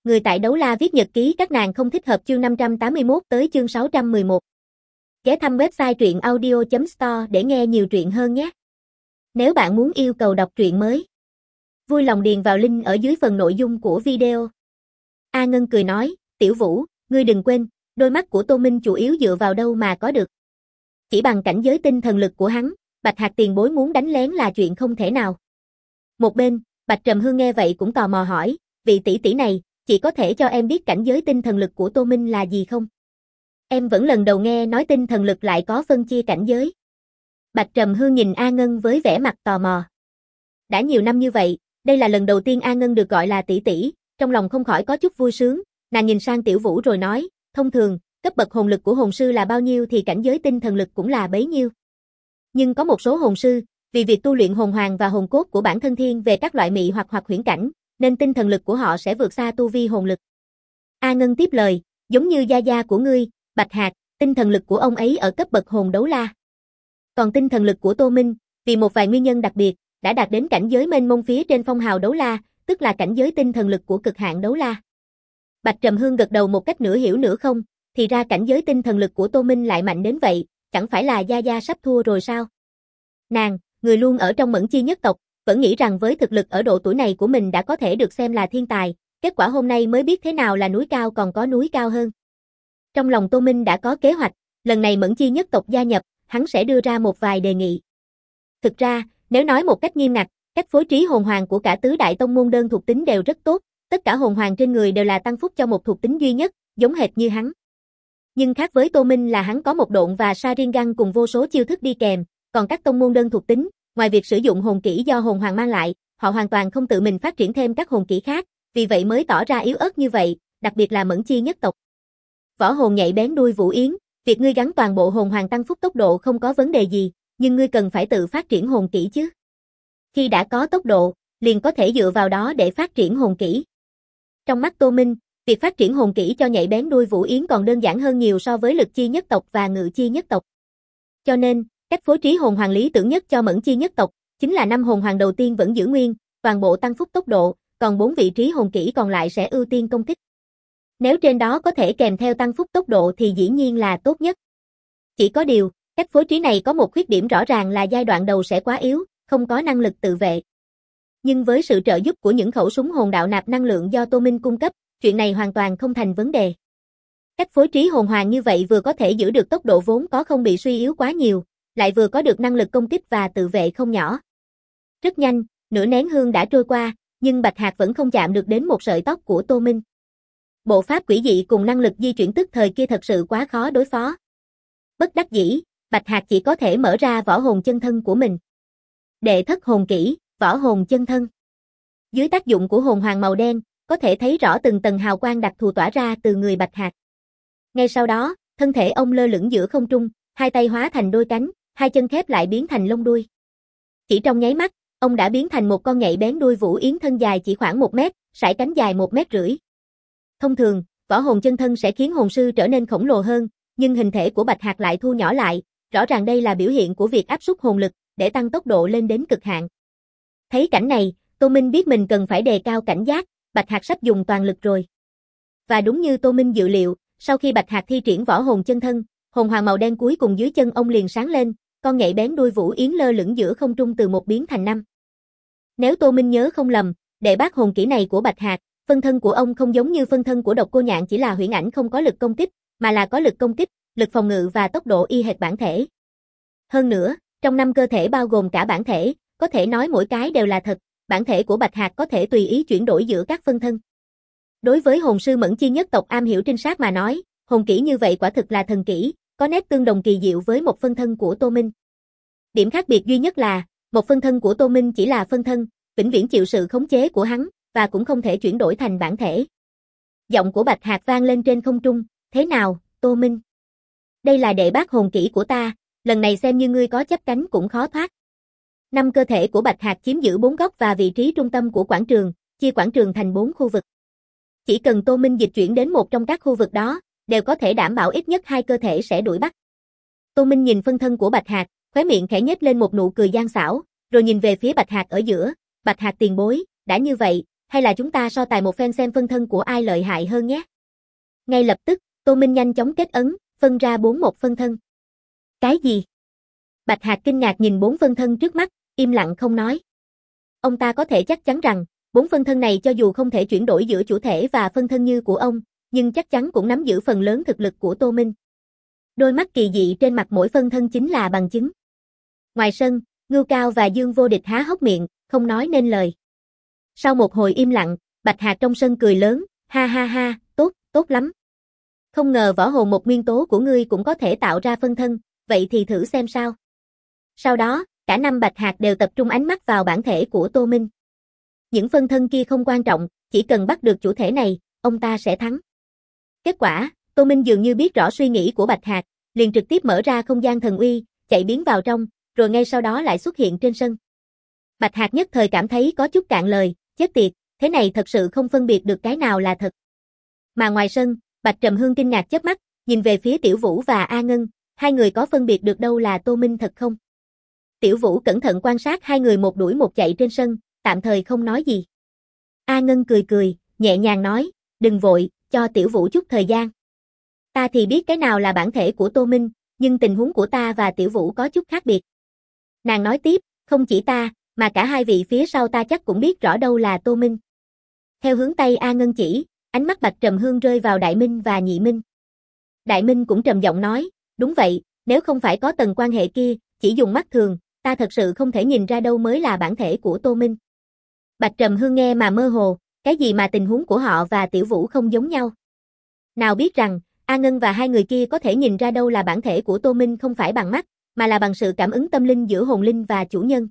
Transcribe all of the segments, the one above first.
Người tại đấu la viết nhật ký các nàng không thích hợp chương 581 tới chương 611. Ghé thăm website truyệnaudio.store để nghe nhiều truyện hơn nhé. Nếu bạn muốn yêu cầu đọc truyện mới, vui lòng điền vào link ở dưới phần nội dung của video. A Ngân cười nói, Tiểu Vũ, ngươi đừng quên, đôi mắt của Tô Minh chủ yếu dựa vào đâu mà có được. Chỉ bằng cảnh giới tinh thần lực của hắn, Bạch Hạc tiền bối muốn đánh lén là chuyện không thể nào. Một bên, Bạch Trầm Hương nghe vậy cũng tò mò hỏi, vị tỷ tỷ này, chị có thể cho em biết cảnh giới tinh thần lực của Tô Minh là gì không? Em vẫn lần đầu nghe nói tinh thần lực lại có phân chia cảnh giới. Bạch Trầm Hương nhìn A Ngân với vẻ mặt tò mò. Đã nhiều năm như vậy, đây là lần đầu tiên A Ngân được gọi là tỷ tỷ, trong lòng không khỏi có chút vui sướng, nàng nhìn sang Tiểu Vũ rồi nói, thông thường, cấp bậc hồn lực của hồn sư là bao nhiêu thì cảnh giới tinh thần lực cũng là bấy nhiêu. Nhưng có một số hồn sư, vì việc tu luyện hồn hoàng và hồn cốt của bản thân thiên về các loại mị hoặc huyễn cảnh, nên tinh thần lực của họ sẽ vượt xa tu vi hồn lực. A Ngân tiếp lời, giống như gia gia của ngươi, Bạch Hạc, tinh thần lực của ông ấy ở cấp bậc hồn đấu la. Còn tinh thần lực của Tô Minh, vì một vài nguyên nhân đặc biệt, đã đạt đến cảnh giới mênh mông phía trên phong hào đấu la, tức là cảnh giới tinh thần lực của cực hạn đấu la. Bạch Trầm Hương gật đầu một cách nửa hiểu nửa không, thì ra cảnh giới tinh thần lực của Tô Minh lại mạnh đến vậy, chẳng phải là gia gia sắp thua rồi sao? Nàng, người luôn ở trong Mẫn Chi nhất tộc, vẫn nghĩ rằng với thực lực ở độ tuổi này của mình đã có thể được xem là thiên tài, kết quả hôm nay mới biết thế nào là núi cao còn có núi cao hơn. Trong lòng Tô Minh đã có kế hoạch, lần này Mẫn Chi nhất tộc gia nhập, hắn sẽ đưa ra một vài đề nghị. Thực ra, nếu nói một cách nghiêm ngặt, cách phối trí hồn hoàng của cả tứ đại tông môn đơn thuộc tính đều rất tốt, tất cả hồn hoàng trên người đều là tăng phúc cho một thuộc tính duy nhất, giống hệt như hắn. Nhưng khác với Tô Minh là hắn có một độn và Sharingan cùng vô số chiêu thức đi kèm, còn các tông môn đơn thuộc tính, ngoài việc sử dụng hồn kỹ do hồn hoàng mang lại, họ hoàn toàn không tự mình phát triển thêm các hồn kỹ khác, vì vậy mới tỏ ra yếu ớt như vậy, đặc biệt là Mẫn Chi nhất tộc. Võ hồn nhạy bén đuôi Vũ Yến, việc ngươi gắn toàn bộ hồn hoàng tăng phúc tốc độ không có vấn đề gì, nhưng ngươi cần phải tự phát triển hồn kỹ chứ. Khi đã có tốc độ, liền có thể dựa vào đó để phát triển hồn kỹ. Trong mắt Tô Minh, việc phát triển hồn kỹ cho nhạy bén đuôi Vũ Yến còn đơn giản hơn nhiều so với Lực Chi nhất tộc và Ngự Chi nhất tộc. Cho nên, cách phối trí hồn hoàng lý tưởng nhất cho Mẫn Chi nhất tộc, chính là 5 hồn hoàng đầu tiên vẫn giữ nguyên, toàn bộ tăng phúc tốc độ, còn 4 vị trí hồn kỹ còn lại sẽ ưu tiên công kích. Nếu trên đó có thể kèm theo tăng phúc tốc độ thì dĩ nhiên là tốt nhất. Chỉ có điều, cách phối trí này có một khuyết điểm rõ ràng là giai đoạn đầu sẽ quá yếu, không có năng lực tự vệ. Nhưng với sự trợ giúp của những khẩu súng hồn đạo nạp năng lượng do Tô Minh cung cấp, chuyện này hoàn toàn không thành vấn đề. Cách phối trí hồn hoàng như vậy vừa có thể giữ được tốc độ vốn có không bị suy yếu quá nhiều, lại vừa có được năng lực công kích và tự vệ không nhỏ. Rất nhanh, nửa nén hương đã trôi qua, nhưng Bạch Hạc vẫn không chạm được đến một sợi tóc của Tô Minh. Bộ pháp quỷ dị cùng năng lực di chuyển tức thời kia thật sự quá khó đối phó. Bất đắc dĩ, Bạch Hạc chỉ có thể mở ra võ hồn chân thân của mình. Đệ thất hồn kỹ, võ hồn chân thân. Dưới tác dụng của hồn hoàng màu đen, có thể thấy rõ từng tầng hào quang đặc thù tỏa ra từ người Bạch Hạc. Ngay sau đó, thân thể ông lơ lửng giữa không trung, hai tay hóa thành đôi cánh, hai chân khép lại biến thành lông đuôi. Chỉ trong nháy mắt, ông đã biến thành một con nhạy bén đuôi Vũ Yến thân dài chỉ khoảng 1 mét, sải cánh dài 1,5 mét. Thông thường, võ hồn chân thân sẽ khiến hồn sư trở nên khổng lồ hơn, nhưng hình thể của Bạch Hạc lại thu nhỏ lại, rõ ràng đây là biểu hiện của việc áp suất hồn lực để tăng tốc độ lên đến cực hạn. Thấy cảnh này, Tô Minh biết mình cần phải đề cao cảnh giác, Bạch Hạc sắp dùng toàn lực rồi. Và đúng như Tô Minh dự liệu, sau khi Bạch Hạc thi triển võ hồn chân thân, hồn hoàng màu đen cuối cùng dưới chân ông liền sáng lên, con nhạy bén đuôi Vũ Yến lơ lửng giữa không trung từ 1 biến thành 5. Nếu Tô Minh nhớ không lầm, đệ bát hồn kỹ này của Bạch Hạc, phân thân của ông không giống như phân thân của Độc Cô Nhạn chỉ là huyễn ảnh không có lực công kích, mà là có lực công kích, lực phòng ngự và tốc độ y hệt bản thể. Hơn nữa, trong 5 cơ thể bao gồm cả bản thể, có thể nói mỗi cái đều là thật, bản thể của Bạch Hạc có thể tùy ý chuyển đổi giữa các phân thân. Đối với hồn sư Mẫn Chi nhất tộc am hiểu trinh sát mà nói, hồn kỹ như vậy quả thực là thần kỹ, có nét tương đồng kỳ diệu với một phân thân của Tô Minh. Điểm khác biệt duy nhất là, một phân thân của Tô Minh chỉ là phân thân, vĩnh viễn chịu sự khống chế của hắn, và cũng không thể chuyển đổi thành bản thể. Giọng của Bạch Hạc vang lên trên không trung, thế nào, Tô Minh? Đây là đệ bát hồn kỹ của ta, lần này xem như ngươi có chấp cánh cũng khó thoát. 5 cơ thể của Bạch Hạc chiếm giữ 4 góc và vị trí trung tâm của quảng trường, chia quảng trường thành 4 khu vực. Chỉ cần Tô Minh dịch chuyển đến một trong các khu vực đó, đều có thể đảm bảo ít nhất 2 cơ thể sẽ đuổi bắt. Tô Minh nhìn phân thân của Bạch Hạc, khóe miệng khẽ nhếch lên một nụ cười gian xảo, rồi nhìn về phía Bạch Hạc ở giữa, Bạch Hạc tiền bối, đã như vậy, hay là chúng ta so tài một phen xem phân thân của ai lợi hại hơn nhé. Ngay lập tức, Tô Minh nhanh chóng kết ấn, phân ra 41 phân thân. Cái gì? Bạch Hạc kinh ngạc nhìn 4 phân thân trước mắt, im lặng không nói. Ông ta có thể chắc chắn rằng, 4 phân thân này cho dù không thể chuyển đổi giữa chủ thể và phân thân như của ông, nhưng chắc chắn cũng nắm giữ phần lớn thực lực của Tô Minh. Đôi mắt kỳ dị trên mặt mỗi phân thân chính là bằng chứng. Ngoài sân, Ngưu Cao và Dương Vô Địch há hốc miệng, không nói nên lời. Sau một hồi im lặng, Bạch Hạc trong sân cười lớn, ha ha ha, tốt, tốt lắm. Không ngờ võ hồn một nguyên tố của ngươi cũng có thể tạo ra phân thân, vậy thì thử xem sao. Sau đó, cả năm Bạch Hạc đều tập trung ánh mắt vào bản thể của Tô Minh. Những phân thân kia không quan trọng, chỉ cần bắt được chủ thể này, ông ta sẽ thắng. Kết quả, Tô Minh dường như biết rõ suy nghĩ của Bạch Hạc, liền trực tiếp mở ra không gian thần uy, chạy biến vào trong, rồi ngay sau đó lại xuất hiện trên sân. Bạch Hạc nhất thời cảm thấy có chút cạn lời, chết tiệt, thế này thật sự không phân biệt được cái nào là thật. Mà ngoài sân, Bạch Trầm Hương kinh ngạc chớp mắt, nhìn về phía Tiểu Vũ và A Ngân, hai người có phân biệt được đâu là Tô Minh thật không? Tiểu Vũ cẩn thận quan sát hai người một đuổi một chạy trên sân, tạm thời không nói gì. A Ngân cười cười, nhẹ nhàng nói, đừng vội, cho Tiểu Vũ chút thời gian. Ta thì biết cái nào là bản thể của Tô Minh, nhưng tình huống của ta và Tiểu Vũ có chút khác biệt. Nàng nói tiếp, không chỉ ta, mà cả hai vị phía sau ta chắc cũng biết rõ đâu là Tô Minh. Theo hướng tay A Ngân chỉ, ánh mắt Bạch Trầm Hương rơi vào Đại Minh và Nhị Minh. Đại Minh cũng trầm giọng nói, đúng vậy, nếu không phải có tầng quan hệ kia, chỉ dùng mắt thường, ta thật sự không thể nhìn ra đâu mới là bản thể của Tô Minh. Bạch Trầm Hương nghe mà mơ hồ, cái gì mà tình huống của họ và Tiểu Vũ không giống nhau. Nào biết rằng, A Ngân và hai người kia có thể nhìn ra đâu là bản thể của Tô Minh không phải bằng mắt, mà là bằng sự cảm ứng tâm linh giữa hồn linh và chủ nhân.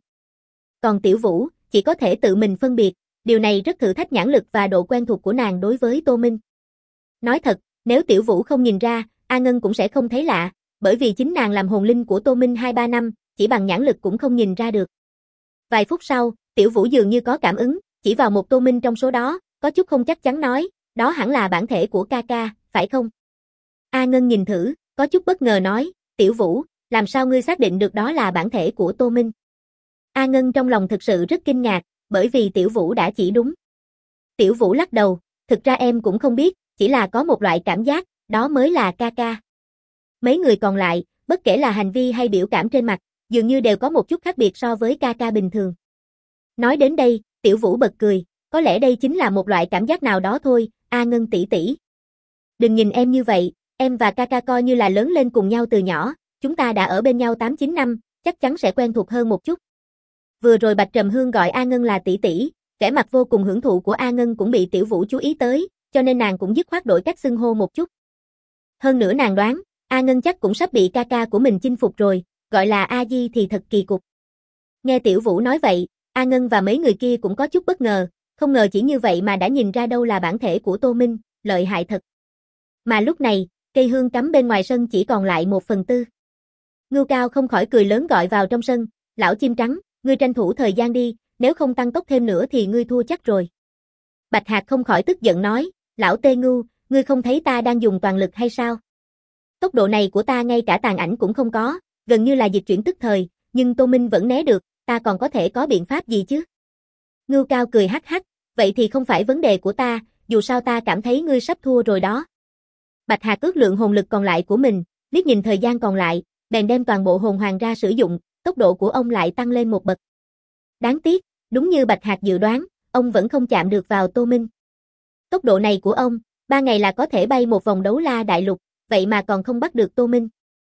Còn Tiểu Vũ, chỉ có thể tự mình phân biệt, điều này rất thử thách nhãn lực và độ quen thuộc của nàng đối với Tô Minh. Nói thật, nếu Tiểu Vũ không nhìn ra, A Ngân cũng sẽ không thấy lạ, bởi vì chính nàng làm hồn linh của Tô Minh 2-3 năm, chỉ bằng nhãn lực cũng không nhìn ra được. Vài phút sau, Tiểu Vũ dường như có cảm ứng, chỉ vào một Tô Minh trong số đó, có chút không chắc chắn nói, đó hẳn là bản thể của ca ca, phải không? A Ngân nhìn thử, có chút bất ngờ nói, Tiểu Vũ, làm sao ngươi xác định được đó là bản thể của Tô Minh? A Ngân trong lòng thực sự rất kinh ngạc, bởi vì Tiểu Vũ đã chỉ đúng. Tiểu Vũ lắc đầu, thực ra em cũng không biết, chỉ là có một loại cảm giác, đó mới là ca ca. Mấy người còn lại, bất kể là hành vi hay biểu cảm trên mặt, dường như đều có một chút khác biệt so với ca ca bình thường. Nói đến đây, Tiểu Vũ bật cười, có lẽ đây chính là một loại cảm giác nào đó thôi, A Ngân tỷ tỷ. Đừng nhìn em như vậy, em và ca ca coi như là lớn lên cùng nhau từ nhỏ, chúng ta đã ở bên nhau 8-9 năm, chắc chắn sẽ quen thuộc hơn một chút. Vừa rồi Bạch Trầm Hương gọi A Ngân là tỷ tỷ, vẻ mặt vô cùng hưởng thụ của A Ngân cũng bị Tiểu Vũ chú ý tới, cho nên nàng cũng dứt khoát đổi cách xưng hô một chút. Hơn nữa nàng đoán, A Ngân chắc cũng sắp bị ca ca của mình chinh phục rồi, gọi là A Di thì thật kỳ cục. Nghe Tiểu Vũ nói vậy, A Ngân và mấy người kia cũng có chút bất ngờ, không ngờ chỉ như vậy mà đã nhìn ra đâu là bản thể của Tô Minh, lợi hại thật. Mà lúc này, cây hương cắm bên ngoài sân chỉ còn lại 1/4. Ngưu Cao không khỏi cười lớn gọi vào trong sân, lão chim trắng, ngươi tranh thủ thời gian đi, nếu không tăng tốc thêm nữa thì ngươi thua chắc rồi. Bạch Hạc không khỏi tức giận nói, lão Tê Ngưu, ngươi không thấy ta đang dùng toàn lực hay sao? Tốc độ này của ta ngay cả tàn ảnh cũng không có, gần như là dịch chuyển tức thời, nhưng Tô Minh vẫn né được, ta còn có thể có biện pháp gì chứ? Ngưu Cao cười hắc hắc, vậy thì không phải vấn đề của ta, dù sao ta cảm thấy ngươi sắp thua rồi đó. Bạch Hạc ước lượng hồn lực còn lại của mình, liếc nhìn thời gian còn lại, bèn đem toàn bộ hồn hoàng ra sử dụng, tốc độ của ông lại tăng lên một bậc. Đáng tiếc, đúng như Bạch Hạc dự đoán, ông vẫn không chạm được vào Tô Minh. Tốc độ này của ông, 3 ngày là có thể bay một vòng đấu la đại lục, vậy mà còn không bắt được Tô Minh.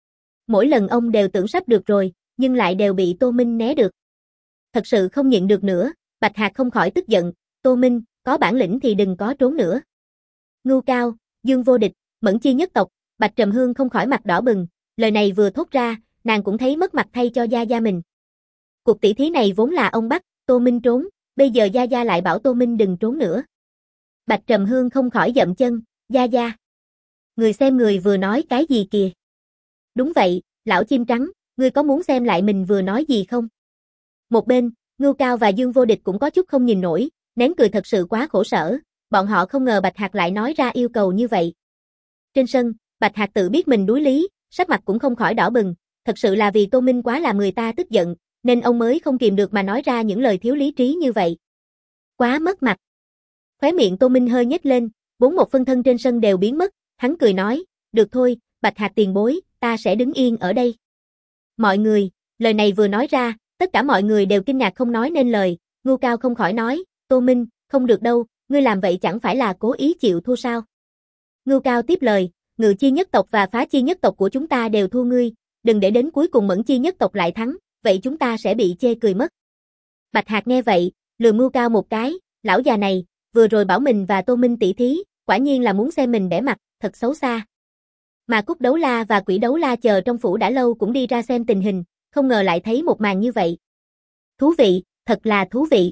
Mỗi lần ông đều tưởng sắp được rồi, nhưng lại đều bị Tô Minh né được. Thật sự không nhịn được nữa, Bạch Hạc không khỏi tức giận, Tô Minh, có bản lĩnh thì đừng có trốn nữa. Ngưu Cao, Dương Vô Địch, Mẫn Chi nhất tộc, Bạch Trầm Hương không khỏi mặt đỏ bừng, lời này vừa thốt ra, nàng cũng thấy mất mặt thay cho Gia Gia mình. Cuộc tỷ thí này vốn là ông bắt, Tô Minh trốn, bây giờ Gia Gia lại bảo Tô Minh đừng trốn nữa. Bạch Trầm Hương không khỏi dậm chân, Gia Gia. Người xem người vừa nói cái gì kìa? Đúng vậy, lão chim trắng, ngươi có muốn xem lại mình vừa nói gì không? Một bên, Ngưu Cao và Dương Vô Địch cũng có chút không nhìn nổi, nén cười thật sự quá khổ sở, bọn họ không ngờ Bạch Hạc lại nói ra yêu cầu như vậy. Trên sân, Bạch Hạc tự biết mình đuối lý, sắc mặt cũng không khỏi đỏ bừng, thật sự là vì Tô Minh quá làm người ta tức giận, nên ông mới không kìm được mà nói ra những lời thiếu lý trí như vậy. Quá mất mặt. Khóe miệng Tô Minh hơi nhếch lên, 41 phân thân trên sân đều biến mất, hắn cười nói, được thôi, Bạch Hạc tiền bối, ta sẽ đứng yên ở đây. Mọi người, lời này vừa nói ra, tất cả mọi người đều kinh ngạc không nói nên lời, Ngưu Cao không khỏi nói, Tô Minh, không được đâu, ngươi làm vậy chẳng phải là cố ý chịu thua sao? Ngưu Cao tiếp lời, Ngự Chi nhất tộc và Phá Chi nhất tộc của chúng ta đều thua ngươi, đừng để đến cuối cùng Mẫn Chi nhất tộc lại thắng, vậy chúng ta sẽ bị chê cười mất. Bạch Hạc nghe vậy, lườm Ngưu Cao một cái, lão già này, vừa rồi bảo mình và Tô Minh tỷ thí, quả nhiên là muốn xem mình bẽ mặt, thật xấu xa. Mà Cúc Đấu La và Quỷ Đấu La chờ trong phủ đã lâu cũng đi ra xem tình hình, không ngờ lại thấy một màn như vậy. Thú vị, thật là thú vị.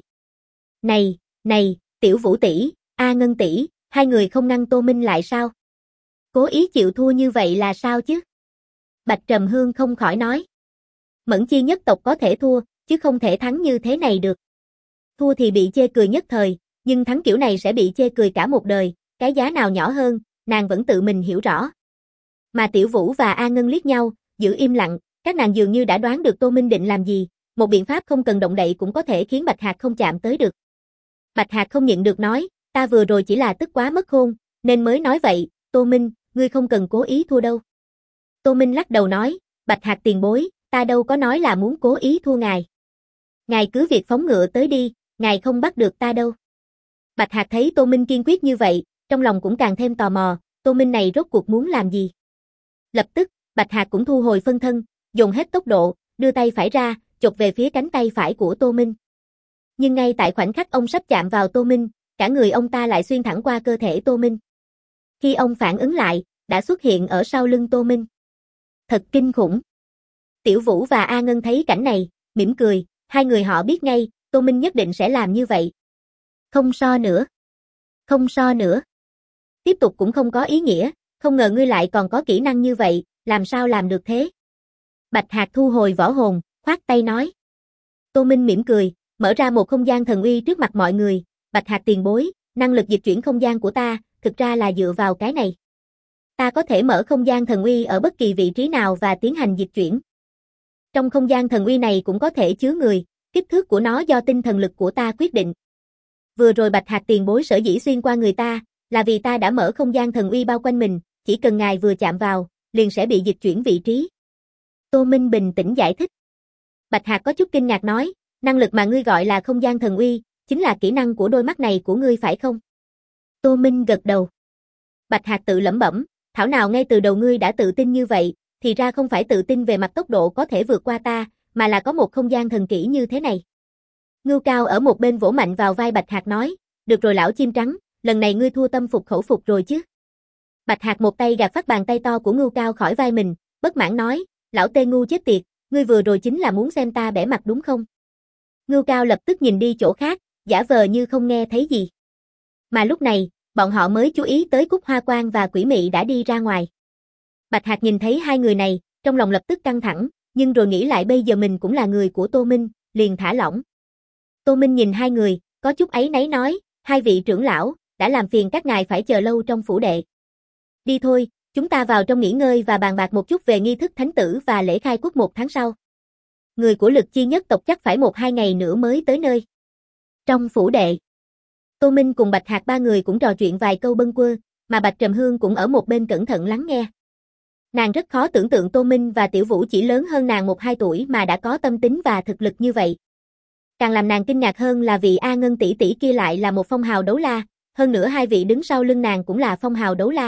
Này, Tiểu Vũ tỷ, A Ngân tỷ, hai người không ngăn Tô Minh lại sao? Cố ý chịu thua như vậy là sao chứ? Bạch Trầm Hương không khỏi nói. Mẫn Chi nhất tộc có thể thua, chứ không thể thắng như thế này được. Thua thì bị chê cười nhất thời, nhưng thắng kiểu này sẽ bị chê cười cả một đời, cái giá nào nhỏ hơn, nàng vẫn tự mình hiểu rõ. Mà Tiểu Vũ và A Ngân liếc nhau, giữ im lặng, các nàng dường như đã đoán được Tô Minh định làm gì, một biện pháp không cần động đậy cũng có thể khiến Bạch Hạc không chạm tới được. Bạch Hạc không nhịn được nói, ta vừa rồi chỉ là tức quá mất khôn, nên mới nói vậy, Tô Minh, ngươi không cần cố ý thua đâu. Tô Minh lắc đầu nói, Bạch Hạc tiền bối, ta đâu có nói là muốn cố ý thua ngài. Ngài cứ việc phóng ngựa tới đi, ngài không bắt được ta đâu. Bạch Hạc thấy Tô Minh kiên quyết như vậy, trong lòng cũng càng thêm tò mò, Tô Minh này rốt cuộc muốn làm gì. Lập tức, Bạch Hạc cũng thu hồi phân thân, dùng hết tốc độ, đưa tay phải ra, chộp về phía cánh tay phải của Tô Minh. Nhưng ngay tại khoảnh khắc ông sắp chạm vào Tô Minh, cả người ông ta lại xuyên thẳng qua cơ thể Tô Minh. Khi ông phản ứng lại, đã xuất hiện ở sau lưng Tô Minh. Thật kinh khủng. Tiểu Vũ và A Ngân thấy cảnh này, mỉm cười, hai người họ biết ngay, Tô Minh nhất định sẽ làm như vậy. Không so nữa. Không so nữa. Tiếp tục cũng không có ý nghĩa, không ngờ ngươi lại còn có kỹ năng như vậy, làm sao làm được thế? Bạch Hạc thu hồi võ hồn, khoát tay nói. Tô Minh mỉm cười, mở ra một không gian thần uy trước mặt mọi người, Bạch Hạc tiền bối, năng lực dịch chuyển không gian của ta, thực ra là dựa vào cái này. Ta có thể mở không gian thần uy ở bất kỳ vị trí nào và tiến hành dịch chuyển. Trong không gian thần uy này cũng có thể chứa người, kích thước của nó do tinh thần lực của ta quyết định. Vừa rồi Bạch Hạc tiền bối sở dĩ xuyên qua người ta, là vì ta đã mở không gian thần uy bao quanh mình, chỉ cần ngài vừa chạm vào, liền sẽ bị dịch chuyển vị trí. Tô Minh bình tĩnh giải thích. Bạch Hạc có chút kinh ngạc nói, năng lực mà ngươi gọi là không gian thần uy, chính là kỹ năng của đôi mắt này của ngươi phải không? Tô Minh gật đầu. Bạch Hạc tự lẩm bẩm, thảo nào ngay từ đầu ngươi đã tự tin như vậy, thì ra không phải tự tin về mặt tốc độ có thể vượt qua ta, mà là có một không gian thần kỹ như thế này. Ngưu Cao ở một bên vỗ mạnh vào vai Bạch Hạc nói, được rồi lão chim trắng, lần này ngươi thua tâm phục khẩu phục rồi chứ. Bạch Hạc một tay gạt phát bàn tay to của Ngưu Cao khỏi vai mình, bất mãn nói, lão tê ngu chết tiệt, ngươi vừa rồi chính là muốn xem ta bẽ mặt đúng không? Ngưu Cao lập tức nhìn đi chỗ khác, giả vờ như không nghe thấy gì. Mà lúc này, bọn họ mới chú ý tới Cúc Hoa Quang và Quỷ Mị đã đi ra ngoài. Bạch Hạc nhìn thấy hai người này, trong lòng lập tức căng thẳng, nhưng rồi nghĩ lại bây giờ mình cũng là người của Tô Minh, liền thả lỏng. Tô Minh nhìn hai người, có chút áy náy nói, hai vị trưởng lão, đã làm phiền các ngài phải chờ lâu trong phủ đệ. Đi thôi, chúng ta vào trong nghỉ ngơi và bàn bạc một chút về nghi thức thánh tử và lễ khai quốc 1 tháng sau. Người của Lực Chi nhất tộc chắc phải 1-2 ngày nữa mới tới nơi. Trong phủ đệ, Tô Minh cùng Bạch Hạc ba người cũng trò chuyện vài câu bâng quơ, mà Bạch Trầm Hương cũng ở một bên cẩn thận lắng nghe. Nàng rất khó tưởng tượng Tô Minh và Tiểu Vũ chỉ lớn hơn nàng 1-2 tuổi mà đã có tâm tính và thực lực như vậy. Càng làm nàng kinh ngạc hơn là vị A Ngân tỷ tỷ kia lại là một phong hào đấu la, hơn nữa hai vị đứng sau lưng nàng cũng là phong hào đấu la.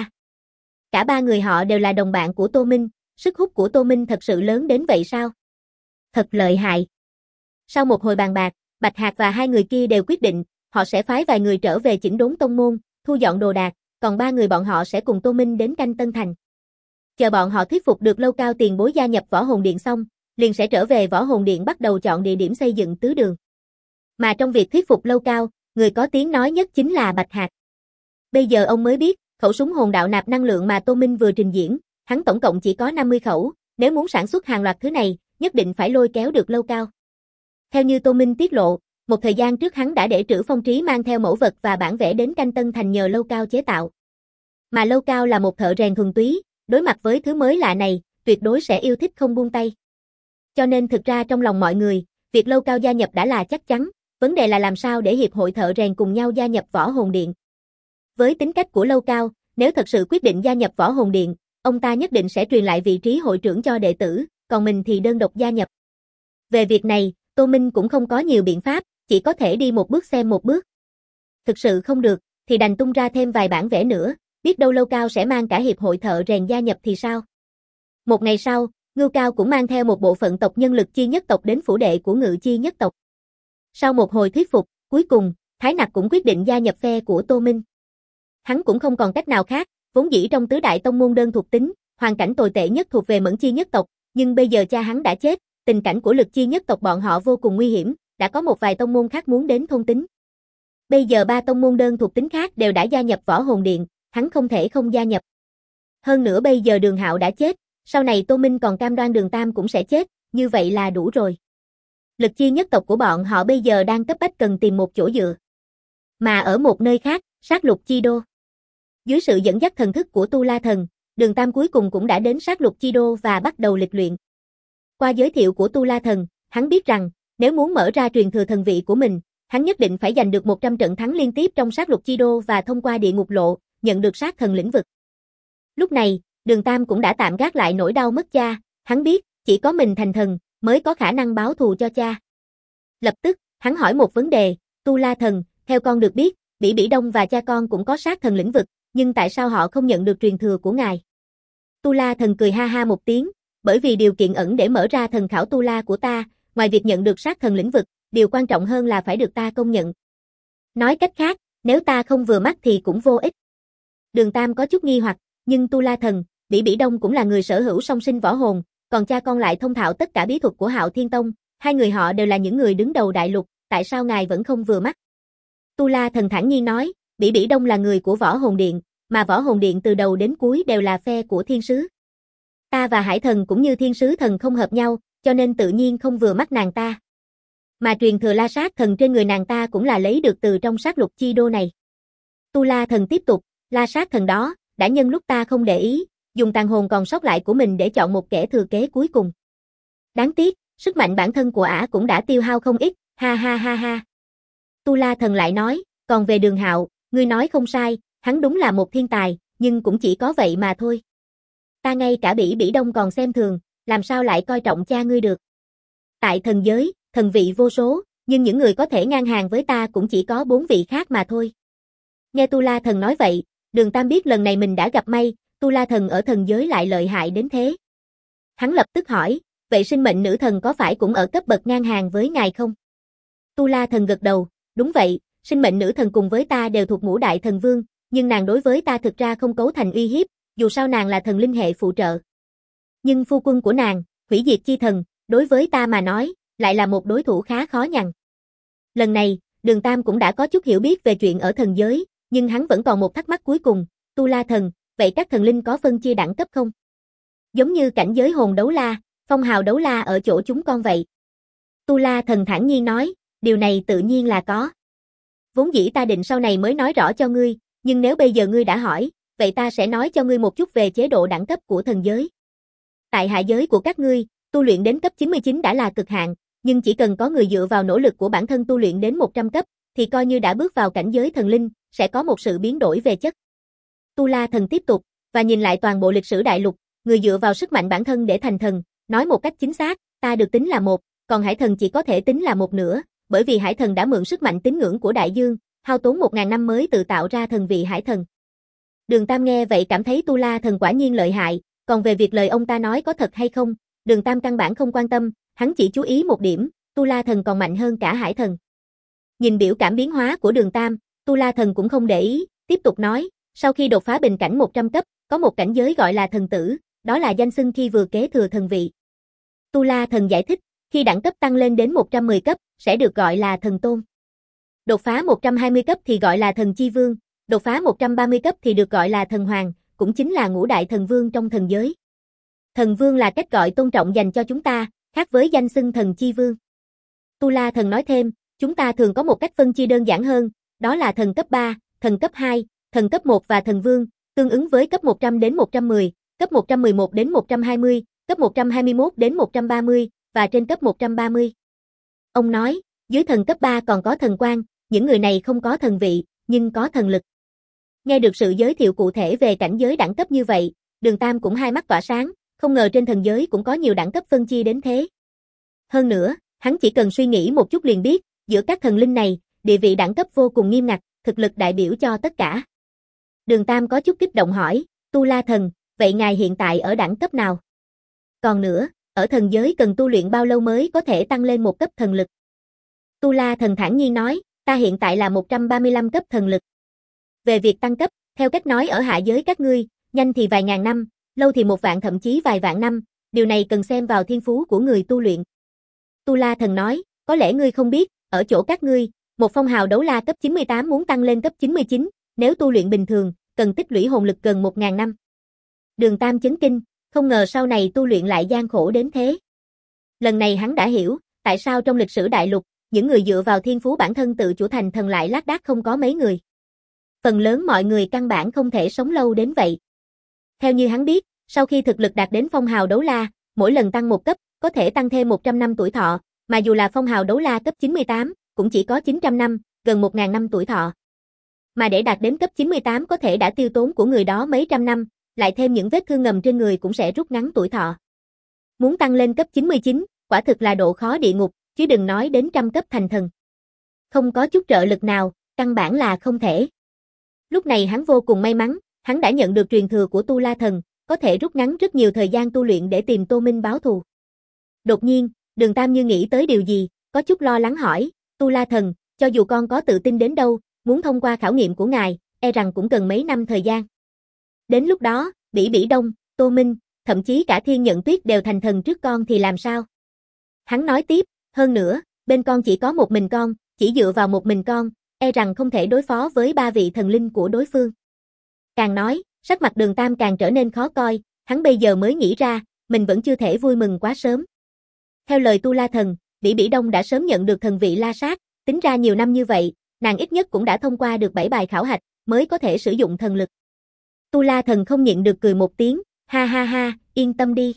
Cả ba người họ đều là đồng bạn của Tô Minh, sức hút của Tô Minh thật sự lớn đến vậy sao? Thật lợi hại. Sau một hồi bàn bạc, Bạch Hạc và hai người kia đều quyết định, họ sẽ phái vài người trở về chỉnh đốn tông môn, thu dọn đồ đạc, còn ba người bọn họ sẽ cùng Tô Minh đến canh Tân Thành. Chờ bọn họ thuyết phục được Lâu Cao tiền bối gia nhập Võ Hồn Điện xong, liền sẽ trở về Võ Hồn Điện bắt đầu chọn địa điểm xây dựng tứ đường. Mà trong việc thuyết phục Lâu Cao, người có tiếng nói nhất chính là Bạch Hạc. Bây giờ ông mới biết, khẩu súng hồn đạo nạp năng lượng mà Tô Minh vừa trình diễn, hắn tổng cộng chỉ có 50 khẩu, nếu muốn sản xuất hàng loạt thứ này, nhất định phải lôi kéo được Lâu Cao. Theo như Tô Minh tiết lộ, một thời gian trước hắn đã để Trữ Phong Trí mang theo mẫu vật và bản vẽ đến canh Tân Thành nhờ Lâu Cao chế tạo. Mà Lâu Cao là một thợ rèn thuần túy, đối mặt với thứ mới lạ này, tuyệt đối sẽ yêu thích không buông tay. Cho nên thực ra trong lòng mọi người, việc Lâu Cao gia nhập đã là chắc chắn, Vấn đề là làm sao để hiệp hội thợ rèn cùng nhau gia nhập Võ Hồn Điện. Với tính cách của Lâu Cao, nếu thật sự quyết định gia nhập Võ Hồn Điện, ông ta nhất định sẽ truyền lại vị trí hội trưởng cho đệ tử, còn mình thì đơn độc gia nhập. Về việc này, Tô Minh cũng không có nhiều biện pháp, chỉ có thể đi một bước xem một bước. Thực sự không được, thì đành tung ra thêm vài bản vẽ nữa, biết đâu Lâu Cao sẽ mang cả hiệp hội thợ rèn gia nhập thì sao. Một ngày sau, Ngưu Cao cũng mang theo một bộ phận tộc nhân Lực Chi nhất tộc đến phủ đệ của Ngự Chi nhất tộc. Sau một hồi thuyết phục, cuối cùng, Thái Nặc cũng quyết định gia nhập phe của Tô Minh. Hắn cũng không còn cách nào khác, vốn dĩ trong tứ đại tông môn đơn thuộc tính, hoàn cảnh tồi tệ nhất thuộc về Mẫn Chi nhất tộc, nhưng bây giờ cha hắn đã chết, tình cảnh của Lực Chi nhất tộc bọn họ vô cùng nguy hiểm, đã có một vài tông môn khác muốn đến thôn tính. Bây giờ 3 tông môn đơn thuộc tính khác đều đã gia nhập Võ Hồn Điện, hắn không thể không gia nhập. Hơn nữa bây giờ Đường Hạo đã chết, sau này Tô Minh còn cam đoan Đường Tam cũng sẽ chết, như vậy là đủ rồi. Lực Chi nhất tộc của bọn họ bây giờ đang cấp bách cần tìm một chỗ dựa. Mà ở một nơi khác, Sát Lục Chi Đô. Dưới sự dẫn dắt thần thức của Tu La Thần, Đường Tam cuối cùng cũng đã đến Sát Lục Chi Đô và bắt đầu lịch luyện. Qua giới thiệu của Tu La Thần, hắn biết rằng, nếu muốn mở ra truyền thừa thần vị của mình, hắn nhất định phải giành được 100 trận thắng liên tiếp trong Sát Lục Chi Đô và thông qua địa ngục lộ, nhận được sát thần lĩnh vực. Lúc này, Đường Tam cũng đã tạm gác lại nỗi đau mất cha, hắn biết, chỉ có mình thành thần, mới có khả năng báo thù cho cha. Lập tức, hắn hỏi một vấn đề, Tu La Thần, theo con được biết, Bỉ Bỉ Đông và cha con cũng có sát thần lĩnh vực, nhưng tại sao họ không nhận được truyền thừa của ngài? Tu La Thần cười ha ha một tiếng, bởi vì điều kiện ẩn để mở ra thần khảo Tu La của ta, ngoài việc nhận được sát thần lĩnh vực, điều quan trọng hơn là phải được ta công nhận. Nói cách khác, nếu ta không vừa mắt thì cũng vô ích. Đường Tam có chút nghi hoặc, nhưng Tu La Thần, Bỉ Bỉ Đông cũng là người sở hữu song sinh võ hồn, còn cha con lại thông thạo tất cả bí thuật của Hạo Thiên Tông, hai người họ đều là những người đứng đầu đại lục, tại sao ngài vẫn không vừa mắt? Tu La Thần thản nhiên nói, Bỉ Bỉ Đông là người của Võ Hồn Điện, mà Võ Hồn Điện từ đầu đến cuối đều là phe của Thiên Sứ. Ta và Hải Thần cũng như Thiên Sứ Thần không hợp nhau, cho nên tự nhiên không vừa mắt nàng ta. Mà truyền thừa La Sát Thần trên người nàng ta cũng là lấy được từ trong Sát Lục Chi Đô này. Tu La Thần tiếp tục, La Sát Thần đó, đã nhân lúc ta không để ý, dùng tàn hồn còn sót lại của mình để chọn một kẻ thừa kế cuối cùng. Đáng tiếc, sức mạnh bản thân của ả cũng đã tiêu hao không ít, ha ha ha ha. Tu La Thần lại nói, còn về Đường Hạo, ngươi nói không sai, hắn đúng là một thiên tài, nhưng cũng chỉ có vậy mà thôi. Ta ngay cả Bỉ Bỉ Đông còn xem thường, làm sao lại coi trọng cha ngươi được. Tại thần giới, thần vị vô số, nhưng những người có thể ngang hàng với ta cũng chỉ có 4 vị khác mà thôi. Nghe Tu La Thần nói vậy, Đường Tam biết lần này mình đã gặp may, Tu La Thần ở thần giới lại lợi hại đến thế. Hắn lập tức hỏi, vậy sinh mệnh nữ thần có phải cũng ở cấp bậc ngang hàng với ngài không? Tu La Thần gật đầu, đúng vậy, sinh mệnh nữ thần cùng với ta đều thuộc ngũ đại thần vương, nhưng nàng đối với ta thực ra không cấu thành uy hiếp, dù sao nàng là thần linh hệ phụ trợ. Nhưng phu quân của nàng, hủy diệt chi thần, đối với ta mà nói, lại là một đối thủ khá khó nhằn. Lần này, Đường Tam cũng đã có chút hiểu biết về chuyện ở thần giới, nhưng hắn vẫn còn một thắc mắc cuối cùng, Tu La Thần, vậy các thần linh có phân chia đẳng cấp không? Giống như cảnh giới hồn đấu la, phong hào đấu la ở chỗ chúng con vậy. Tu La Thần thản nhiên nói, điều này tự nhiên là có. Vốn dĩ ta định sau này mới nói rõ cho ngươi, nhưng nếu bây giờ ngươi đã hỏi, vậy ta sẽ nói cho ngươi một chút về chế độ đẳng cấp của thần giới. Tại hạ giới của các ngươi, tu luyện đến cấp 99 đã là cực hạn, nhưng chỉ cần có người dựa vào nỗ lực của bản thân tu luyện đến 100 cấp, thì coi như đã bước vào cảnh giới thần linh, sẽ có một sự biến đổi về chất. Tu La Thần tiếp tục, và nhìn lại toàn bộ lịch sử đại lục, người dựa vào sức mạnh bản thân để thành thần, nói một cách chính xác, ta được tính là một, còn Hải Thần chỉ có thể tính là một nửa, bởi vì Hải Thần đã mượn sức mạnh tín ngưỡng của đại dương, hao tốn 1000 năm mới tự tạo ra thần vị Hải Thần. Đường Tam nghe vậy cảm thấy Tu La Thần quả nhiên lợi hại, còn về việc lời ông ta nói có thật hay không, Đường Tam căn bản không quan tâm, hắn chỉ chú ý một điểm, Tu La Thần còn mạnh hơn cả Hải Thần. Nhìn biểu cảm biến hóa của Đường Tam, Tu La Thần cũng không để ý, tiếp tục nói, sau khi đột phá bình cảnh 100 cấp, có một cảnh giới gọi là thần tử, đó là danh xưng khi vừa kế thừa thần vị. Tu La Thần giải thích, khi đẳng cấp tăng lên đến 110 cấp, sẽ được gọi là thần tôn. Đột phá 120 cấp thì gọi là thần chi vương, đột phá 130 cấp thì được gọi là thần hoàng, cũng chính là ngũ đại thần vương trong thần giới. Thần vương là cách gọi tôn trọng dành cho chúng ta, khác với danh xưng thần chi vương. Tu La Thần nói thêm, chúng ta thường có một cách phân chia đơn giản hơn, đó là thần cấp 3, thần cấp 2, thần cấp 1 và thần vương, tương ứng với cấp 100 đến 110, cấp 111 đến 120, cấp 121 đến 130, và trên cấp 130. Ông nói, Dưới thần cấp 3 còn có thần quan, những người này không có thần vị, nhưng có thần lực. Nghe được sự giới thiệu cụ thể về cảnh giới đẳng cấp như vậy, Đường Tam cũng hai mắt tỏa sáng, không ngờ trên thần giới cũng có nhiều đẳng cấp phân chia đến thế. Hơn nữa, hắn chỉ cần suy nghĩ một chút liền biết, giữa các thần linh này, địa vị đẳng cấp vô cùng nghiêm ngặt, thực lực đại biểu cho tất cả. Đường Tam có chút kích động hỏi, Tu La Thần, vậy ngài hiện tại ở đẳng cấp nào? Còn nữa, ở thần giới cần tu luyện bao lâu mới có thể tăng lên một cấp thần lực? Tu La Thần thản nhiên nói, ta hiện tại là 135 cấp thần lực. Về việc tăng cấp, theo cách nói ở hạ giới các ngươi, nhanh thì vài ngàn năm, lâu thì 1 vạn thậm chí vài vạn năm, điều này cần xem vào thiên phú của người tu luyện. Tu La Thần nói, có lẽ ngươi không biết, ở chỗ các ngươi, một phong hào đấu la cấp 98 muốn tăng lên cấp 99, nếu tu luyện bình thường, cần tích lũy hồn lực gần 1000 năm. Đường Tam chấn kinh, không ngờ sau này tu luyện lại gian khổ đến thế. Lần này hắn đã hiểu, tại sao trong lịch sử đại lục, những người dựa vào thiên phú bản thân tự chủ thành thần lại lác đác không có mấy người. Phần lớn mọi người căn bản không thể sống lâu đến vậy. Theo như hắn biết, sau khi thực lực đạt đến phong hào đấu la, mỗi lần tăng một cấp, có thể tăng thêm 100 năm tuổi thọ, mà dù là phong hào đấu la cấp 98, cũng chỉ có 900 năm, gần 1000 năm tuổi thọ. Mà để đạt đến cấp 98 có thể đã tiêu tốn của người đó mấy trăm năm, lại thêm những vết thương ngầm trên người cũng sẽ rút ngắn tuổi thọ. Muốn tăng lên cấp 99, quả thực là độ khó địa ngục, chứ đừng nói đến trăm cấp thành thần. Không có chút trợ lực nào, căn bản là không thể. Lúc này hắn vô cùng may mắn, hắn đã nhận được truyền thừa của Tu La Thần, có thể rút ngắn rất nhiều thời gian tu luyện để tìm Tô Minh báo thù. Đột nhiên, Đường Tam như nghĩ tới điều gì, có chút lo lắng hỏi, Tu La Thần, cho dù con có tự tin đến đâu, muốn thông qua khảo nghiệm của ngài, e rằng cũng cần mấy năm thời gian. Đến lúc đó, Bỉ Bỉ Đông, Tô Minh, thậm chí cả Thiên Nhận Tuyết đều thành thần trước con thì làm sao? Hắn nói tiếp, hơn nữa, bên con chỉ có một mình con, chỉ dựa vào một mình con, e rằng không thể đối phó với 3 vị thần linh của đối phương. Càng nói, sắc mặt Đường Tam càng trở nên khó coi, hắn bây giờ mới nghĩ ra, mình vẫn chưa thể vui mừng quá sớm. Theo lời Tu La Thần, Bỉ Bỉ Đông đã sớm nhận được thần vị La Sát, tính ra nhiều năm như vậy, nàng ít nhất cũng đã thông qua được 7 bài khảo hạch, mới có thể sử dụng thần lực. Tu La Thần không nhịn được cười một tiếng, ha ha ha, yên tâm đi.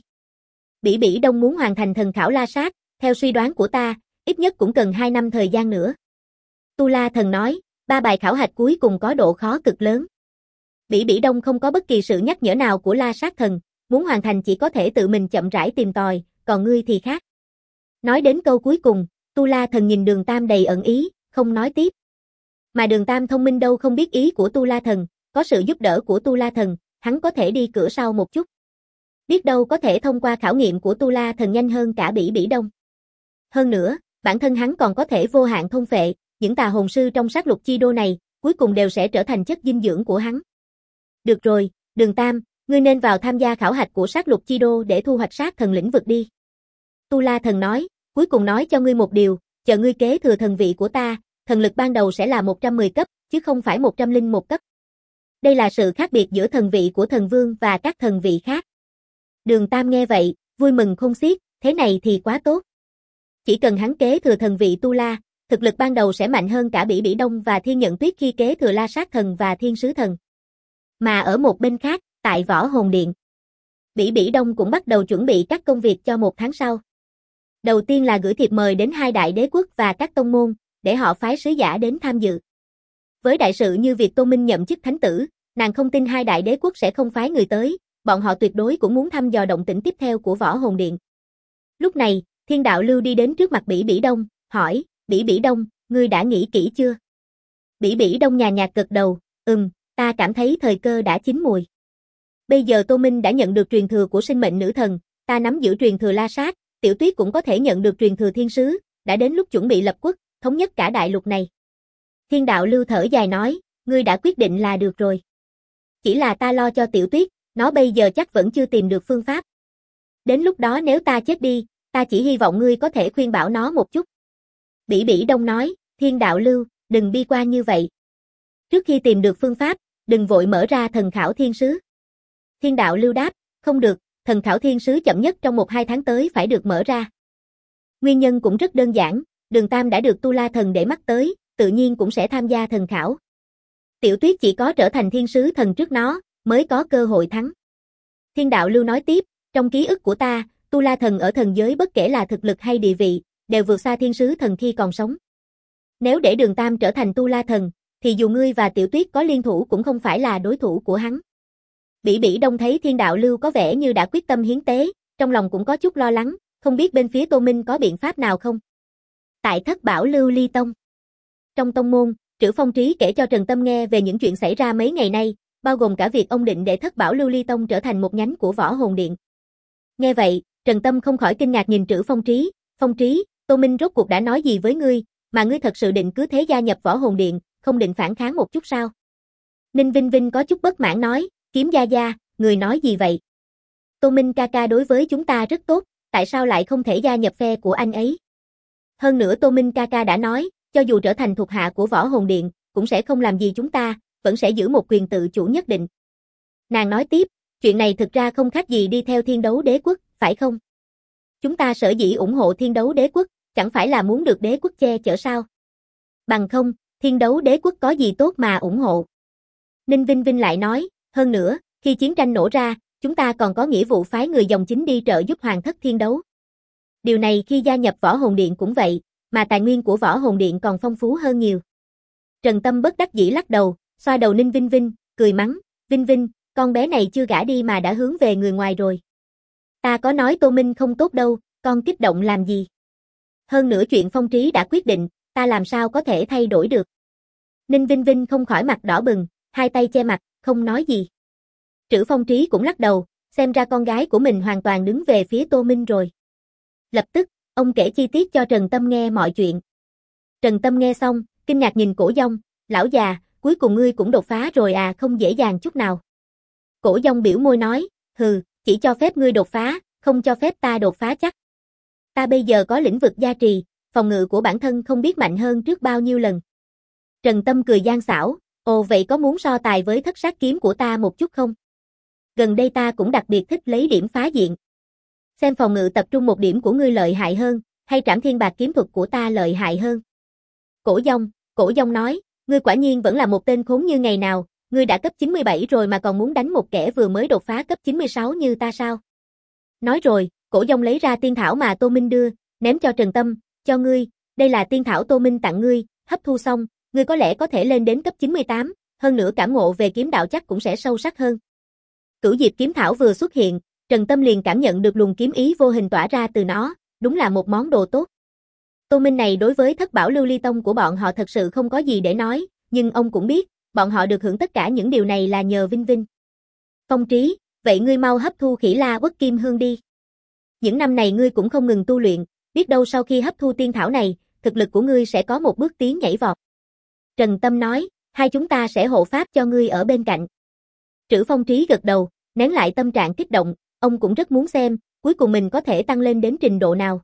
Bỉ Bỉ Đông muốn hoàn thành thần khảo La Sát, theo suy đoán của ta, ít nhất cũng cần 2 năm thời gian nữa. Tu La Thần nói, 3 bài khảo hạch cuối cùng có độ khó cực lớn. Bỉ Bỉ Đông không có bất kỳ sự nhắc nhở nào của La Sát Thần, muốn hoàn thành chỉ có thể tự mình chậm rãi tìm tòi, còn ngươi thì khác. Nói đến câu cuối cùng, Tu La Thần nhìn Đường Tam đầy ẩn ý, không nói tiếp. Mà Đường Tam thông minh đâu không biết ý của Tu La Thần, có sự giúp đỡ của Tu La Thần, hắn có thể đi cửa sau một chút. Biết đâu có thể thông qua khảo nghiệm của Tu La Thần nhanh hơn cả Bỉ Bỉ Đông. Hơn nữa, bản thân hắn còn có thể vô hạn thôn phệ, những tà hồn sư trong sát lục chi đô này, cuối cùng đều sẽ trở thành chất dinh dưỡng của hắn. Được rồi, Đường Tam, ngươi nên vào tham gia khảo hạch của sát lục chi đô để thu hoạch sát thần lĩnh vực đi. Tu La Thần nói, cuối cùng nói cho ngươi một điều, chờ ngươi kế thừa thần vị của ta, thần lực ban đầu sẽ là 110 cấp, chứ không phải 101 cấp. Đây là sự khác biệt giữa thần vị của thần vương và các thần vị khác. Đường Tam nghe vậy, vui mừng khôn xiết, thế này thì quá tốt. Chỉ cần hắn kế thừa thần vị Tu La, thực lực ban đầu sẽ mạnh hơn cả Bỉ Bỉ Đông và Thiên Nhận Tuyết khi kế thừa La Sát Thần và Thiên Sứ Thần. Mà ở một bên khác, tại Võ Hồn Điện, Bỉ Bỉ Đông cũng bắt đầu chuẩn bị các công việc cho 1 tháng sau. Đầu tiên là gửi thiệp mời đến 2 đại đế quốc và các tông môn, để họ phái sứ giả đến tham dự. Với đại sự như việc Tô Minh nhậm chức thánh tử, nàng không tin 2 đại đế quốc sẽ không phái người tới, bọn họ tuyệt đối cũng muốn thăm dò động tĩnh tiếp theo của Võ Hồn Điện. Lúc này, Thiên Đạo Lưu đi đến trước mặt Bỉ Bỉ Đông, hỏi, Bỉ Bỉ Đông, ngươi đã nghĩ kỹ chưa? Bỉ Bỉ Đông nhàn nhạt gật đầu, ta cảm thấy thời cơ đã chín mùi. Bây giờ Tô Minh đã nhận được truyền thừa của sinh mệnh nữ thần, ta nắm giữ truyền thừa La Sát, Tiểu Tuyết cũng có thể nhận được truyền thừa thiên sứ, đã đến lúc chuẩn bị lập quốc, thống nhất cả đại lục này. Thiên Đạo Lưu thở dài nói, ngươi đã quyết định là được rồi. Chỉ là ta lo cho Tiểu Tuyết, nó bây giờ chắc vẫn chưa tìm được phương pháp. Đến lúc đó nếu ta chết đi, ta chỉ hy vọng ngươi có thể khuyên bảo nó một chút. Bỉ Bỉ Đông nói, Thiên Đạo Lưu, đừng bi quan như vậy. Trước khi tìm được phương pháp, đừng vội mở ra thần khảo thiên sứ. Thiên Đạo Lưu đáp, không được, thần khảo thiên sứ chậm nhất trong 1-2 tháng tới phải được mở ra. Nguyên nhân cũng rất đơn giản, Đường Tam đã được Tu La Thần để mắt tới, tự nhiên cũng sẽ tham gia thần khảo. Tiểu Tuyết chỉ có trở thành thiên sứ thần trước nó, mới có cơ hội thắng. Thiên Đạo Lưu nói tiếp, trong ký ức của ta, Tu La Thần ở thần giới bất kể là thực lực hay địa vị, đều vượt xa thiên sứ thần khi còn sống. Nếu để Đường Tam trở thành Tu La Thần, thì dù ngươi và Tiểu Tuyết có liên thủ cũng không phải là đối thủ của hắn. Bỉ Bỉ Đông thấy Thiên Đạo Lưu có vẻ như đã quyết tâm hiến tế, trong lòng cũng có chút lo lắng, không biết bên phía Tô Minh có biện pháp nào không. Tại Thất Bảo Lưu Ly Tông. Trong tông môn, Trữ Phong Trí kể cho Trần Tâm nghe về những chuyện xảy ra mấy ngày nay, bao gồm cả việc ông định để Thất Bảo Lưu Ly Tông trở thành một nhánh của Võ Hồn Điện. Nghe vậy, Trần Tâm không khỏi kinh ngạc nhìn Trữ Phong Trí, Phong Trí, Tô Minh rốt cuộc đã nói gì với ngươi, mà ngươi thật sự định cứ thế gia nhập Võ Hồn Điện, không định phản kháng một chút sao? Ninh Vinh Vinh có chút bất mãn nói, Kiếm gia gia, người nói gì vậy? Tô Minh ca ca đối với chúng ta rất tốt, tại sao lại không thể gia nhập phe của anh ấy? Hơn nữa Tô Minh ca ca đã nói, cho dù trở thành thuộc hạ của Võ Hồn Điện, cũng sẽ không làm gì chúng ta, vẫn sẽ giữ một quyền tự chủ nhất định. Nàng nói tiếp, chuyện này thực ra không khác gì đi theo Thiên Đấu Đế Quốc, phải không? Chúng ta sở dĩ ủng hộ Thiên Đấu Đế Quốc, chẳng phải là muốn được đế quốc che chở sao? Bằng không, Thiên Đấu Đế Quốc có gì tốt mà ủng hộ? Ninh Vinh Vinh lại nói, hơn nữa, khi chiến tranh nổ ra, chúng ta còn có nghĩa vụ phái người dòng chính đi trợ giúp Hoàng thất Thiên Đấu. Điều này khi gia nhập Võ Hồn Điện cũng vậy, mà tài nguyên của Võ Hồn Điện còn phong phú hơn nhiều. Trần Tâm bất đắc dĩ lắc đầu, xoa đầu Ninh Vinh Vinh, cười mắng, Vinh Vinh, con bé này chưa gả đi mà đã hướng về người ngoài rồi. Ta có nói Tô Minh không tốt đâu, con kích động làm gì? Hơn nữa chuyện Phong Trí đã quyết định, ta làm sao có thể thay đổi được. Ninh Vinh Vinh không khỏi mặt đỏ bừng, hai tay che mặt, không nói gì. Trữ Phong Trí cũng lắc đầu, xem ra con gái của mình hoàn toàn đứng về phía Tô Minh rồi. Lập tức, ông kể chi tiết cho Trần Tâm nghe mọi chuyện. Trần Tâm nghe xong, kinh ngạc nhìn Cổ Dông, lão già, cuối cùng ngươi cũng đột phá rồi à, không dễ dàng chút nào. Cổ Dông biểu môi nói, hừ, chỉ cho phép ngươi đột phá, không cho phép ta đột phá chắc. Ta bây giờ có lĩnh vực gia trì, phòng ngự của bản thân không biết mạnh hơn trước bao nhiêu lần. Trần Tâm cười gian xảo, ồ vậy có muốn so tài với Thất Sát Kiếm của ta một chút không? Gần đây ta cũng đặc biệt thích lấy điểm phá diện. Xem phòng ngự tập trung một điểm của ngươi lợi hại hơn, hay Trảm Thiên Bạc kiếm thuật của ta lợi hại hơn. Cổ Dông nói, ngươi quả nhiên vẫn là một tên khốn như ngày nào, ngươi đã cấp 97 rồi mà còn muốn đánh một kẻ vừa mới đột phá cấp 96 như ta sao? Nói rồi, Cổ Dông lấy ra tiên thảo mà Tô Minh đưa, ném cho Trần Tâm, cho ngươi, đây là tiên thảo Tô Minh tặng ngươi, hấp thu xong, ngươi có lẽ có thể lên đến cấp 98, hơn nữa cảm ngộ về kiếm đạo chắc cũng sẽ sâu sắc hơn. Cửu Diệp kiếm thảo vừa xuất hiện, Trần Tâm liền cảm nhận được luồng kiếm ý vô hình tỏa ra từ nó, đúng là một món đồ tốt. Tô Minh này đối với Thất Bảo Lưu Ly Tông của bọn họ thật sự không có gì để nói, nhưng ông cũng biết, bọn họ được hưởng tất cả những điều này là nhờ Vinh Vinh. Phong Trí, vậy ngươi mau hấp thu Khỉ La Uất Kim Hương đi. Những năm này ngươi cũng không ngừng tu luyện, biết đâu sau khi hấp thu tiên thảo này, thực lực của ngươi sẽ có một bước tiến nhảy vọt. Trần Tâm nói, hai chúng ta sẽ hộ pháp cho ngươi ở bên cạnh. Trữ Phong Trí gật đầu, nén lại tâm trạng kích động, ông cũng rất muốn xem, cuối cùng mình có thể tăng lên đến trình độ nào.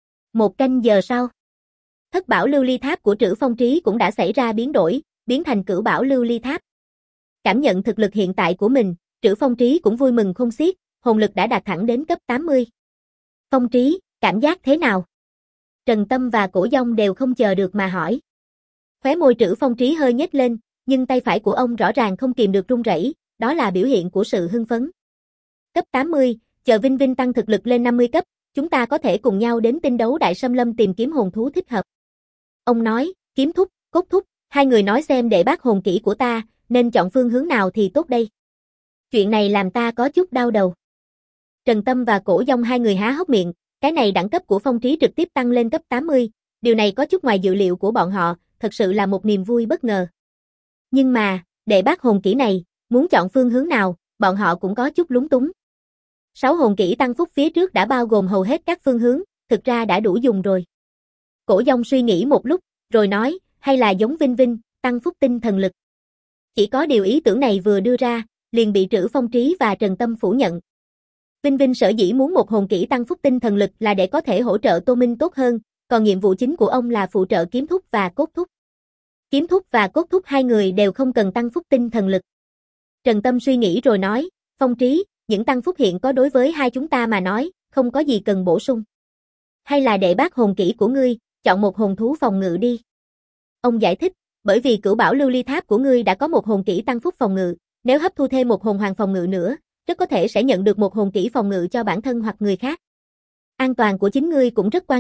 1 canh giờ sau, Thất Bảo Lưu Ly Tháp của Trữ Phong Trí cũng đã xảy ra biến đổi, biến thành Cửu Bảo Lưu Ly Tháp. Cảm nhận thực lực hiện tại của mình, Trữ Phong Trí cũng vui mừng không xiết, hồn lực đã đạt thẳng đến cấp 80. Phong Trí, cảm giác thế nào? Trần Tâm và Cổ Dông đều không chờ được mà hỏi. Khóe môi Trữ Phong Trí hơi nhếch lên, nhưng tay phải của ông rõ ràng không kìm được run rẩy, đó là biểu hiện của sự hưng phấn. Cấp 80, chờ Vinh Vinh tăng thực lực lên 50 cấp, chúng ta có thể cùng nhau đến Tinh Đấu Đại Xâm Lâm tìm kiếm hồn thú thích hợp. Ông nói, Kiếm Thúc, Cốt Thúc, hai người nói xem để bác hồn kỹ của ta, nên chọn phương hướng nào thì tốt đây. Chuyện này làm ta có chút đau đầu. Trần Tâm và Cổ Dông hai người há hốc miệng, cái này đẳng cấp của Phong Trí trực tiếp tăng lên cấp 80, điều này có chút ngoài dự liệu của bọn họ, thật sự là một niềm vui bất ngờ. Nhưng mà, để bác hồn kỹ này, muốn chọn phương hướng nào, bọn họ cũng có chút lúng túng. 6 hồn kỹ tăng phúc phía trước đã bao gồm hầu hết các phương hướng, thực ra đã đủ dùng rồi. Cổ Dông suy nghĩ một lúc, rồi nói, hay là giống Vinh Vinh, tăng phúc tinh thần lực. Chỉ có điều ý tưởng này vừa đưa ra, liền bị Trữ Phong Trí và Trần Tâm phủ nhận. Vinh Vinh sở dĩ muốn một hồn kỹ tăng phúc tinh thần lực là để có thể hỗ trợ Tô Minh tốt hơn, còn nhiệm vụ chính của ông là phụ trợ Kiếm Thúc và Cốt Thúc. Kiếm Thúc và Cốt Thúc hai người đều không cần tăng phúc tinh thần lực. Trần Tâm suy nghĩ rồi nói, Phong Trí, những tăng phúc hiện có đối với hai chúng ta mà nói, không có gì cần bổ sung. Hay là để bác hồn kỹ của ngươi, chọn một hồn thú phòng ngự đi. Ông giải thích, bởi vì Cửu Bảo Lưu Ly Tháp của ngươi đã có một hồn kỹ tăng phúc phòng ngự, nếu hấp thu thêm một hồn hoàng phòng ngự nữa, rất có thể sẽ nhận được một hồn kỹ phòng ngự cho bản thân hoặc người khác. An toàn của chính ngươi cũng rất quan trọng,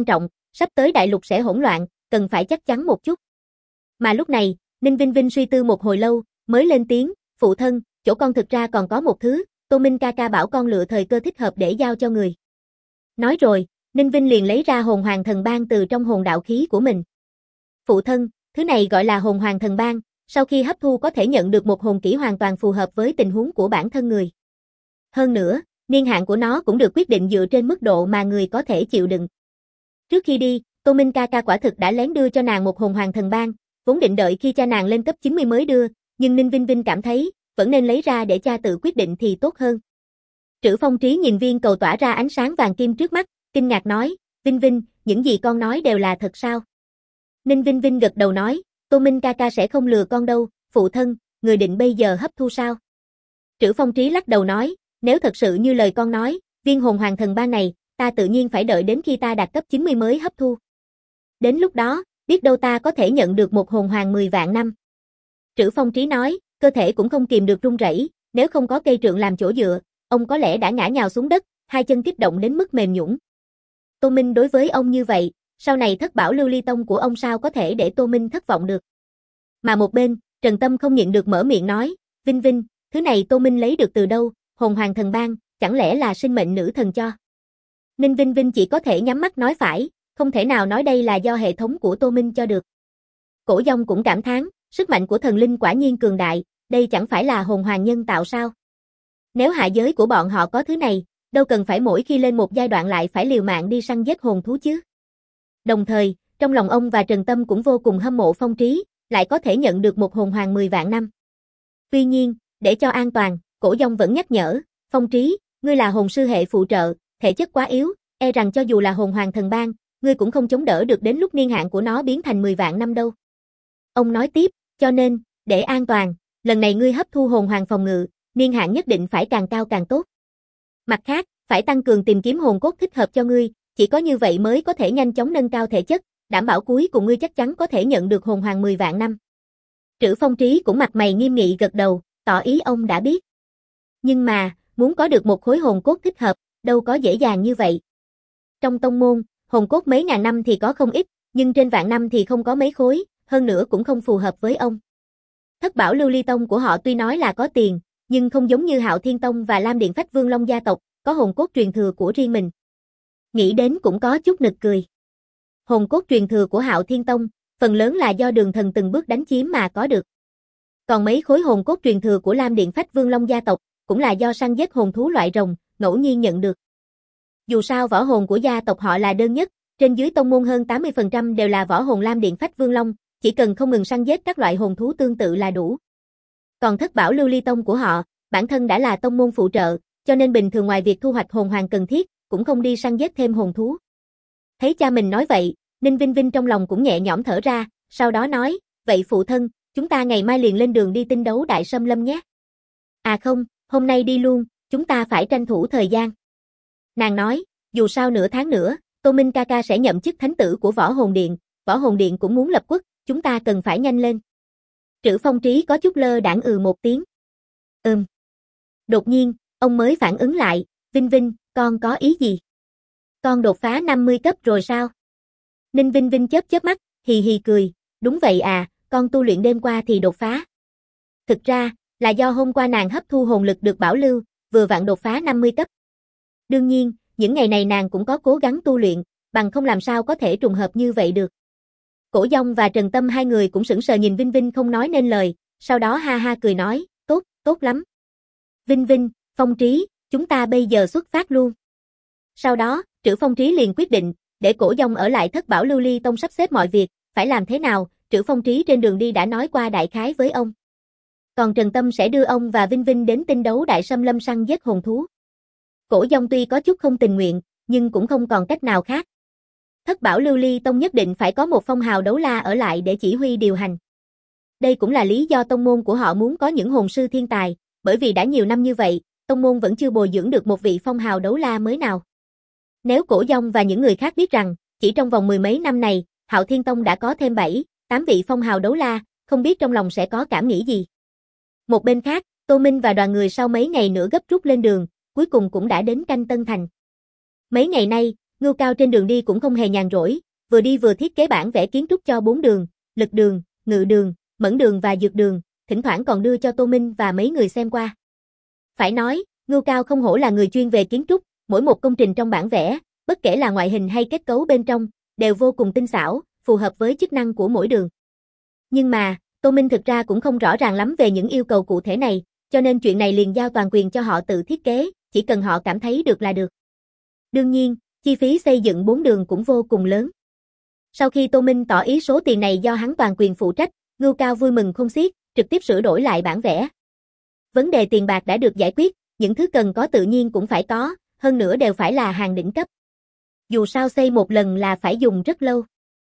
sắp tới đại lục sẽ hỗn loạn, cần phải chắc chắn một chút. Mà lúc này, Ninh Vinh Vinh suy tư một hồi lâu, mới lên tiếng, phụ thân, chỗ con thực ra còn có một thứ, Tô Minh ca ca bảo con lựa thời cơ thích hợp để giao cho người. Nói rồi, Ninh Vinh liền lấy ra hồn hoàng thần bang từ trong hồn đạo khí của mình. Phụ thân, thứ này gọi là hồn hoàng thần bang, sau khi hấp thu có thể nhận được một hồn kỹ hoàn toàn phù hợp với tình huống của bản thân người. Hơn nữa, niên hạn của nó cũng được quyết định dựa trên mức độ mà người có thể chịu đựng. Trước khi đi, Tô Minh ca ca quả thực đã lén đưa cho nàng một hồn hoàng thần bang, vốn định đợi khi cha nàng lên cấp 90 mới đưa, nhưng Ninh Vinh Vinh cảm thấy, vẫn nên lấy ra để cha tự quyết định thì tốt hơn. Trữ Phong Trí nhìn viên cầu tỏa ra ánh sáng vàng kim trước mắt, kinh ngạc nói, Vinh Vinh, những gì con nói đều là thật sao? Ninh Vinh Vinh gật đầu nói, Tô Minh ca ca sẽ không lừa con đâu, phụ thân, người định bây giờ hấp thu sao? Trữ Phong Trí lắc đầu nói, nếu thật sự như lời con nói, viên hồn hoàng thần bang này, ta tự nhiên phải đợi đến khi ta đạt cấp 90 mới hấp thu. Đến lúc đó, biết đâu ta có thể nhận được một hồn hoàng 10 vạn năm. Trữ Phong Trí nói, cơ thể cũng không kìm được run rẩy, nếu không có cây trượng làm chỗ dựa, ông có lẽ đã ngã nhào xuống đất, hai chân kích động đến mức mềm nhũn. Tô Minh đối với ông như vậy, sau này thất bảo lưu ly tông của ông sao có thể để Tô Minh thất vọng được. Mà một bên, Trần Tâm không nhịn được mở miệng nói, Vinh Vinh, thứ này Tô Minh lấy được từ đâu, hồn hoàng thần bang, chẳng lẽ là sinh mệnh nữ thần cho? Ninh Vinh Vinh chỉ có thể nhắm mắt nói phải, không thể nào nói đây là do hệ thống của Tô Minh cho được. Cổ Dông cũng cảm thán, sức mạnh của thần linh quả nhiên cường đại, đây chẳng phải là hồn hoàng nhân tạo sao? Nếu hạ giới của bọn họ có thứ này, đâu cần phải mỗi khi lên một giai đoạn lại phải liều mạng đi săn giết hồn thú chứ. Đồng thời, trong lòng ông và Trần Tâm cũng vô cùng hâm mộ Phong Trí, lại có thể nhận được một hồn hoàng 10 vạn năm. Tuy nhiên, để cho an toàn, Cổ Dông vẫn nhắc nhở, Phong Trí, ngươi là hồn sư hệ phụ trợ, thể chất quá yếu, e rằng cho dù là hồn hoàng thần bang, ngươi cũng không chống đỡ được đến lúc niên hạn của nó biến thành 10 vạn năm đâu. Ông nói tiếp, cho nên, để an toàn, lần này ngươi hấp thu hồn hoàng phòng ngự, niên hạn nhất định phải càng cao càng tốt. Mặt khác, phải tăng cường tìm kiếm hồn cốt thích hợp cho ngươi, chỉ có như vậy mới có thể nhanh chóng nâng cao thể chất, đảm bảo cuối cùng ngươi chắc chắn có thể nhận được hồn hoàng 10 vạn năm. Trữ Phong Trí cũng mặt mày nghiêm nghị gật đầu, tỏ ý ông đã biết. Nhưng mà, muốn có được một khối hồn cốt thích hợp, đâu có dễ dàng như vậy. Trong tông môn, hồn cốt mấy ngàn năm thì có không ít, nhưng trên vạn năm thì không có mấy khối, hơn nữa cũng không phù hợp với ông. Thất bảo lưu ly tông của họ tuy nói là có tiền, nhưng không giống như Hạo Thiên Tông và Lam Điện Phách Vương Long gia tộc, có hồn cốt truyền thừa của riêng mình. Nghĩ đến cũng có chút nực cười. Hồn cốt truyền thừa của Hạo Thiên Tông, phần lớn là do Đường Thần từng bước đánh chiếm mà có được. Còn mấy khối hồn cốt truyền thừa của Lam Điện Phách Vương Long gia tộc, cũng là do săn giết hồn thú loại rồng, ngẫu nhiên nhận được. Dù sao võ hồn của gia tộc họ là đơn nhất, trên dưới tông môn hơn 80% đều là võ hồn Lam Điện Phách Vương Long, chỉ cần không ngừng săn giết các loại hồn thú tương tự là đủ. Còn thất bảo lưu ly tông của họ, bản thân đã là tông môn phụ trợ, cho nên bình thường ngoài việc thu hoạch hồn hoàng cần thiết, cũng không đi săn giết thêm hồn thú. Thấy cha mình nói vậy, Ninh Vinh Vinh trong lòng cũng nhẹ nhõm thở ra, sau đó nói, vậy phụ thân, chúng ta ngày mai liền lên đường đi tinh đấu Đại Sâm Lâm nhé. À không, hôm nay đi luôn, chúng ta phải tranh thủ thời gian. Nàng nói, dù sao nửa tháng nữa, Tô Minh ca ca sẽ nhậm chức thánh tử của Võ Hồn Điện cũng muốn lập quốc, chúng ta cần phải nhanh lên. Trữ Phong Trí có chút lơ đãng một tiếng. Đột nhiên, ông mới phản ứng lại, Vinh Vinh, con có ý gì? Con đột phá 50 cấp rồi sao? Ninh Vinh Vinh chớp chớp mắt, hì hì cười, đúng vậy à, con tu luyện đêm qua thì đột phá. Thực ra, là do hôm qua nàng hấp thu hồn lực được bảo lưu, vừa vặn đột phá 50 cấp. Đương nhiên, những ngày này nàng cũng có cố gắng tu luyện, bằng không làm sao có thể trùng hợp như vậy được. Cổ Dông và Trần Tâm hai người cũng sững sờ nhìn Vinh Vinh không nói nên lời, sau đó ha ha cười nói, tốt, tốt lắm. Vinh Vinh, Phong Trí, chúng ta bây giờ xuất phát luôn. Sau đó, Trữ Phong Trí liền quyết định, để Cổ Dông ở lại thất bảo lưu ly tông sắp xếp mọi việc, phải làm thế nào, Trữ Phong Trí trên đường đi đã nói qua đại khái với ông. Còn Trần Tâm sẽ đưa ông và Vinh Vinh đến tinh đấu Đại Sâm Lâm săn giết hồn thú. Cổ Dông tuy có chút không tình nguyện, nhưng cũng không còn cách nào khác. Thất bảo lưu ly tông nhất định phải có một phong hào đấu la ở lại để chỉ huy điều hành. Đây cũng là lý do tông môn của họ muốn có những hồn sư thiên tài, bởi vì đã nhiều năm như vậy, tông môn vẫn chưa bồi dưỡng được một vị phong hào đấu la mới nào. Nếu Cổ Dông và những người khác biết rằng, chỉ trong vòng mười mấy năm này, Hạo Thiên Tông đã có thêm 7, 8 vị phong hào đấu la, không biết trong lòng sẽ có cảm nghĩ gì. Một bên khác, Tô Minh và đoàn người sau mấy ngày nữa gấp rút lên đường, cuối cùng cũng đã đến Canh Tân Thành. Mấy ngày nay, Ngưu Cao trên đường đi cũng không hề nhàn rỗi, vừa đi vừa thiết kế bản vẽ kiến trúc cho 4 đường, lực đường, ngự đường, mẫn đường và dược đường, thỉnh thoảng còn đưa cho Tô Minh và mấy người xem qua. Phải nói, Ngưu Cao không hổ là người chuyên về kiến trúc, mỗi một công trình trong bản vẽ, bất kể là ngoại hình hay kết cấu bên trong, đều vô cùng tinh xảo, phù hợp với chức năng của mỗi đường. Nhưng mà, Tô Minh thực ra cũng không rõ ràng lắm về những yêu cầu cụ thể này, cho nên chuyện này liền giao toàn quyền cho họ tự thiết kế, chỉ cần họ cảm thấy được là được. Đương nhiên, chi phí xây dựng 4 đường cũng vô cùng lớn. Sau khi Tô Minh tỏ ý số tiền này do hắn toàn quyền phụ trách, Ngưu Cao vui mừng không xiết, trực tiếp sửa đổi lại bản vẽ. Vấn đề tiền bạc đã được giải quyết, những thứ cần có tự nhiên cũng phải có, hơn nữa đều phải là hàng đỉnh cấp. Dù sao xây một lần là phải dùng rất lâu.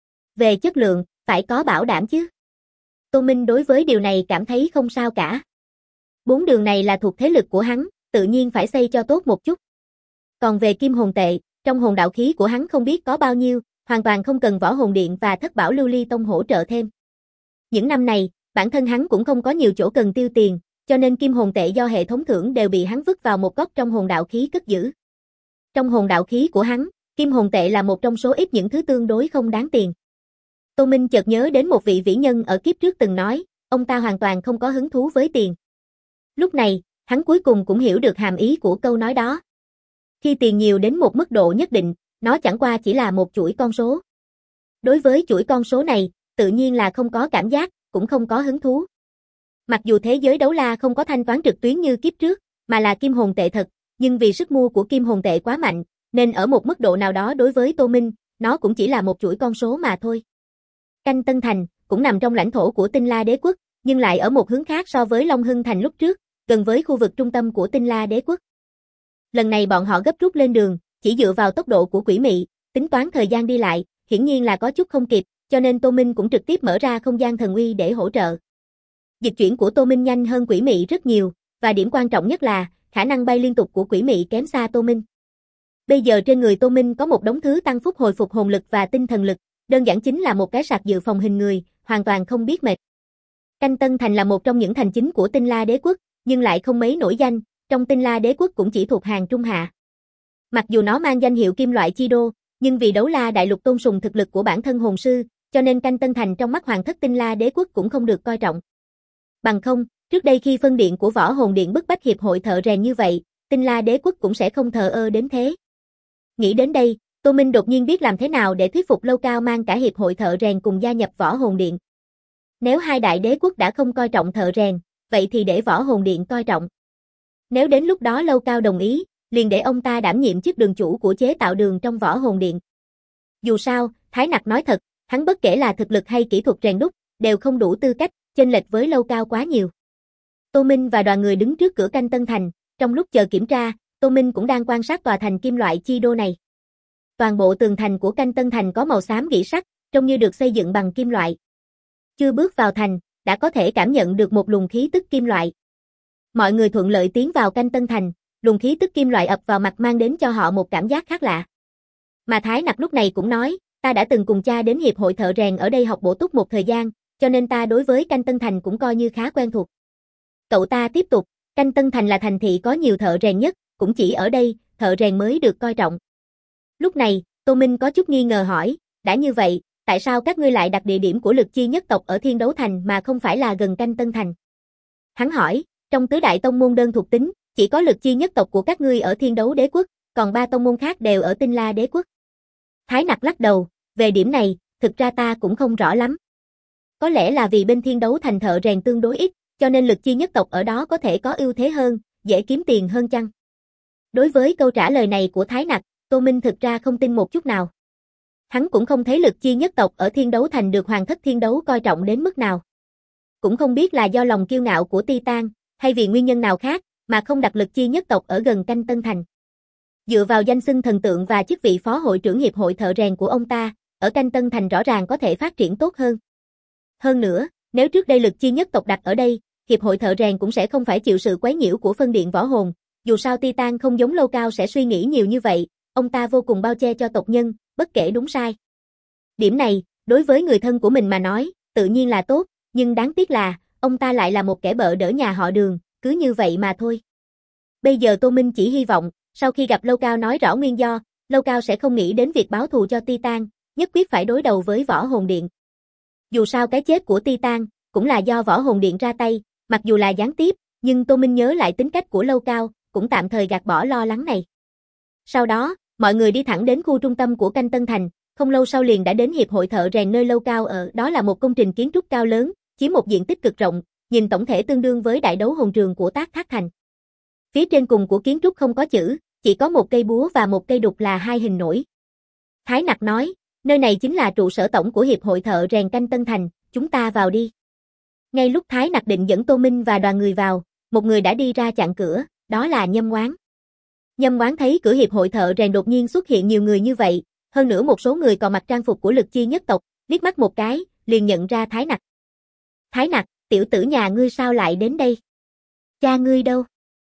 Về chất lượng, phải có bảo đảm chứ. Tô Minh đối với điều này cảm thấy không sao cả. 4 đường này là thuộc thế lực của hắn, tự nhiên phải xây cho tốt một chút. Còn về kim hồn tệ, trong hồn đạo khí của hắn không biết có bao nhiêu, hoàn toàn không cần Võ Hồn Điện và Thất Bảo Lưu Ly Tông hỗ trợ thêm. Những năm này, bản thân hắn cũng không có nhiều chỗ cần tiêu tiền, cho nên kim hồn tệ do hệ thống thưởng đều bị hắn vứt vào một góc trong hồn đạo khí cất giữ. Trong hồn đạo khí của hắn, kim hồn tệ là một trong số ít những thứ tương đối không đáng tiền. Tô Minh chợt nhớ đến một vị vĩ nhân ở kiếp trước từng nói, ông ta hoàn toàn không có hứng thú với tiền. Lúc này, hắn cuối cùng cũng hiểu được hàm ý của câu nói đó. Khi tiền nhiều đến một mức độ nhất định, nó chẳng qua chỉ là một chuỗi con số. Đối với chuỗi con số này, tự nhiên là không có cảm giác, cũng không có hứng thú. Mặc dù thế giới đấu la không có thanh toán trực tuyến như kiếp trước, mà là kim hồn tệ thật, nhưng vì sức mua của kim hồn tệ quá mạnh, nên ở một mức độ nào đó đối với Tô Minh, nó cũng chỉ là một chuỗi con số mà thôi. Canh Tân Thành cũng nằm trong lãnh thổ của Tinh La Đế quốc, nhưng lại ở một hướng khác so với Long Hưng Thành lúc trước, gần với khu vực trung tâm của Tinh La Đế quốc. Lần này bọn họ gấp rút lên đường, chỉ dựa vào tốc độ của quỷ mị, tính toán thời gian đi lại, hiển nhiên là có chút không kịp, cho nên Tô Minh cũng trực tiếp mở ra không gian thần uy để hỗ trợ. Dịch chuyển của Tô Minh nhanh hơn quỷ mị rất nhiều, và điểm quan trọng nhất là, khả năng bay liên tục của quỷ mị kém xa Tô Minh. Bây giờ trên người Tô Minh có một đống thứ tăng phúc hồi phục hồn lực và tinh thần lực, đơn giản chính là một cái sạc dự phòng hình người, hoàn toàn không biết mệt. Canh Tân Thành là một trong những thành chính của Tinh La Đế quốc, nhưng lại không mấy nổi danh, trong Tinh La Đế quốc cũng chỉ thuộc hàng trung hạ. Mặc dù nó mang danh hiệu Kim Loại Chi Đô, nhưng vì Đấu La Đại Lục tôn sùng thực lực của bản thân hồn sư, cho nên Canh Tân Thành trong mắt Hoàng thất Tinh La Đế quốc cũng không được coi trọng. Bằng không, trước đây khi phân điện của Võ Hồn Điện bức bách hiệp hội thợ rèn như vậy, Tinh La Đế quốc cũng sẽ không thờ ơ đến thế. Nghĩ đến đây, Tô Minh đột nhiên biết làm thế nào để thuyết phục Lâu Cao mang cả hiệp hội thợ rèn cùng gia nhập Võ Hồn Điện. Nếu hai đại đế quốc đã không coi trọng thợ rèn, vậy thì để Võ Hồn Điện coi trọng. Nếu đến lúc đó Lâu Cao đồng ý, liền để ông ta đảm nhiệm chức đường chủ của chế tạo đường trong Võ Hồn Điện. Dù sao, Thái Nặc nói thật, hắn bất kể là thực lực hay kỹ thuật rèn đúc, đều không đủ tư cách, chênh lệch với Lâu Cao quá nhiều. Tô Minh và đoàn người đứng trước cửa Canh Tân Thành, trong lúc chờ kiểm tra, Tô Minh cũng đang quan sát tòa thành Kim Loại Chi Đô này. Toàn bộ tường thành của Canh Tân Thành có màu xám gỉ sắt, trông như được xây dựng bằng kim loại. Chưa bước vào thành, đã có thể cảm nhận được một luồng khí tức kim loại. Mọi người thuận lợi tiến vào Canh Tân Thành, luồng khí tức kim loại ập vào mặt mang đến cho họ một cảm giác khác lạ. Mà Thái Nặc lúc này cũng nói, ta đã từng cùng cha đến hiệp hội thợ rèn ở đây học bổ túc một thời gian, cho nên ta đối với Canh Tân Thành cũng coi như khá quen thuộc. Cậu ta tiếp tục, Canh Tân Thành là thành thị có nhiều thợ rèn nhất, cũng chỉ ở đây, thợ rèn mới được coi trọng. Lúc này, Tô Minh có chút nghi ngờ hỏi, đã như vậy, tại sao các ngươi lại đặt địa điểm của Lực Chi nhất tộc ở Thiên Đấu Thành mà không phải là gần Canh Tân Thành? Hắn hỏi, trong tứ đại tông môn đơn thuộc tính, chỉ có Lực Chi nhất tộc của các ngươi ở Thiên Đấu Đế quốc, còn 3 tông môn khác đều ở Tinh La Đế quốc. Thái Nặc lắc đầu, về điểm này, thực ra ta cũng không rõ lắm. Có lẽ là vì bên Thiên Đấu Thành thợ rèn tương đối ít, cho nên Lực Chi nhất tộc ở đó có thể có ưu thế hơn, dễ kiếm tiền hơn chăng? Đối với câu trả lời này của Thái Nặc, Tô Minh thực ra không tin một chút nào. Hắn cũng không thấy Lực Chi nhất tộc ở Thiên Đấu Thành được Hoàng thất Thiên Đấu coi trọng đến mức nào. Cũng không biết là do lòng kiêu ngạo của Titan, hay vì nguyên nhân nào khác, mà không đặt Lực Chi nhất tộc ở gần Canh Tân Thành. Dựa vào danh xưng thần tượng và chức vị phó hội trưởng hiệp hội thợ rèn của ông ta, ở Canh Tân Thành rõ ràng có thể phát triển tốt hơn. Hơn nữa, nếu trước đây Lực Chi nhất tộc đặt ở đây, hiệp hội thợ rèn cũng sẽ không phải chịu sự quấy nhiễu của phân điện võ hồn, dù sao Titan không giống Lâu Cao sẽ suy nghĩ nhiều như vậy, ông ta vô cùng bao che cho tộc nhân, bất kể đúng sai. Điểm này, đối với người thân của mình mà nói, tự nhiên là tốt, nhưng đáng tiếc là, ông ta lại là một kẻ bợ đỡ nhà họ Đường, cứ như vậy mà thôi. Bây giờ Tô Minh chỉ hy vọng, sau khi gặp Lâu Cao nói rõ nguyên do, Lâu Cao sẽ không nghĩ đến việc báo thù cho Titan, nhất quyết phải đối đầu với Võ Hồn Điện. Dù sao cái chết của Titan cũng là do Võ Hồn Điện ra tay, mặc dù là gián tiếp, nhưng Tô Minh nhớ lại tính cách của Lâu Cao, cũng tạm thời gạt bỏ lo lắng này. Sau đó, mọi người đi thẳng đến khu trung tâm của Canh Tân Thành, không lâu sau liền đã đến hiệp hội thợ rèn nơi Lâu Cao ở, đó là một công trình kiến trúc cao lớn, chiếm một diện tích cực rộng, nhìn tổng thể tương đương với đại đấu hồn trường của Tác Thác Thành. Phía trên cùng của kiến trúc không có chữ, chỉ có một cây búa và một cây đục là hai hình nổi. Thái Nặc nói, nơi này chính là trụ sở tổng của hiệp hội thợ rèn Canh Tân Thành, chúng ta vào đi. Ngay lúc Thái Nặc định dẫn Tô Minh và đoàn người vào, một người đã đi ra chặn cửa, đó là Nhâm Ngoán. Nhâm Ngoán thấy cửa hiệp hội thợ rèn đột nhiên xuất hiện nhiều người như vậy, hơn nữa một số người còn mặc trang phục của Lực Chi nhất tộc, liếc mắt một cái, liền nhận ra Thái Nặc. Thái Nặc, tiểu tử nhà ngươi sao lại đến đây? Cha ngươi đâu?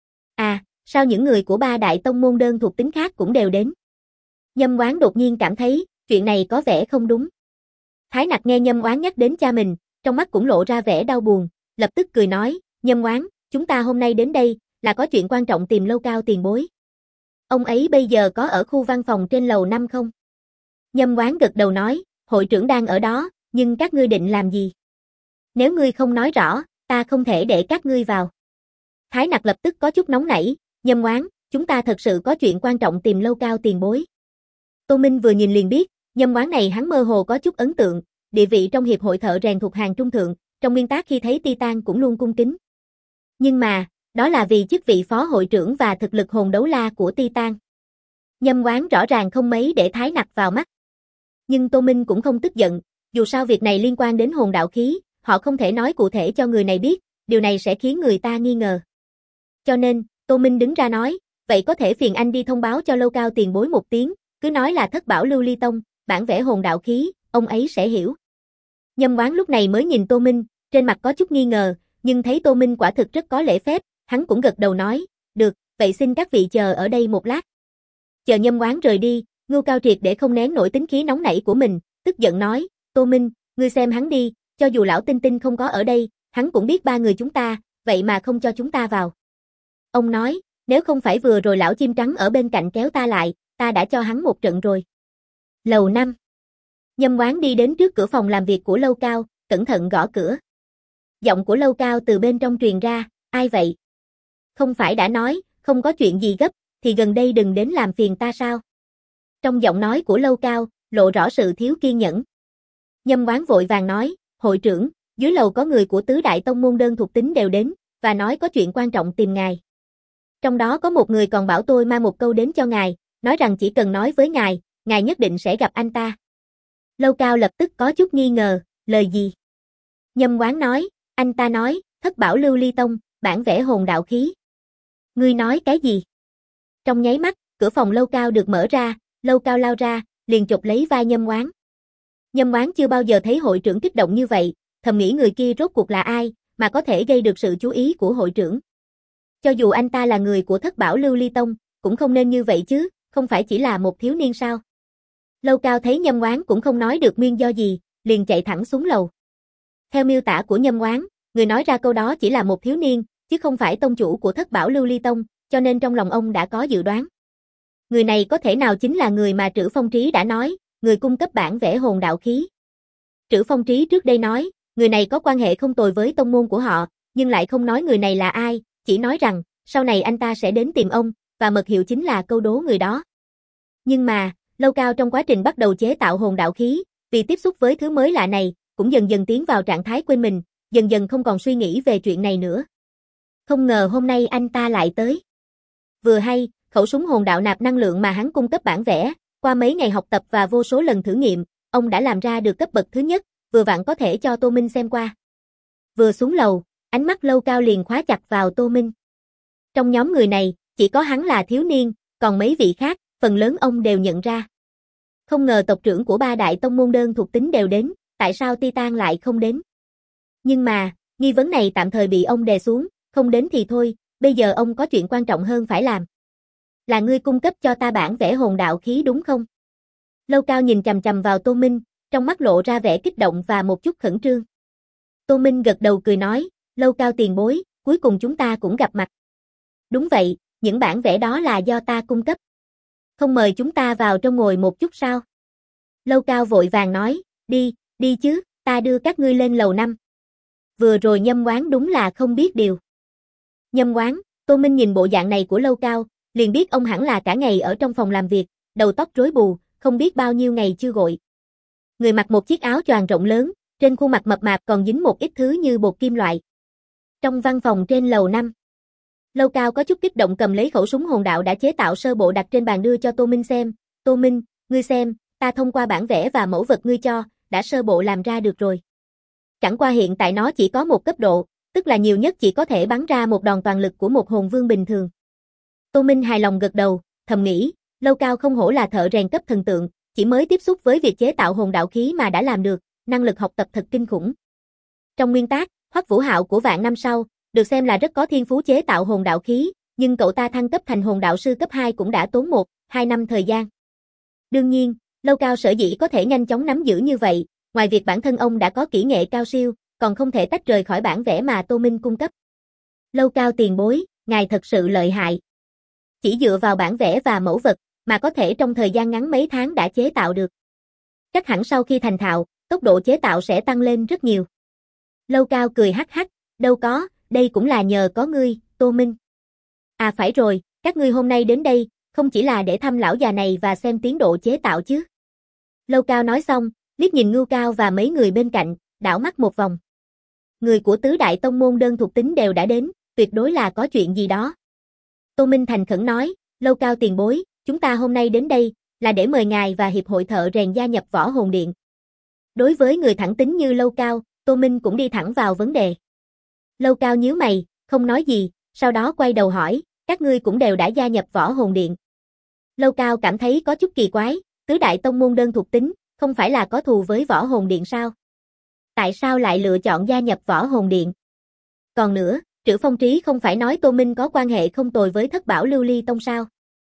À, sao những người của ba đại tông môn đơn thuộc tính khác cũng đều đến? Nhâm Oán đột nhiên cảm thấy, chuyện này có vẻ không đúng. Thái Nặc nghe Nhâm Oán nhắc đến cha mình, trong mắt cũng lộ ra vẻ đau buồn, lập tức cười nói, Nhâm Oán, chúng ta hôm nay đến đây, là có chuyện quan trọng tìm Lâu Cao tiền bối. Ông ấy bây giờ có ở khu văn phòng trên lầu 5 không? Nhâm Oán gật đầu nói, hội trưởng đang ở đó, nhưng các ngươi định làm gì? Nếu ngươi không nói rõ, ta không thể để các ngươi vào. Thái Nặc lập tức có chút nóng nảy, Nhâm Oán, chúng ta thật sự có chuyện quan trọng tìm Lâu Cao tiền bối. Tô Minh vừa nhìn liền biết, Nhâm Oán này hắn mơ hồ có chút ấn tượng, địa vị trong hiệp hội thợ rèn thuộc hàng trung thượng, trong nguyên tắc khi thấy Titan cũng luôn cung kính. Nhưng mà, đó là vì chức vị phó hội trưởng và thực lực hồn đấu la của Titan. Nhâm Oán rõ ràng không mấy để Thái Nặc vào mắt. Nhưng Tô Minh cũng không tức giận, dù sao việc này liên quan đến hồn đạo khí, họ không thể nói cụ thể cho người này biết, điều này sẽ khiến người ta nghi ngờ. Cho nên, Tô Minh đứng ra nói, vậy có thể phiền anh đi thông báo cho Lâu Cao tiền bối một tiếng, cứ nói là Thất Bảo Lưu Ly Tông, bản vẽ hồn đạo khí, ông ấy sẽ hiểu. Nhâm Oán lúc này mới nhìn Tô Minh, trên mặt có chút nghi ngờ, nhưng thấy Tô Minh quả thực rất có lễ phép, hắn cũng gật đầu nói, được, vậy xin các vị chờ ở đây một lát. Chờ Nhâm Oán rời đi, Ngưu Cao Triệt để không nén nổi tính khí nóng nảy của mình, tức giận nói, Tô Minh, ngươi xem hắn đi, cho dù lão Tinh Tinh không có ở đây, hắn cũng biết ba người chúng ta, vậy mà không cho chúng ta vào. Ông nói, nếu không phải vừa rồi lão chim trắng ở bên cạnh kéo ta lại, ta đã cho hắn một trận rồi. Lầu 5. Nhâm Oán đi đến trước cửa phòng làm việc của Lâu Cao, cẩn thận gõ cửa. Giọng của Lâu Cao từ bên trong truyền ra, ai vậy? Không phải đã nói, không có chuyện gì gấp, thì gần đây đừng đến làm phiền ta sao? Trong giọng nói của Lâu Cao, lộ rõ sự thiếu kiên nhẫn. Nhâm Oán vội vàng nói, hội trưởng, dưới lầu có người của tứ đại tông môn đơn thuộc tính đều đến, và nói có chuyện quan trọng tìm ngài. Trong đó có một người còn bảo tôi mang một câu đến cho ngài, nói rằng chỉ cần nói với ngài nhất định sẽ gặp anh ta. Lâu Cao lập tức có chút nghi ngờ, lời gì? Nhâm Oán nói, anh ta nói, Thất Bảo Lưu Ly Tông, bản vẽ hồn đạo khí. Ngươi nói cái gì? Trong nháy mắt, cửa phòng Lâu Cao được mở ra, Lâu Cao lao ra, liền chụp lấy vai Nhâm Oán. Nhâm Oán chưa bao giờ thấy hội trưởng kích động như vậy, thầm nghĩ người kia rốt cuộc là ai, mà có thể gây được sự chú ý của hội trưởng. Cho dù anh ta là người của Thất Bảo Lưu Ly Tông, cũng không nên như vậy chứ, không phải chỉ là một thiếu niên sao. Lâu Cao thấy Nhâm Oán cũng không nói được nguyên do gì, liền chạy thẳng xuống lầu. Theo miêu tả của Nhâm Oán, người nói ra câu đó chỉ là một thiếu niên, chứ không phải tông chủ của Thất Bảo Lưu Ly Tông, cho nên trong lòng ông đã có dự đoán. Người này có thể nào chính là người mà Trữ Phong Trí đã nói, người cung cấp bản vẽ hồn đạo khí. Trữ Phong Trí trước đây nói, người này có quan hệ không tồi với tông môn của họ, nhưng lại không nói người này là ai, chỉ nói rằng, sau này anh ta sẽ đến tìm ông, và mật hiệu chính là câu đố người đó. Nhưng mà, Lâu Cao trong quá trình bắt đầu chế tạo hồn đạo khí, vì tiếp xúc với thứ mới lạ này, cũng dần dần tiến vào trạng thái quên mình, dần dần không còn suy nghĩ về chuyện này nữa. Không ngờ hôm nay anh ta lại tới. Vừa hay, khẩu súng hồn đạo nạp năng lượng mà hắn cung cấp bản vẽ, qua mấy ngày học tập và vô số lần thử nghiệm, ông đã làm ra được cấp bậc thứ nhất, vừa vặn có thể cho Tô Minh xem qua. Vừa xuống lầu, ánh mắt Lâu Cao liền khóa chặt vào Tô Minh. Trong nhóm người này, chỉ có hắn là thiếu niên, còn mấy vị khác, phần lớn ông đều nhận ra. Không ngờ tộc trưởng của ba đại tông môn đơn thuộc tính đều đến, tại sao Titan lại không đến? Nhưng mà, nghi vấn này tạm thời bị ông đè xuống, không đến thì thôi, bây giờ ông có chuyện quan trọng hơn phải làm. Là ngươi cung cấp cho ta bản vẽ hồn đạo khí đúng không? Lâu Cao nhìn chằm chằm vào Tô Minh, trong mắt lộ ra vẻ kích động và một chút khẩn trương. Tô Minh gật đầu cười nói, Lâu Cao tiền bối, cuối cùng chúng ta cũng gặp mặt. Đúng vậy, những bản vẽ đó là do ta cung cấp. Không mời chúng ta vào trong ngồi một chút sao? Lâu Cao vội vàng nói, đi chứ, ta đưa các ngươi lên lầu 5. Vừa rồi Nhâm Quán đúng là không biết điều. Nhâm Quán, Tô Minh nhìn bộ dạng này của Lâu Cao, liền biết ông hẳn là cả ngày ở trong phòng làm việc, đầu tóc rối bù, không biết bao nhiêu ngày chưa gội. Người mặc một chiếc áo choàng rộng lớn, trên khuôn mặt mập mạp còn dính một ít thứ như bột kim loại. Trong văn phòng trên lầu 5, Lâu Cao có chút kích động cầm lấy khẩu súng hồn đạo đã chế tạo sơ bộ đặt trên bàn đưa cho Tô Minh xem. Tô Minh, ngươi xem, ta thông qua bản vẽ và mẫu vật ngươi cho, đã sơ bộ làm ra được rồi. Chẳng qua hiện tại nó chỉ có một cấp độ, tức là nhiều nhất chỉ có thể bắn ra một đòn toàn lực của một hồn vương bình thường. Tô Minh hài lòng gật đầu, thầm nghĩ, Lâu Cao không hổ là thợ rèn cấp thần tượng, chỉ mới tiếp xúc với việc chế tạo hồn đạo khí mà đã làm được, năng lực học tập thật kinh khủng. Trong nguyên tác, Hoắc Vũ Hạo của Vạn Năm Sau, được xem là rất có thiên phú chế tạo hồn đạo khí, nhưng cậu ta thăng cấp thành hồn đạo sư cấp 2 cũng đã tốn 1-2 năm thời gian. Đương nhiên, Lâu Cao sở dĩ có thể nhanh chóng nắm giữ như vậy, ngoài việc bản thân ông đã có kỹ nghệ cao siêu, còn không thể tách rời khỏi bản vẽ mà Tô Minh cung cấp. Lâu Cao tiền bối, ngài thật sự lợi hại. Chỉ dựa vào bản vẽ và mẫu vật, mà có thể trong thời gian ngắn mấy tháng đã chế tạo được. Chắc hẳn sau khi thành thạo, tốc độ chế tạo sẽ tăng lên rất nhiều. Lâu Cao cười hắc hắc, đâu có, đây cũng là nhờ có ngươi, Tô Minh. À phải rồi, các ngươi hôm nay đến đây, không chỉ là để thăm lão già này và xem tiến độ chế tạo chứ. Lâu Cao nói xong, liếc nhìn Ngưu Cao và mấy người bên cạnh, đảo mắt một vòng. Người của tứ đại tông môn đơn thuộc tính đều đã đến, tuyệt đối là có chuyện gì đó. Tô Minh thành khẩn nói, Lâu Cao tiền bối, chúng ta hôm nay đến đây, là để mời ngài và Hiệp hội thợ rèn gia nhập Võ Hồn Điện. Đối với người thẳng tính như Lâu Cao, Tô Minh cũng đi thẳng vào vấn đề. Lâu Cao nhíu mày, không nói gì, sau đó quay đầu hỏi, các ngươi cũng đều đã gia nhập Võ Hồn Điện. Lâu Cao cảm thấy có chút kỳ quái, tứ đại tông môn đơn thuộc tính, không phải là có thù với Võ Hồn Điện sao? Tại sao lại lựa chọn gia nhập Võ Hồn Điện? Còn nữa, Trữ Phong Trí không phải nói Tô Minh có quan hệ không tồi với Thất Bảo Lưu Ly Tông sao?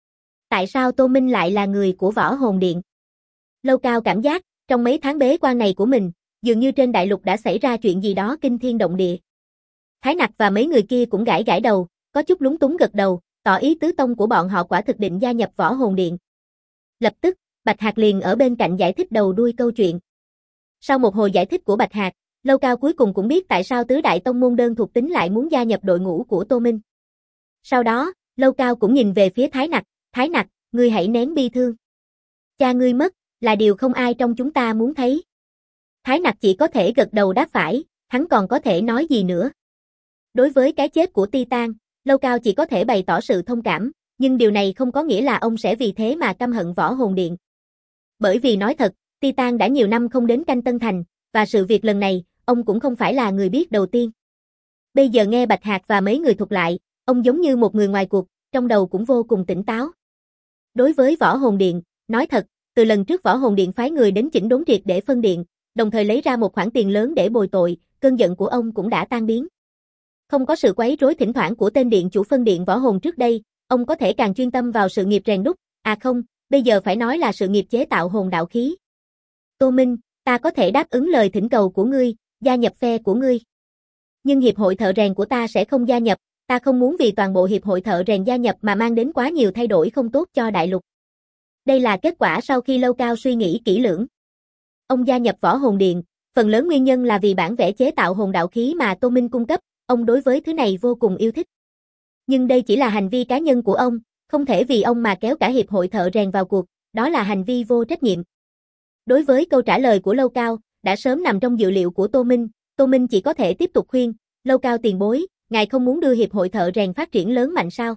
Tại sao Tô Minh lại là người của Võ Hồn Điện? Lâu Cao cảm giác, trong mấy tháng bế quan này của mình, dường như trên đại lục đã xảy ra chuyện gì đó kinh thiên động địa. Thái Nặc và mấy người kia cũng gãi gãi đầu, có chút lúng túng gật đầu, tỏ ý tứ tông của bọn họ quả thực định gia nhập Võ Hồn Điện. Lập tức, Bạch Hạc liền ở bên cạnh giải thích đầu đuôi câu chuyện. Sau một hồi giải thích của Bạch Hạc, Lâu Cao cuối cùng cũng biết tại sao tứ đại tông môn đơn thuộc tính lại muốn gia nhập đội ngũ của Tô Minh. Sau đó, Lâu Cao cũng nhìn về phía Thái Nặc, ngươi hãy nén bi thương. Cha ngươi mất, là điều không ai trong chúng ta muốn thấy. Thái Nặc chỉ có thể gật đầu đáp phải, hắn còn có thể nói gì nữa. Đối với cái chết của Titan, Lâu Cao chỉ có thể bày tỏ sự thông cảm, nhưng điều này không có nghĩa là ông sẽ vì thế mà căm hận Võ Hồn Điện. Bởi vì nói thật, Titan đã nhiều năm không đến Canh Tân Thành, và sự việc lần này, ông cũng không phải là người biết đầu tiên. Bây giờ nghe Bạch Hạc và mấy người thuật lại, ông giống như một người ngoài cuộc, trong đầu cũng vô cùng tỉnh táo. Đối với Võ Hồn Điện, nói thật, từ lần trước Võ Hồn Điện phái người đến chỉnh đốn triệt để phân điện, đồng thời lấy ra một khoản tiền lớn để bồi tội, cơn giận của ông cũng đã tan biến. Không có sự quấy rối thỉnh thoảng của tên điện chủ phân điện Võ Hồn trước đây, ông có thể càng chuyên tâm vào sự nghiệp rèn đúc, à không, bây giờ phải nói là sự nghiệp chế tạo hồn đạo khí. Tô Minh, ta có thể đáp ứng lời thỉnh cầu của ngươi, gia nhập phe của ngươi. Nhưng hiệp hội thợ rèn của ta sẽ không gia nhập, ta không muốn vì toàn bộ hiệp hội thợ rèn gia nhập mà mang đến quá nhiều thay đổi không tốt cho đại lục. Đây là kết quả sau khi Lâu Cao suy nghĩ kỹ lưỡng. Ông gia nhập Võ Hồn Điện, phần lớn nguyên nhân là vì bản vẽ chế tạo hồn đạo khí mà Tô Minh cung cấp, ông đối với thứ này vô cùng yêu thích. Nhưng đây chỉ là hành vi cá nhân của ông, không thể vì ông mà kéo cả hiệp hội thợ rèn vào cuộc, đó là hành vi vô trách nhiệm. Đối với câu trả lời của Lâu Cao, đã sớm nằm trong dự liệu của Tô Minh chỉ có thể tiếp tục khuyên, Lâu Cao tiền bối, ngài không muốn đưa hiệp hội thợ rèn phát triển lớn mạnh sao?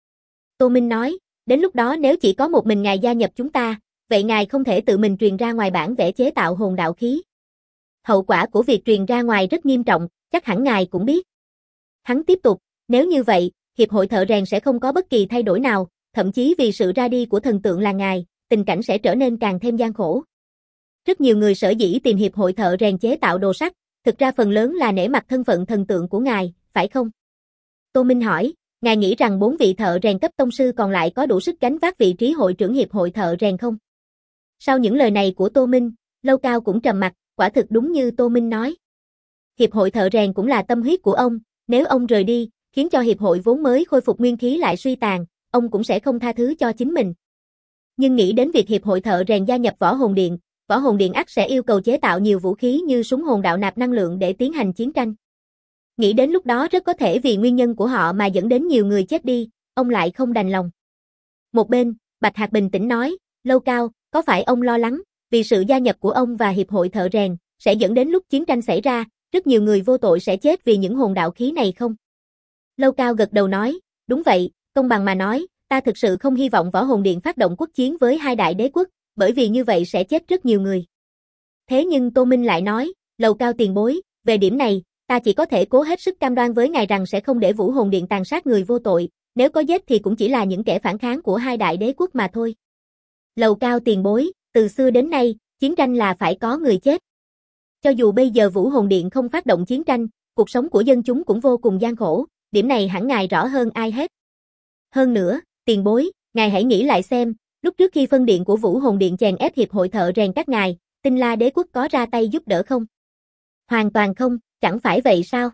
Tô Minh nói, đến lúc đó nếu chỉ có một mình ngài gia nhập chúng ta, vậy ngài không thể tự mình truyền ra ngoài bản vẽ chế tạo hồn đạo khí. Hậu quả của việc truyền ra ngoài rất nghiêm trọng, chắc hẳn ngài cũng biết. Hắn tiếp tục, nếu như vậy, hiệp hội thợ rèn sẽ không có bất kỳ thay đổi nào, thậm chí vì sự ra đi của thần tượng là ngài, tình cảnh sẽ trở nên càng thêm gian khổ. Rất nhiều người sở dĩ tìm hiệp hội thợ rèn chế tạo đồ sắt, thực ra phần lớn là nể mặt thân phận thần tượng của ngài, phải không? Tô Minh hỏi, ngài nghĩ rằng 4 vị thợ rèn cấp tông sư còn lại có đủ sức gánh vác vị trí hội trưởng hiệp hội thợ rèn không? Sau những lời này của Tô Minh, Lâu Cao cũng trầm mặt, quả thực đúng như Tô Minh nói. Hiệp hội thợ rèn cũng là tâm huyết của ông, nếu ông rời đi, khiến cho hiệp hội vốn mới khôi phục nguyên khí lại suy tàn, ông cũng sẽ không tha thứ cho chính mình. Nhưng nghĩ đến việc hiệp hội thợ rèn gia nhập Võ Hồn Điện, Võ Hồn Điện ắt sẽ yêu cầu chế tạo nhiều vũ khí như súng hồn đạo nạp năng lượng để tiến hành chiến tranh. Nghĩ đến lúc đó rất có thể vì nguyên nhân của họ mà dẫn đến nhiều người chết đi, ông lại không đành lòng. Một bên, Bạch Hạc bình tĩnh nói, Lâu Cao, có phải ông lo lắng, vì sự gia nhập của ông và Hiệp hội Thợ Rèn, sẽ dẫn đến lúc chiến tranh xảy ra, rất nhiều người vô tội sẽ chết vì những hồn đạo khí này không? Lâu Cao gật đầu nói, đúng vậy, công bằng mà nói, ta thực sự không hy vọng Võ Hồn Điện phát động quốc chiến với hai đại đế quốc, bởi vì như vậy sẽ chết rất nhiều người. Thế nhưng Tô Minh lại nói, Lầu Cao tiền bối, về điểm này, ta chỉ có thể cố hết sức cam đoan với ngài rằng sẽ không để Vũ Hồn Điện tàn sát người vô tội, nếu có giết thì cũng chỉ là những kẻ phản kháng của hai đại đế quốc mà thôi. Lầu Cao tiền bối, từ xưa đến nay, chiến tranh là phải có người chết. Cho dù bây giờ Vũ Hồn Điện không phát động chiến tranh, cuộc sống của dân chúng cũng vô cùng gian khổ, điểm này hẳn ngài rõ hơn ai hết. Hơn nữa, tiền bối, ngài hãy nghĩ lại xem, lúc trước khi phân điện của Vũ Hồn Điện chèn ép Hiệp hội Thợ Rèn các ngài, Tinh La Đế quốc có ra tay giúp đỡ không? Hoàn toàn không, chẳng phải vậy sao?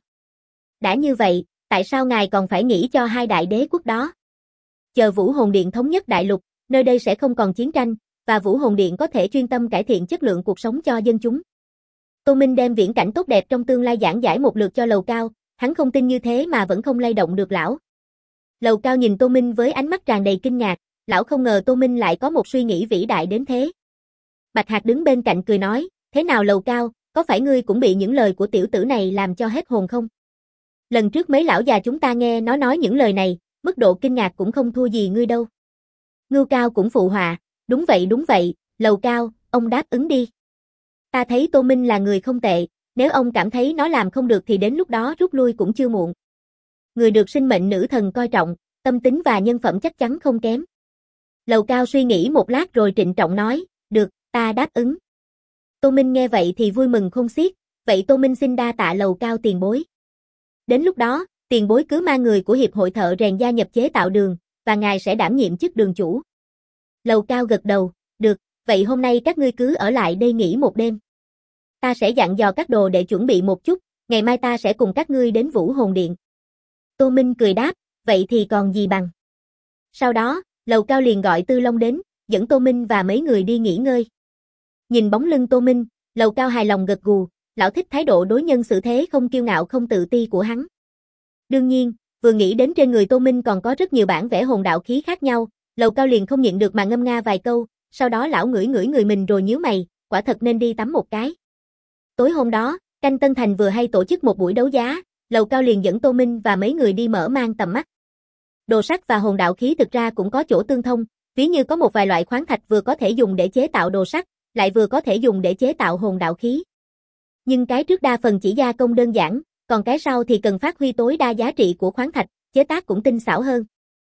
Đã như vậy, tại sao ngài còn phải nghĩ cho hai đại đế quốc đó? Chờ Vũ Hồn Điện thống nhất đại lục, nơi đây sẽ không còn chiến tranh, và Vũ Hồn Điện có thể chuyên tâm cải thiện chất lượng cuộc sống cho dân chúng. Tô Minh đem viễn cảnh tốt đẹp trong tương lai giảng giải một lượt cho Lầu Cao, hắn không tin như thế mà vẫn không lay động được lão. Lầu Cao nhìn Tô Minh với ánh mắt tràn đầy kinh ngạc, lão không ngờ Tô Minh lại có một suy nghĩ vĩ đại đến thế. Bạch Hạc đứng bên cạnh cười nói, thế nào Lầu Cao, có phải ngươi cũng bị những lời của tiểu tử này làm cho hết hồn không? Lần trước mấy lão già chúng ta nghe nó nói những lời này, mức độ kinh ngạc cũng không thua gì ngươi đâu. Ngưu Cao cũng phụ họa, đúng vậy, Lầu Cao, ông đáp ứng đi. Ta thấy Tô Minh là người không tệ, nếu ông cảm thấy nó làm không được thì đến lúc đó rút lui cũng chưa muộn. Người được sinh mệnh nữ thần coi trọng, tâm tính và nhân phẩm chắc chắn không kém. Lầu Cao suy nghĩ một lát rồi trịnh trọng nói, được, ta đáp ứng. Tô Minh nghe vậy thì vui mừng khôn xiết, vậy Tô Minh xin đa tạ Lầu Cao tiền bối. Đến lúc đó, tiền bối cứ mang người của Hiệp hội Thợ Rèn gia nhập chế tạo đường, và ngài sẽ đảm nhiệm chức đường chủ. Lầu Cao gật đầu, được, vậy hôm nay các ngươi cứ ở lại đây nghỉ một đêm. Ta sẽ dặn dò các đồ để chuẩn bị một chút, ngày mai ta sẽ cùng các ngươi đến Vũ Hồn Điện. Tô Minh cười đáp, vậy thì còn gì bằng. Sau đó, Lầu Cao liền gọi Tư Long đến, dẫn Tô Minh và mấy người đi nghỉ ngơi. Nhìn bóng lưng Tô Minh, Lầu Cao hài lòng gật gù, lão thích thái độ đối nhân xử thế không kiêu ngạo không tự ti của hắn. Đương nhiên, vừa nghĩ đến trên người Tô Minh còn có rất nhiều bản vẽ hồn đạo khí khác nhau, Lầu Cao liền không nhịn được mà ngâm nga vài câu, sau đó lão ngửi ngửi người mình rồi nhíu mày, quả thật nên đi tắm một cái. Tối hôm đó, Canh Tân Thành vừa hay tổ chức một buổi đấu giá, Lầu Cao liền dẫn Tô Minh và mấy người đi mở mang tầm mắt. Đồ sắt và hồn đạo khí thực ra cũng có chỗ tương thông, ví như có một vài loại khoáng thạch vừa có thể dùng để chế tạo đồ sắt, lại vừa có thể dùng để chế tạo hồn đạo khí. Nhưng cái trước đa phần chỉ gia công đơn giản, còn cái sau thì cần phát huy tối đa giá trị của khoáng thạch, chế tác cũng tinh xảo hơn.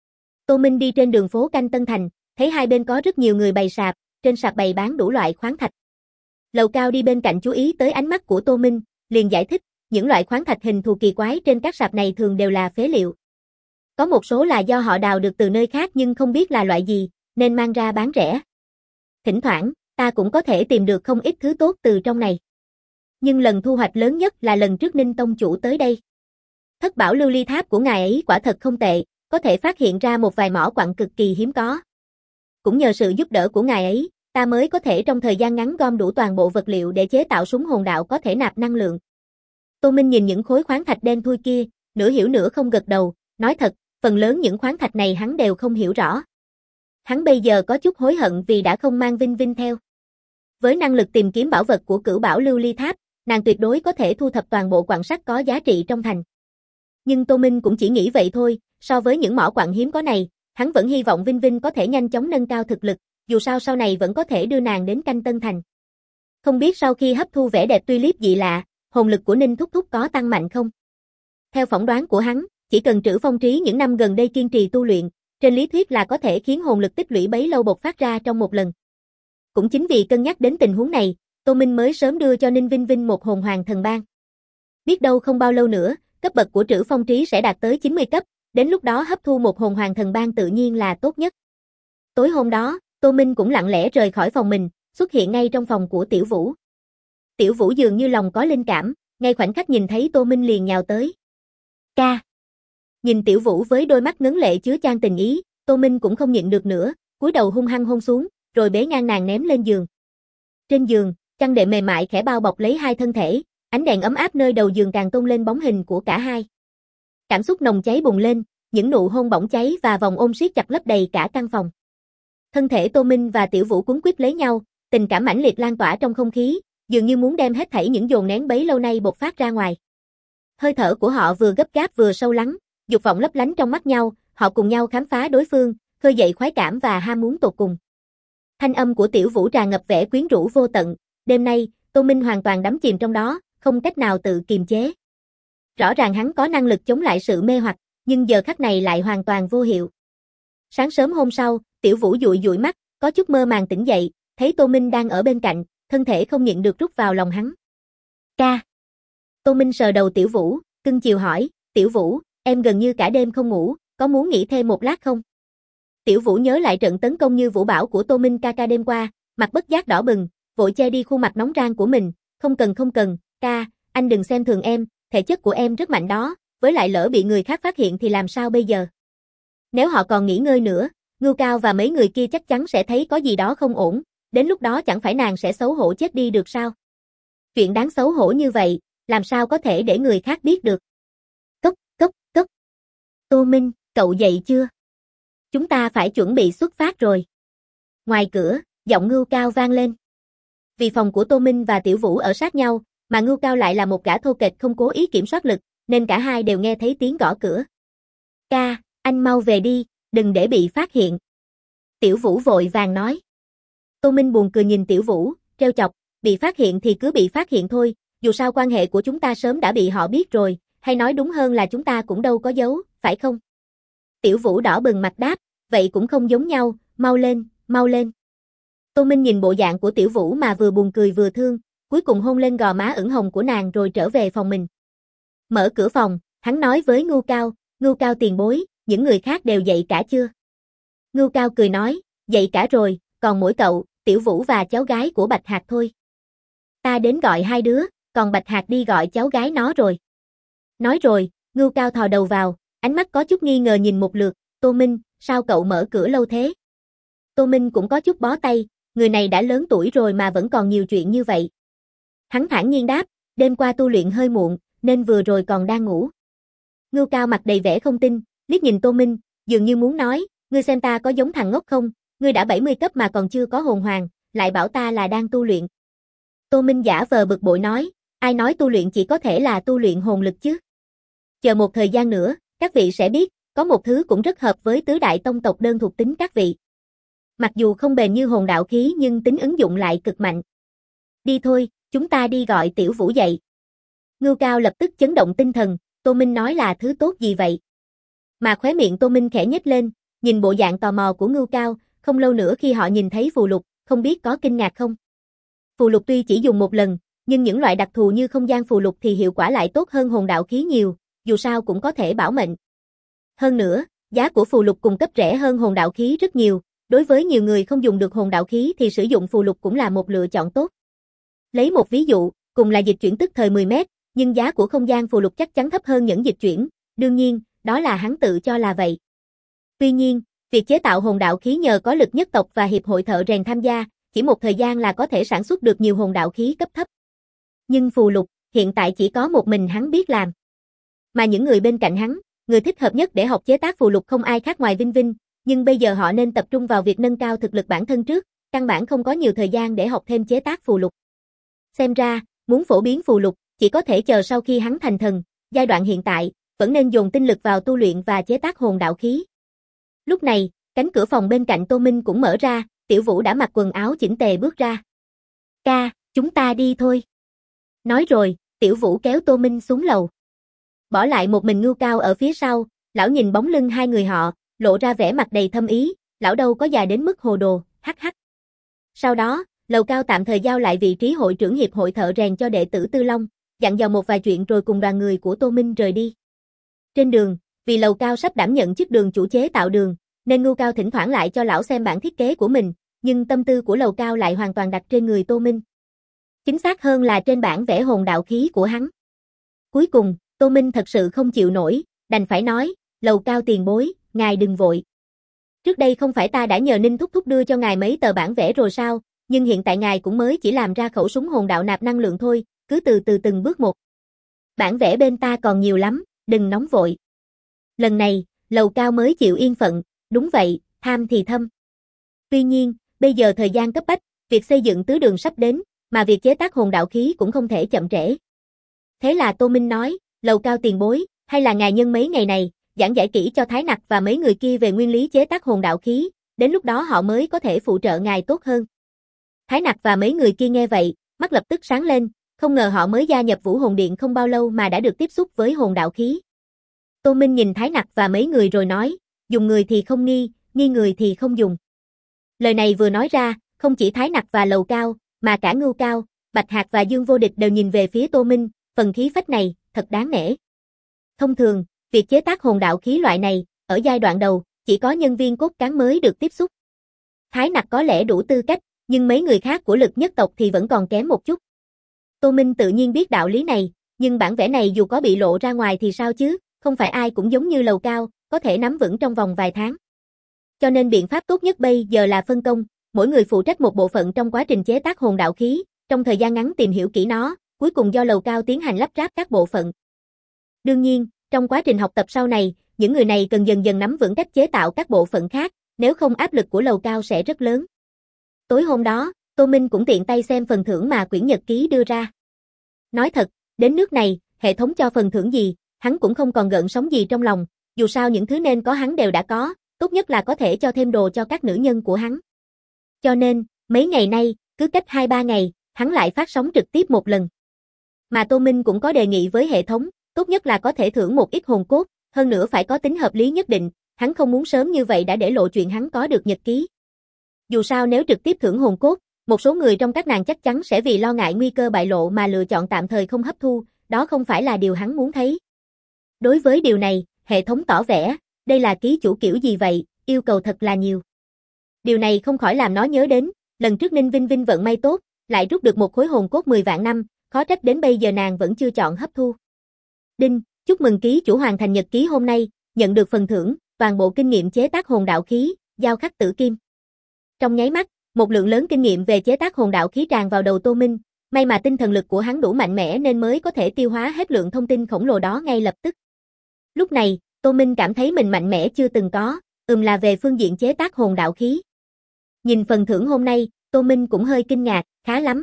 Tô Minh đi trên đường phố Canh Tân Thành, thấy hai bên có rất nhiều người bày sạp, trên sạp bày bán đủ loại khoáng thạch. Lầu Cao đi bên cạnh chú ý tới ánh mắt của Tô Minh, liền giải thích, những loại khoáng thạch hình thù kỳ quái trên các sạp này thường đều là phế liệu. Có một số là do họ đào được từ nơi khác nhưng không biết là loại gì, nên mang ra bán rẻ. Thỉnh thoảng, ta cũng có thể tìm được không ít thứ tốt từ trong này. Nhưng lần thu hoạch lớn nhất là lần trước Ninh Tông chủ tới đây. Thất bảo lưu ly tháp của ngài ấy quả thật không tệ, có thể phát hiện ra một vài mỏ quặng cực kỳ hiếm có. Cũng nhờ sự giúp đỡ của ngài ấy, ta mới có thể trong thời gian ngắn gom đủ toàn bộ vật liệu để chế tạo súng hồn đạo có thể nạp năng lượng. Tô Minh nhìn những khối khoáng thạch đen thui kia, nửa hiểu nửa không gật đầu, nói thật, phần lớn những khoáng thạch này hắn đều không hiểu rõ. Hắn bây giờ có chút hối hận vì đã không mang Vinh Vinh theo. Với năng lực tìm kiếm bảo vật của Cửu Bảo Lưu Ly Tháp, nàng tuyệt đối có thể thu thập toàn bộ quặng sắt có giá trị trong thành. Nhưng Tô Minh cũng chỉ nghĩ vậy thôi, so với những mỏ quặng hiếm có này, hắn vẫn hy vọng Vinh Vinh có thể nhanh chóng nâng cao thực lực, dù sao sau này vẫn có thể đưa nàng đến Canh Tân Thành. Không biết sau khi hấp thu vẻ đẹp tulip dị lạ, hồn lực của Ninh Thúc Thúc có tăng mạnh không? Theo phỏng đoán của hắn, chỉ cần Trữ Phong Trí những năm gần đây kiên trì tu luyện, trên lý thuyết là có thể khiến hồn lực tích lũy bấy lâu bộc phát ra trong một lần. Cũng chính vì cân nhắc đến tình huống này, Tô Minh mới sớm đưa cho Ninh Vinh Vinh một hồn hoàng thần ban. Biết đâu không bao lâu nữa, cấp bậc của Trữ Phong Trí sẽ đạt tới 90 cấp, đến lúc đó hấp thu một hồn hoàng thần ban tự nhiên là tốt nhất. Tối hôm đó, Tô Minh cũng lặng lẽ rời khỏi phòng mình, xuất hiện ngay trong phòng của Tiểu Vũ. Tiểu Vũ dường như lòng có linh cảm, ngay khoảnh khắc nhìn thấy Tô Minh liền nhào tới. Ca. Nhìn Tiểu Vũ với đôi mắt ngấn lệ chứa chan tình ý, Tô Minh cũng không nhịn được nữa, cúi đầu hung hăng hôn xuống, rồi bế ngang nàng ném lên giường. Trên giường, chăn đệm mềm mại khẽ bao bọc lấy hai thân thể, ánh đèn ấm áp nơi đầu giường càng tôn lên bóng hình của cả hai. Cảm xúc nồng cháy bùng lên, những nụ hôn bỏng cháy và vòng ôm siết chặt lấp đầy cả căn phòng. Thân thể Tô Minh và Tiểu Vũ quấn quýt lấy nhau, tình cảm mãnh liệt lan tỏa trong không khí, dường như muốn đem hết thảy những dồn nén bấy lâu nay bộc phát ra ngoài. Hơi thở của họ vừa gấp gáp vừa sâu lắng, dục vọng lấp lánh trong mắt nhau, họ cùng nhau khám phá đối phương, khơi dậy khoái cảm và ham muốn tột cùng. Thanh âm của Tiểu Vũ tràn ngập vẻ quyến rũ vô tận, đêm nay, Tô Minh hoàn toàn đắm chìm trong đó, không cách nào tự kiềm chế. Rõ ràng hắn có năng lực chống lại sự mê hoặc, nhưng giờ khắc này lại hoàn toàn vô hiệu. Sáng sớm hôm sau, Tiểu Vũ dụi dụi mắt, có chút mơ màng tỉnh dậy, thấy Tô Minh đang ở bên cạnh, thân thể không nhịn được rút vào lòng hắn. Ca. Tô Minh sờ đầu Tiểu Vũ, cưng chiều hỏi, Tiểu Vũ, em gần như cả đêm không ngủ, có muốn nghỉ thêm một lát không? Tiểu Vũ nhớ lại trận tấn công như vũ bão của Tô Minh ca đêm qua, mặt bất giác đỏ bừng, vội che đi khuôn mặt nóng rang của mình, không cần, ca, anh đừng xem thường em, thể chất của em rất mạnh đó, với lại lỡ bị người khác phát hiện thì làm sao bây giờ? Nếu họ còn nghỉ ngơi nữa, Ngưu Cao và mấy người kia chắc chắn sẽ thấy có gì đó không ổn, đến lúc đó chẳng phải nàng sẽ xấu hổ chết đi được sao? Chuyện đáng xấu hổ như vậy, làm sao có thể để người khác biết được? Cốc. Tô Minh, cậu dậy chưa? Chúng ta phải chuẩn bị xuất phát rồi. Ngoài cửa, giọng Ngưu Cao vang lên. Vì phòng của Tô Minh và Tiểu Vũ ở sát nhau, mà Ngưu Cao lại là một gã thô kệch không cố ý kiểm soát lực, nên cả hai đều nghe thấy tiếng gõ cửa. Ca, anh mau về đi, đừng để bị phát hiện. Tiểu Vũ vội vàng nói. Tô Minh buồn cười nhìn Tiểu Vũ, trêu chọc, bị phát hiện thì cứ bị phát hiện thôi, dù sao quan hệ của chúng ta sớm đã bị họ biết rồi, hay nói đúng hơn là chúng ta cũng đâu có giấu, phải không? Tiểu Vũ đỏ bừng mặt đáp, vậy cũng không giống nhau, mau lên. Tô Minh nhìn bộ dạng của Tiểu Vũ mà vừa buồn cười vừa thương, cuối cùng hôn lên gò má ửng hồng của nàng rồi trở về phòng mình. Mở cửa phòng, hắn nói với Ngưu Cao tiền bối, những người khác đều dậy cả chưa? Ngưu Cao cười nói, dậy cả rồi, còn mỗi cậu, Tiểu Vũ và cháu gái của Bạch Hạc thôi. Ta đến gọi hai đứa, còn Bạch Hạc đi gọi cháu gái nó rồi. Nói rồi, Ngưu Cao thò đầu vào, ánh mắt có chút nghi ngờ nhìn một lượt, Tô Minh, sao cậu mở cửa lâu thế? Tô Minh cũng có chút bó tay, người này đã lớn tuổi rồi mà vẫn còn nhiều chuyện như vậy. Hắn thản nhiên đáp, đêm qua tu luyện hơi muộn, nên vừa rồi còn đang ngủ. Ngưu Cao mặt đầy vẻ không tin, liếc nhìn Tô Minh, dường như muốn nói, ngươi xem ta có giống thằng ngốc không, ngươi đã 70 cấp mà còn chưa có hồn hoàng, lại bảo ta là đang tu luyện. Tô Minh giả vờ bực bội nói, ai nói tu luyện chỉ có thể là tu luyện hồn lực chứ? Chờ một thời gian nữa, các vị sẽ biết, có một thứ cũng rất hợp với tứ đại tông tộc đơn thuộc tính các vị. Mặc dù không bền như hồn đạo khí nhưng tính ứng dụng lại cực mạnh. Đi thôi, chúng ta đi gọi Tiểu Vũ dậy. Ngưu Cao lập tức chấn động tinh thần, Tô Minh nói là thứ tốt gì vậy? Mà khóe miệng Tô Minh khẽ nhếch lên, nhìn bộ dạng tò mò của Ngưu Cao, không lâu nữa khi họ nhìn thấy phù lục, không biết có kinh ngạc không? Phù lục tuy chỉ dùng một lần, nhưng những loại đặc thù như không gian phù lục thì hiệu quả lại tốt hơn hồn đạo khí nhiều, dù sao cũng có thể bảo mệnh. Hơn nữa, giá của phù lục cung cấp rẻ hơn hồn đạo khí rất nhiều, đối với nhiều người không dùng được hồn đạo khí thì sử dụng phù lục cũng là một lựa chọn tốt. Lấy một ví dụ, cùng là dịch chuyển tức thời 10 mét, nhưng giá của không gian phù lục chắc chắn thấp hơn những dịch chuyển, đương nhiên, đó là hắn tự cho là vậy. Tuy nhiên, việc chế tạo hồn đạo khí nhờ có lực nhất tộc và hiệp hội thợ rèn tham gia, chỉ một thời gian là có thể sản xuất được nhiều hồn đạo khí cấp thấp. Nhưng phù lục, hiện tại chỉ có một mình hắn biết làm. Mà những người bên cạnh hắn, người thích hợp nhất để học chế tác phù lục không ai khác ngoài Vinh Vinh, nhưng bây giờ họ nên tập trung vào việc nâng cao thực lực bản thân trước, căn bản không có nhiều thời gian để học thêm chế tác phù lục. Xem ra, muốn phổ biến phù lục, chỉ có thể chờ sau khi hắn thành thần, giai đoạn hiện tại, vẫn nên dồn tinh lực vào tu luyện và chế tác hồn đạo khí. Lúc này, cánh cửa phòng bên cạnh Tô Minh cũng mở ra, Tiểu Vũ đã mặc quần áo chỉnh tề bước ra. Ca, chúng ta đi thôi. Nói rồi, Tiểu Vũ kéo Tô Minh xuống lầu. Bỏ lại một mình Ngưu Cao ở phía sau, lão nhìn bóng lưng hai người họ, lộ ra vẻ mặt đầy thâm ý, lão đâu có già đến mức hồ đồ, hắc hắc. Sau đó, Lầu Cao tạm thời giao lại vị trí hội trưởng hiệp hội thợ rèn cho đệ tử Tư Long, dặn dò một vài chuyện rồi cùng đoàn người của Tô Minh rời đi. Trên đường, vì Lầu Cao sắp đảm nhận chức đường chủ chế tạo đường, nên Ngưu Cao thỉnh thoảng lại cho lão xem bản thiết kế của mình, nhưng tâm tư của Lầu Cao lại hoàn toàn đặt trên người Tô Minh. Chính xác hơn là trên bản vẽ hồn đạo khí của hắn. Cuối cùng, Tô Minh thật sự không chịu nổi, đành phải nói, Lầu Cao tiền bối, ngài đừng vội. Trước đây không phải ta đã nhờ Ninh Thúc Thúc đưa cho ngài mấy tờ bản vẽ rồi sao, nhưng hiện tại ngài cũng mới chỉ làm ra khẩu súng hồn đạo nạp năng lượng thôi, cứ từ từ từng bước một. Bản vẽ bên ta còn nhiều lắm, đừng nóng vội. Lần này, Lầu Cao mới chịu yên phận, đúng vậy, tham thì thâm. Tuy nhiên, bây giờ thời gian cấp bách, việc xây dựng tứ đường sắp đến, mà việc chế tác hồn đạo khí cũng không thể chậm trễ. Thế là Tô Minh nói, Lầu Cao tiền bối, hay là ngài nhân mấy ngày này, giảng giải kỹ cho Thái Nặc và mấy người kia về nguyên lý chế tác hồn đạo khí, đến lúc đó họ mới có thể phụ trợ ngài tốt hơn. Thái Nặc và mấy người kia nghe vậy, mắt lập tức sáng lên, không ngờ họ mới gia nhập Vũ Hồn Điện không bao lâu mà đã được tiếp xúc với hồn đạo khí. Tô Minh nhìn Thái Nặc và mấy người rồi nói, dùng người thì không nghi, nghi người thì không dùng. Lời này vừa nói ra, không chỉ Thái Nặc và Lầu Cao, mà cả Ngưu Cao, Bạch Hạc và Dương Vô Địch đều nhìn về phía Tô Minh, phần khí phách này, thật đáng nể. Thông thường, việc chế tác hồn đạo khí loại này, ở giai đoạn đầu, chỉ có nhân viên cốt cán mới được tiếp xúc. Thái Nặc có lẽ đủ tư cách, nhưng mấy người khác của Lực Nhất tộc thì vẫn còn kém một chút. Tô Minh tự nhiên biết đạo lý này, nhưng bản vẽ này dù có bị lộ ra ngoài thì sao chứ, không phải ai cũng giống như Lầu Cao, có thể nắm vững trong vòng vài tháng. Cho nên biện pháp tốt nhất bây giờ là phân công, mỗi người phụ trách một bộ phận trong quá trình chế tác hồn đạo khí, trong thời gian ngắn tìm hiểu kỹ nó, cuối cùng do Lầu Cao tiến hành lắp ráp các bộ phận. Đương nhiên, trong quá trình học tập sau này, những người này cần dần dần nắm vững cách chế tạo các bộ phận khác, nếu không áp lực của Lầu Cao sẽ rất lớn. Tối hôm đó, Tô Minh cũng tiện tay xem phần thưởng mà quyển nhật ký đưa ra. Nói thật, đến nước này, hệ thống cho phần thưởng gì, hắn cũng không còn gợn sóng gì trong lòng, dù sao những thứ nên có hắn đều đã có, tốt nhất là có thể cho thêm đồ cho các nữ nhân của hắn. Cho nên, mấy ngày nay, cứ cách 2-3 ngày, hắn lại phát sóng trực tiếp một lần. Mà Tô Minh cũng có đề nghị với hệ thống, tốt nhất là có thể thưởng một ít hồn cốt, hơn nữa phải có tính hợp lý nhất định, hắn không muốn sớm như vậy đã để lộ chuyện hắn có được nhật ký. Dù sao nếu trực tiếp thưởng hồn cốt, một số người trong các nàng chắc chắn sẽ vì lo ngại nguy cơ bại lộ mà lựa chọn tạm thời không hấp thu, đó không phải là điều hắn muốn thấy. Đối với điều này, hệ thống tỏ vẻ, đây là ký chủ kiểu gì vậy, yêu cầu thật là nhiều. Điều này không khỏi làm nó nhớ đến, lần trước Ninh Vinh Vinh vận may tốt, lại rút được một khối hồn cốt 10 vạn năm, khó trách đến bây giờ nàng vẫn chưa chọn hấp thu. Đinh, chúc mừng ký chủ hoàn thành nhật ký hôm nay, nhận được phần thưởng, toàn bộ kinh nghiệm chế tác hồn đạo khí, giao khắc tử kim. Trong nháy mắt, một lượng lớn kinh nghiệm về chế tác hồn đạo khí tràn vào đầu Tô Minh, may mà tinh thần lực của hắn đủ mạnh mẽ nên mới có thể tiêu hóa hết lượng thông tin khổng lồ đó ngay lập tức. Lúc này, Tô Minh cảm thấy mình mạnh mẽ chưa từng có, là về phương diện chế tác hồn đạo khí. Nhìn phần thưởng hôm nay, Tô Minh cũng hơi kinh ngạc, khá lắm.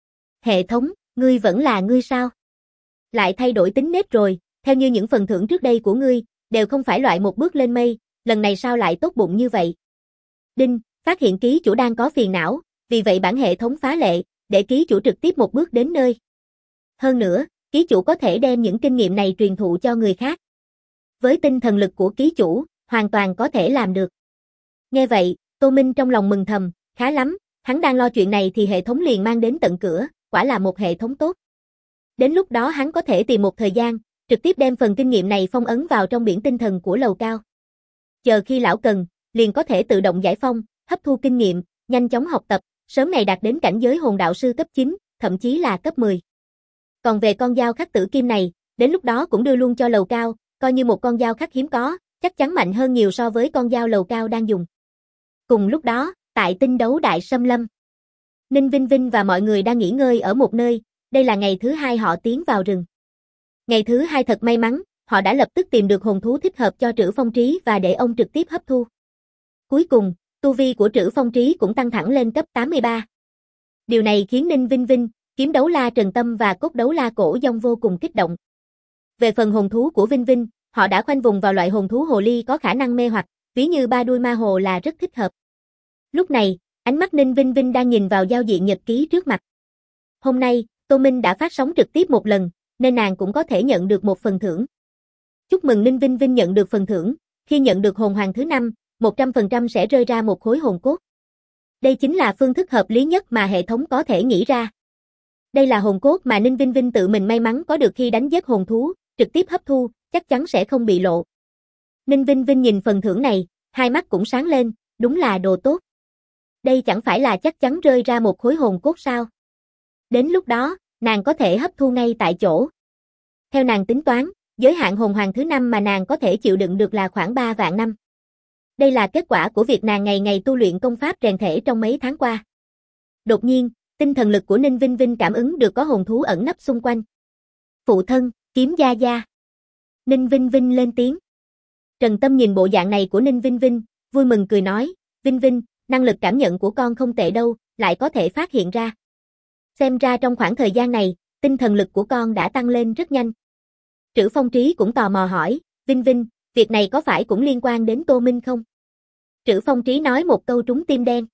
Hệ thống, ngươi vẫn là ngươi sao? Lại thay đổi tính nết rồi, theo như những phần thưởng trước đây của ngươi, đều không phải loại một bước lên mây, lần này sao lại tốt bụng như vậy? Đinh, phát hiện ký chủ đang có phiền não, vì vậy bản hệ thống phá lệ, để ký chủ trực tiếp một bước đến nơi. Hơn nữa, ký chủ có thể đem những kinh nghiệm này truyền thụ cho người khác. Với tinh thần lực của ký chủ, hoàn toàn có thể làm được. Nghe vậy, Tô Minh trong lòng mừng thầm, khá lắm, hắn đang lo chuyện này thì hệ thống liền mang đến tận cửa, quả là một hệ thống tốt. Đến lúc đó hắn có thể tìm một thời gian, trực tiếp đem phần kinh nghiệm này phong ấn vào trong biển tinh thần của Lầu Cao. Chờ khi lão cần, liền có thể tự động giải phong, hấp thu kinh nghiệm, nhanh chóng học tập, sớm ngày đạt đến cảnh giới hồn đạo sư cấp 9, thậm chí là cấp 10. Còn về con dao khắc tử kim này, đến lúc đó cũng đưa luôn cho Lầu Cao, coi như một con dao khắc hiếm có, chắc chắn mạnh hơn nhiều so với con dao Lầu Cao đang dùng. Cùng lúc đó, tại tinh đấu đại xâm lâm, Ninh Vinh Vinh và mọi người đang nghỉ ngơi ở một nơi, đây là ngày thứ 2 họ tiến vào rừng. Ngày thứ 2 thật may mắn, họ đã lập tức tìm được hồn thú thích hợp cho Trữ Phong Trí và để ông trực tiếp hấp thu. Cuối cùng, tu vi của Trữ Phong Trí cũng tăng thẳng lên cấp 83. Điều này khiến Ninh Vinh Vinh, Kiếm Đấu La Trần Tâm và Cốt Đấu La Cổ Dông vô cùng kích động. Về phần hồn thú của Vinh Vinh, họ đã khoanh vùng vào loại hồn thú hồ ly có khả năng mê hoặc, ví như ba đuôi ma hồ là rất thích hợp. Lúc này, ánh mắt Ninh Vinh Vinh đang nhìn vào giao diện nhật ký trước mặt. Hôm nay, Tô Minh đã phát sóng trực tiếp một lần, nên nàng cũng có thể nhận được một phần thưởng. Chúc mừng Ninh Vinh Vinh nhận được phần thưởng, khi nhận được hồn hoàng thứ 5, 100% sẽ rơi ra một khối hồn cốt. Đây chính là phương thức hợp lý nhất mà hệ thống có thể nghĩ ra. Đây là hồn cốt mà Ninh Vinh Vinh tự mình may mắn có được khi đánh giết hồn thú, trực tiếp hấp thu, chắc chắn sẽ không bị lộ. Ninh Vinh Vinh nhìn phần thưởng này, hai mắt cũng sáng lên, đúng là đồ tốt. Đây chẳng phải là chắc chắn rơi ra một khối hồn cốt sao? Đến lúc đó, nàng có thể hấp thu ngay tại chỗ. Theo nàng tính toán, giới hạn hồn hoàng thứ 5 mà nàng có thể chịu đựng được là khoảng 3 vạn năm. Đây là kết quả của việc nàng ngày ngày tu luyện công pháp rèn thể trong mấy tháng qua. Đột nhiên, tinh thần lực của Ninh Vinh Vinh cảm ứng được có hồn thú ẩn nấp xung quanh. Phụ thân, Kiếm Gia Gia. Ninh Vinh Vinh lên tiếng. Trần Tâm nhìn bộ dạng này của Ninh Vinh Vinh, vui mừng cười nói, Vinh Vinh, năng lực cảm nhận của con không tệ đâu, lại có thể phát hiện ra. Xem ra trong khoảng thời gian này, tinh thần lực của con đã tăng lên rất nhanh. Trữ Phong Trí cũng tò mò hỏi, Vinh Vinh, việc này có phải cũng liên quan đến Tô Minh không? Trữ Phong Trí nói một câu trúng tim đen.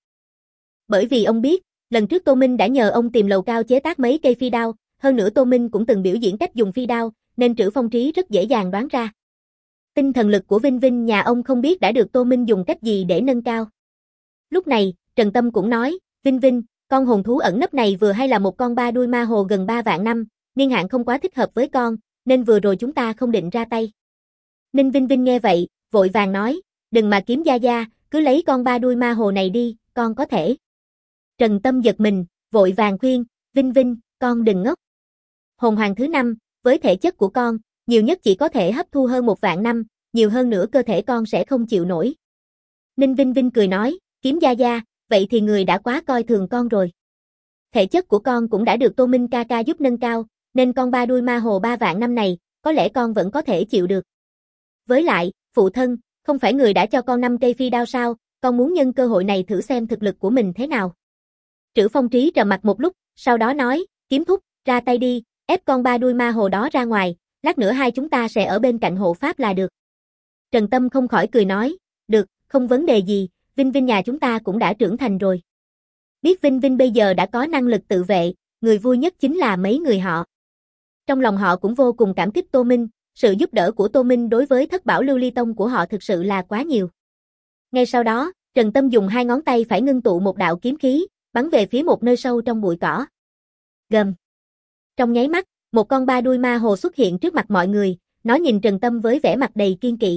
Bởi vì ông biết, lần trước Tô Minh đã nhờ ông tìm lầu cao chế tác mấy cây phi đao, hơn nữa Tô Minh cũng từng biểu diễn cách dùng phi đao, nên Trữ Phong Trí rất dễ dàng đoán ra. Tinh thần lực của Vinh Vinh nhà ông không biết đã được Tô Minh dùng cách gì để nâng cao. Lúc này, Trần Tâm cũng nói, Vinh Vinh, con hồn thú ẩn nấp này vừa hay là một con ba đuôi ma hồ gần 3 vạn năm, niên hạn không quá thích hợp với con, nên vừa rồi chúng ta không định ra tay. Ninh Vinh Vinh nghe vậy, vội vàng nói, đừng mà Kiếm Gia Gia, cứ lấy con ba đuôi ma hồ này đi, con có thể. Trần Tâm giật mình, vội vàng khuyên, Vinh Vinh, con đừng ngốc. Hồn hoàng thứ 5, với thể chất của con, nhiều nhất chỉ có thể hấp thu hơn 1 vạn năm, nhiều hơn nữa cơ thể con sẽ không chịu nổi. Ninh Vinh Vinh cười nói, Kiếm Gia Gia, vậy thì người đã quá coi thường con rồi. Thể chất của con cũng đã được Tô Minh ca ca giúp nâng cao, nên con ba đuôi ma hồ 3 vạn năm này, có lẽ con vẫn có thể chịu được. Với lại, phụ thân, không phải người đã cho con 5 cây phi đao sao, con muốn nhân cơ hội này thử xem thực lực của mình thế nào. Trữ Phong Trí trầm mặt một lúc, sau đó nói, Kiếm thúc, ra tay đi, ép con ba đuôi ma hồ đó ra ngoài, lát nữa hai chúng ta sẽ ở bên cạnh hộ pháp là được. Trần Tâm không khỏi cười nói, được, không vấn đề gì, Vinh Vinh nhà chúng ta cũng đã trưởng thành rồi. Biết Vinh Vinh bây giờ đã có năng lực tự vệ, người vui nhất chính là mấy người họ. Trong lòng họ cũng vô cùng cảm kích Tô Minh, sự giúp đỡ của Tô Minh đối với thất bảo lưu ly tông của họ thực sự là quá nhiều. Ngay sau đó, Trần Tâm dùng 2 ngón tay phải ngưng tụ một đạo kiếm khí, bắn về phía một nơi sâu trong bụi cỏ. Gầm. Trong nháy mắt, một con ba đuôi ma hồ xuất hiện trước mặt mọi người, nó nhìn Trần Tâm với vẻ mặt đầy kiên kỵ.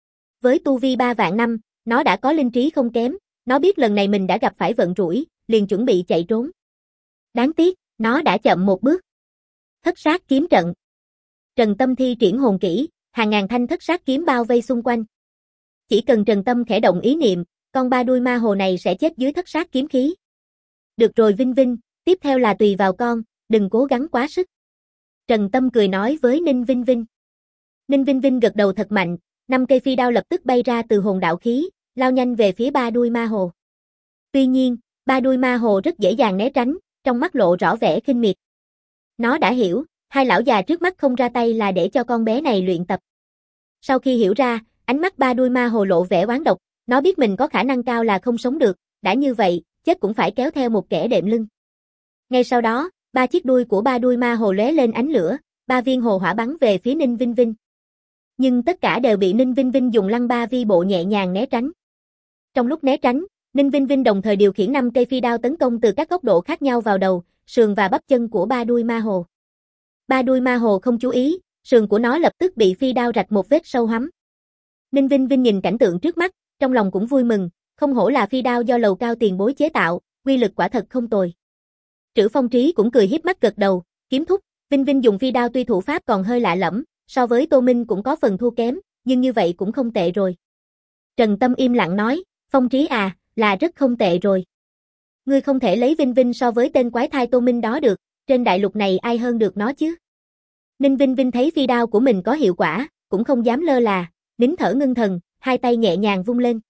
Với tu vi 3 vạn năm, nó đã có linh trí không kém, nó biết lần này mình đã gặp phải vận rủi, liền chuẩn bị chạy trốn. Đáng tiếc, nó đã chậm một bước. Thất sát kiếm trận. Trần Tâm thi triển hồn kỹ, hàng ngàn thanh thất sát kiếm bao vây xung quanh. Chỉ cần Trần Tâm khẽ động ý niệm, con ba đuôi ma hồ này sẽ chết dưới thất sát kiếm khí. Được rồi Vinh Vinh, tiếp theo là tùy vào con, đừng cố gắng quá sức. Trần Tâm cười nói với Ninh Vinh Vinh. Ninh Vinh Vinh gật đầu thật mạnh, 5 cây phi đao lập tức bay ra từ hồn đạo khí, lao nhanh về phía ba đuôi ma hồ. Tuy nhiên, ba đuôi ma hồ rất dễ dàng né tránh, trong mắt lộ rõ vẻ khinh miệt. Nó đã hiểu, hai lão già trước mắt không ra tay là để cho con bé này luyện tập. Sau khi hiểu ra, ánh mắt ba đuôi ma hồ lộ vẻ oán độc, nó biết mình có khả năng cao là không sống được, đã như vậy, chết cũng phải kéo theo một kẻ đệm lưng. Ngay sau đó, 3 chiếc đuôi của ba đuôi ma hồ lóe lên ánh lửa, 3 viên hồ hỏa bắn về phía Ninh Vinh Vinh. Nhưng tất cả đều bị Ninh Vinh Vinh dùng lăng ba vi bộ nhẹ nhàng né tránh. Trong lúc né tránh, Ninh Vinh Vinh đồng thời điều khiển 5 cây phi đao tấn công từ các góc độ khác nhau vào đầu, sườn và bắp chân của ba đuôi ma hồ. Ba đuôi ma hồ không chú ý, sườn của nó lập tức bị phi đao rạch một vết sâu hoắm. Ninh Vinh Vinh nhìn cảnh tượng trước mắt, trong lòng cũng vui mừng, không hổ là phi đao do lầu cao tiền bối chế tạo, uy lực quả thật không tồi. Trữ Phong Trí cũng cười hiếp mắt gật đầu, Kiếm thúc, Vinh Vinh dùng phi đao tuy thủ pháp còn hơi lạ lẫm, so với Tô Minh cũng có phần thua kém, nhưng như vậy cũng không tệ rồi. Trần Tâm im lặng nói, Phong Trí à, là rất không tệ rồi. Ngươi không thể lấy Vinh Vinh so với tên quái thai Tô Minh đó được, trên đại lục này ai hơn được nó chứ. Ninh Vinh Vinh thấy phi đao của mình có hiệu quả, cũng không dám lơ là, nín thở ngưng thần, hai tay nhẹ nhàng vung lên.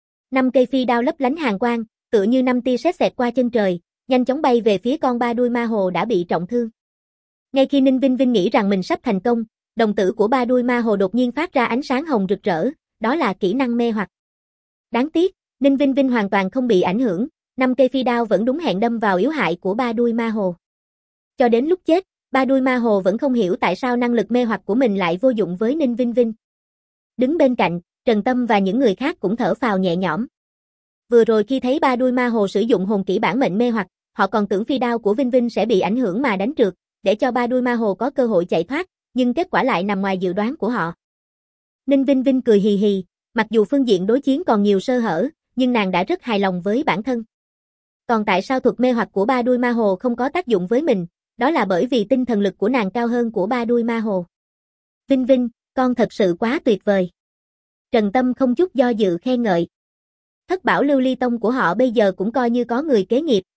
5 cây phi đao lấp lánh hàn quang, tựa như 5 tia sét xẹt qua chân trời, nhanh chóng bay về phía con ba đuôi ma hồ đã bị trọng thương. Ngay khi Ninh Vinh Vinh nghĩ rằng mình sắp thành công, đồng tử của ba đuôi ma hồ đột nhiên phát ra ánh sáng hồng rực rỡ, đó là kỹ năng mê hoặc. Đáng tiếc, Ninh Vinh Vinh hoàn toàn không bị ảnh hưởng, 5 cây phi đao vẫn đúng hẹn đâm vào yếu hại của ba đuôi ma hồ. Cho đến lúc chết, ba đuôi ma hồ vẫn không hiểu tại sao năng lực mê hoặc của mình lại vô dụng với Ninh Vinh Vinh. Đứng bên cạnh, Trần Tâm và những người khác cũng thở phào nhẹ nhõm. Vừa rồi khi thấy ba đuôi ma hồ sử dụng hồn kỹ bản mệnh mê hoặc, họ còn tưởng phi đao của Vinh Vinh sẽ bị ảnh hưởng mà đánh trượt, để cho ba đuôi ma hồ có cơ hội chạy thoát, nhưng kết quả lại nằm ngoài dự đoán của họ. Ninh Vinh Vinh cười hì hì, mặc dù phương diện đối chiến còn nhiều sơ hở, nhưng nàng đã rất hài lòng với bản thân. Còn tại sao thuật mê hoặc của ba đuôi ma hồ không có tác dụng với mình, đó là bởi vì tinh thần lực của nàng cao hơn của ba đuôi ma hồ. Vinh Vinh, con thật sự quá tuyệt vời. Trần Tâm không chút do dự khen ngợi. Thất bảo lưu ly tông của họ bây giờ cũng coi như có người kế nghiệp,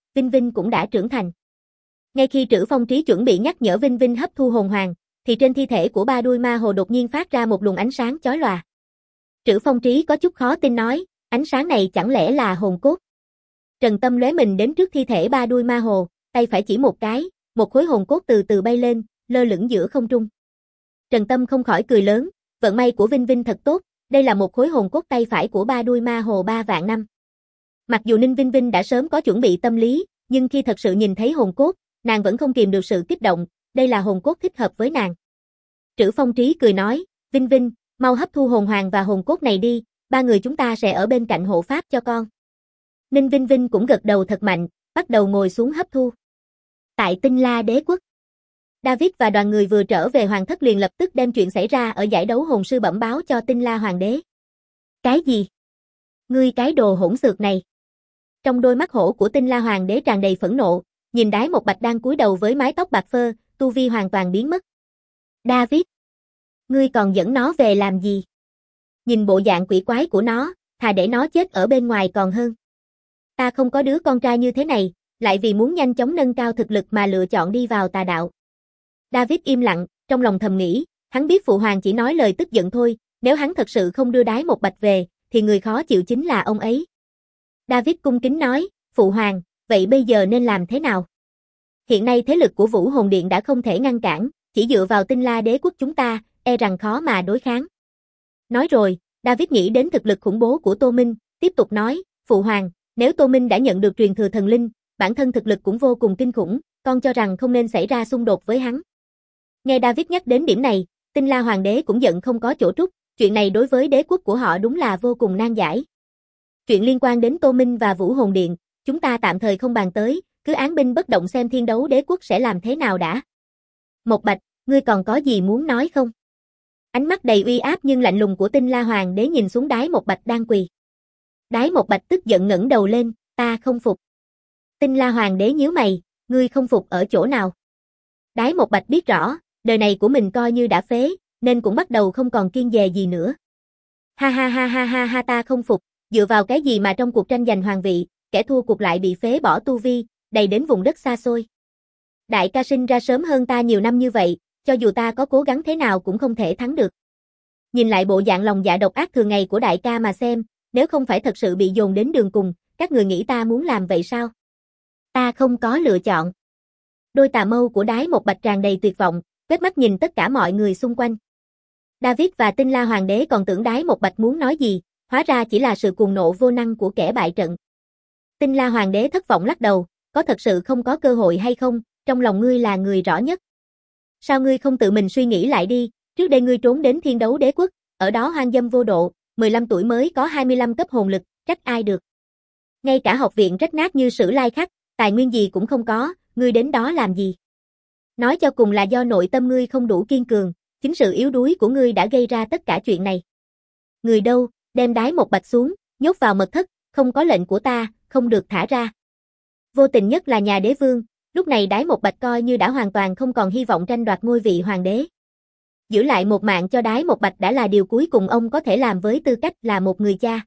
Vinh Vinh cũng đã trưởng thành. Ngay khi Trữ Phong Trí chuẩn bị nhắc nhở Vinh Vinh hấp thu hồn hoàng, thì trên thi thể của ba đuôi ma hồ đột nhiên phát ra một luồng ánh sáng chói lòa. Trữ Phong Trí có chút khó tin nói, ánh sáng này chẳng lẽ là hồn cốt? Trần Tâm lóe mình đến trước thi thể ba đuôi ma hồ, tay phải chỉ một cái, một khối hồn cốt từ từ bay lên, lơ lửng giữa không trung. Trần Tâm không khỏi cười lớn, vận may của Vinh Vinh thật tốt, đây là một khối hồn cốt tay phải của ba đuôi ma hồ 3 vạn năm. Mặc dù Ninh Vinh Vinh đã sớm có chuẩn bị tâm lý, nhưng khi thật sự nhìn thấy hồn cốt, nàng vẫn không kìm được sự kích động, đây là hồn cốt thích hợp với nàng. Trữ Phong Trí cười nói, Vinh Vinh, mau hấp thu hồn hoàng và hồn cốt này đi, ba người chúng ta sẽ ở bên cạnh hộ pháp cho con. Ninh Vinh Vinh cũng gật đầu thật mạnh, bắt đầu ngồi xuống hấp thu. Tại Tinh La Đế Quốc, David và đoàn người vừa trở về hoàng thất liền lập tức đem chuyện xảy ra ở giải đấu hồn sư bẩm báo cho Tinh La Hoàng đế. Cái gì? Ngươi cái đồ hỗn xược này. Trong đôi mắt hổ của Tinh La Hoàng đế tràn đầy phẫn nộ, nhìn Đái Một Bạch đang cúi đầu với mái tóc bạc phơ, tu vi hoàn toàn biến mất. David, ngươi còn dẫn nó về làm gì? Nhìn bộ dạng quỷ quái của nó, thà để nó chết ở bên ngoài còn hơn. Ta không có đứa con trai như thế này, lại vì muốn nhanh chóng nâng cao thực lực mà lựa chọn đi vào tà đạo. David im lặng, trong lòng thầm nghĩ, hắn biết phụ hoàng chỉ nói lời tức giận thôi, nếu hắn thật sự không đưa Đái Một Bạch về, thì người khó chịu chính là ông ấy. David cung kính nói, phụ hoàng, vậy bây giờ nên làm thế nào? Hiện nay thế lực của Vũ Hồn Điện đã không thể ngăn cản, chỉ dựa vào Tinh La Đế Quốc chúng ta, e rằng khó mà đối kháng. Nói rồi, David nghĩ đến thực lực khủng bố của Tô Minh, tiếp tục nói, phụ hoàng, nếu Tô Minh đã nhận được truyền thừa thần linh, bản thân thực lực cũng vô cùng kinh khủng, con cho rằng không nên xảy ra xung đột với hắn. Nghe David nhắc đến điểm này, Tinh La Hoàng đế cũng giận không có chỗ trút, chuyện này đối với đế quốc của họ đúng là vô cùng nan giải. Chuyện liên quan đến Tô Minh và Vũ Hồn Điện, chúng ta tạm thời không bàn tới, cứ án binh bất động xem thiên đấu đế quốc sẽ làm thế nào đã. Một Bạch, ngươi còn có gì muốn nói không? Ánh mắt đầy uy áp nhưng lạnh lùng của Tinh La Hoàng đế nhìn xuống Đái Một Bạch đang quỳ. Đái Một Bạch tức giận ngẩng đầu lên, ta không phục. Tinh La Hoàng đế nhíu mày, ngươi không phục ở chỗ nào? Đái Một Bạch biết rõ, đời này của mình coi như đã phế, nên cũng bắt đầu không còn kiêng dè gì nữa. Ha ha ha ha ha ha, ta không phục, dựa vào cái gì mà trong cuộc tranh giành hoàng vị, kẻ thua cuộc lại bị phế bỏ tu vi, đầy đến vùng đất xa xôi. Đại ca sinh ra sớm hơn ta nhiều năm như vậy, cho dù ta có cố gắng thế nào cũng không thể thắng được. Nhìn lại bộ dạng lòng dạ độc ác thường ngày của đại ca mà xem, nếu không phải thật sự bị dồn đến đường cùng, các người nghĩ ta muốn làm vậy sao? Ta không có lựa chọn. Đôi tà mâu của Đái Một Bạch tràn đầy tuyệt vọng, quét mắt nhìn tất cả mọi người xung quanh. David và Tinh La Hoàng đế còn tưởng Đái Một Bạch muốn nói gì, hóa ra chỉ là sự cuồng nộ vô năng của kẻ bại trận. Tinh La Hoàng đế thất vọng lắc đầu, có thật sự không có cơ hội hay không, trong lòng ngươi là người rõ nhất. Sao ngươi không tự mình suy nghĩ lại đi, trước đây ngươi trốn đến thiên đấu đế quốc, ở đó hoang dâm vô độ, 15 tuổi mới có 25 cấp hồn lực, trách ai được. Ngay cả học viện rách nát như Sử Lai Khắc, tài nguyên gì cũng không có, ngươi đến đó làm gì? Nói cho cùng là do nội tâm ngươi không đủ kiên cường, chính sự yếu đuối của ngươi đã gây ra tất cả chuyện này. Người đâu, đem Đái Một Bạch xuống, nhốt vào mật thất, không có lệnh của ta, không được thả ra. Vô tình nhất là nhà đế vương, lúc này Đái Một Bạch coi như đã hoàn toàn không còn hy vọng tranh đoạt ngôi vị hoàng đế. Giữ lại một mạng cho Đái Một Bạch đã là điều cuối cùng ông có thể làm với tư cách là một người cha.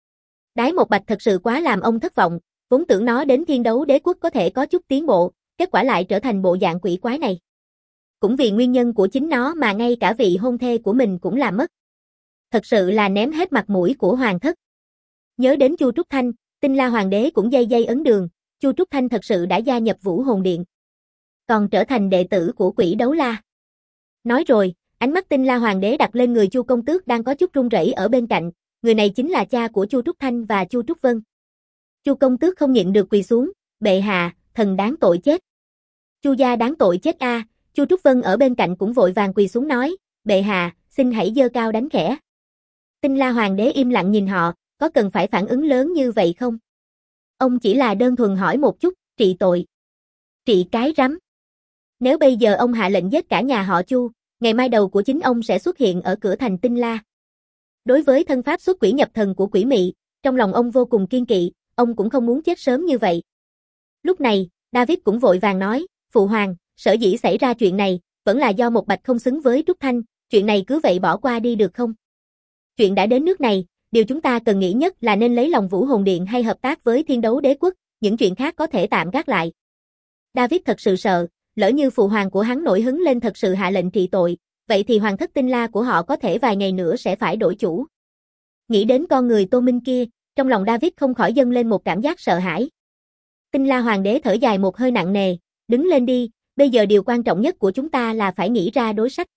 Đái Một Bạch thật sự quá làm ông thất vọng, vốn tưởng nó đến thiên đấu đế quốc có thể có chút tiến bộ, kết quả lại trở thành bộ dạng quỷ quái này. Cũng vì nguyên nhân của chính nó mà ngay cả vị hôn thê của mình cũng làm mất. Thật sự là ném hết mặt mũi của hoàng thất. Nhớ đến Chu Trúc Thanh, Tinh La Hoàng đế cũng dây dây ấn đường, Chu Trúc Thanh thật sự đã gia nhập Vũ Hồn Điện. Còn trở thành đệ tử của Quỷ Đấu La. Nói rồi, ánh mắt Tinh La Hoàng đế đặt lên người Chu công tước đang có chút run rẩy ở bên cạnh, người này chính là cha của Chu Trúc Thanh và Chu Trúc Vân. Chu công tước không nhịn được quỳ xuống, bệ hạ, thần đáng tội chết. Chu gia đáng tội chết a. Chu Trúc Vân ở bên cạnh cũng vội vàng quỳ xuống nói, bệ hạ, xin hãy giơ cao đánh khẽ. Tinh La Hoàng đế im lặng nhìn họ, có cần phải phản ứng lớn như vậy không? Ông chỉ là đơn thuần hỏi một chút, trị tội. Trị cái rắm. Nếu bây giờ ông hạ lệnh giết cả nhà họ Chu, ngày mai đầu của chính ông sẽ xuất hiện ở cửa thành Tinh La. Đối với thân pháp xuất quỷ nhập thần của quỷ mị, trong lòng ông vô cùng kiên kỵ, ông cũng không muốn chết sớm như vậy. Lúc này, David cũng vội vàng nói, phụ hoàng, sở dĩ xảy ra chuyện này, vẫn là do Một Bạch không xứng với Trúc Thanh, chuyện này cứ vậy bỏ qua đi được không? Chuyện đã đến nước này, điều chúng ta cần nghĩ nhất là nên lấy lòng Vũ Hồn Điện hay hợp tác với thiên đấu đế quốc, những chuyện khác có thể tạm gác lại. David thật sự sợ, lỡ như phụ hoàng của hắn nổi hứng lên thật sự hạ lệnh trị tội, vậy thì hoàng thất Tinh La của họ có thể vài ngày nữa sẽ phải đổi chủ. Nghĩ đến con người Tô Minh kia, trong lòng David không khỏi dâng lên một cảm giác sợ hãi. Tinh La hoàng đế thở dài một hơi nặng nề, đứng lên đi, bây giờ điều quan trọng nhất của chúng ta là phải nghĩ ra đối sách.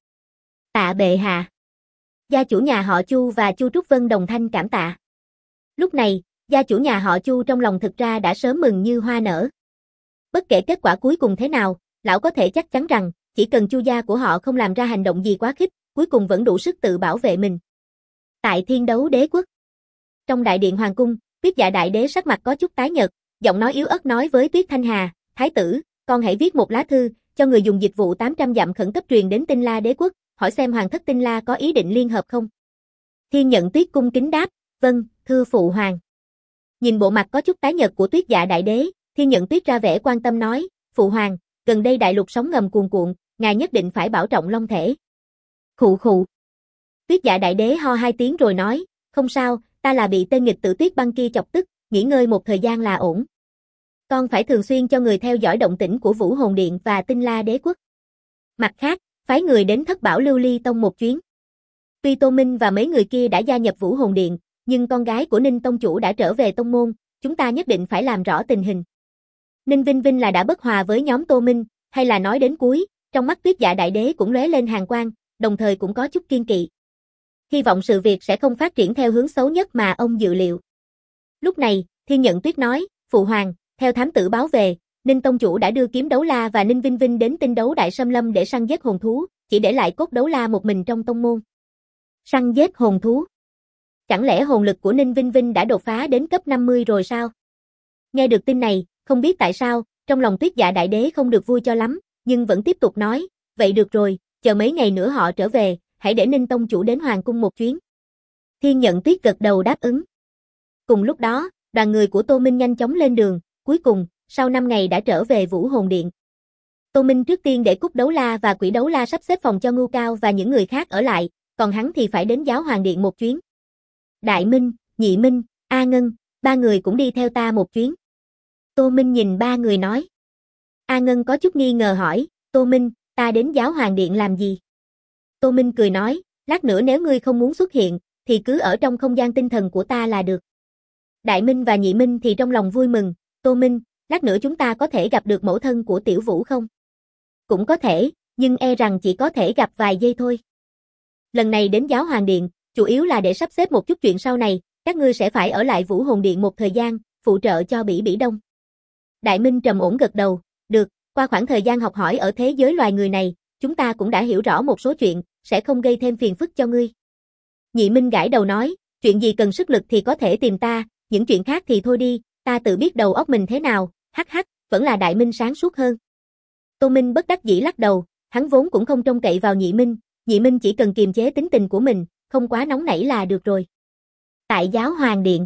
Tạ bệ hạ. Gia chủ nhà họ Chu và Chu Trúc Vân đồng thanh cảm tạ. Lúc này, gia chủ nhà họ Chu trong lòng thực ra đã sớm mừng như hoa nở. Bất kể kết quả cuối cùng thế nào, lão có thể chắc chắn rằng, chỉ cần Chu gia của họ không làm ra hành động gì quá khích, cuối cùng vẫn đủ sức tự bảo vệ mình. Tại Thiên Đấu Đế quốc. Trong đại điện hoàng cung, Tuyết Dạ đại đế sắc mặt có chút tái nhợt, giọng nói yếu ớt nói với Tuyết Thanh Hà, "Thái tử, con hãy viết một lá thư, cho người dùng dịch vụ 800 dặm khẩn cấp truyền đến Tinh La đế quốc, hỏi xem hoàng thất Tinh La có ý định liên hợp không?" Thiên Nhận Tuyết cung kính đáp, "Vâng, thưa phụ hoàng." Nhìn bộ mặt có chút tái nhợt của Tuyết Dạ đại đế, Thiên Nhận Tuyết ra vẻ quan tâm nói, "Phụ hoàng, gần đây đại lục sóng ngầm cuồn cuộn, ngài nhất định phải bảo trọng long thể." Khụ khụ. Tuyết Dạ đại đế ho hai tiếng rồi nói, "Không sao, ta là bị tên nghịch tử Tuyết Băng kia chọc tức, nghỉ ngơi một thời gian là ổn. Con phải thường xuyên cho người theo dõi động tĩnh của Vũ Hồn Điện và Tinh La đế quốc. Mặt khác, phái người đến Thất Bảo Lưu Ly Tông một chuyến. Tuy Tô Minh và mấy người kia đã gia nhập Vũ Hồn Điện, nhưng con gái của Ninh Tông chủ đã trở về tông môn, chúng ta nhất định phải làm rõ tình hình." Ninh Vinh Vinh là đã bất hòa với nhóm Tô Minh, hay là nói đến cuối, trong mắt Tuyết Dạ đại đế cũng lóe lên hàn quang, đồng thời cũng có chút kiên kỵ. Hy vọng sự việc sẽ không phát triển theo hướng xấu nhất mà ông dự liệu. Lúc này, Thiên Nhận Tuyết nói, "Phụ hoàng, theo thám tử báo về, Ninh Tông chủ đã đưa Kiếm Đấu La và Ninh Vinh Vinh đến Tinh Đấu Đại Sâm Lâm để săn giết hồn thú, chỉ để lại Cốt Đấu La một mình trong tông môn." Săn giết hồn thú? Chẳng lẽ hồn lực của Ninh Vinh Vinh đã đột phá đến cấp 50 rồi sao? Nghe được tin này, không biết tại sao, trong lòng Tuyết Dạ đại đế không được vui cho lắm, nhưng vẫn tiếp tục nói, "Vậy được rồi, chờ mấy ngày nữa họ trở về, hãy để Ninh Tông chủ đến hoàng cung một chuyến." Thiên Nhận Tuyết gật đầu đáp ứng. Cùng lúc đó, đoàn người của Tô Minh nhanh chóng lên đường, cuối cùng, sau 5 ngày đã trở về Vũ Hồn Điện. Tô Minh trước tiên để Cúc Đấu La và Quỷ Đấu La sắp xếp phòng cho Ngưu Cao và những người khác ở lại, còn hắn thì phải đến Giáo Hoàng Điện một chuyến. "Đại Minh, Nhị Minh, A Ngân, ba người cũng đi theo ta một chuyến." Tô Minh nhìn ba người nói. A Ngân có chút nghi ngờ hỏi, "Tô Minh, ta đến Giáo Hoàng Điện làm gì?" Tô Minh cười nói, "Lát nữa nếu ngươi không muốn xuất hiện, thì cứ ở trong không gian tinh thần của ta là được." Đại Minh và Nhị Minh thì trong lòng vui mừng, "Tô Minh, lát nữa chúng ta có thể gặp được mẫu thân của Tiểu Vũ không?" "Cũng có thể, nhưng e rằng chỉ có thể gặp vài giây thôi. Lần này đến Giáo Hoàng Điện, chủ yếu là để sắp xếp một chút chuyện sau này, các ngươi sẽ phải ở lại Vũ Hồn Điện một thời gian, phụ trợ cho Bỉ Bỉ Đông." Đại Minh trầm ổn gật đầu, "Được, qua khoảng thời gian học hỏi ở thế giới loài người này, chúng ta cũng đã hiểu rõ một số chuyện, sẽ không gây thêm phiền phức cho ngươi." Nhị Minh gãi đầu nói, "Chuyện gì cần sức lực thì có thể tìm ta, những chuyện khác thì thôi đi, ta tự biết đầu óc mình thế nào." Hắc hắc, vẫn là Đại Minh sáng suốt hơn. Tô Minh bất đắc dĩ lắc đầu, hắn vốn cũng không trông cậy vào Nhị Minh chỉ cần kiềm chế tính tình của mình, không quá nóng nảy là được rồi. Tại Giáo Hoàng Điện,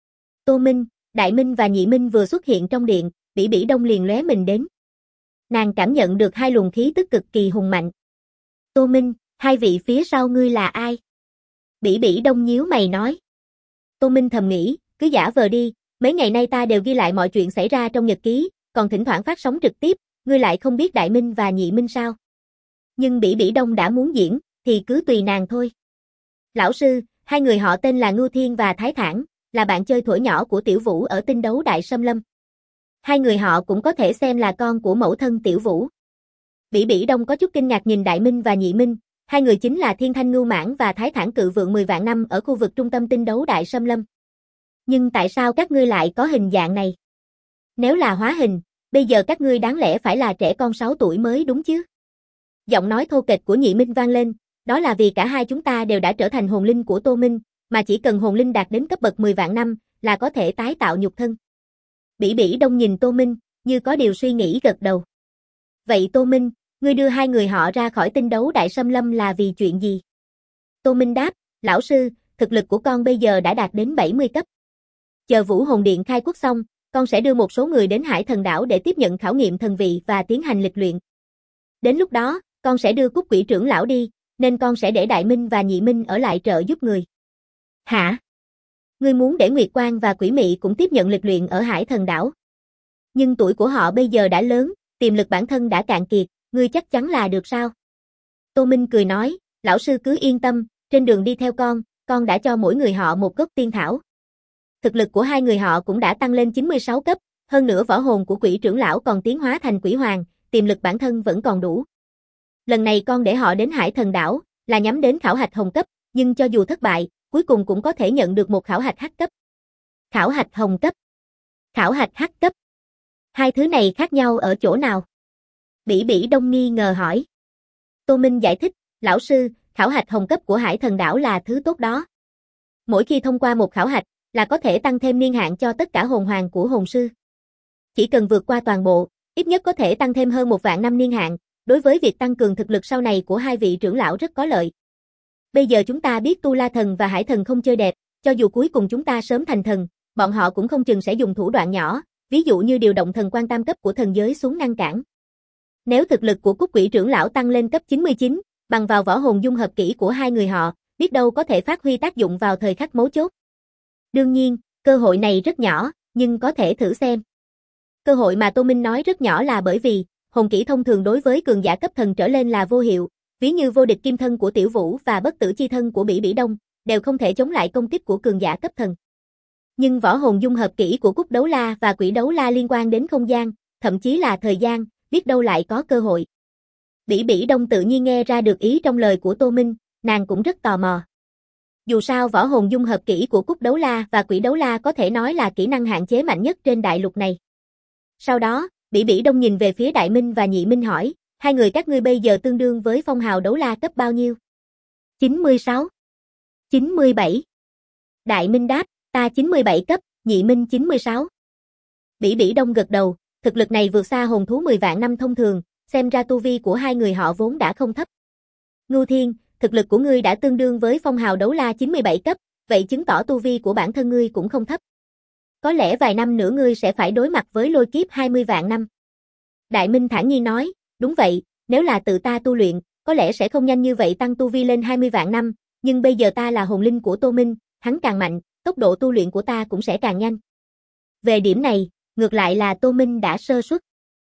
Tô Minh, Đại Minh và Nhị Minh vừa xuất hiện trong điện, Bỉ Bỉ Đông liền lóe mình đến. Nàng cảm nhận được hai luồng khí tức cực kỳ hùng mạnh. "Tô Minh, hai vị phía sau ngươi là ai?" Bỉ Bỉ Đông nhíu mày nói. Tô Minh thầm nghĩ, cứ giả vờ đi, mấy ngày nay ta đều ghi lại mọi chuyện xảy ra trong nhật ký, còn thỉnh thoảng phát sóng trực tiếp, ngươi lại không biết Đại Minh và Nhị Minh sao? Nhưng Bỉ Bỉ Đông đã muốn diễn, thì cứ tùy nàng thôi. "Lão sư, hai người họ tên là Ngưu Thiên và Thái Thản, là bạn chơi thuở nhỏ của Tiểu Vũ ở Tinh Đấu Đại Sâm Lâm. Hai người họ cũng có thể xem là con của mẫu thân Tiểu Vũ." Bỉ Bỉ Đông có chút kinh ngạc nhìn Đại Minh và Nhị Minh, hai người chính là Thiên Thanh Ngưu Mãng và Thái Thản Cự Vượng 10 vạn năm ở khu vực trung tâm Tinh Đấu Đại Sâm Lâm. "Nhưng tại sao các ngươi lại có hình dạng này? Nếu là hóa hình, bây giờ các ngươi đáng lẽ phải là trẻ con 6 tuổi mới đúng chứ?" Giọng nói thô kệch của Nhị Minh vang lên, "Đó là vì cả hai chúng ta đều đã trở thành hồn linh của Tô Minh, mà chỉ cần hồn linh đạt đến cấp bậc 10 vạn năm, là có thể tái tạo nhục thân." Bỉ Bỉ Đông nhìn Tô Minh, như có điều suy nghĩ gật đầu. "Vậy Tô Minh, ngươi đưa hai người họ ra khỏi Tinh Đấu Đại Sâm Lâm là vì chuyện gì?" Tô Minh đáp, "Lão sư, thực lực của con bây giờ đã đạt đến 70 cấp. Chờ Vũ Hồn Điện khai quốc xong, con sẽ đưa một số người đến Hải Thần Đảo để tiếp nhận khảo nghiệm thần vị và tiến hành lịch luyện. Đến lúc đó, con sẽ đưa Cúc Quỷ trưởng lão đi, nên con sẽ để Đại Minh và Nhị Minh ở lại trợ giúp người." "Hả? Ngươi muốn để Nguyệt Quang và Quỷ Mị cũng tiếp nhận lịch luyện ở Hải Thần Đảo?" Nhưng tuổi của họ bây giờ đã lớn, tiềm lực bản thân đã cạn kiệt, ngươi chắc chắn là được sao? Tô Minh cười nói, lão sư cứ yên tâm, trên đường đi theo con đã cho mỗi người họ một gốc tiên thảo. Thực lực của hai người họ cũng đã tăng lên 96 cấp, hơn nữa võ hồn của quỷ trưởng lão còn tiến hóa thành quỷ hoàng, tiềm lực bản thân vẫn còn đủ. Lần này con để họ đến Hải Thần Đảo, là nhắm đến khảo hạch hồng cấp, nhưng cho dù thất bại, cuối cùng cũng có thể nhận được một khảo hạch hắc cấp. Khảo hạch hồng cấp, khảo hạch hắc cấp. Hai thứ này khác nhau ở chỗ nào? Bỉ Bỉ Đông nghi ngờ hỏi. Tô Minh giải thích, lão sư, khảo hạch hồng cấp của Hải Thần Đảo là thứ tốt đó. Mỗi khi thông qua một khảo hạch, là có thể tăng thêm niên hạn cho tất cả hồn hoàng của hồn sư. Chỉ cần vượt qua toàn bộ, ít nhất có thể tăng thêm hơn 1.000 năm niên hạn, đối với việc tăng cường thực lực sau này của hai vị trưởng lão rất có lợi. Bây giờ chúng ta biết Tu La Thần và Hải Thần không chơi đẹp, cho dù cuối cùng chúng ta sớm thành thần, bọn họ cũng không chừng sẽ dùng thủ đoạn nhỏ, ví dụ như điều động thần quan tam cấp của thần giới xuống ngăn cản. Nếu thực lực của Cúc Quỷ trưởng lão tăng lên cấp 99, bằng vào võ hồn dung hợp kỹ của hai người họ, biết đâu có thể phát huy tác dụng vào thời khắc mấu chốt. Đương nhiên, cơ hội này rất nhỏ, nhưng có thể thử xem. Cơ hội mà Tô Minh nói rất nhỏ là bởi vì, hồn kỹ thông thường đối với cường giả cấp thần trở lên là vô hiệu, ví như vô địch kim thân của Tiểu Vũ và bất tử chi thân của Bỉ Bỉ Đông, đều không thể chống lại công kích của cường giả cấp thần. Nhưng võ hồn dung hợp kỹ của Cúc Đấu La và Quỷ Đấu La liên quan đến không gian, thậm chí là thời gian, biết đâu lại có cơ hội. Bỉ Bỉ Đông tự nhiên nghe ra được ý trong lời của Tô Minh, nàng cũng rất tò mò. Dù sao võ hồn dung hợp kỹ của Cúc Đấu La và Quỷ Đấu La có thể nói là kỹ năng hạn chế mạnh nhất trên đại lục này. Sau đó, Bỉ Bỉ Đông nhìn về phía Đại Minh và Nhị Minh hỏi, hai người các ngươi bây giờ tương đương với phong hào đấu la cấp bao nhiêu? 96. 97. Đại Minh đáp, ta 97 cấp, Nhị Minh 96. Bỉ Bỉ Đông gật đầu, thực lực này vượt xa hồn thú 10 vạn năm thông thường, xem ra tu vi của hai người họ vốn đã không thấp. Ngưu Thiên, thực lực của ngươi đã tương đương với phong hào đấu la 97 cấp, vậy chứng tỏ tu vi của bản thân ngươi cũng không thấp. Có lẽ vài năm nữa ngươi sẽ phải đối mặt với lôi kiếp 20 vạn năm. Đại Minh thản nhiên nói, đúng vậy, nếu là tự ta tu luyện, có lẽ sẽ không nhanh như vậy tăng tu vi lên 20 vạn năm, nhưng bây giờ ta là hồn linh của Tô Minh, hắn càng mạnh, tốc độ tu luyện của ta cũng sẽ càng nhanh. Về điểm này, ngược lại là Tô Minh đã sơ suất.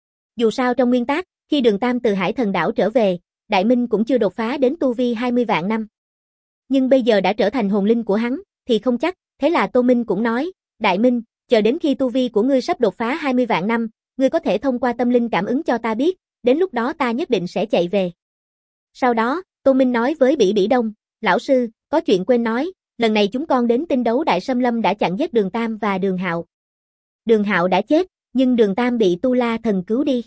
Dù sao trong nguyên tắc, khi Đường Tam từ Hải Thần Đảo trở về, Đại Minh cũng chưa đột phá đến tu vi 20 vạn năm. Nhưng bây giờ đã trở thành hồn linh của hắn, thì không chắc, thế là Tô Minh cũng nói, Đại Minh, chờ đến khi tu vi của ngươi sắp đột phá 20 vạn năm, ngươi có thể thông qua tâm linh cảm ứng cho ta biết, đến lúc đó ta nhất định sẽ chạy về. Sau đó, Tô Minh nói với Bỉ Bỉ Đông, lão sư, có chuyện quên nói, lần này chúng con đến tinh đấu Đại Xâm Lâm đã chặn giết Đường Tam và Đường Hạo. Đường Hạo đã chết, nhưng Đường Tam bị Tu La Thần cứu đi.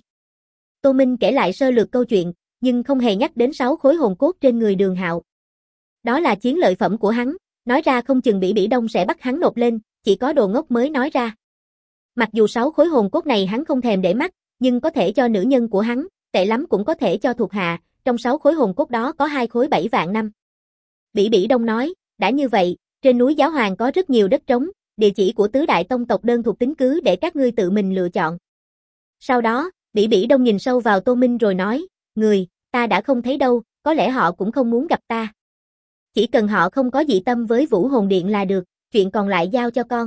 Tô Minh kể lại sơ lược câu chuyện, nhưng không hề nhắc đến 6 khối hồn cốt trên người Đường Hạo. Đó là chiến lợi phẩm của hắn, nói ra không chừng Bỉ Bỉ Đông sẽ bắt hắn nộp lên, chỉ có đồ ngốc mới nói ra. Mặc dù 6 khối hồn cốt này hắn không thèm để mắt, nhưng có thể cho nữ nhân của hắn, tệ lắm cũng có thể cho thuộc hạ, trong 6 khối hồn cốt đó có 2 khối 7 vạn năm. Bỉ Bỉ Đông nói, đã như vậy, trên núi Giáo Hoàng có rất nhiều đất trống, địa chỉ của tứ đại tông tộc đơn thuộc tính cứ để các ngươi tự mình lựa chọn. Sau đó, Bỉ Bỉ Đông nhìn sâu vào Tô Minh rồi nói, người, ta đã không thấy đâu, có lẽ họ cũng không muốn gặp ta. Chỉ cần họ không có dị tâm với Vũ Hồn Điện là được, chuyện còn lại giao cho con.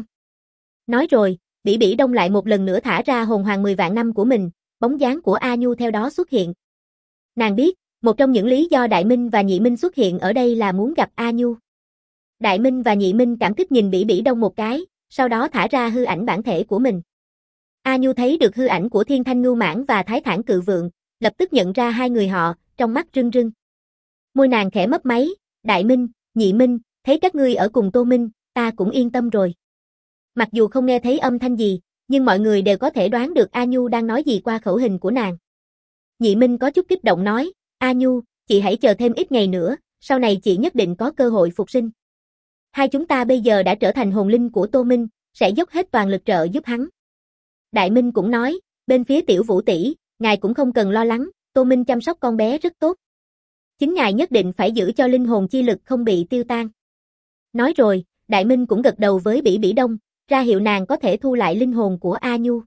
Nói rồi, Bỉ Bỉ Đông lại một lần nữa thả ra hồn hoàng 10 vạn năm của mình, bóng dáng của A Nhu theo đó xuất hiện. Nàng biết, một trong những lý do Đại Minh và Nhị Minh xuất hiện ở đây là muốn gặp A Nhu. Đại Minh và Nhị Minh cảm kích nhìn Bỉ Bỉ Đông một cái, sau đó thả ra hư ảnh bản thể của mình. A Nhu thấy được hư ảnh của Thiên Thanh Ngưu Mãn và Thái Thản Cự Vượng, lập tức nhận ra hai người họ, trong mắt rưng rưng. Môi nàng khẽ mấp máy, Đại Minh, Nhị Minh, thấy các ngươi ở cùng Tô Minh, ta cũng yên tâm rồi. Mặc dù không nghe thấy âm thanh gì, nhưng mọi người đều có thể đoán được A Nhu đang nói gì qua khẩu hình của nàng. Nhị Minh có chút kích động nói, A Nhu, chị hãy chờ thêm ít ngày nữa, sau này chị nhất định có cơ hội phục sinh. Hai chúng ta bây giờ đã trở thành hồn linh của Tô Minh, sẽ dốc hết toàn lực trợ giúp hắn. Đại Minh cũng nói, bên phía Tiểu Vũ tỷ, ngài cũng không cần lo lắng, Tô Minh chăm sóc con bé rất tốt. Chính ngài nhất định phải giữ cho linh hồn chi lực không bị tiêu tan. Nói rồi, Đại Minh cũng gật đầu với Bỉ Bỉ Đông, ra hiệu nàng có thể thu lại linh hồn của A Nhu.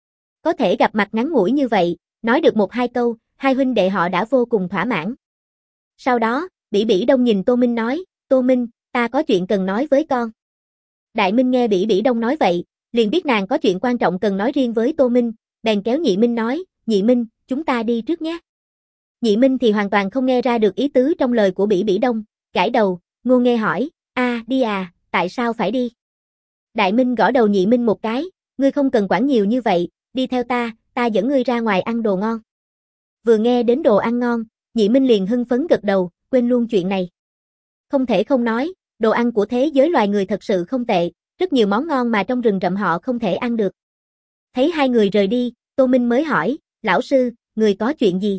Có thể gặp mặt ngắn ngủi như vậy, nói được một hai câu, hai huynh đệ họ đã vô cùng thỏa mãn. Sau đó, Bỉ Bỉ Đông nhìn Tô Minh nói, Tô Minh, ta có chuyện cần nói với con. Đại Minh nghe Bỉ Bỉ Đông nói vậy, liền biết nàng có chuyện quan trọng cần nói riêng với Tô Minh, bèn kéo Nhị Minh nói, Nhị Minh, chúng ta đi trước nhé. Nhị Minh thì hoàn toàn không nghe ra được ý tứ trong lời của Bỉ Bỉ Đông, gãi đầu, ngô nghê hỏi, đi à, tại sao phải đi? Đại Minh gõ đầu Nhị Minh một cái, ngươi không cần quản nhiều như vậy, đi theo ta dẫn ngươi ra ngoài ăn đồ ngon. Vừa nghe đến đồ ăn ngon, Nhị Minh liền hưng phấn gật đầu, quên luôn chuyện này. Không thể không nói, đồ ăn của thế giới loài người thật sự không tệ, rất nhiều món ngon mà trong rừng rậm họ không thể ăn được. Thấy hai người rời đi, Tô Minh mới hỏi, lão sư, người có chuyện gì?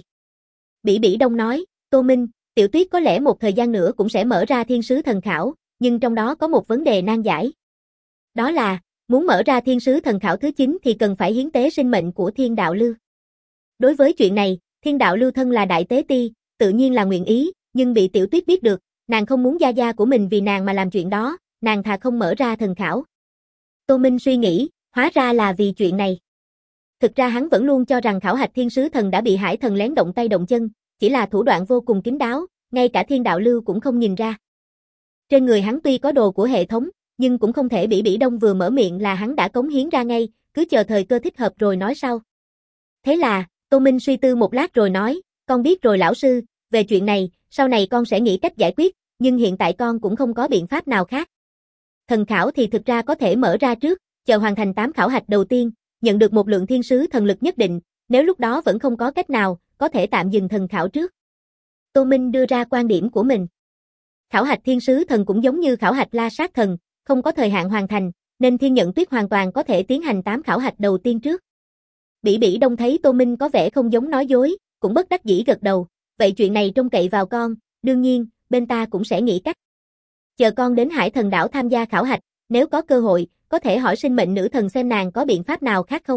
Bỉ Bỉ Đông nói, Tô Minh, Tiểu Tuyết có lẽ một thời gian nữa cũng sẽ mở ra thiên sứ thần khảo, nhưng trong đó có một vấn đề nan giải. Đó là, muốn mở ra thiên sứ thần khảo thứ 9 thì cần phải hiến tế sinh mệnh của Thiên Đạo Lưu. Đối với chuyện này, Thiên Đạo Lưu thân là đại tế ti, tự nhiên là nguyện ý, nhưng bị Tiểu Tuyết biết được, nàng không muốn gia gia của mình vì nàng mà làm chuyện đó, nàng thà không mở ra thần khảo. Tô Minh suy nghĩ, hóa ra là vì chuyện này. Thực ra hắn vẫn luôn cho rằng khảo hạch thiên sứ thần đã bị hải thần lén động tay động chân, chỉ là thủ đoạn vô cùng kín đáo, ngay cả Thiên Đạo Lưu cũng không nhìn ra. Trên người hắn tuy có đồ của hệ thống, nhưng cũng không thể Bỉ Bỉ Đông vừa mở miệng là hắn đã cống hiến ra ngay, cứ chờ thời cơ thích hợp rồi nói sau. Thế là, Tô Minh suy tư một lát rồi nói, con biết rồi lão sư, về chuyện này, sau này con sẽ nghĩ cách giải quyết, nhưng hiện tại con cũng không có biện pháp nào khác. Thần khảo thì thực ra có thể mở ra trước, chờ hoàn thành 8 khảo hạch đầu tiên, nhận được một lượng thiên sứ thần lực nhất định, nếu lúc đó vẫn không có cách nào, có thể tạm dừng thần khảo trước. Tô Minh đưa ra quan điểm của mình. Khảo hạch thiên sứ thần cũng giống như khảo hạch la sát thần, không có thời hạn hoàn thành, nên Thiên Nhận Tuyết hoàn toàn có thể tiến hành 8 khảo hạch đầu tiên trước. Bỉ Bỉ Đông thấy Tô Minh có vẻ không giống nói dối, cũng bất đắc dĩ gật đầu, vậy chuyện này trông cậy vào con, đương nhiên, bên ta cũng sẽ nghĩ cách. Chờ con đến Hải Thần Đảo tham gia khảo hạch, nếu có cơ hội, có thể hỏi sinh mệnh nữ thần xem nàng có biện pháp nào khác không?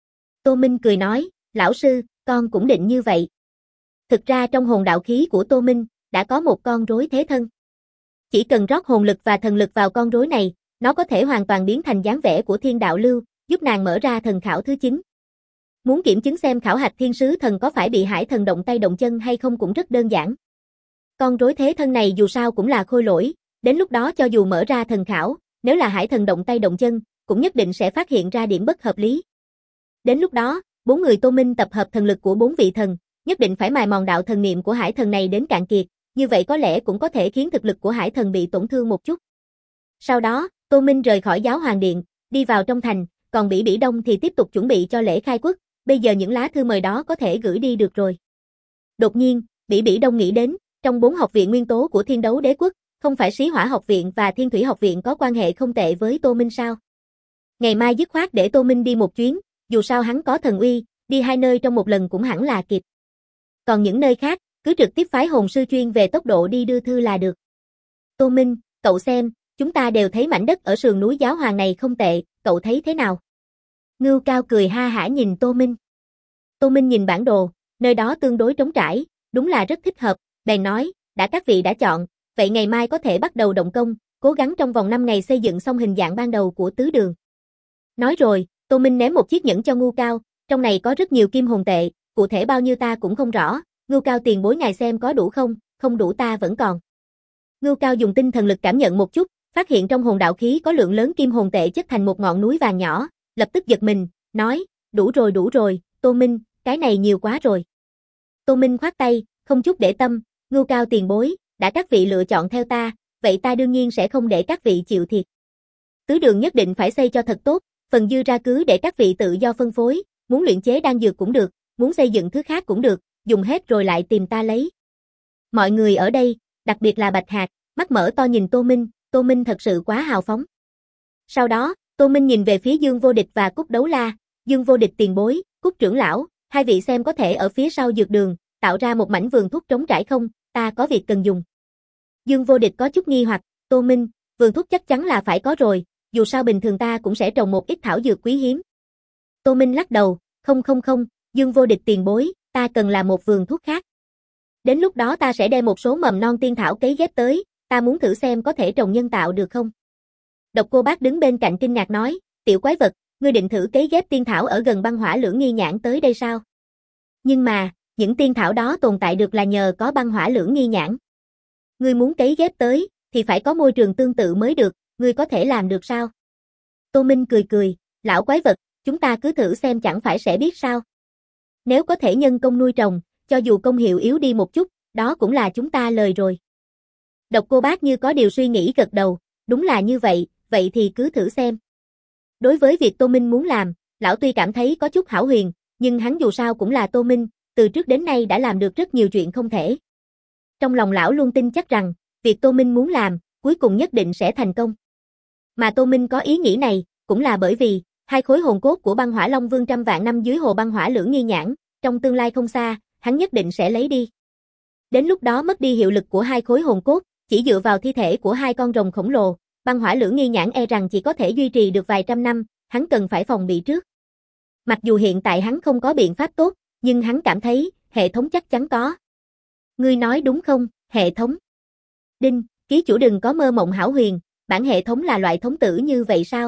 Tô Minh cười nói, lão sư, con cũng định như vậy. Thực ra trong hồn đạo khí của Tô Minh, đã có một con rối thế thân. Chỉ cần rót hồn lực và thần lực vào con rối này, nó có thể hoàn toàn biến thành dáng vẻ của Thiên Đạo Lưu, giúp nàng mở ra thần khảo thứ 9. Muốn kiểm chứng xem khảo hạch thiên sứ thần có phải bị hải thần động tay động chân hay không cũng rất đơn giản. Con rối thế thân này dù sao cũng là khôi lỗi, đến lúc đó cho dù mở ra thần khảo, nếu là hải thần động tay động chân, cũng nhất định sẽ phát hiện ra điểm bất hợp lý. Đến lúc đó, 4 người Tô Minh tập hợp thần lực của 4 vị thần, nhất định phải mài mòn đạo thần niệm của hải thần này đến cạn kiệt, như vậy có lẽ cũng có thể khiến thực lực của hải thần bị tổn thương một chút. Sau đó, Tô Minh rời khỏi giáo hoàng điện, đi vào trong thành, còn Bỉ Bỉ Đông thì tiếp tục chuẩn bị cho lễ khai quốc, bây giờ những lá thư mời đó có thể gửi đi được rồi. Đột nhiên, Bỉ Bỉ Đông nghĩ đến, trong 4 học viện nguyên tố của Thiên Đấu Đế Quốc, không phải Sĩ Hỏa học viện và Thiên Thủy học viện có quan hệ không tệ với Tô Minh sao? Ngày mai dứt khoát để Tô Minh đi một chuyến, dù sao hắn có thần uy, đi 2 nơi trong một lần cũng hẳn là kịp. Còn những nơi khác, cứ trực tiếp phái hồn sư chuyên về tốc độ đi đưa thư là được. Tô Minh, cậu xem, chúng ta đều thấy mảnh đất ở sườn núi giáo hoàng này không tệ, cậu thấy thế nào? Ngưu Cao cười ha hả nhìn Tô Minh. Tô Minh nhìn bản đồ, nơi đó tương đối trống trải, đúng là rất thích hợp, bèn nói, đã các vị đã chọn, vậy ngày mai có thể bắt đầu động công, cố gắng trong vòng 5 ngày xây dựng xong hình dạng ban đầu của tứ đường. Nói rồi, Tô Minh ném một chiếc nhẫn cho Ngưu Cao, trong này có rất nhiều kim hồn tệ, cụ thể bao nhiêu ta cũng không rõ, Ngưu Cao tiền bối ngài xem có đủ không, không đủ ta vẫn còn. Ngưu Cao dùng tinh thần lực cảm nhận một chút, phát hiện trong hồn đạo khí có lượng lớn kim hồn tệ chất thành một ngọn núi vàng nhỏ, lập tức giật mình, nói, đủ rồi, Tô Minh, cái này nhiều quá rồi. Tô Minh khoát tay, không chút để tâm, Ngưu Cao tiền bối, đã các vị lựa chọn theo ta, vậy ta đương nhiên sẽ không để các vị chịu thiệt. Tứ đường nhất định phải xây cho thật tốt, phần dư ra cứ để các vị tự do phân phối, muốn luyện chế đan dược cũng được, muốn xây dựng thứ khác cũng được, dùng hết rồi lại tìm ta lấy. Mọi người ở đây, đặc biệt là Bạch Hạc, mắt mở to nhìn Tô Minh thật sự quá hào phóng. Sau đó, Tô Minh nhìn về phía Dương Vô Địch và Cúc Đấu La, Dương Vô Địch tiền bối, Cúc trưởng lão, hai vị xem có thể ở phía sau dược đường, tạo ra một mảnh vườn thuốc trống trải không, ta có việc cần dùng. Dương Vô Địch có chút nghi hoặc, Tô Minh, vườn thuốc chắc chắn là phải có rồi, dù sao bình thường ta cũng sẽ trồng một ít thảo dược quý hiếm. Tô Minh lắc đầu, không, Dương Vô Địch tiền bối, ta cần là một vườn thuốc khác. Đến lúc đó ta sẽ đem một số mầm non tiên thảo cấy ghép tới, ta muốn thử xem có thể trồng nhân tạo được không. Độc Cô Bác đứng bên cạnh kinh ngạc nói, tiểu quái vật, ngươi định thử cấy ghép tiên thảo ở gần băng hỏa lưỡng nghi nhãn tới đây sao? Nhưng mà, những tiên thảo đó tồn tại được là nhờ có băng hỏa lưỡng nghi nhãn. Ngươi muốn cấy ghép tới, thì phải có môi trường tương tự mới được, ngươi có thể làm được sao? Tô Minh cười, lão quái vật, chúng ta cứ thử xem chẳng phải sẽ biết sao. Nếu có thể nhân công nuôi trồng, cho dù công hiệu yếu đi một chút, đó cũng là chúng ta lời rồi. Độc Cô Bác như có điều suy nghĩ gật đầu, đúng là như vậy, vậy thì cứ thử xem. Đối với việc Tô Minh muốn làm, lão tuy cảm thấy có chút hão huyền, nhưng hắn dù sao cũng là Tô Minh, từ trước đến nay đã làm được rất nhiều chuyện không thể. Trong lòng lão luôn tin chắc rằng, việc Tô Minh muốn làm, cuối cùng nhất định sẽ thành công. Mà Tô Minh có ý nghĩ này, cũng là bởi vì, hai khối hồn cốt của băng hỏa Long Vương trăm vạn năm dưới hồ băng hỏa lưỡng nghi nhãn, trong tương lai không xa, hắn nhất định sẽ lấy đi. Đến lúc đó mất đi hiệu lực của hai khối hồn cốt, chỉ dựa vào thi thể của hai con rồng khổng lồ, băng hỏa lưỡng nghi nhãn e rằng chỉ có thể duy trì được vài trăm năm, hắn cần phải phòng bị trước. Mặc dù hiện tại hắn không có biện pháp tốt, nhưng hắn cảm thấy, hệ thống chắc chắn có. Ngươi nói đúng không, hệ thống? Đinh, ký chủ đừng có mơ mộng hão huyền, bản hệ thống là loại thống tử như vậy sao?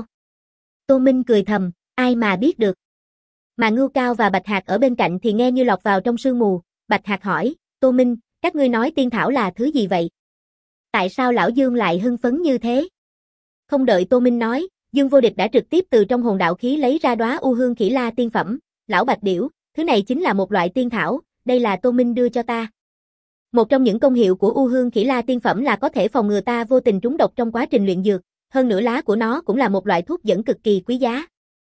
Tô Minh cười thầm, ai mà biết được. Mà Ngưu Cao và Bạch Hạc ở bên cạnh thì nghe như lọt vào trong sương mù, Bạch Hạc hỏi, Tô Minh, các ngươi nói tiên thảo là thứ gì vậy? Tại sao lão Dương lại hưng phấn như thế? Không đợi Tô Minh nói, Dương Vô Địch đã trực tiếp từ trong hồn đạo khí lấy ra đóa U Hương Khỉ La tiên phẩm, lão Bạch Điểu, thứ này chính là một loại tiên thảo, đây là Tô Minh đưa cho ta. Một trong những công hiệu của U Hương Khỉ La tiên phẩm là có thể phòng ngừa ta vô tình trúng độc trong quá trình luyện dược, hơn nữa lá của nó cũng là một loại thuốc dẫn cực kỳ quý giá.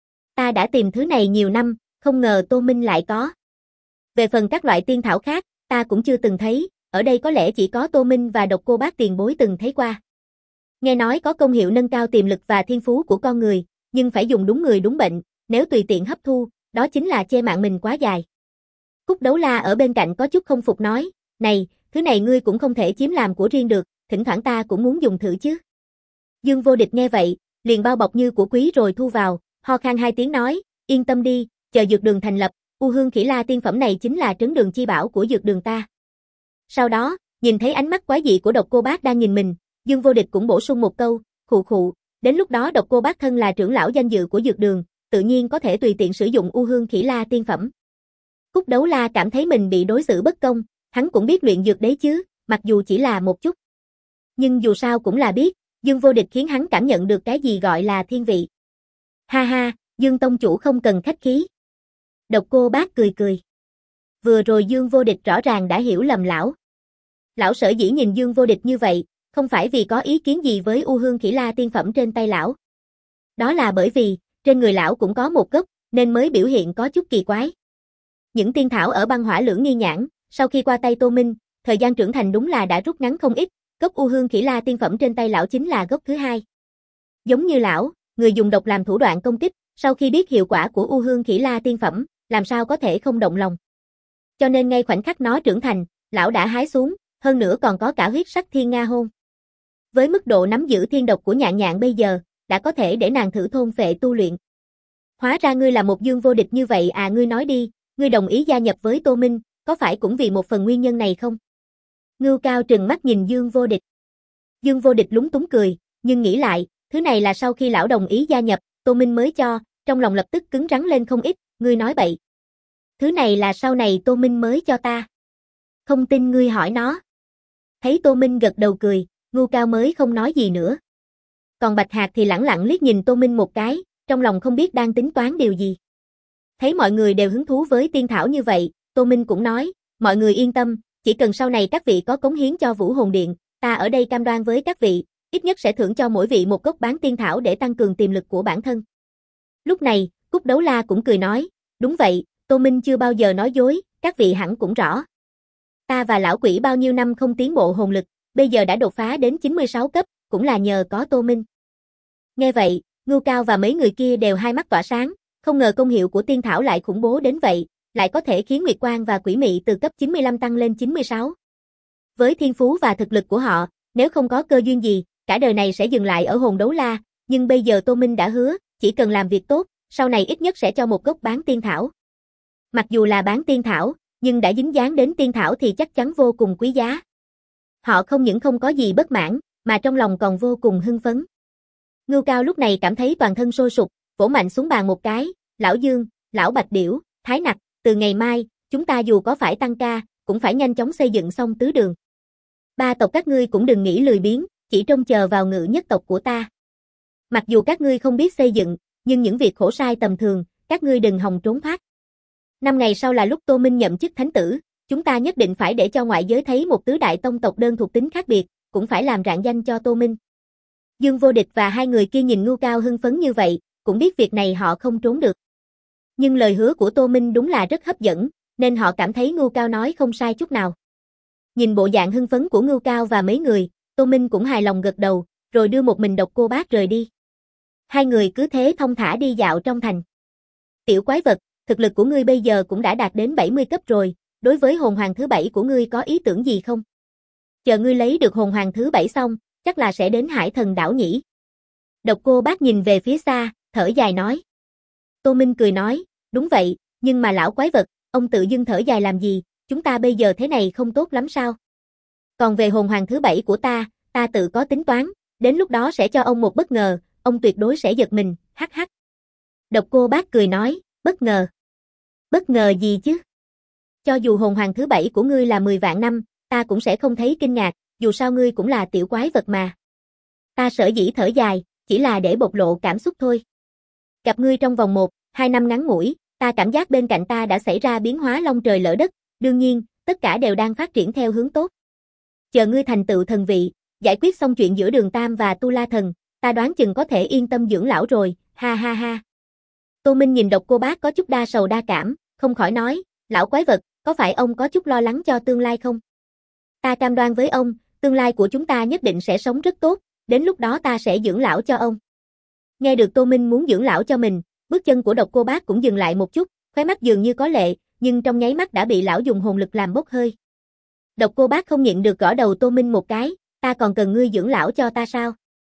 Ta đã tìm thứ này nhiều năm, không ngờ Tô Minh lại có. Về phần các loại tiên thảo khác, ta cũng chưa từng thấy, ở đây có lẽ chỉ có Tô Minh và Độc Cô Bác tiền bối từng thấy qua. Nghe nói có công hiệu nâng cao tiềm lực và thiên phú của con người, nhưng phải dùng đúng người đúng bệnh, nếu tùy tiện hấp thu, đó chính là chê mạng mình quá dài. Cúc Đấu La ở bên cạnh có chút không phục nói, này, thứ này ngươi cũng không thể chiếm làm của riêng được, thỉnh thoảng ta cũng muốn dùng thử chứ. Dương Vô Địch nghe vậy, liền bao bọc như của quý rồi thu vào, ho khan hai tiếng nói, yên tâm đi, chờ dược đường thành lập, U Hương Khỉ La tiên phẩm này chính là trấn đường chi bảo của dược đường ta. Sau đó, nhìn thấy ánh mắt quái dị của Độc Cô Bác đang nhìn mình, Dương Vô Địch cũng bổ sung một câu, khụ khụ, đến lúc đó Độc Cô Bác thân là trưởng lão danh dự của dược đường, tự nhiên có thể tùy tiện sử dụng U Hương Khỉ La tiên phẩm. Cúc Đấu La cảm thấy mình bị đối xử bất công, hắn cũng biết luyện dược đấy chứ, mặc dù chỉ là một chút. Nhưng dù sao cũng là biết, Dương Vô Địch khiến hắn cảm nhận được cái gì gọi là thiên vị. Ha ha, Dương tông chủ không cần khách khí. Độc Cô Bác cười cười. Vừa rồi Dương Vô Địch rõ ràng đã hiểu lầm lão. Lão sở dĩ nhìn Dương Vô Địch như vậy, không phải vì có ý kiến gì với U Hương Khỉ La tiên phẩm trên tay lão. Đó là bởi vì, trên người lão cũng có một gốc, nên mới biểu hiện có chút kỳ quái. Những tiên thảo ở băng hỏa lưỡng nghi nhãn, sau khi qua tay Tô Minh, thời gian trưởng thành đúng là đã rút ngắn không ít, gốc U Hương Khỉ La tiên phẩm trên tay lão chính là gốc thứ hai. Giống như lão, người dùng độc làm thủ đoạn công kích, sau khi biết hiệu quả của U Hương Khỉ La tiên phẩm, làm sao có thể không động lòng. Cho nên ngay khoảnh khắc nó trưởng thành, lão đã hái xuống, hơn nữa còn có cả huyết sắc thiên nga hôn. Với mức độ nắm giữ thiên độc của Nhạn Nhạn bây giờ, đã có thể để nàng thử thôn phệ tu luyện. Hóa ra ngươi là một Dương Vô Địch như vậy à, ngươi nói đi, ngươi đồng ý gia nhập với Tô Minh, có phải cũng vì một phần nguyên nhân này không? Ngưu Cao trừng mắt nhìn Dương Vô Địch. Dương Vô Địch lúng túng cười, nhưng nghĩ lại, thứ này là sau khi lão đồng ý gia nhập, Tô Minh mới cho, trong lòng lập tức cứng rắn lên không ít, ngươi nói bậy. Thứ này là sau này Tô Minh mới cho ta. Không tin ngươi hỏi nó. Thấy Tô Minh gật đầu cười, Ngưu Cao mới không nói gì nữa. Còn Bạch Hạc thì lẳng lặng liếc nhìn Tô Minh một cái, trong lòng không biết đang tính toán điều gì. Thấy mọi người đều hứng thú với tiên thảo như vậy, Tô Minh cũng nói, mọi người yên tâm, chỉ cần sau này các vị có cống hiến cho Vũ Hồn Điện, ta ở đây cam đoan với các vị, ít nhất sẽ thưởng cho mỗi vị một gốc bán tiên thảo để tăng cường tiềm lực của bản thân. Lúc này, Cúc Đấu La cũng cười nói, đúng vậy, Tô Minh chưa bao giờ nói dối, các vị hẳn cũng rõ. Ta và lão quỷ bao nhiêu năm không tiến bộ hồn lực, bây giờ đã đột phá đến 96 cấp, cũng là nhờ có Tô Minh. Nghe vậy, Ngưu Cao và mấy người kia đều hai mắt tỏa sáng, không ngờ công hiệu của tiên thảo lại khủng bố đến vậy, lại có thể khiến Nguyệt Quang và Quỷ Mị từ cấp 95 tăng lên 96. Với thiên phú và thực lực của họ, nếu không có cơ duyên gì, cả đời này sẽ dừng lại ở hồn đấu la, nhưng bây giờ Tô Minh đã hứa, chỉ cần làm việc tốt, sau này ít nhất sẽ cho một gốc bán tiên thảo. Mặc dù là bán tiên thảo, nhưng đã dính dáng đến tiên thảo thì chắc chắn vô cùng quý giá. Họ không những không có gì bất mãn, mà trong lòng còn vô cùng hưng phấn. Ngưu Cao lúc này cảm thấy toàn thân sôi sục, vỗ mạnh xuống bàn một cái, lão Dương, lão Bạch Điểu, Thái Nặc, từ ngày mai, chúng ta dù có phải tăng ca, cũng phải nhanh chóng xây dựng xong tứ đường. Ba tộc các ngươi cũng đừng nghĩ lười biếng, chỉ trông chờ vào Ngự Nhất tộc của ta. Mặc dù các ngươi không biết xây dựng, nhưng những việc khổ sai tầm thường, các ngươi đừng hòng trốn thoát. 5 ngày sau là lúc Tô Minh nhậm chức thánh tử, chúng ta nhất định phải để cho ngoại giới thấy một tứ đại tông tộc đơn thuộc tính khác biệt, cũng phải làm rạng danh cho Tô Minh. Dương Vô Địch và hai người kia nhìn Ngưu Cao hưng phấn như vậy, cũng biết việc này họ không trốn được. Nhưng lời hứa của Tô Minh đúng là rất hấp dẫn, nên họ cảm thấy Ngưu Cao nói không sai chút nào. Nhìn bộ dạng hưng phấn của Ngưu Cao và mấy người, Tô Minh cũng hài lòng gật đầu, rồi đưa một mình Độc Cô Bác rời đi. Hai người cứ thế thong thả đi dạo trong thành. Tiểu quái vật, thực lực của ngươi bây giờ cũng đã đạt đến 70 cấp rồi, đối với hồn hoàng thứ 7 của ngươi có ý tưởng gì không? Chờ ngươi lấy được hồn hoàng thứ 7 xong, chắc là sẽ đến Hải Thần đảo nhỉ? Độc Cô Bác nhìn về phía xa, thở dài nói. Tô Minh cười nói, đúng vậy, nhưng mà lão quái vật, ông tự dưng thở dài làm gì, chúng ta bây giờ thế này không tốt lắm sao? Còn về hồn hoàng thứ 7 của ta tự có tính toán, đến lúc đó sẽ cho ông một bất ngờ, ông tuyệt đối sẽ giật mình, hắc hắc. Độc Cô Bác cười nói, bất ngờ? Bất ngờ gì chứ? Cho dù hồn hoàng thứ 7 của ngươi là 10 vạn năm, ta cũng sẽ không thấy kinh ngạc, dù sao ngươi cũng là tiểu quái vật mà. Ta sở dĩ thở dài, chỉ là để bộc lộ cảm xúc thôi. Gặp ngươi trong vòng 1-2 năm ngắn ngủi, ta cảm giác bên cạnh ta đã xảy ra biến hóa long trời lỡ đất, đương nhiên, tất cả đều đang phát triển theo hướng tốt. Chờ ngươi thành tựu thần vị, giải quyết xong chuyện giữa Đường Tam và Tu La Thần, ta đoán chừng có thể yên tâm dưỡng lão rồi, ha ha ha. Tô Minh nhìn Độc Cô Bác có chút đa sầu đa cảm, không khỏi nói, lão quái vật, có phải ông có chút lo lắng cho tương lai không? Ta cam đoan với ông, tương lai của chúng ta nhất định sẽ sống rất tốt, đến lúc đó ta sẽ dưỡng lão cho ông. Nghe được Tô Minh muốn dưỡng lão cho mình, bước chân của Độc Cô Bác cũng dừng lại một chút, khóe mắt dường như có lệ, nhưng trong nháy mắt đã bị lão dùng hồn lực làm bốc hơi. Độc Cô Bác không nhịn được gõ đầu Tô Minh một cái, ta còn cần ngươi dưỡng lão cho ta sao?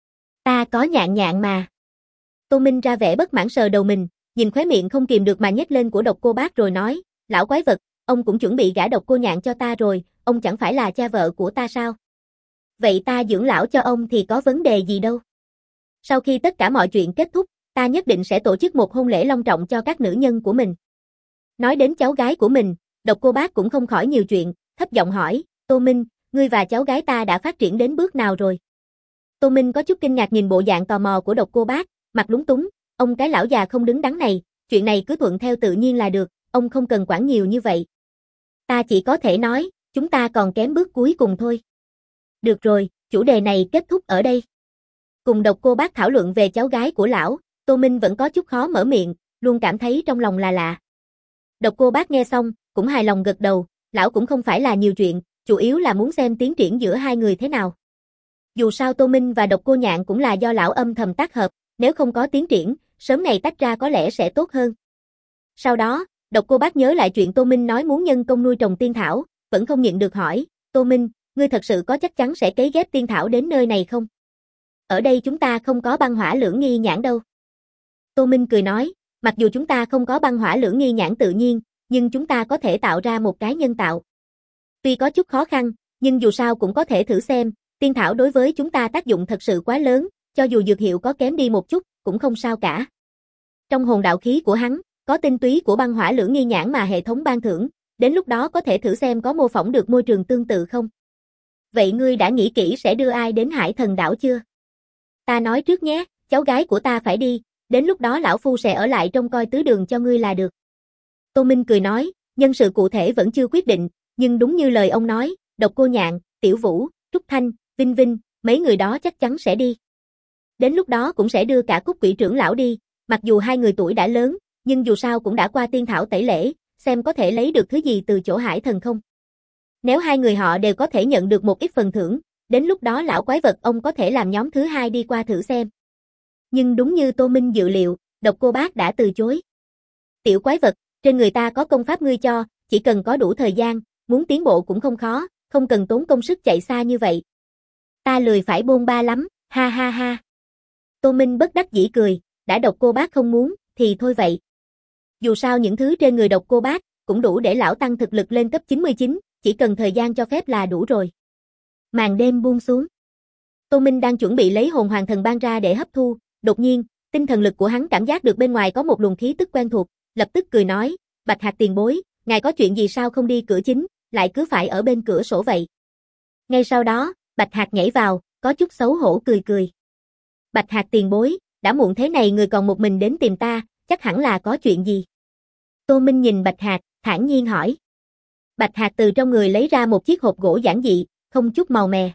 Ta có nhạn nhạn mà. Tô Minh ra vẻ bất mãn sờ đầu mình, nhìn khóe miệng không kìm được mà nhếch lên của Độc Cô Bác rồi nói, lão quái vật, ông cũng chuẩn bị gả Độc Cô Nhạn cho ta rồi, ông chẳng phải là cha vợ của ta sao? Vậy ta dưỡng lão cho ông thì có vấn đề gì đâu. Sau khi tất cả mọi chuyện kết thúc, ta nhất định sẽ tổ chức một hôn lễ long trọng cho các nữ nhân của mình. Nói đến cháu gái của mình, Độc Cô Bác cũng không khỏi nhiều chuyện, thấp giọng hỏi, Tô Minh, ngươi và cháu gái ta đã phát triển đến bước nào rồi? Tô Minh có chút kinh ngạc nhìn bộ dạng tò mò của Độc Cô Bác, mặt lúng túng, ông cái lão già không đứng đắn này, chuyện này cứ thuận theo tự nhiên là được, ông không cần quản nhiều như vậy. Ta chỉ có thể nói, chúng ta còn kém bước cuối cùng thôi. Được rồi, chủ đề này kết thúc ở đây. Cùng Độc Cô Bác thảo luận về cháu gái của lão, Tô Minh vẫn có chút khó mở miệng, luôn cảm thấy trong lòng là lạ. Độc Cô Bác nghe xong, cũng hài lòng gật đầu, lão cũng không phải là nhiều chuyện, chủ yếu là muốn xem tiến triển giữa hai người thế nào. Dù sao Tô Minh và Độc Cô Nhạn cũng là do lão âm thầm tác hợp, nếu không có tiến triển, sớm này tách ra có lẽ sẽ tốt hơn. Sau đó, Độc Cô Bác nhớ lại chuyện Tô Minh nói muốn nhân công nuôi trồng tiên thảo, vẫn không nhịn được hỏi, Tô Minh, ngươi thật sự có chắc chắn sẽ cấy ghép tiên thảo đến nơi này không? Ở đây chúng ta không có băng hỏa lưỡng nghi nhãn đâu. Tô Minh cười nói, mặc dù chúng ta không có băng hỏa lưỡng nghi nhãn tự nhiên, nhưng chúng ta có thể tạo ra một cái nhân tạo. Tuy có chút khó khăn, nhưng dù sao cũng có thể thử xem, tiên thảo đối với chúng ta tác dụng thật sự quá lớn, cho dù dược hiệu có kém đi một chút, cũng không sao cả. Trong hồn đạo khí của hắn, có tinh túy của băng hỏa lưỡng nghi nhãn mà hệ thống ban thưởng, đến lúc đó có thể thử xem có mô phỏng được môi trường tương tự không. Vậy ngươi đã nghĩ kỹ sẽ đưa ai đến Hải Thần đảo chưa? Ta nói trước nhé, cháu gái của ta phải đi, đến lúc đó lão phu sẽ ở lại trông coi tứ đường cho ngươi là được. Tô Minh cười nói, nhân sự cụ thể vẫn chưa quyết định, nhưng đúng như lời ông nói, Độc Cô Nhạn, Tiểu Vũ, Trúc Thanh, Vinh Vinh, mấy người đó chắc chắn sẽ đi. Đến lúc đó cũng sẽ đưa cả Cúc Quỷ trưởng lão đi, mặc dù hai người tuổi đã lớn, nhưng dù sao cũng đã qua tiên thảo tẩy lễ, xem có thể lấy được thứ gì từ chỗ Hải Thần không. Nếu hai người họ đều có thể nhận được một ít phần thưởng, đến lúc đó lão quái vật ông có thể làm nhóm thứ hai đi qua thử xem. Nhưng đúng như Tô Minh dự liệu, Độc Cô Bác đã từ chối. Tiểu quái vật, trên người ta có công pháp ngươi cho, chỉ cần có đủ thời gian, muốn tiến bộ cũng không khó, không cần tốn công sức chạy xa như vậy. Ta lười phải bôn ba lắm, ha ha ha. Tô Minh bất đắc dĩ cười, đã Độc Cô Bác không muốn, thì thôi vậy. Dù sao những thứ trên người Độc Cô Bác, cũng đủ để lão tăng thực lực lên cấp 99, chỉ cần thời gian cho phép là đủ rồi. Màn đêm buông xuống. Tô Minh đang chuẩn bị lấy hồn hoàng thần ban ra để hấp thu, đột nhiên, tinh thần lực của hắn cảm giác được bên ngoài có một luồng khí tức quen thuộc, lập tức cười nói, Bạch Hạc tiền bối, ngài có chuyện gì sao không đi cửa chính, lại cứ phải ở bên cửa sổ vậy. Ngay sau đó, Bạch Hạc nhảy vào, có chút xấu hổ cười cười. Bạch Hạc tiền bối, đã muộn thế này người còn một mình đến tìm ta, chắc hẳn là có chuyện gì. Tô Minh nhìn Bạch Hạc, thản nhiên hỏi. Bạch Hạc từ trong người lấy ra một chiếc hộp gỗ giản dị, không chút màu mè.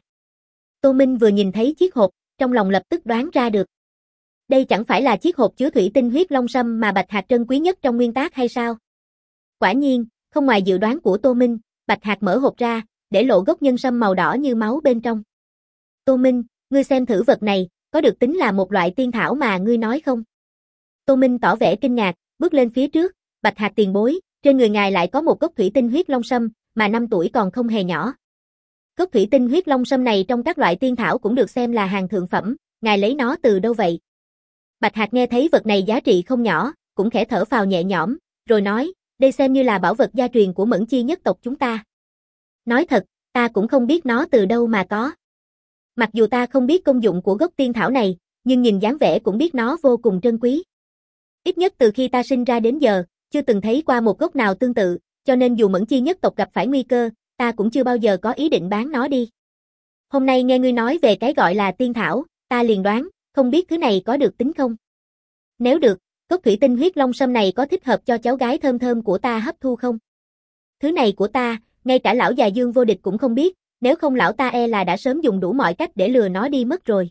Tô Minh vừa nhìn thấy chiếc hộp, trong lòng lập tức đoán ra được. Đây chẳng phải là chiếc hộp chứa thủy tinh huyết long sâm mà Bạch Hạc trân quý nhất trong nguyên tác hay sao? Quả nhiên, không ngoài dự đoán của Tô Minh, Bạch Hạc mở hộp ra, để lộ gốc nhân sâm màu đỏ như máu bên trong. Tô Minh, ngươi xem thử vật này, có được tính là một loại tiên thảo mà ngươi nói không? Tô Minh tỏ vẻ kinh ngạc, bước lên phía trước, Bạch Hạc tiền bối, trên người ngài lại có một gốc thủy tinh huyết long sâm, mà 5 tuổi còn không hề nhỏ. Gốc thủy tinh huyết long sâm này trong các loại tiên thảo cũng được xem là hàng thượng phẩm, ngài lấy nó từ đâu vậy? Bạch Hạc nghe thấy vật này giá trị không nhỏ, cũng khẽ thở phào nhẹ nhõm, rồi nói, đây xem như là bảo vật gia truyền của Mẫn Chi nhất tộc chúng ta. Nói thật, ta cũng không biết nó từ đâu mà có. Mặc dù ta không biết công dụng của gốc tiên thảo này, nhưng nhìn dáng vẻ cũng biết nó vô cùng trân quý. Ít nhất từ khi ta sinh ra đến giờ, chưa từng thấy qua một gốc nào tương tự, cho nên dù Mẫn Chi nhất tộc gặp phải nguy cơ, ta cũng chưa bao giờ có ý định bán nó đi. Hôm nay nghe ngươi nói về cái gọi là tiên thảo, ta liền đoán, không biết thứ này có được tính không? Nếu được, gốc thủy tinh huyết long sâm này có thích hợp cho cháu gái thơm thơm của ta hấp thu không? Thứ này của ta, ngay cả lão già Dương Vô Địch cũng không biết, nếu không lão ta e là đã sớm dùng đủ mọi cách để lừa nó đi mất rồi.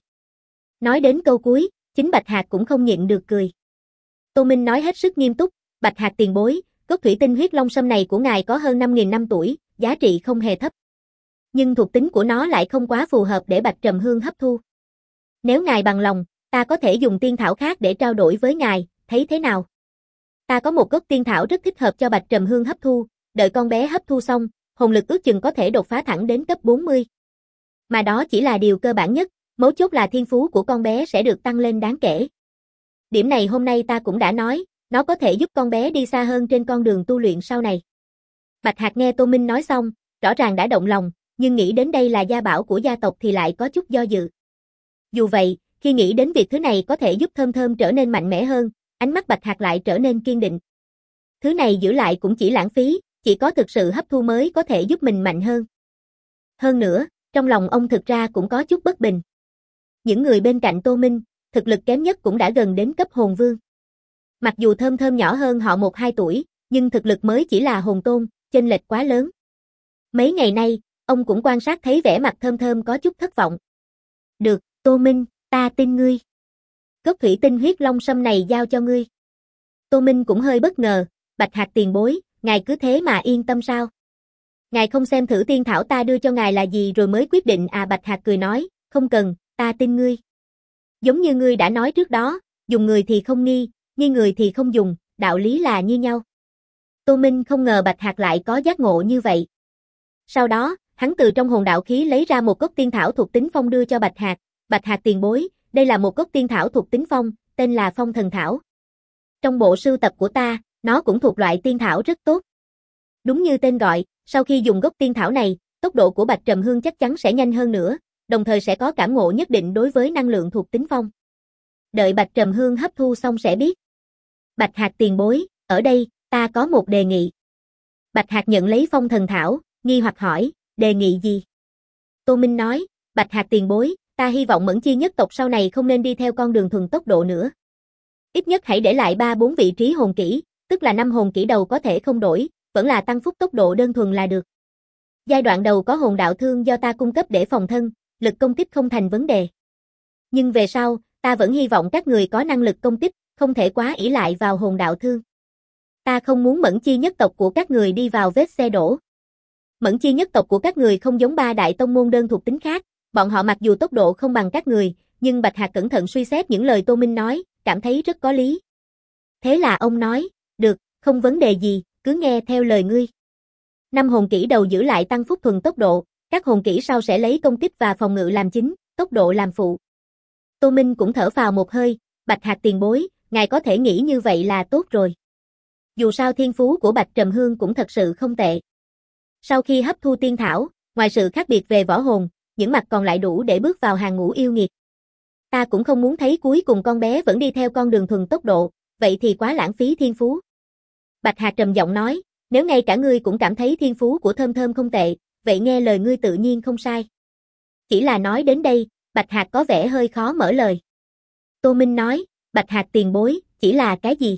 Nói đến câu cuối, chính Bạch Hạc cũng không nhịn được cười. Tô Minh nói hết sức nghiêm túc, Bạch Hạc tiền bối, gốc thủy tinh huyết long sâm này của ngài có hơn 5.000 năm tuổi, giá trị không hề thấp. Nhưng thuộc tính của nó lại không quá phù hợp để Bạch Trầm Hương hấp thu. Nếu ngài bằng lòng, ta có thể dùng tiên thảo khác để trao đổi với ngài, thấy thế nào? Ta có một gốc tiên thảo rất thích hợp cho Bạch Trầm Hương hấp thu, đợi con bé hấp thu xong, hồn lực ước chừng có thể đột phá thẳng đến cấp 40. Mà đó chỉ là điều cơ bản nhất, mấu chốt là thiên phú của con bé sẽ được tăng lên đáng kể. Điểm này hôm nay ta cũng đã nói, nó có thể giúp con bé đi xa hơn trên con đường tu luyện sau này. Bạch Hạc nghe Tô Minh nói xong, rõ ràng đã động lòng, nhưng nghĩ đến đây là gia bảo của gia tộc thì lại có chút do dự. Dù vậy, khi nghĩ đến việc thứ này có thể giúp Thơm Thơm trở nên mạnh mẽ hơn, ánh mắt Bạch Hạc lại trở nên kiên định. Thứ này giữ lại cũng chỉ lãng phí, chỉ có thực sự hấp thu mới có thể giúp mình mạnh hơn. Hơn nữa, trong lòng ông thực ra cũng có chút bất bình. Những người bên cạnh Tô Minh, thực lực kém nhất cũng đã gần đến cấp hồn vương. Mặc dù Thơm Thơm nhỏ hơn họ 1-2 tuổi, nhưng thực lực mới chỉ là hồn tôn, chênh lệch quá lớn. Mấy ngày nay, ông cũng quan sát thấy vẻ mặt Thơm Thơm có chút thất vọng. Được, Tô Minh, ta tin ngươi. Gốc thủy tinh huyết long sâm này giao cho ngươi. Tô Minh cũng hơi bất ngờ, Bạch Hạc tiền bối, ngài cứ thế mà yên tâm sao? Ngài không xem thử tiên thảo ta đưa cho ngài là gì rồi mới quyết định à? Bạch Hạc cười nói, không cần, ta tin ngươi. Giống như ngươi đã nói trước đó, dùng người thì không nghi người thì không dùng, đạo lý là như nhau. Tô Minh không ngờ Bạch Hạc lại có giác ngộ như vậy. Sau đó, hắn từ trong hồn đạo khí lấy ra một gốc tiên thảo thuộc tính phong đưa cho Bạch Hạc. Bạch Hạc tiền bối, đây là một gốc tiên thảo thuộc tính phong, tên là Phong Thần Thảo. Trong bộ sưu tập của ta, nó cũng thuộc loại tiên thảo rất tốt. Đúng như tên gọi, sau khi dùng gốc tiên thảo này, tốc độ của Bạch Trầm Hương chắc chắn sẽ nhanh hơn nữa, đồng thời sẽ có cảm ngộ nhất định đối với năng lượng thuộc tính phong. Đợi Bạch Trầm Hương hấp thu xong sẽ biết. Bạch Hạc tiền bối, ở đây, ta có một đề nghị. Bạch Hạc nhận lấy Phong Thần Thảo, nghi hoặc hỏi, đề nghị gì? Tô Minh nói, Bạch Hạc tiền bối, ta hy vọng Mẫn Chi nhất tộc sau này không nên đi theo con đường thuần tốc độ nữa. Ít nhất hãy để lại 3-4 vị trí hồn kỹ, tức là 5 hồn kỹ đầu có thể không đổi, vẫn là tăng phúc tốc độ đơn thuần là được. Giai đoạn đầu có hồn đạo thương do ta cung cấp để phòng thân, lực công kích không thành vấn đề. Nhưng về sau, ta vẫn hy vọng các người có năng lực công kích, không thể quá ỷ lại vào hồn đạo thương. Ta không muốn Mẫn Chi nhất tộc của các người đi vào vết xe đổ. Mẫn Chi nhất tộc của các người không giống 3 đại tông môn đơn thuộc tính khác, bọn họ mặc dù tốc độ không bằng các người, nhưng Bạch Hạc cẩn thận suy xét những lời Tô Minh nói, cảm thấy rất có lý. Thế là ông nói, được, không vấn đề gì, cứ nghe theo lời ngươi. 5 hồn kỹ đầu giữ lại tăng phúc thuần tốc độ, các hồn kỹ sau sẽ lấy công kích và phòng ngự làm chính, tốc độ làm phụ. Tô Minh cũng thở phào một hơi, Bạch Hạc tiền bối, ngài có thể nghĩ như vậy là tốt rồi. Dù sao thiên phú của Bạch Trầm Hương cũng thật sự không tệ. Sau khi hấp thu tiên thảo, ngoài sự khác biệt về võ hồn, những mặt còn lại đủ để bước vào hàng ngũ yêu nghiệt. Ta cũng không muốn thấy cuối cùng con bé vẫn đi theo con đường thuần tốc độ, vậy thì quá lãng phí thiên phú. Bạch Hạc trầm giọng nói, nếu ngay cả ngươi cũng cảm thấy thiên phú của Thơm Thơm không tệ, vậy nghe lời ngươi tự nhiên không sai. Chỉ là nói đến đây, Bạch Hạc có vẻ hơi khó mở lời. Tô Minh nói, Bạch Hạc tiền bối, chỉ là cái gì?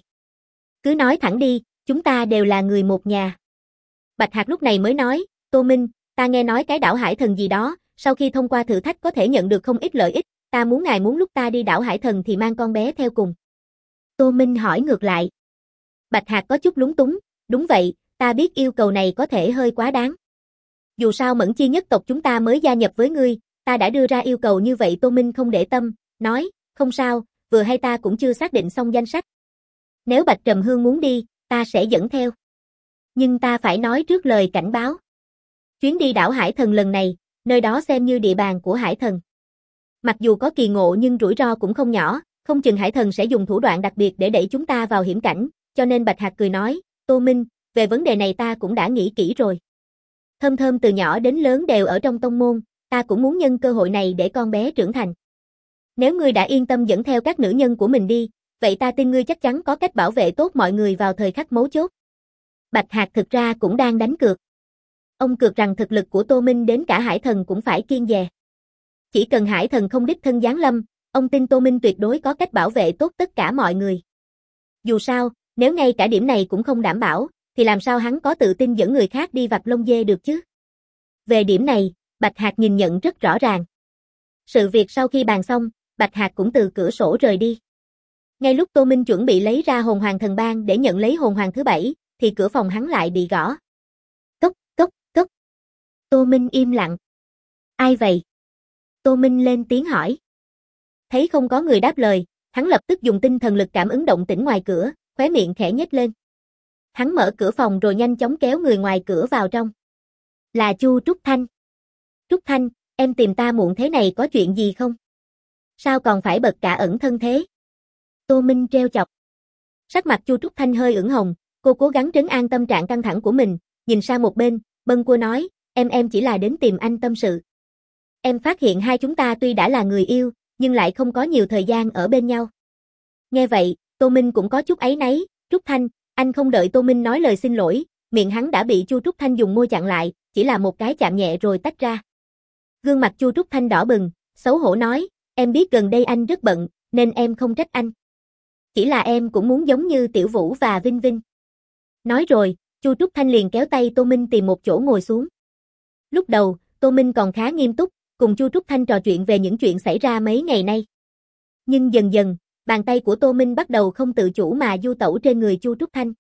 Cứ nói thẳng đi, chúng ta đều là người một nhà. Bạch Hạc lúc này mới nói, Tô Minh, ta nghe nói cái đảo Hải Thần gì đó, sau khi thông qua thử thách có thể nhận được không ít lợi ích, ta muốn ngài muốn lúc ta đi đảo Hải Thần thì mang con bé theo cùng. Tô Minh hỏi ngược lại. Bạch Hạc có chút lúng túng, đúng vậy, ta biết yêu cầu này có thể hơi quá đáng. Dù sao Mẫn Chi nhất tộc chúng ta mới gia nhập với ngươi, ta đã đưa ra yêu cầu như vậy. Tô Minh không để tâm, nói, không sao, vừa hay ta cũng chưa xác định xong danh sách. Nếu Bạch Trầm Hương muốn đi, ta sẽ dẫn theo. Nhưng ta phải nói trước lời cảnh báo. Chuyến đi đảo Hải Thần lần này, nơi đó xem như địa bàn của Hải Thần. Mặc dù có kỳ ngộ nhưng rủi ro cũng không nhỏ, không chừng Hải Thần sẽ dùng thủ đoạn đặc biệt để đẩy chúng ta vào hiểm cảnh, cho nên Bạch Hạc cười nói, Tô Minh, về vấn đề này ta cũng đã nghĩ kỹ rồi. Thơm Thơm từ nhỏ đến lớn đều ở trong tông môn, ta cũng muốn nhân cơ hội này để con bé trưởng thành. Nếu ngươi đã yên tâm dẫn theo các nữ nhân của mình đi, vậy ta tin ngươi chắc chắn có cách bảo vệ tốt mọi người vào thời khắc mấu chốt. Bạch Hạc thực ra cũng đang đánh cược. Ông cược rằng thực lực của Tô Minh đến cả Hải Thần cũng phải kiêng dè. Chỉ cần Hải Thần không đích thân giáng lâm, ông tin Tô Minh tuyệt đối có cách bảo vệ tốt tất cả mọi người. Dù sao, nếu ngay cả điểm này cũng không đảm bảo, thì làm sao hắn có tự tin dẫn người khác đi vạch lông dê được chứ? Về điểm này, Bạch Hạc nhìn nhận rất rõ ràng. Sự việc sau khi bàn xong, Bạch Hạc cũng từ cửa sổ rời đi. Ngay lúc Tô Minh chuẩn bị lấy ra hồn hoàng thần bang để nhận lấy hồn hoàng thứ 7, thì cửa phòng hắn lại bị gõ. Cốc, cốc, cốc. Tô Minh im lặng. Ai vậy? Tô Minh lên tiếng hỏi. Thấy không có người đáp lời, hắn lập tức dùng tinh thần lực cảm ứng động tĩnh ngoài cửa, khóe miệng khẽ nhếch lên. Hắn mở cửa phòng rồi nhanh chóng kéo người ngoài cửa vào trong. Là Chu Trúc Thanh. Trúc Thanh, em tìm ta muộn thế này có chuyện gì không? Sao còn phải bật cả ẩn thân thế? Tô Minh trêu chọc. Sắc mặt Chu Trúc Thanh hơi ửng hồng, cô cố gắng trấn an tâm trạng căng thẳng của mình, nhìn sang một bên, bâng quơ nói, em chỉ là đến tìm anh tâm sự. Em phát hiện hai chúng ta tuy đã là người yêu, nhưng lại không có nhiều thời gian ở bên nhau. Nghe vậy, Tô Minh cũng có chút áy náy, Trúc Thanh, anh không đợi Tô Minh nói lời xin lỗi, miệng hắn đã bị Chu Trúc Thanh dùng môi chặn lại, chỉ là một cái chạm nhẹ rồi tách ra. Gương mặt Chu Trúc Thanh đỏ bừng, xấu hổ nói, em biết gần đây anh rất bận, nên em không trách anh. Chỉ là em cũng muốn giống như Tiểu Vũ và Vinh Vinh. Nói rồi, Chu Trúc Thanh liền kéo tay Tô Minh tìm một chỗ ngồi xuống. Lúc đầu, Tô Minh còn khá nghiêm túc, cùng Chu Trúc Thanh trò chuyện về những chuyện xảy ra mấy ngày nay. Nhưng dần dần, bàn tay của Tô Minh bắt đầu không tự chủ mà du tẩu trên người Chu Trúc Thanh.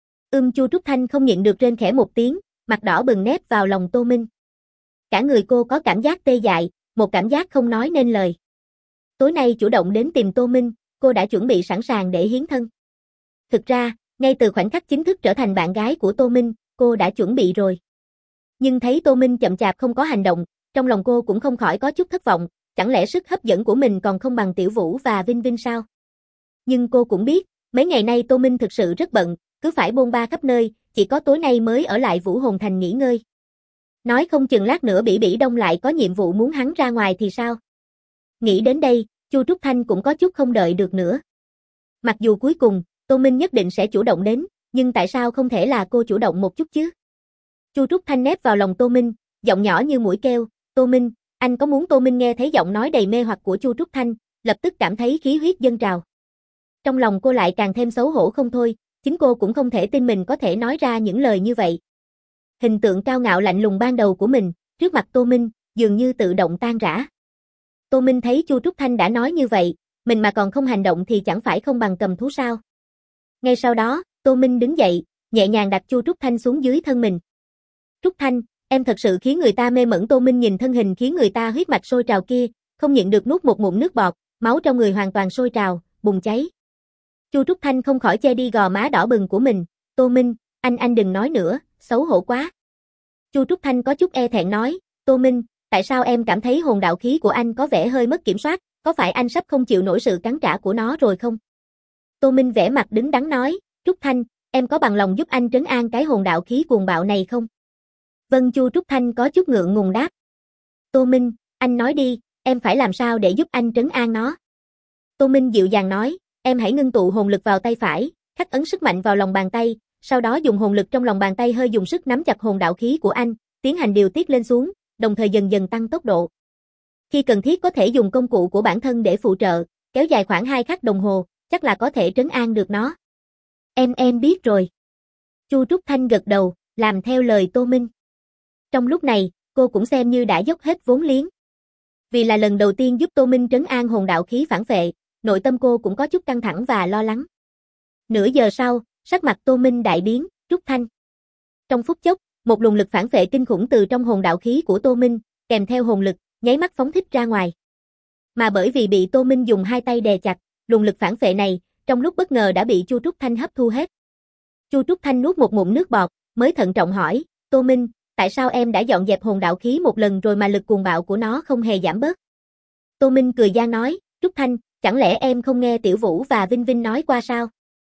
Chu Trúc Thanh không nhịn được rên khẽ một tiếng, mặt đỏ bừng nép vào lòng Tô Minh. Cả người cô có cảm giác tê dại, một cảm giác không nói nên lời. Tối nay chủ động đến tìm Tô Minh, cô đã chuẩn bị sẵn sàng để hiến thân. Thực ra, ngay từ khoảnh khắc chính thức trở thành bạn gái của Tô Minh, cô đã chuẩn bị rồi. Nhưng thấy Tô Minh chậm chạp không có hành động, trong lòng cô cũng không khỏi có chút thất vọng, chẳng lẽ sức hấp dẫn của mình còn không bằng Tiểu Vũ và Vinh Vinh sao? Nhưng cô cũng biết, mấy ngày nay Tô Minh thực sự rất bận, cứ phải bôn ba khắp nơi, chỉ có tối nay mới ở lại Vũ Hồn Thành nghỉ ngơi. Nói không chừng lát nữa Bỉ Bỉ Đông lại có nhiệm vụ muốn hắn ra ngoài thì sao? Nghĩ đến đây, Chu Trúc Thanh cũng có chút không đợi được nữa. Mặc dù cuối cùng, Tô Minh nhất định sẽ chủ động đến, nhưng tại sao không thể là cô chủ động một chút chứ? Chu Trúc Thanh nép vào lòng Tô Minh, giọng nhỏ như mũi kêu, Tô Minh, anh có muốn? Tô Minh nghe thấy giọng nói đầy mê hoặc của Chu Trúc Thanh, lập tức cảm thấy khí huyết dâng trào. Trong lòng cô lại càng thêm xấu hổ không thôi, chính cô cũng không thể tin mình có thể nói ra những lời như vậy. Hình tượng cao ngạo lạnh lùng ban đầu của mình, trước mặt Tô Minh, dường như tự động tan rã. Tô Minh thấy Chu Trúc Thanh đã nói như vậy, mình mà còn không hành động thì chẳng phải không bằng cầm thú sao. Ngay sau đó, Tô Minh đứng dậy, nhẹ nhàng đặt Chu Trúc Thanh xuống dưới thân mình. Trúc Thanh, em thật sự khiến người ta mê mẩn. Tô Minh nhìn thân hình khiến người ta huyết mạch sôi trào kia, không nhịn được nuốt một ngụm nước bọt, máu trong người hoàn toàn sôi trào, bùng cháy. Chu Trúc Thanh không khỏi che đi gò má đỏ bừng của mình, Tô Minh, anh đừng nói nữa, xấu hổ quá. Chu Trúc Thanh có chút e thẹn nói, Tô Minh, tại sao em cảm thấy hồn đạo khí của anh có vẻ hơi mất kiểm soát, có phải anh sắp không chịu nổi sự cắn trả của nó rồi không? Tô Minh vẻ mặt đứng đắn nói, Trúc Thanh, em có bằng lòng giúp anh trấn an cái hồn đạo khí cuồng bạo này không? Vâng. Chu Trúc Thanh có chút ngượng ngùng đáp. Tô Minh, anh nói đi, em phải làm sao để giúp anh trấn an nó? Tô Minh dịu dàng nói, em hãy ngưng tụ hồn lực vào tay phải, khắc ấn sức mạnh vào lòng bàn tay, sau đó dùng hồn lực trong lòng bàn tay hơi dùng sức nắm chặt hồn đạo khí của anh, tiến hành điều tiết lên xuống, đồng thời dần dần tăng tốc độ. Khi cần thiết có thể dùng công cụ của bản thân để phụ trợ, kéo dài khoảng 2 khắc đồng hồ, chắc là có thể trấn an được nó. Em biết rồi. Chu Trúc Thanh gật đầu, làm theo lời Tô Minh. Trong lúc này, cô cũng xem như đã dốc hết vốn liếng. Vì là lần đầu tiên giúp Tô Minh trấn an hồn đạo khí phản phệ, nội tâm cô cũng có chút căng thẳng và lo lắng. Nửa giờ sau, sắc mặt Tô Minh đại biến, Trúc Thanh. Trong phút chốc, một luồng lực phản phệ kinh khủng từ trong hồn đạo khí của Tô Minh, kèm theo hồn lực, nháy mắt phóng thích ra ngoài. Mà bởi vì bị Tô Minh dùng hai tay đè chặt, luồng lực phản phệ này, trong lúc bất ngờ đã bị Chu Trúc Thanh hấp thu hết. Chu Trúc Thanh nuốt một ngụm nước bọt, mới thận trọng hỏi, Tô Minh, tại sao em đã dọn dẹp hồn đạo khí một lần rồi mà lực cuồng bạo của nó không hề giảm bớt? Tô Minh cười gian nói, Trúc Thanh, chẳng lẽ em không nghe Tiểu Vũ và Vinh Vinh nói qua sao?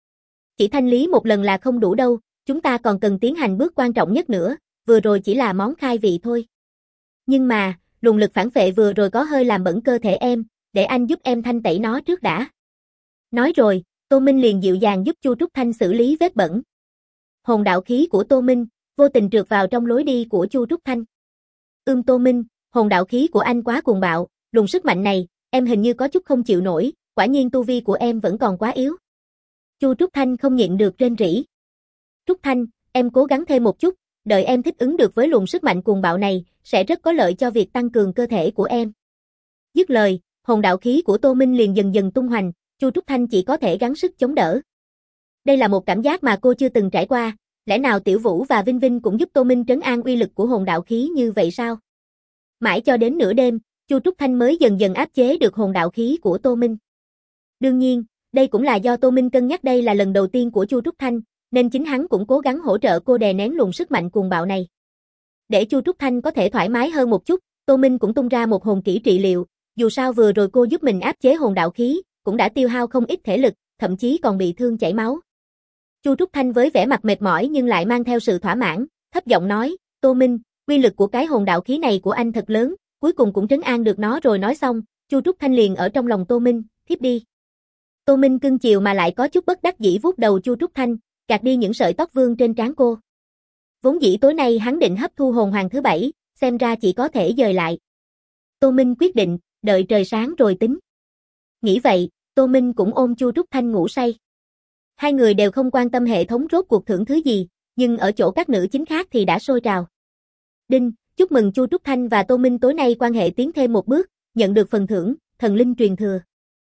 Chỉ thanh lý một lần là không đủ đâu, chúng ta còn cần tiến hành bước quan trọng nhất nữa, vừa rồi chỉ là món khai vị thôi. Nhưng mà, luồng lực phản phệ vừa rồi có hơi làm bẩn cơ thể em, để anh giúp em thanh tẩy nó trước đã. Nói rồi, Tô Minh liền dịu dàng giúp Chu Trúc Thanh xử lý vết bẩn. Hồn đạo khí của Tô Minh, vô tình trượt vào trong lối đi của Chu Trúc Thanh. Tô Minh, hồn đạo khí của anh quá cuồng bạo, luồng sức mạnh này, em hình như có chút không chịu nổi, quả nhiên tu vi của em vẫn còn quá yếu. Chu Trúc Thanh không nhịn được rên rỉ. Trúc Thanh, em cố gắng thêm một chút, đợi em thích ứng được với luồng sức mạnh cuồng bạo này, sẽ rất có lợi cho việc tăng cường cơ thể của em. Dứt lời, hồn đạo khí của Tô Minh liền dần dần tung hoành, Chu Trúc Thanh chỉ có thể gắng sức chống đỡ. Đây là một cảm giác mà cô chưa từng trải qua, lẽ nào Tiểu Vũ và Vinh Vinh cũng giúp Tô Minh trấn an uy lực của hồn đạo khí như vậy sao? Mãi cho đến nửa đêm, Chu Trúc Thanh mới dần dần áp chế được hồn đạo khí của Tô Minh. Đương nhiên, đây cũng là do Tô Minh cân nhắc đây là lần đầu tiên của Chu Trúc Thanh, nên chính hắn cũng cố gắng hỗ trợ cô đè nén luồng sức mạnh cuồng bạo này. Để Chu Trúc Thanh có thể thoải mái hơn một chút, Tô Minh cũng tung ra một hồn kỹ trị liệu, dù sao vừa rồi cô giúp mình áp chế hồn đạo khí, cũng đã tiêu hao không ít thể lực, thậm chí còn bị thương chảy máu. Chu Trúc Thanh với vẻ mặt mệt mỏi nhưng lại mang theo sự thỏa mãn, thấp giọng nói, Tô Minh, uy lực của cái hồn đạo khí này của anh thật lớn, cuối cùng cũng trấn an được nó rồi. Nói xong, Chu Trúc Thanh liền ở trong lòng Tô Minh, thiếp đi. Tô Minh cưng chiều mà lại có chút bất đắc dĩ vuốt đầu Chu Trúc Thanh, gạt đi những sợi tóc vương trên trán cô. Vốn dĩ tối nay hắn định hấp thu hồn hoàng thứ 7, xem ra chỉ có thể dời lại. Tô Minh quyết định, đợi trời sáng rồi tính. Nghĩ vậy, Tô Minh cũng ôm Chu Trúc Thanh ngủ say. Hai người đều không quan tâm hệ thống rốt cuộc thưởng thứ gì, nhưng ở chỗ các nữ chính khác thì đã sôi trào. Đinh, chúc mừng Chu Trúc Thanh và Tô Minh tối nay quan hệ tiến thêm một bước, nhận được phần thưởng, thần linh truyền thừa.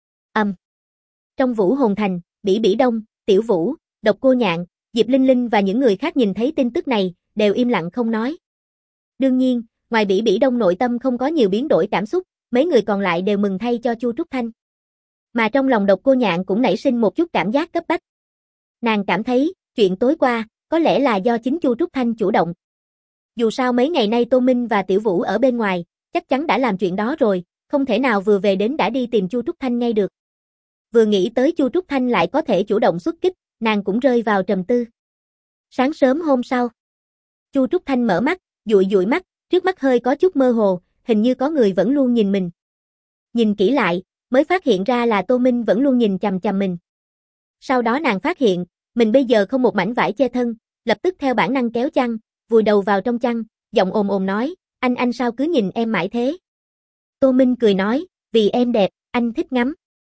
Trong Vũ Hồn Thành, Bỉ Bỉ Đông, Tiểu Vũ, Độc Cô Nhạn, Diệp Linh Linh và những người khác nhìn thấy tin tức này, đều im lặng không nói. Đương nhiên, ngoài Bỉ Bỉ Đông nội tâm không có nhiều biến đổi cảm xúc, mấy người còn lại đều mừng thay cho Chu Trúc Thanh. Mà trong lòng Độc Cô Nhạn cũng nảy sinh một chút cảm giác cấp bách. Nàng cảm thấy, chuyện tối qua, có lẽ là do chính Chu Trúc Thanh chủ động. Dù sao mấy ngày nay Tô Minh và Tiểu Vũ ở bên ngoài, chắc chắn đã làm chuyện đó rồi, không thể nào vừa về đến đã đi tìm Chu Trúc Thanh ngay được. Vừa nghĩ tới Chu Trúc Thanh lại có thể chủ động xuất kích, nàng cũng rơi vào trầm tư. Sáng sớm hôm sau, Chu Trúc Thanh mở mắt, dụi dụi mắt, trước mắt hơi có chút mơ hồ, hình như có người vẫn luôn nhìn mình. Nhìn kỹ lại, mới phát hiện ra là Tô Minh vẫn luôn nhìn chằm chằm mình. Sau đó nàng phát hiện, mình bây giờ không một mảnh vải che thân, lập tức theo bản năng kéo chăn, vùi đầu vào trong chăn, giọng ồm ồm nói, anh sao cứ nhìn em mãi thế? Tô Minh cười nói, vì em đẹp, anh thích ngắm.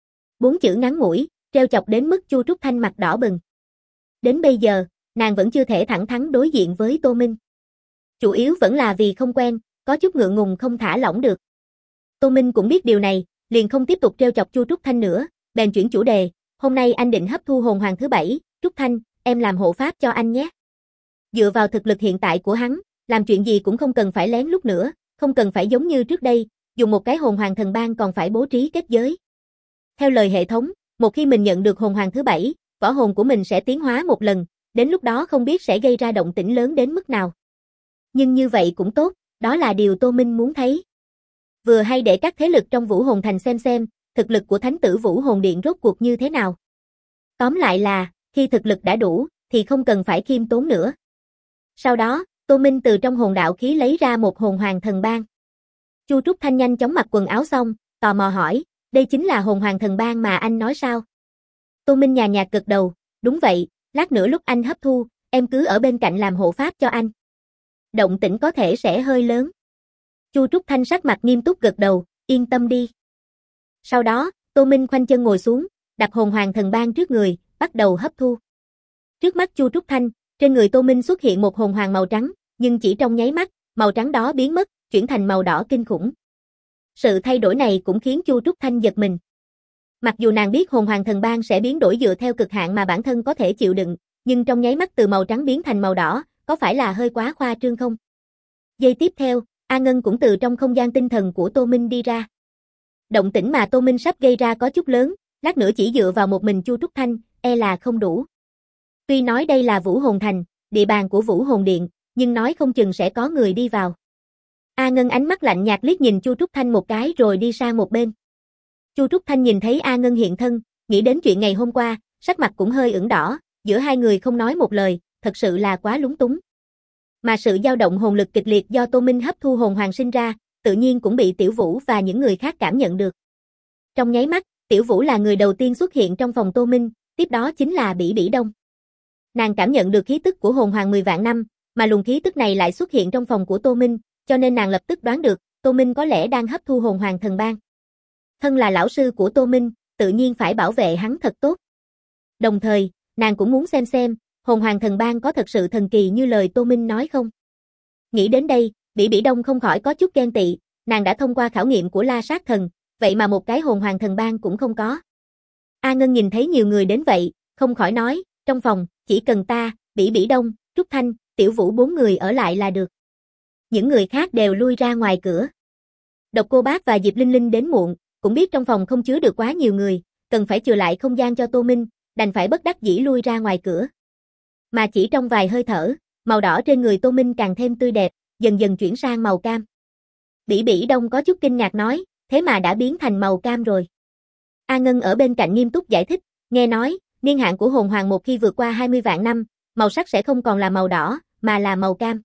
4 chữ ngắn ngủi, trêu chọc đến mức Chu Trúc Thanh mặt đỏ bừng. Đến bây giờ, nàng vẫn chưa thể thẳng thắn đối diện với Tô Minh. Chủ yếu vẫn là vì không quen, có chút ngượng ngùng không thả lỏng được. Tô Minh cũng biết điều này, liền không tiếp tục trêu chọc Chu Trúc Thanh nữa, bèn chuyển chủ đề, hôm nay anh định hấp thu hồn hoàng thứ 7, Trúc Thanh, em làm hộ pháp cho anh nhé. Dựa vào thực lực hiện tại của hắn, làm chuyện gì cũng không cần phải lén lút nữa, không cần phải giống như trước đây, dùng một cái hồn hoàng thần bang còn phải bố trí kết giới. Theo lời hệ thống, một khi mình nhận được hồn hoàng thứ 7, võ hồn của mình sẽ tiến hóa một lần, đến lúc đó không biết sẽ gây ra động tĩnh lớn đến mức nào. Nhưng như vậy cũng tốt, đó là điều Tô Minh muốn thấy. Vừa hay để các thế lực trong Vũ Hồn Thành xem, thực lực của Thánh tử Vũ Hồn Điện rốt cuộc như thế nào. Tóm lại là, khi thực lực đã đủ, thì không cần phải khiêm tốn nữa. Sau đó, Tô Minh từ trong hồn đạo khí lấy ra một hồn hoàng thần bang. Chu Trúc Thanh nhanh chóng mặc quần áo xong, tò mò hỏi, đây chính là hồn hoàng thần bang mà anh nói sao? Tô Minh nhàn nhạt gật đầu, đúng vậy, lát nữa lúc anh hấp thu, em cứ ở bên cạnh làm hộ pháp cho anh. Động tĩnh có thể sẽ hơi lớn. Chu Trúc Thanh sắc mặt nghiêm túc gật đầu, yên tâm đi. Sau đó, Tô Minh khoanh chân ngồi xuống, đặt hồn hoàng thần bang trước người, bắt đầu hấp thu. Trước mắt Chu Trúc Thanh, trên người Tô Minh xuất hiện một hồn hoàng màu trắng, nhưng chỉ trong nháy mắt, màu trắng đó biến mất, chuyển thành màu đỏ kinh khủng. Sự thay đổi này cũng khiến Chu Trúc Thanh giật mình. Mặc dù nàng biết hồn hoàng thần bang sẽ biến đổi dựa theo cực hạn mà bản thân có thể chịu đựng, nhưng trong nháy mắt từ màu trắng biến thành màu đỏ, có phải là hơi quá khoa trương không? Giây tiếp theo, A Ngân cũng từ trong không gian tinh thần của Tô Minh đi ra. Động tĩnh mà Tô Minh sắp gây ra có chút lớn, lát nữa chỉ dựa vào một mình Chu Trúc Thanh, e là không đủ. Tuy nói đây là Vũ Hồn Thành, địa bàn của Vũ Hồn Điện, nhưng nói không chừng sẽ có người đi vào. A Ngân ánh mắt lạnh nhạt liếc nhìn Chu Trúc Thanh một cái rồi đi sang một bên. Chu Trúc Thanh nhìn thấy A Ngân hiện thân, nghĩ đến chuyện ngày hôm qua, sắc mặt cũng hơi ửng đỏ, giữa hai người không nói một lời, thật sự là quá lúng túng. Mà sự dao động hồn lực kịch liệt do Tô Minh hấp thu hồn hoàng sinh ra, tự nhiên cũng bị Tiểu Vũ và những người khác cảm nhận được. Trong nháy mắt, Tiểu Vũ là người đầu tiên xuất hiện trong phòng Tô Minh, tiếp đó chính là Bỉ Bỉ Đông. Nàng cảm nhận được khí tức của hồn hoàng 10 vạn năm, mà luồng khí tức này lại xuất hiện trong phòng của Tô Minh, cho nên nàng lập tức đoán được, Tô Minh có lẽ đang hấp thu hồn hoàng thần bang. Thân là lão sư của Tô Minh, tự nhiên phải bảo vệ hắn thật tốt. Đồng thời, nàng cũng muốn xem, hồn hoàng thần bang có thật sự thần kỳ như lời Tô Minh nói không? Nghĩ đến đây, Bỉ Bỉ Đông không khỏi có chút ghen tị, nàng đã thông qua khảo nghiệm của La Sát Thần, vậy mà một cái hồn hoàng thần bang cũng không có. A Ngân nhìn thấy nhiều người đến vậy, không khỏi nói, trong phòng, chỉ cần ta, Bỉ Bỉ Đông, Trúc Thanh, Tiểu Vũ 4 người ở lại là được. Những người khác đều lui ra ngoài cửa. Độc Cô Bác và Diệp Linh Linh đến muộn, cũng biết trong phòng không chứa được quá nhiều người, cần phải chừa lại không gian cho Tô Minh, đành phải bất đắc dĩ lui ra ngoài cửa. Mà chỉ trong vài hơi thở, màu đỏ trên người Tô Minh càng thêm tươi đẹp, dần dần chuyển sang màu cam. Bỉ Bỉ Đông có chút kinh ngạc nói, thế mà đã biến thành màu cam rồi. A Ngân ở bên cạnh nghiêm túc giải thích, nghe nói, niên hạn của hồn hoàng một khi vượt qua 20 vạn năm, màu sắc sẽ không còn là màu đỏ, mà là màu cam.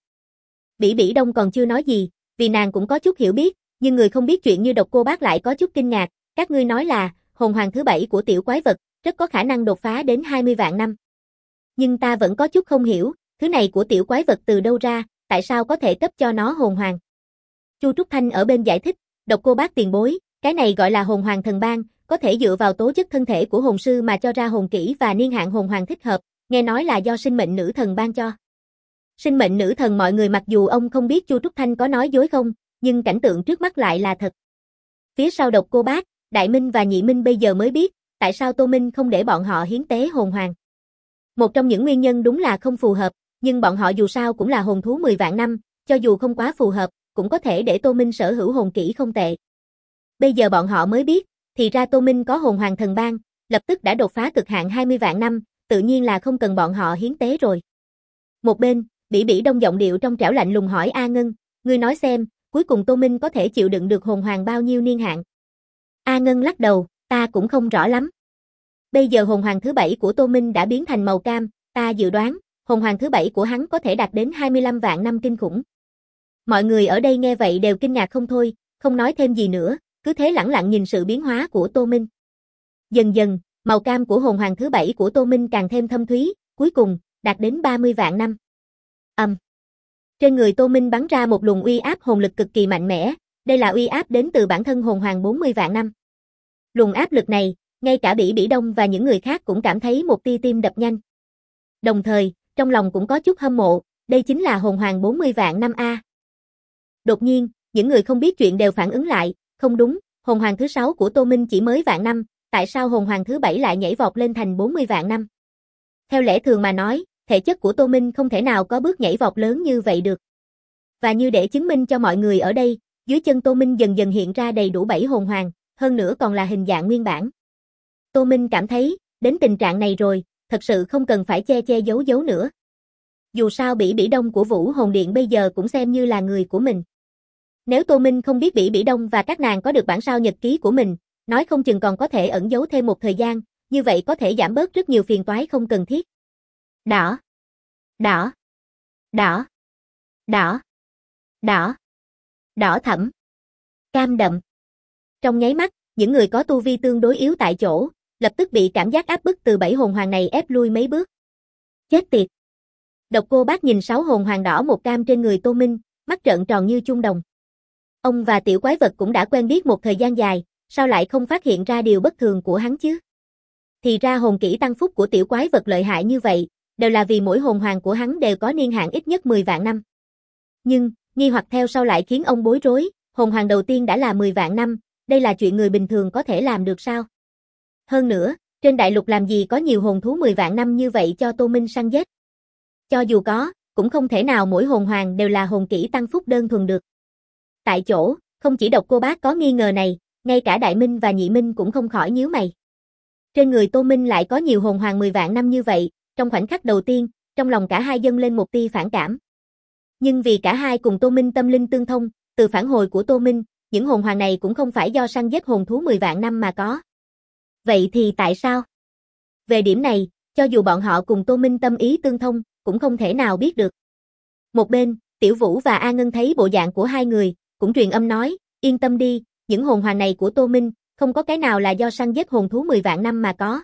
Bỉ Bỉ Đông còn chưa nói gì, vì nàng cũng có chút hiểu biết, nhưng người không biết chuyện như Độc Cô Bác lại có chút kinh ngạc, các ngươi nói là, hồn hoàng thứ 7 của tiểu quái vật, rất có khả năng đột phá đến 20 vạn năm. Nhưng ta vẫn có chút không hiểu, thứ này của tiểu quái vật từ đâu ra, tại sao có thể cấp cho nó hồn hoàng? Chu Trúc Thanh ở bên giải thích, Độc Cô Bác tiền bối, cái này gọi là hồn hoàng thần bang, có thể dựa vào tố chất thân thể của hồn sư mà cho ra hồn kỹ và niên hạn hồn hoàng thích hợp, nghe nói là do sinh mệnh nữ thần ban cho. Sinh mệnh nữ thần mọi người mặc dù ông không biết Chu Trúc Thanh có nói dối không, nhưng cảnh tượng trước mắt lại là thật. Phía sau Độc Cô Bác, Đại Minh và Nhị Minh bây giờ mới biết, tại sao Tô Minh không để bọn họ hiến tế hồn hoàng. Một trong những nguyên nhân đúng là không phù hợp, nhưng bọn họ dù sao cũng là hồn thú 10 vạn năm, cho dù không quá phù hợp, cũng có thể để Tô Minh sở hữu hồn kỹ không tệ. Bây giờ bọn họ mới biết, thì ra Tô Minh có hồn hoàng thần bang, lập tức đã đột phá cực hạn 20 vạn năm, tự nhiên là không cần bọn họ hiến tế rồi. Một bên, Bỉ Bỉ Đông giọng điệu trong trẻo lạnh lùng hỏi A Ngân, ngươi nói xem, cuối cùng Tô Minh có thể chịu đựng được hồn hoàng bao nhiêu niên hạn? A Ngân lắc đầu, ta cũng không rõ lắm. Bây giờ hồn hoàng thứ 7 của Tô Minh đã biến thành màu cam, ta dự đoán, hồn hoàng thứ 7 của hắn có thể đạt đến 25 vạn năm kinh khủng. Mọi người ở đây nghe vậy đều kinh ngạc không thôi, không nói thêm gì nữa, cứ thế lẳng lặng nhìn sự biến hóa của Tô Minh. Dần dần, màu cam của hồn hoàng thứ 7 của Tô Minh càng thêm thâm thúy, cuối cùng, đạt đến 30 vạn năm. Trên người Tô Minh bắn ra một luồng uy áp hồn lực cực kỳ mạnh mẽ, đây là uy áp đến từ bản thân hồn hoàng 40 vạn năm. Luồng áp lực này, ngay cả Bỉ Bỉ Đông và những người khác cũng cảm thấy một tia tim đập nhanh. Đồng thời, trong lòng cũng có chút hâm mộ, đây chính là hồn hoàng 40 vạn năm a. Đột nhiên, những người không biết chuyện đều phản ứng lại, không đúng, hồn hoàng thứ 6 của Tô Minh chỉ mới vạn năm, tại sao hồn hoàng thứ 7 lại nhảy vọt lên thành 40 vạn năm? Theo lẽ thường mà nói, thể chất của Tô Minh không thể nào có bước nhảy vọt lớn như vậy được. Và như để chứng minh cho mọi người ở đây, dưới chân Tô Minh dần dần hiện ra đầy đủ 7 hồn hoàng, hơn nữa còn là hình dạng nguyên bản. Tô Minh cảm thấy, đến tình trạng này rồi, thật sự không cần phải che che giấu giấu nữa. Dù sao Bỉ Bỉ Đông của Vũ Hồn Điện bây giờ cũng xem như là người của mình. Nếu Tô Minh không biết Bỉ Bỉ Đông và các nàng có được bản sao nhật ký của mình, nói không chừng còn có thể ẩn giấu thêm một thời gian, như vậy có thể giảm bớt rất nhiều phiền toái không cần thiết. Đỏ, đỏ, đỏ, đỏ, đỏ, đỏ thẫm, cam đậm. Trong nháy mắt, những người có tu vi tương đối yếu tại chỗ, lập tức bị cảm giác áp bức từ 7 hồn hoàng này ép lui mấy bước. Chết tiệt. Độc Cô Bác nhìn 6 hồn hoàng đỏ một cam trên người Tô Minh, mắt trợn tròn như chuông đồng. Ông và tiểu quái vật cũng đã quen biết một thời gian dài, sao lại không phát hiện ra điều bất thường của hắn chứ? Thì ra hồn kỹ tăng phúc của tiểu quái vật lợi hại như vậy, đều là vì mỗi hồn hoàng của hắn đều có niên hạn ít nhất 10 vạn năm. Nhưng, nghi hoặc theo sau lại khiến ông bối rối, hồn hoàng đầu tiên đã là 10 vạn năm, đây là chuyện người bình thường có thể làm được sao? Hơn nữa, trên đại lục làm gì có nhiều hồn thú 10 vạn năm như vậy cho Tô Minh săn giết? Cho dù có, cũng không thể nào mỗi hồn hoàng đều là hồn kỹ tăng phúc đơn thuần được. Tại chỗ, không chỉ Độc Cô Bác có nghi ngờ này, ngay cả Đại Minh và Nhị Minh cũng không khỏi nhíu mày. Trên người Tô Minh lại có nhiều hồn hoàng 10 vạn năm như vậy, trong khoảnh khắc đầu tiên, trong lòng cả hai dâng lên một tia phản cảm. Nhưng vì cả hai cùng Tô Minh tâm linh tương thông, từ phản hồi của Tô Minh, những hồn hoàng này cũng không phải do săn giết hồn thú 10 vạn năm mà có. Vậy thì tại sao? Về điểm này, cho dù bọn họ cùng Tô Minh tâm ý tương thông, cũng không thể nào biết được. Một bên, Tiểu Vũ và A Ngân thấy bộ dạng của hai người, cũng truyền âm nói, yên tâm đi, những hồn hoàng này của Tô Minh, không có cái nào là do săn giết hồn thú 10 vạn năm mà có.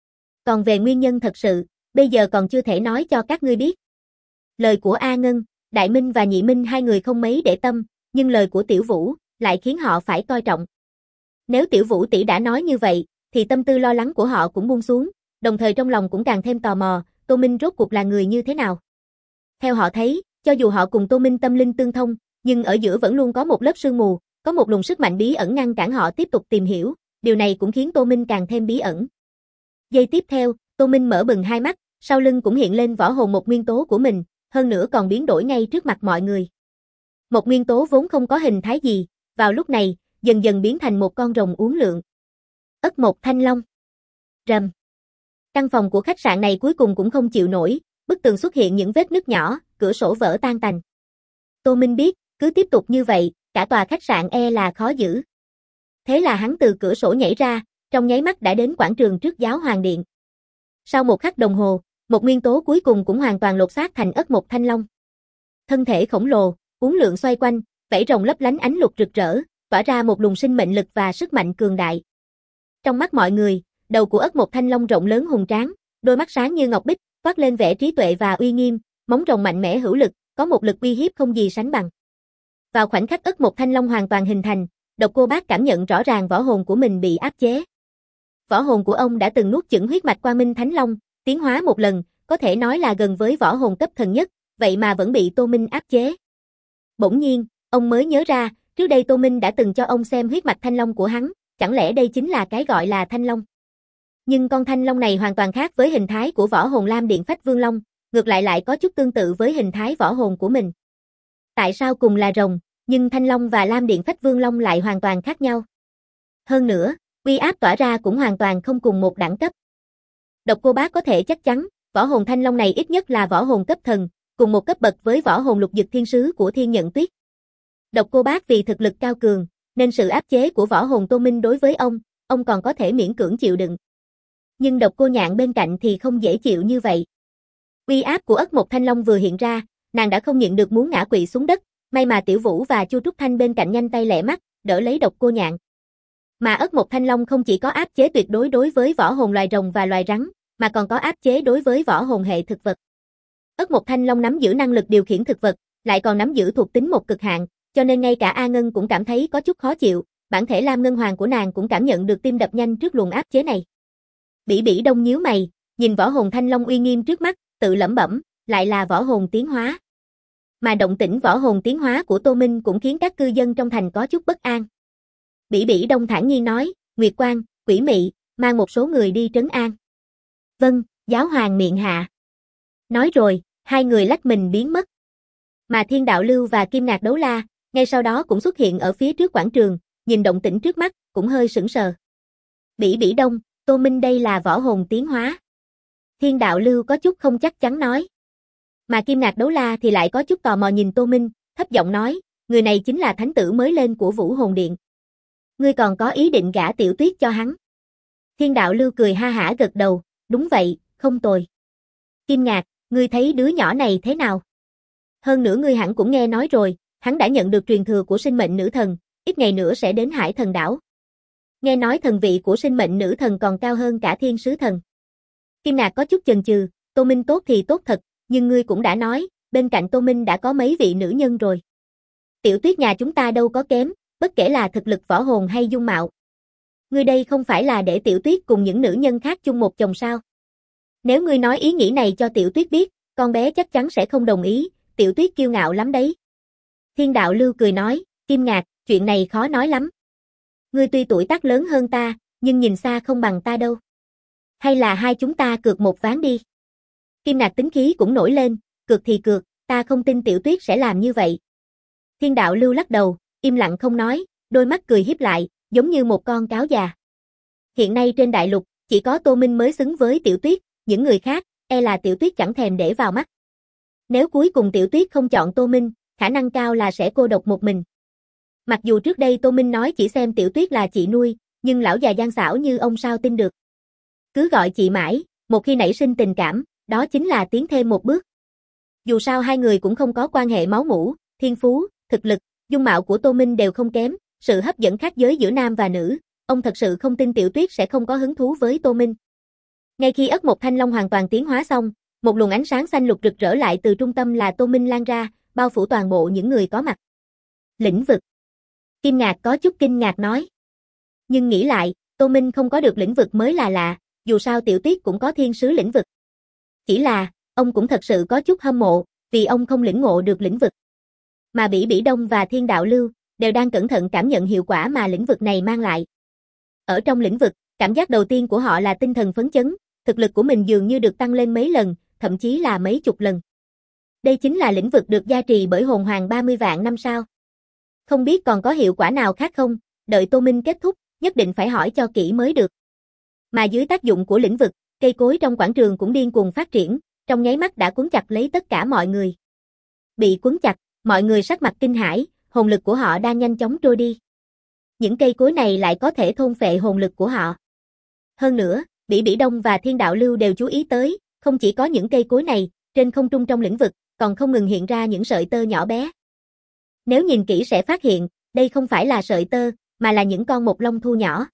Còn về nguyên nhân thật sự, bây giờ còn chưa thể nói cho các ngươi biết. Lời của A Ngân, Đại Minh và Nhị Minh hai người không mấy để tâm, nhưng lời của Tiểu Vũ lại khiến họ phải coi trọng. Nếu Tiểu Vũ tỷ đã nói như vậy, thì tâm tư lo lắng của họ cũng buông xuống, đồng thời trong lòng cũng càng thêm tò mò, Tô Minh rốt cuộc là người như thế nào. Theo họ thấy, cho dù họ cùng Tô Minh tâm linh tương thông, nhưng ở giữa vẫn luôn có một lớp sương mù, có một luồng sức mạnh bí ẩn ngăn cản họ tiếp tục tìm hiểu, điều này cũng khiến Tô Minh càng thêm bí ẩn. Giây tiếp theo, Tô Minh mở bừng hai mắt, sau lưng cũng hiện lên võ hồn một nguyên tố của mình, hơn nữa còn biến đổi ngay trước mặt mọi người. Một nguyên tố vốn không có hình thái gì, vào lúc này, dần dần biến thành một con rồng uốn lượn. Ất Mộc Thanh Long. Rầm. Căn phòng của khách sạn này cuối cùng cũng không chịu nổi, bức tường xuất hiện những vết nứt nhỏ, cửa sổ vỡ tan tành. Tô Minh biết, cứ tiếp tục như vậy, cả tòa khách sạn là khó giữ. Thế là hắn từ cửa sổ nhảy ra, trong nháy mắt đã đến quảng trường trước Giáo Hoàng Điện. Sau một khắc đồng hồ, một nguyên tố cuối cùng cũng hoàn toàn lột xác thành Ất Mộc Thanh Long. Thân thể khổng lồ, uốn lượn xoay quanh, vảy rồng lấp lánh ánh lục rực rỡ, tỏa ra một luồng sinh mệnh lực và sức mạnh cường đại. Trong mắt mọi người, đầu của Ất Mộc Thanh Long rộng lớn hùng tráng, đôi mắt sáng như ngọc bích, toát lên vẻ trí tuệ và uy nghiêm, móng rồng mạnh mẽ hữu lực, có một lực uy hiếp không gì sánh bằng. Vào khoảnh khắc Ất Mộc Thanh Long hoàn toàn hình thành, Độc Cô Bác cảm nhận rõ ràng võ hồn của mình bị áp chế. Võ hồn của ông đã từng nuốt chửng huyết mạch Quang Minh Thánh Long, tiến hóa một lần, có thể nói là gần với võ hồn cấp thần nhất, vậy mà vẫn bị Tô Minh áp chế. Bỗng nhiên, ông mới nhớ ra, trước đây Tô Minh đã từng cho ông xem huyết mạch Thanh Long của hắn, chẳng lẽ đây chính là cái gọi là Thanh Long? Nhưng con Thanh Long này hoàn toàn khác với hình thái của võ hồn Lam Điện Phách Vương Long, ngược lại có chút tương tự với hình thái võ hồn của mình. Tại sao cùng là rồng, nhưng Thanh Long và Lam Điện Phách Vương Long lại hoàn toàn khác nhau? Hơn nữa, uy áp tỏa ra cũng hoàn toàn không cùng một đẳng cấp. Độc Cô Bác có thể chắc chắn, võ hồn Thanh Long này ít nhất là võ hồn cấp thần, cùng một cấp bậc với võ hồn Lục Dực Thiên Sứ của Thiên Nhận Tuyết. Độc Cô Bác vì thực lực cao cường, nên sự áp chế của võ hồn Tô Minh đối với ông còn có thể miễn cưỡng chịu đựng. Nhưng Độc Cô Nhạn bên cạnh thì không dễ chịu như vậy. Uy áp của Ất Mộc Thanh Long vừa hiện ra, nàng đã không nhịn được muốn ngã quỵ xuống đất, may mà Tiểu Vũ và Chu Trúc Thanh bên cạnh nhanh tay lẹ mắt, đỡ lấy Độc Cô Nhạn. Mà Ất Mộc Thanh Long không chỉ có áp chế tuyệt đối đối với võ hồn loài rồng và loài rắn, mà còn có áp chế đối với võ hồn hệ thực vật. Ất Mộc Thanh Long nắm giữ năng lực điều khiển thực vật, lại còn nắm giữ thuộc tính một cực hạn, cho nên ngay cả A Ngân cũng cảm thấy có chút khó chịu, bản thể Lam Ngân Hoàng của nàng cũng cảm nhận được tim đập nhanh trước luồng áp chế này. Bỉ Bỉ Đông nhíu mày, nhìn võ hồn Thanh Long uy nghiêm trước mắt, tự lẩm bẩm, lại là võ hồn tiến hóa. Mà động tĩnh võ hồn tiến hóa của Tô Minh cũng khiến các cư dân trong thành có chút bất an. Bỉ Bỉ Đông thản nhiên nói, Nguyệt Quang, Quỷ Mị, mang một số người đi trấn an. Vâng, Giáo Hoàng miệng hạ. Nói rồi, hai người lách mình biến mất. Mà Thiên Đạo Lưu và Kim Ngạc Đấu La, ngay sau đó cũng xuất hiện ở phía trước quảng trường, nhìn động tĩnh trước mắt, cũng hơi sững sờ. Bỉ Bỉ Đông, Tô Minh đây là võ hồn tiến hóa. Thiên Đạo Lưu có chút không chắc chắn nói. Mà Kim Ngạc Đấu La thì lại có chút tò mò nhìn Tô Minh, thấp giọng nói, người này chính là thánh tử mới lên của Vũ Hồn Điện. Ngươi còn có ý định gả Tiểu Tuyết cho hắn. Thiên Đạo Lưu cười ha hả gật đầu, đúng vậy, không tồi. Kim Ngạc, ngươi thấy đứa nhỏ này thế nào? Hơn nữa ngươi hẳn cũng nghe nói rồi, hắn đã nhận được truyền thừa của sinh mệnh nữ thần, ít ngày nữa sẽ đến Hải Thần Đảo. Nghe nói thần vị của sinh mệnh nữ thần còn cao hơn cả thiên sứ thần. Kim Ngạc có chút chần chừ, Tô Minh tốt thì tốt thật, nhưng ngươi cũng đã nói, bên cạnh Tô Minh đã có mấy vị nữ nhân rồi. Tiểu Tuyết nhà chúng ta đâu có kém, bất kể là thực lực võ hồn hay dung mạo. Ngươi đây không phải là để Tiểu Tuyết cùng những nữ nhân khác chung một chồng sao? Nếu ngươi nói ý nghĩ này cho Tiểu Tuyết biết, con bé chắc chắn sẽ không đồng ý, Tiểu Tuyết kiêu ngạo lắm đấy. Thiên đạo lưu cười nói, Kim Ngạc, chuyện này khó nói lắm. Ngươi tuy tuổi tác lớn hơn ta, nhưng nhìn xa không bằng ta đâu. Hay là hai chúng ta cược một ván đi. Kim Ngạc tính khí cũng nổi lên, cược thì cược, ta không tin Tiểu Tuyết sẽ làm như vậy. Thiên đạo lưu lắc đầu, im lặng không nói, đôi mắt cười híp lại, giống như một con cáo già. Hiện nay trên đại lục, chỉ có Tô Minh mới xứng với Tiểu Tuyết, những người khác, e là Tiểu Tuyết chẳng thèm để vào mắt. Nếu cuối cùng Tiểu Tuyết không chọn Tô Minh, khả năng cao là sẽ cô độc một mình. Mặc dù trước đây Tô Minh nói chỉ xem Tiểu Tuyết là chị nuôi, nhưng lão già gian xảo như ông sao tin được. Cứ gọi chị mãi, một khi nảy sinh tình cảm, đó chính là tiến thêm một bước. Dù sao hai người cũng không có quan hệ máu mủ, thiên phú, thực lực, dung mạo của Tô Minh đều không kém, sự hấp dẫn khác giới giữa nam và nữ, ông thật sự không tin Tiểu Tuyết sẽ không có hứng thú với Tô Minh. Ngay khi ất mộc thanh long hoàn toàn tiến hóa xong, một luồng ánh sáng xanh lục rực rỡ lại từ trung tâm là Tô Minh lan ra, bao phủ toàn bộ những người có mặt. Lĩnh vực. Kim Ngạc có chút kinh ngạc nói. Nhưng nghĩ lại, Tô Minh không có được lĩnh vực mới là lạ, dù sao Tiểu Tuyết cũng có thiên sứ lĩnh vực. Chỉ là, ông cũng thật sự có chút hâm mộ, vì ông không lĩnh ngộ được lĩnh vực. Mà Bỉ Bỉ Đông và Thiên Đạo Lưu đều đang cẩn thận cảm nhận hiệu quả mà lĩnh vực này mang lại. Ở trong lĩnh vực, cảm giác đầu tiên của họ là tinh thần phấn chấn, thực lực của mình dường như được tăng lên mấy lần, thậm chí là mấy chục lần. Đây chính là lĩnh vực được gia trì bởi hồn hoàng 30 vạn năm sao. Không biết còn có hiệu quả nào khác không, đợi Tô Minh kết thúc, nhất định phải hỏi cho kỹ mới được. Mà dưới tác dụng của lĩnh vực, cây cối trong quảng trường cũng điên cuồng phát triển, trong nháy mắt đã cuốn chặt lấy tất cả mọi người. Bị cuốn chặt, mọi người sắc mặt kinh hãi, hồn lực của họ đang nhanh chóng trôi đi. Những cây cối này lại có thể thôn phệ hồn lực của họ. Hơn nữa, Bỉ Bỉ Đông và Thiên Đạo Lưu đều chú ý tới, không chỉ có những cây cối này, trên không trung trong lĩnh vực, còn không ngừng hiện ra những sợi tơ nhỏ bé. Nếu nhìn kỹ sẽ phát hiện, đây không phải là sợi tơ, mà là những con mộc long thu nhỏ.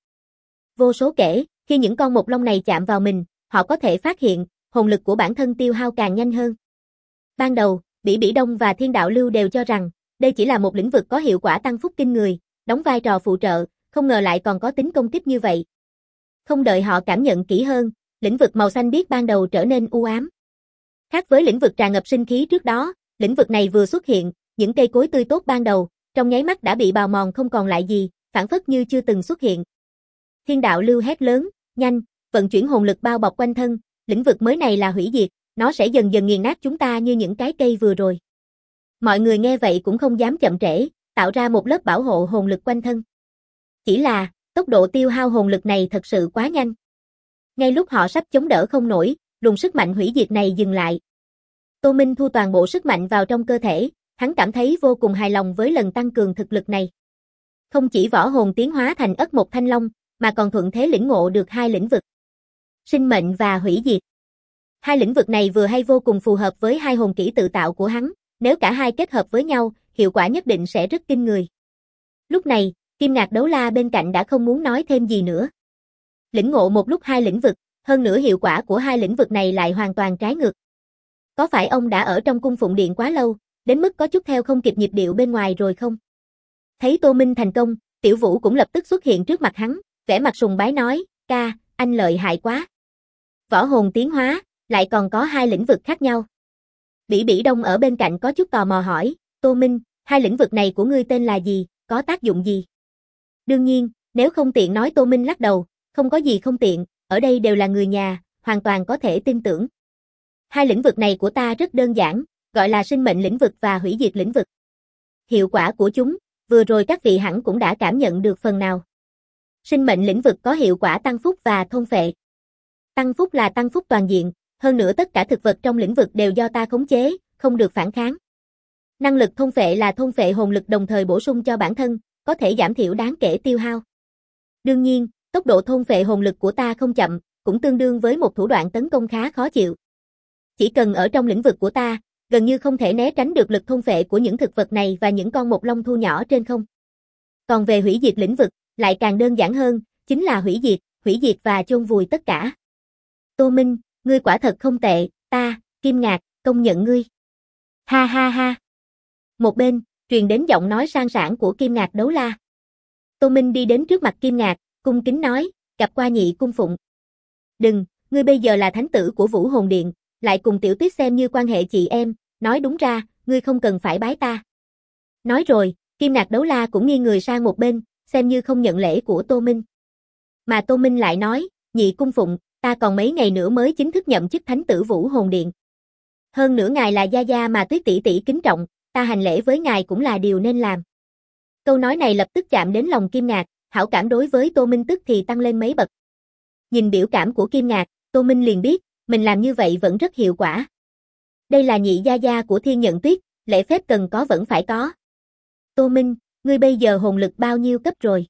Vô số kể, khi những con mộc long này chạm vào mình, họ có thể phát hiện, hồn lực của bản thân tiêu hao càng nhanh hơn. Ban đầu, Bỉ Bỉ Đông và Thiên Đạo Lưu đều cho rằng, đây chỉ là một lĩnh vực có hiệu quả tăng phúc kinh người, đóng vai trò phụ trợ, không ngờ lại còn có tính công kích như vậy. Không đợi họ cảm nhận kỹ hơn, lĩnh vực màu xanh biếc ban đầu trở nên u ám. Khác với lĩnh vực tràn ngập sinh khí trước đó, lĩnh vực này vừa xuất hiện, những cây cối tươi tốt ban đầu, trong nháy mắt đã bị bào mòn không còn lại gì, phản phất như chưa từng xuất hiện. Thiên Đạo Lưu hét lớn, nhanh, vận chuyển hồn lực bao bọc quanh thân, lĩnh vực mới này là hủy diệt, nó sẽ dần dần nghiền nát chúng ta như những cái cây vừa rồi. Mọi người nghe vậy cũng không dám chậm trễ, tạo ra một lớp bảo hộ hồn lực quanh thân. Chỉ là, tốc độ tiêu hao hồn lực này thật sự quá nhanh. Ngay lúc họ sắp chống đỡ không nổi, luồng sức mạnh hủy diệt này dừng lại. Tô Minh thu toàn bộ sức mạnh vào trong cơ thể, hắn cảm thấy vô cùng hài lòng với lần tăng cường thực lực này. Không chỉ võ hồn tiến hóa thành ất mộc thanh long, mà còn thuận thế lĩnh ngộ được hai lĩnh vực. Sinh mệnh và hủy diệt. Hai lĩnh vực này vừa hay vô cùng phù hợp với hai hồn kỹ tự tạo của hắn, nếu cả hai kết hợp với nhau, hiệu quả nhất định sẽ rất kinh người. Lúc này, Kim Ngạc Đấu La bên cạnh đã không muốn nói thêm gì nữa. Lĩnh ngộ một lúc hai lĩnh vực, hơn nữa hiệu quả của hai lĩnh vực này lại hoàn toàn trái ngược. Có phải ông đã ở trong cung phụng điện quá lâu, đến mức có chút theo không kịp nhịp điệu bên ngoài rồi không? Thấy Tô Minh thành công, Tiểu Vũ cũng lập tức xuất hiện trước mặt hắn, vẻ mặt sùng bái nói, ca, anh lợi hại quá. Võ hồn tiến hóa, lại còn có hai lĩnh vực khác nhau. Bỉ Bỉ Đông ở bên cạnh có chút tò mò hỏi, Tô Minh, hai lĩnh vực này của ngươi tên là gì, có tác dụng gì? Đương nhiên, nếu không tiện nói Tô Minh lắc đầu, không có gì không tiện, ở đây đều là người nhà, hoàn toàn có thể tin tưởng. Hai lĩnh vực này của ta rất đơn giản, gọi là sinh mệnh lĩnh vực và hủy diệt lĩnh vực. Hiệu quả của chúng, vừa rồi các vị hẳn cũng đã cảm nhận được phần nào. Sinh mệnh lĩnh vực có hiệu quả tăng phúc và thôn phệ. Tăng phúc là tăng phúc toàn diện, hơn nữa tất cả thực vật trong lĩnh vực đều do ta khống chế, không được phản kháng. Năng lực thôn phệ là thôn phệ hồn lực đồng thời bổ sung cho bản thân, có thể giảm thiểu đáng kể tiêu hao. Đương nhiên, tốc độ thôn phệ hồn lực của ta không chậm, cũng tương đương với một thủ đoạn tấn công khá khó chịu. Chỉ cần ở trong lĩnh vực của ta, gần như không thể né tránh được lực thôn phệ của những thực vật này và những con mộc long thu nhỏ trên không. Còn về hủy diệt lĩnh vực, lại càng đơn giản hơn, chính là hủy diệt và chôn vùi tất cả. Tô Minh, ngươi quả thật không tệ, ta, Kim Ngạc, công nhận ngươi. Ha ha ha. Một bên, truyền đến giọng nói sang sảng của Kim Ngạc Đấu La. Tô Minh đi đến trước mặt Kim Ngạc, cung kính nói, gặp qua Nhị cung phụng. Đừng, ngươi bây giờ là thánh tử của Vũ Hồn Điện, lại cùng Tiểu Tuyết xem như quan hệ chị em, nói đúng ra, ngươi không cần phải bái ta. Nói rồi, Kim Ngạc Đấu La cũng nghiêng người sang một bên, xem như không nhận lễ của Tô Minh. Mà Tô Minh lại nói, Nhị cung phụng, ta còn mấy ngày nữa mới chính thức nhậm chức thánh tử Vũ Hồn Điện. Hơn nữa ngài là gia gia mà Tuyết tỷ tỷ kính trọng, ta hành lễ với ngài cũng là điều nên làm. Câu nói này lập tức chạm đến lòng Kim Ngạc, hảo cảm đối với Tô Minh tức thì tăng lên mấy bậc. Nhìn biểu cảm của Kim Ngạc, Tô Minh liền biết, mình làm như vậy vẫn rất hiệu quả. Đây là nhị gia gia của Thiên Nhận Tuyết, lễ phép cần có vẫn phải có. Tô Minh, ngươi bây giờ hồn lực bao nhiêu cấp rồi?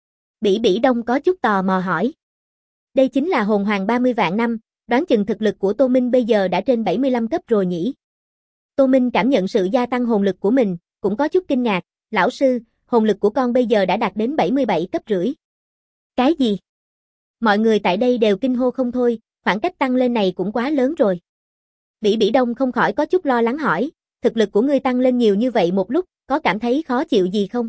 Bỉ Bỉ Đông có chút tò mò hỏi. Đây chính là hồn hoàng 30 vạn năm, đoán chừng thực lực của Tô Minh bây giờ đã trên 75 cấp rồi nhỉ. Tô Minh cảm nhận sự gia tăng hồn lực của mình, cũng có chút kinh ngạc, lão sư, hồn lực của con bây giờ đã đạt đến 77 cấp rưỡi. Cái gì? Mọi người tại đây đều kinh hô không thôi, khoảng cách tăng lên này cũng quá lớn rồi. Bỉ Bỉ Đông không khỏi có chút lo lắng hỏi, thực lực của ngươi tăng lên nhiều như vậy một lúc, có cảm thấy khó chịu gì không?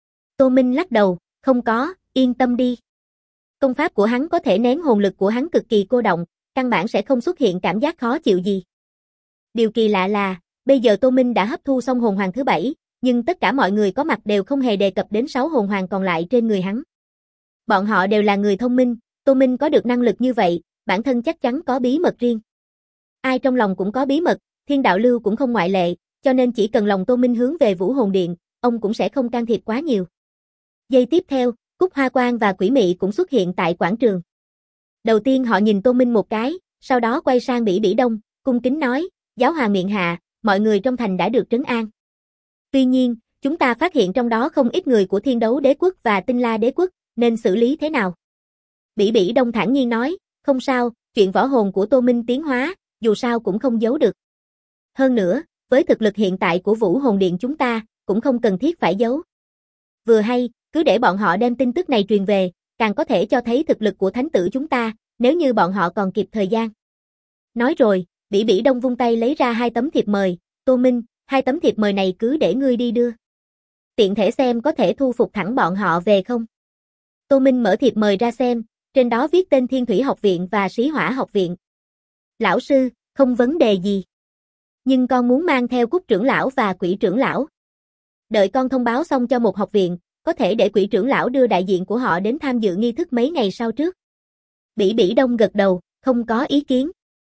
Tô Minh lắc đầu, không có, yên tâm đi. Công pháp của hắn có thể nén hồn lực của hắn cực kỳ cô động, căn bản sẽ không xuất hiện cảm giác khó chịu gì. Điều kỳ lạ là, bây giờ Tô Minh đã hấp thu xong hồn hoàng thứ 7, nhưng tất cả mọi người có mặt đều không hề đề cập đến 6 hồn hoàng còn lại trên người hắn. Bọn họ đều là người thông minh, Tô Minh có được năng lực như vậy, bản thân chắc chắn có bí mật riêng. Ai trong lòng cũng có bí mật, Thiên Đạo Lưu cũng không ngoại lệ, cho nên chỉ cần lòng Tô Minh hướng về Vũ Hồn Điện, ông cũng sẽ không can thiệp quá nhiều. Giây tiếp theo, Cúc Hoa Quang và Quỷ Mị cũng xuất hiện tại quảng trường. Đầu tiên họ nhìn Tô Minh một cái, sau đó quay sang Bỉ Bỉ Đông, cung kính nói, giáo hoàng miệng hạ, mọi người trong thành đã được trấn an. Tuy nhiên, chúng ta phát hiện trong đó không ít người của Thiên Đấu Đế Quốc và Tinh La Đế Quốc, nên xử lý thế nào? Bỉ Bỉ Đông thản nhiên nói, không sao, chuyện võ hồn của Tô Minh tiến hóa, dù sao cũng không giấu được. Hơn nữa, với thực lực hiện tại của Vũ Hồn Điện chúng ta, cũng không cần thiết phải giấu. Vừa hay, cứ để bọn họ đem tin tức này truyền về, càng có thể cho thấy thực lực của thánh tử chúng ta, nếu như bọn họ còn kịp thời gian. Nói rồi, Bỉ Bỉ Đông vung tay lấy ra 2 tấm thiệp mời, Tô Minh, 2 tấm thiệp mời này cứ để ngươi đi đưa. Tiện thể xem có thể thu phục thẳng bọn họ về không. Tô Minh mở thiệp mời ra xem, trên đó viết tên Thiên Thủy Học Viện và Sĩ Hỏa Học Viện. Lão sư, không vấn đề gì. Nhưng con muốn mang theo Cúc trưởng lão và Quỷ trưởng lão. Đợi con thông báo xong cho một học viện, có thể để Quỷ trưởng lão đưa đại diện của họ đến tham dự nghi thức mấy ngày sau trước. Bỉ Bỉ Đông gật đầu, không có ý kiến.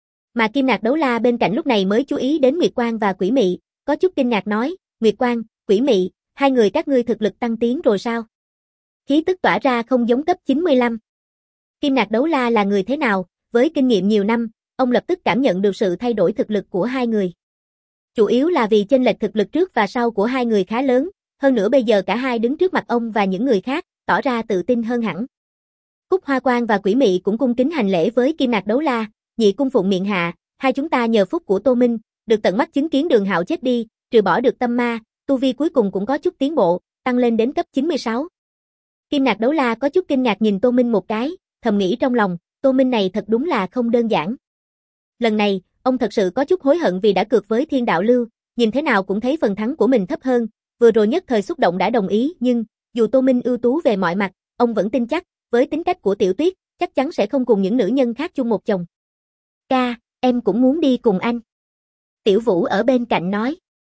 Mà Kim Ngạc Đấu La bên cạnh lúc này mới chú ý đến Nguyệt Quang và Quỷ Mị, có chút kinh ngạc nói, Nguyệt Quang, Quỷ Mị, hai người các ngươi thực lực tăng tiến rồi sao? Khí tức tỏa ra không giống cấp 95. Kim Ngạc Đấu La là người thế nào, với kinh nghiệm nhiều năm, ông lập tức cảm nhận được sự thay đổi thực lực của hai người. Chủ yếu là vì chênh lệch thực lực trước và sau của hai người khá lớn, hơn nữa bây giờ cả hai đứng trước mặt ông và những người khác, tỏ ra tự tin hơn hẳn. Cúc Hoa Quang và Quỷ Mị cũng cung kính hành lễ với Kim Ngạc Đấu La, Nhị cung phụng miệng hạ, hai chúng ta nhờ phúc của Tô Minh, được tận mắt chứng kiến Đường Hạo chết đi, trừ bỏ được tâm ma, tu vi cuối cùng cũng có chút tiến bộ, tăng lên đến cấp 96. Kim Ngạc Đấu La có chút kinh ngạc nhìn Tô Minh một cái, thầm nghĩ trong lòng, Tô Minh này thật đúng là không đơn giản. Lần này, ông thật sự có chút hối hận vì đã cược với Thiên Đạo Lưu, nhìn thế nào cũng thấy phần thắng của mình thấp hơn, vừa rồi nhất thời xúc động đã đồng ý nhưng, dù Tô Minh ưu tú về mọi mặt, ông vẫn tin chắc, với tính cách của Tiểu Tuyết, chắc chắn sẽ không cùng những nữ nhân khác chung một chồng. Ca, em cũng muốn đi cùng anh. Tiểu Vũ ở bên cạnh nói.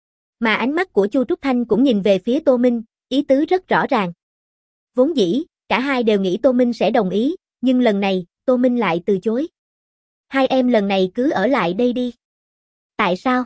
Mà ánh mắt của Chu Trúc Thanh cũng nhìn về phía Tô Minh, ý tứ rất rõ ràng. Vốn dĩ, cả hai đều nghĩ Tô Minh sẽ đồng ý, nhưng lần này, Tô Minh lại từ chối. Hai em lần này cứ ở lại đây đi. Tại sao?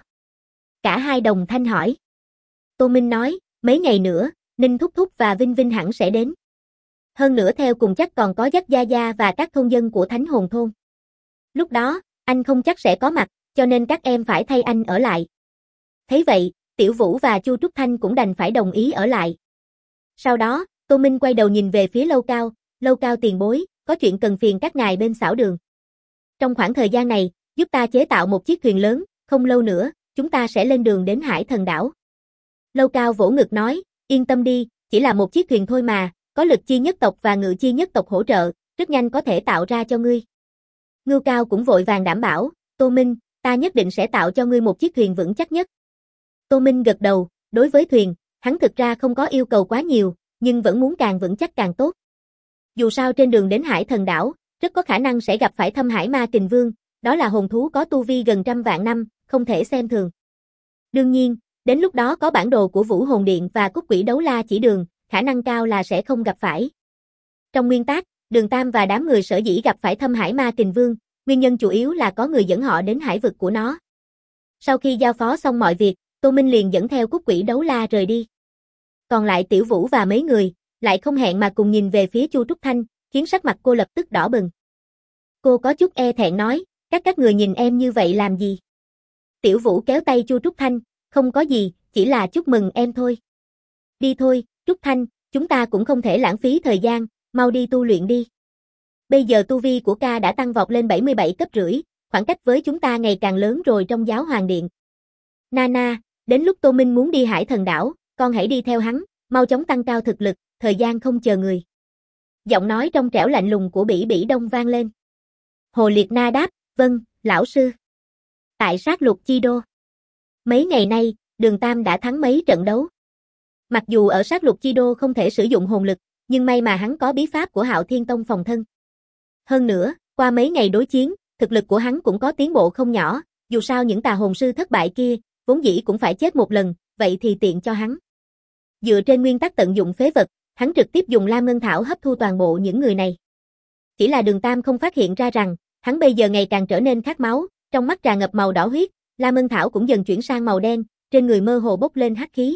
Cả hai đồng thanh hỏi. Tô Minh nói, mấy ngày nữa, Ninh Thúc Thúc và Vinh Vinh hẳn sẽ đến. Hơn nữa theo cùng chắc còn có Dắt Gia Gia và các thôn dân của Thánh Hồn Thôn. Lúc đó, anh không chắc sẽ có mặt, cho nên các em phải thay anh ở lại. Thấy vậy, Tiểu Vũ và Chu Trúc Thanh cũng đành phải đồng ý ở lại. Sau đó, Tô Minh quay đầu nhìn về phía Lâu Cao tiền bối, có chuyện cần phiền các ngài bên xảo đường. Trong khoảng thời gian này, giúp ta chế tạo một chiếc thuyền lớn, không lâu nữa, chúng ta sẽ lên đường đến Hải Thần Đảo. Lâu Cao vỗ ngực nói, yên tâm đi, chỉ là một chiếc thuyền thôi mà, có Lực Chi nhất tộc và Ngự Chi nhất tộc hỗ trợ, rất nhanh có thể tạo ra cho ngươi. Ngưu Cao cũng vội vàng đảm bảo, Tô Minh, ta nhất định sẽ tạo cho ngươi một chiếc thuyền vững chắc nhất. Tô Minh gật đầu, đối với thuyền, hắn thực ra không có yêu cầu quá nhiều, nhưng vẫn muốn càng vững chắc càng tốt. Dù sao trên đường đến Hải Thần Đảo, rất có khả năng sẽ gặp phải Thâm Hải Ma Kình Vương, đó là hồn thú có tu vi gần trăm vạn năm, không thể xem thường. Đương nhiên, đến lúc đó có bản đồ của Vũ Hồn Điện và Cúc Quỷ Đấu La chỉ đường, khả năng cao là sẽ không gặp phải. Trong nguyên tắc, Đường Tam và đám người sở dĩ gặp phải Thâm Hải Ma Kình Vương, nguyên nhân chủ yếu là có người dẫn họ đến hải vực của nó. Sau khi giao phó xong mọi việc, Tô Minh liền dẫn theo Cúc Quỷ Đấu La rời đi. Còn lại Tiểu Vũ và mấy người, lại không hẹn mà cùng nhìn về phía Chu Trúc Thanh, khiến sắc mặt cô lập tức đỏ bừng. Cô có chút e thẹn nói, các người nhìn em như vậy làm gì? Tiểu Vũ kéo tay Chu Trúc Thanh, không có gì, chỉ là chúc mừng em thôi. Đi thôi, Trúc Thanh, chúng ta cũng không thể lãng phí thời gian, mau đi tu luyện đi. Bây giờ tu vi của ca đã tăng vọt lên 77 cấp rưỡi, khoảng cách với chúng ta ngày càng lớn rồi trong giáo hoàng điện. Nana, đến lúc Tô Minh muốn đi Hải Thần Đảo, con hãy đi theo hắn, mau chóng tăng cao thực lực, thời gian không chờ người. Giọng nói trong trẻo lạnh lùng của Bỉ Bỉ Đông vang lên. Hồ Liệt Na đáp, vâng, lão sư. Tại sát lục chi đô. Mấy ngày nay, Đường Tam đã thắng mấy trận đấu. Mặc dù ở sát lục chi đô không thể sử dụng hồn lực, nhưng may mà hắn có bí pháp của Hạo Thiên Tông phòng thân. Hơn nữa, qua mấy ngày đối chiến, thực lực của hắn cũng có tiến bộ không nhỏ, dù sao những tà hồn sư thất bại kia, vốn dĩ cũng phải chết một lần, vậy thì tiện cho hắn. Dựa trên nguyên tắc tận dụng phế vật, hắn trực tiếp dùng Lam Ngân Thảo hấp thu toàn bộ những người này. Chỉ là Đường Tam không phát hiện ra rằng, hắn bây giờ ngày càng trở nên khát máu, trong mắt tràn ngập màu đỏ huyết, Lam Ngân Thảo cũng dần chuyển sang màu đen, trên người mơ hồ bốc lên hắc khí.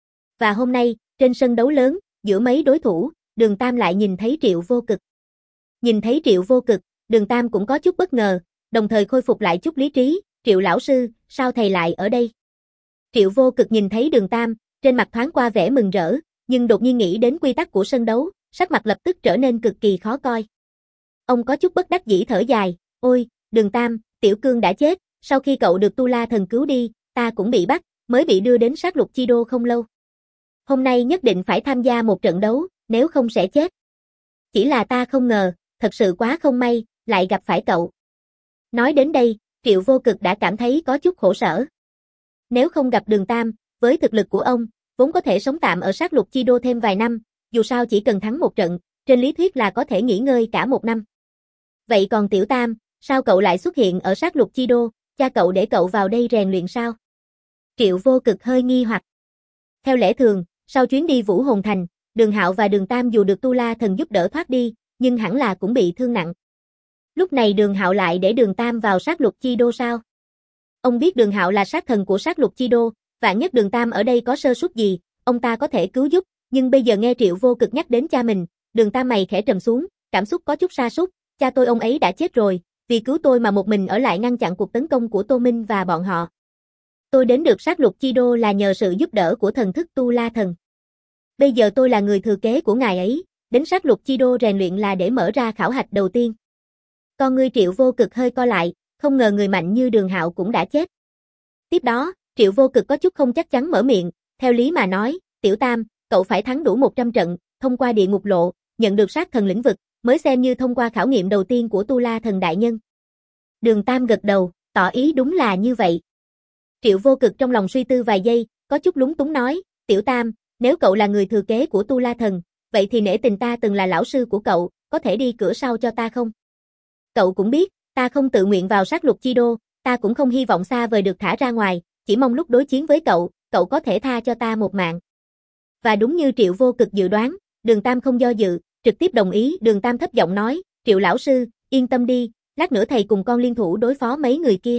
Và hôm nay, trên sân đấu lớn, giữa mấy đối thủ, Đường Tam lại nhìn thấy Triệu Vô Cực. Nhìn thấy Triệu Vô Cực, Đường Tam cũng có chút bất ngờ, đồng thời khôi phục lại chút lý trí, Triệu lão sư, sao thầy lại ở đây? Triệu Vô Cực nhìn thấy Đường Tam, trên mặt thoáng qua vẻ mừng rỡ, nhưng đột nhiên nghĩ đến quy tắc của sân đấu, sắc mặt lập tức trở nên cực kỳ khó coi. Ông có chút bất đắc dĩ thở dài, ôi, Đường Tam, Tiểu Cương đã chết, sau khi cậu được Tu La Thần cứu đi, ta cũng bị bắt, mới bị đưa đến sát lục chi đô không lâu. Hôm nay nhất định phải tham gia một trận đấu, nếu không sẽ chết. Chỉ là ta không ngờ, thật sự quá không may, lại gặp phải cậu. Nói đến đây, Triệu Vô Cực đã cảm thấy có chút khổ sở. Nếu không gặp Đường Tam, với thực lực của ông, vốn có thể sống tạm ở sát lục chi đô thêm vài năm, dù sao chỉ cần thắng một trận, trên lý thuyết là có thể nghỉ ngơi cả một năm. Vậy còn Tiểu Tam, sao cậu lại xuất hiện ở sát lục chi đô, cha cậu để cậu vào đây rèn luyện sao? Triệu Vô Cực hơi nghi hoặc. Theo lẽ thường, sau chuyến đi Vũ Hồn Thành, Đường Hạo và Đường Tam dù được Tu La Thần giúp đỡ thoát đi, nhưng hẳn là cũng bị thương nặng. Lúc này Đường Hạo lại để Đường Tam vào sát lục chi đô sao? Ông biết Đường Hạo là sát thần của sát lục chi đô, vạn nhất Đường Tam ở đây có sơ suất gì, ông ta có thể cứu giúp, nhưng bây giờ nghe Triệu Vô Cực nhắc đến cha mình, Đường Tam mày khẽ trầm xuống, cảm xúc có chút sa sút, cha tôi ông ấy đã chết rồi, vì cứu tôi mà một mình ở lại ngăn chặn cuộc tấn công của Tô Minh và bọn họ. Tôi đến được sát lục chi đô là nhờ sự giúp đỡ của thần thức Tu La Thần. Bây giờ tôi là người thừa kế của ngài ấy, đến sát lục chi đô rèn luyện là để mở ra khảo hạch đầu tiên. Con ngươi Triệu Vô Cực hơi co lại, không ngờ người mạnh như Đường Hạo cũng đã chết. Tiếp đó, Triệu Vô Cực có chút không chắc chắn mở miệng, theo lý mà nói, Tiểu Tam, cậu phải thắng đủ 100 trận, thông qua địa ngục lộ, nhận được sát thần lĩnh vực, mới xem như thông qua khảo nghiệm đầu tiên của Tu La Thần đại nhân. Đường Tam gật đầu, tỏ ý đúng là như vậy. Triệu Vô Cực trong lòng suy tư vài giây, có chút lúng túng nói, Tiểu Tam, nếu cậu là người thừa kế của Tu La Thần, vậy thì nể tình ta từng là lão sư của cậu, có thể đi cửa sau cho ta không? Cậu cũng biết, ta không tự nguyện vào sát lục chi đô, ta cũng không hy vọng xa vời được thả ra ngoài, chỉ mong lúc đối chiến với cậu, cậu có thể tha cho ta một mạng. Và đúng như Triệu Vô Cực dự đoán, Đường Tam không do dự, trực tiếp đồng ý. Đường Tam thấp giọng nói, Triệu lão sư, yên tâm đi, lát nữa thầy cùng con liên thủ đối phó mấy người kia.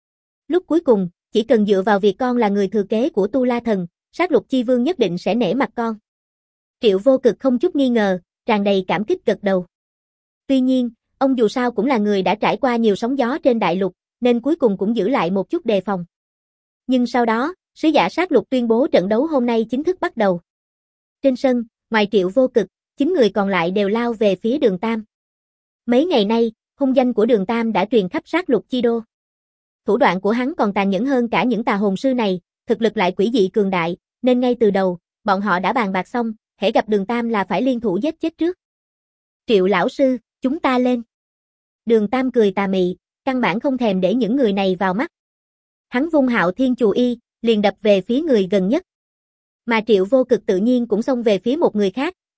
Lúc cuối cùng, chỉ cần dựa vào việc con là người thừa kế của Tu La Thần, sát lục chi vương nhất định sẽ nể mặt con. Triệu Vô Cực không chút nghi ngờ, tràn đầy cảm kích gật đầu. Tuy nhiên, ông dù sao cũng là người đã trải qua nhiều sóng gió trên đại lục, nên cuối cùng cũng giữ lại một chút đề phòng. Nhưng sau đó, sứ giả sát lục tuyên bố trận đấu hôm nay chính thức bắt đầu. Trên sân, ngoài Triệu Vô Cực, 9 người còn lại đều lao về phía Đường Tam. Mấy ngày nay, hung danh của Đường Tam đã truyền khắp sát lục chi đô. Thủ đoạn của hắn còn tàn nhẫn hơn cả những tà hồn sư này, thực lực lại quỷ dị cường đại, nên ngay từ đầu, bọn họ đã bàn bạc xong, hễ gặp Đường Tam là phải liên thủ giết chết trước. Triệu lão sư, chúng ta lên. Đường Tam cười tà mị, căn bản không thèm để những người này vào mắt. Hắn vung Hạo Thiên Chù Y, liền đập về phía người gần nhất. Mà Triệu Vô Cực tự nhiên cũng xông về phía một người khác,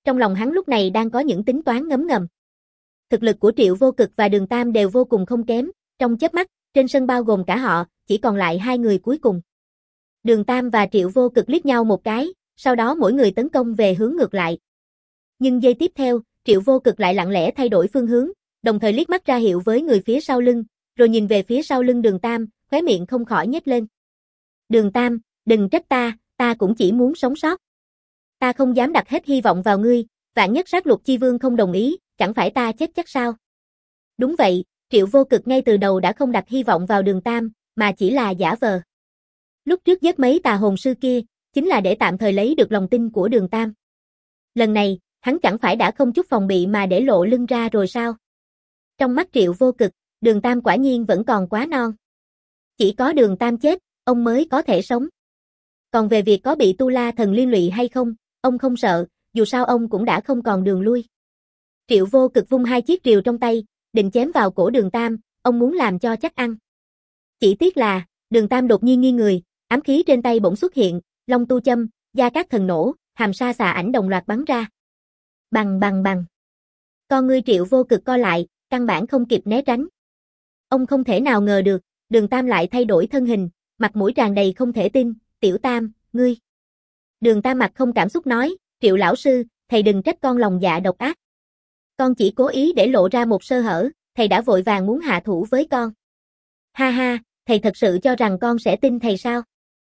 trong lòng hắn lúc này đang có những tính toán ngấm ngầm. Thực lực của Triệu Vô Cực và Đường Tam đều vô cùng không kém, trong chớp mắt, trên sân bao gồm cả họ, chỉ còn lại hai người cuối cùng. Đường Tam và Triệu Vô Cực liếc nhau một cái, sau đó mỗi người tấn công về hướng ngược lại. Nhưng giây tiếp theo, Triệu Vô Cực lại lặng lẽ thay đổi phương hướng, đồng thời liếc mắt ra hiệu với người phía sau lưng, rồi nhìn về phía sau lưng Đường Tam, khóe miệng không khỏi nhếch lên. Đường Tam, đừng trách ta cũng chỉ muốn sống sót. Ta không dám đặt hết hy vọng vào ngươi, vạn nhất Sát Lục Chi Vương không đồng ý, chẳng phải ta chết chắc sao? Đúng vậy, Triệu Vô Cực ngay từ đầu đã không đặt hy vọng vào Đường Tam, mà chỉ là giả vờ. Lúc trước giết mấy tà hồn sư kia, chính là để tạm thời lấy được lòng tin của Đường Tam. Lần này, hắn chẳng phải đã không chút phòng bị mà để lộ lưng ra rồi sao? Trong mắt Triệu Vô Cực, Đường Tam quả nhiên vẫn còn quá non. Chỉ có Đường Tam chết, ông mới có thể sống. Còn về việc có bị Tu La Thần liên lụy hay không, ông không sợ, dù sao ông cũng đã không còn đường lui. Triệu Vô Cực vung hai chiếc rìu trong tay, định chém vào cổ Đường Tam, ông muốn làm cho chắc ăn. Chỉ tiếc là, Đường Tam đột nhiên nghiêng người, ám khí trên tay bỗng xuất hiện, long tu châm, gia cát thần nổ, hàm sa xà ảnh đồng loạt bắn ra. Bằng bằng bằng. Con ngươi Triệu Vô Cực co lại, căn bản không kịp né tránh. Ông không thể nào ngờ được, Đường Tam lại thay đổi thân hình, mặt mũi tràn đầy không thể tin, "Tiểu Tam, ngươi." Đường Tam mặt không cảm xúc nói, "Triệu lão sư, thầy đừng trách con lòng dạ độc ác. Con chỉ cố ý để lộ ra một sơ hở, thầy đã vội vàng muốn hạ thủ với con." "Ha ha, thầy thật sự cho rằng con sẽ tin thầy sao?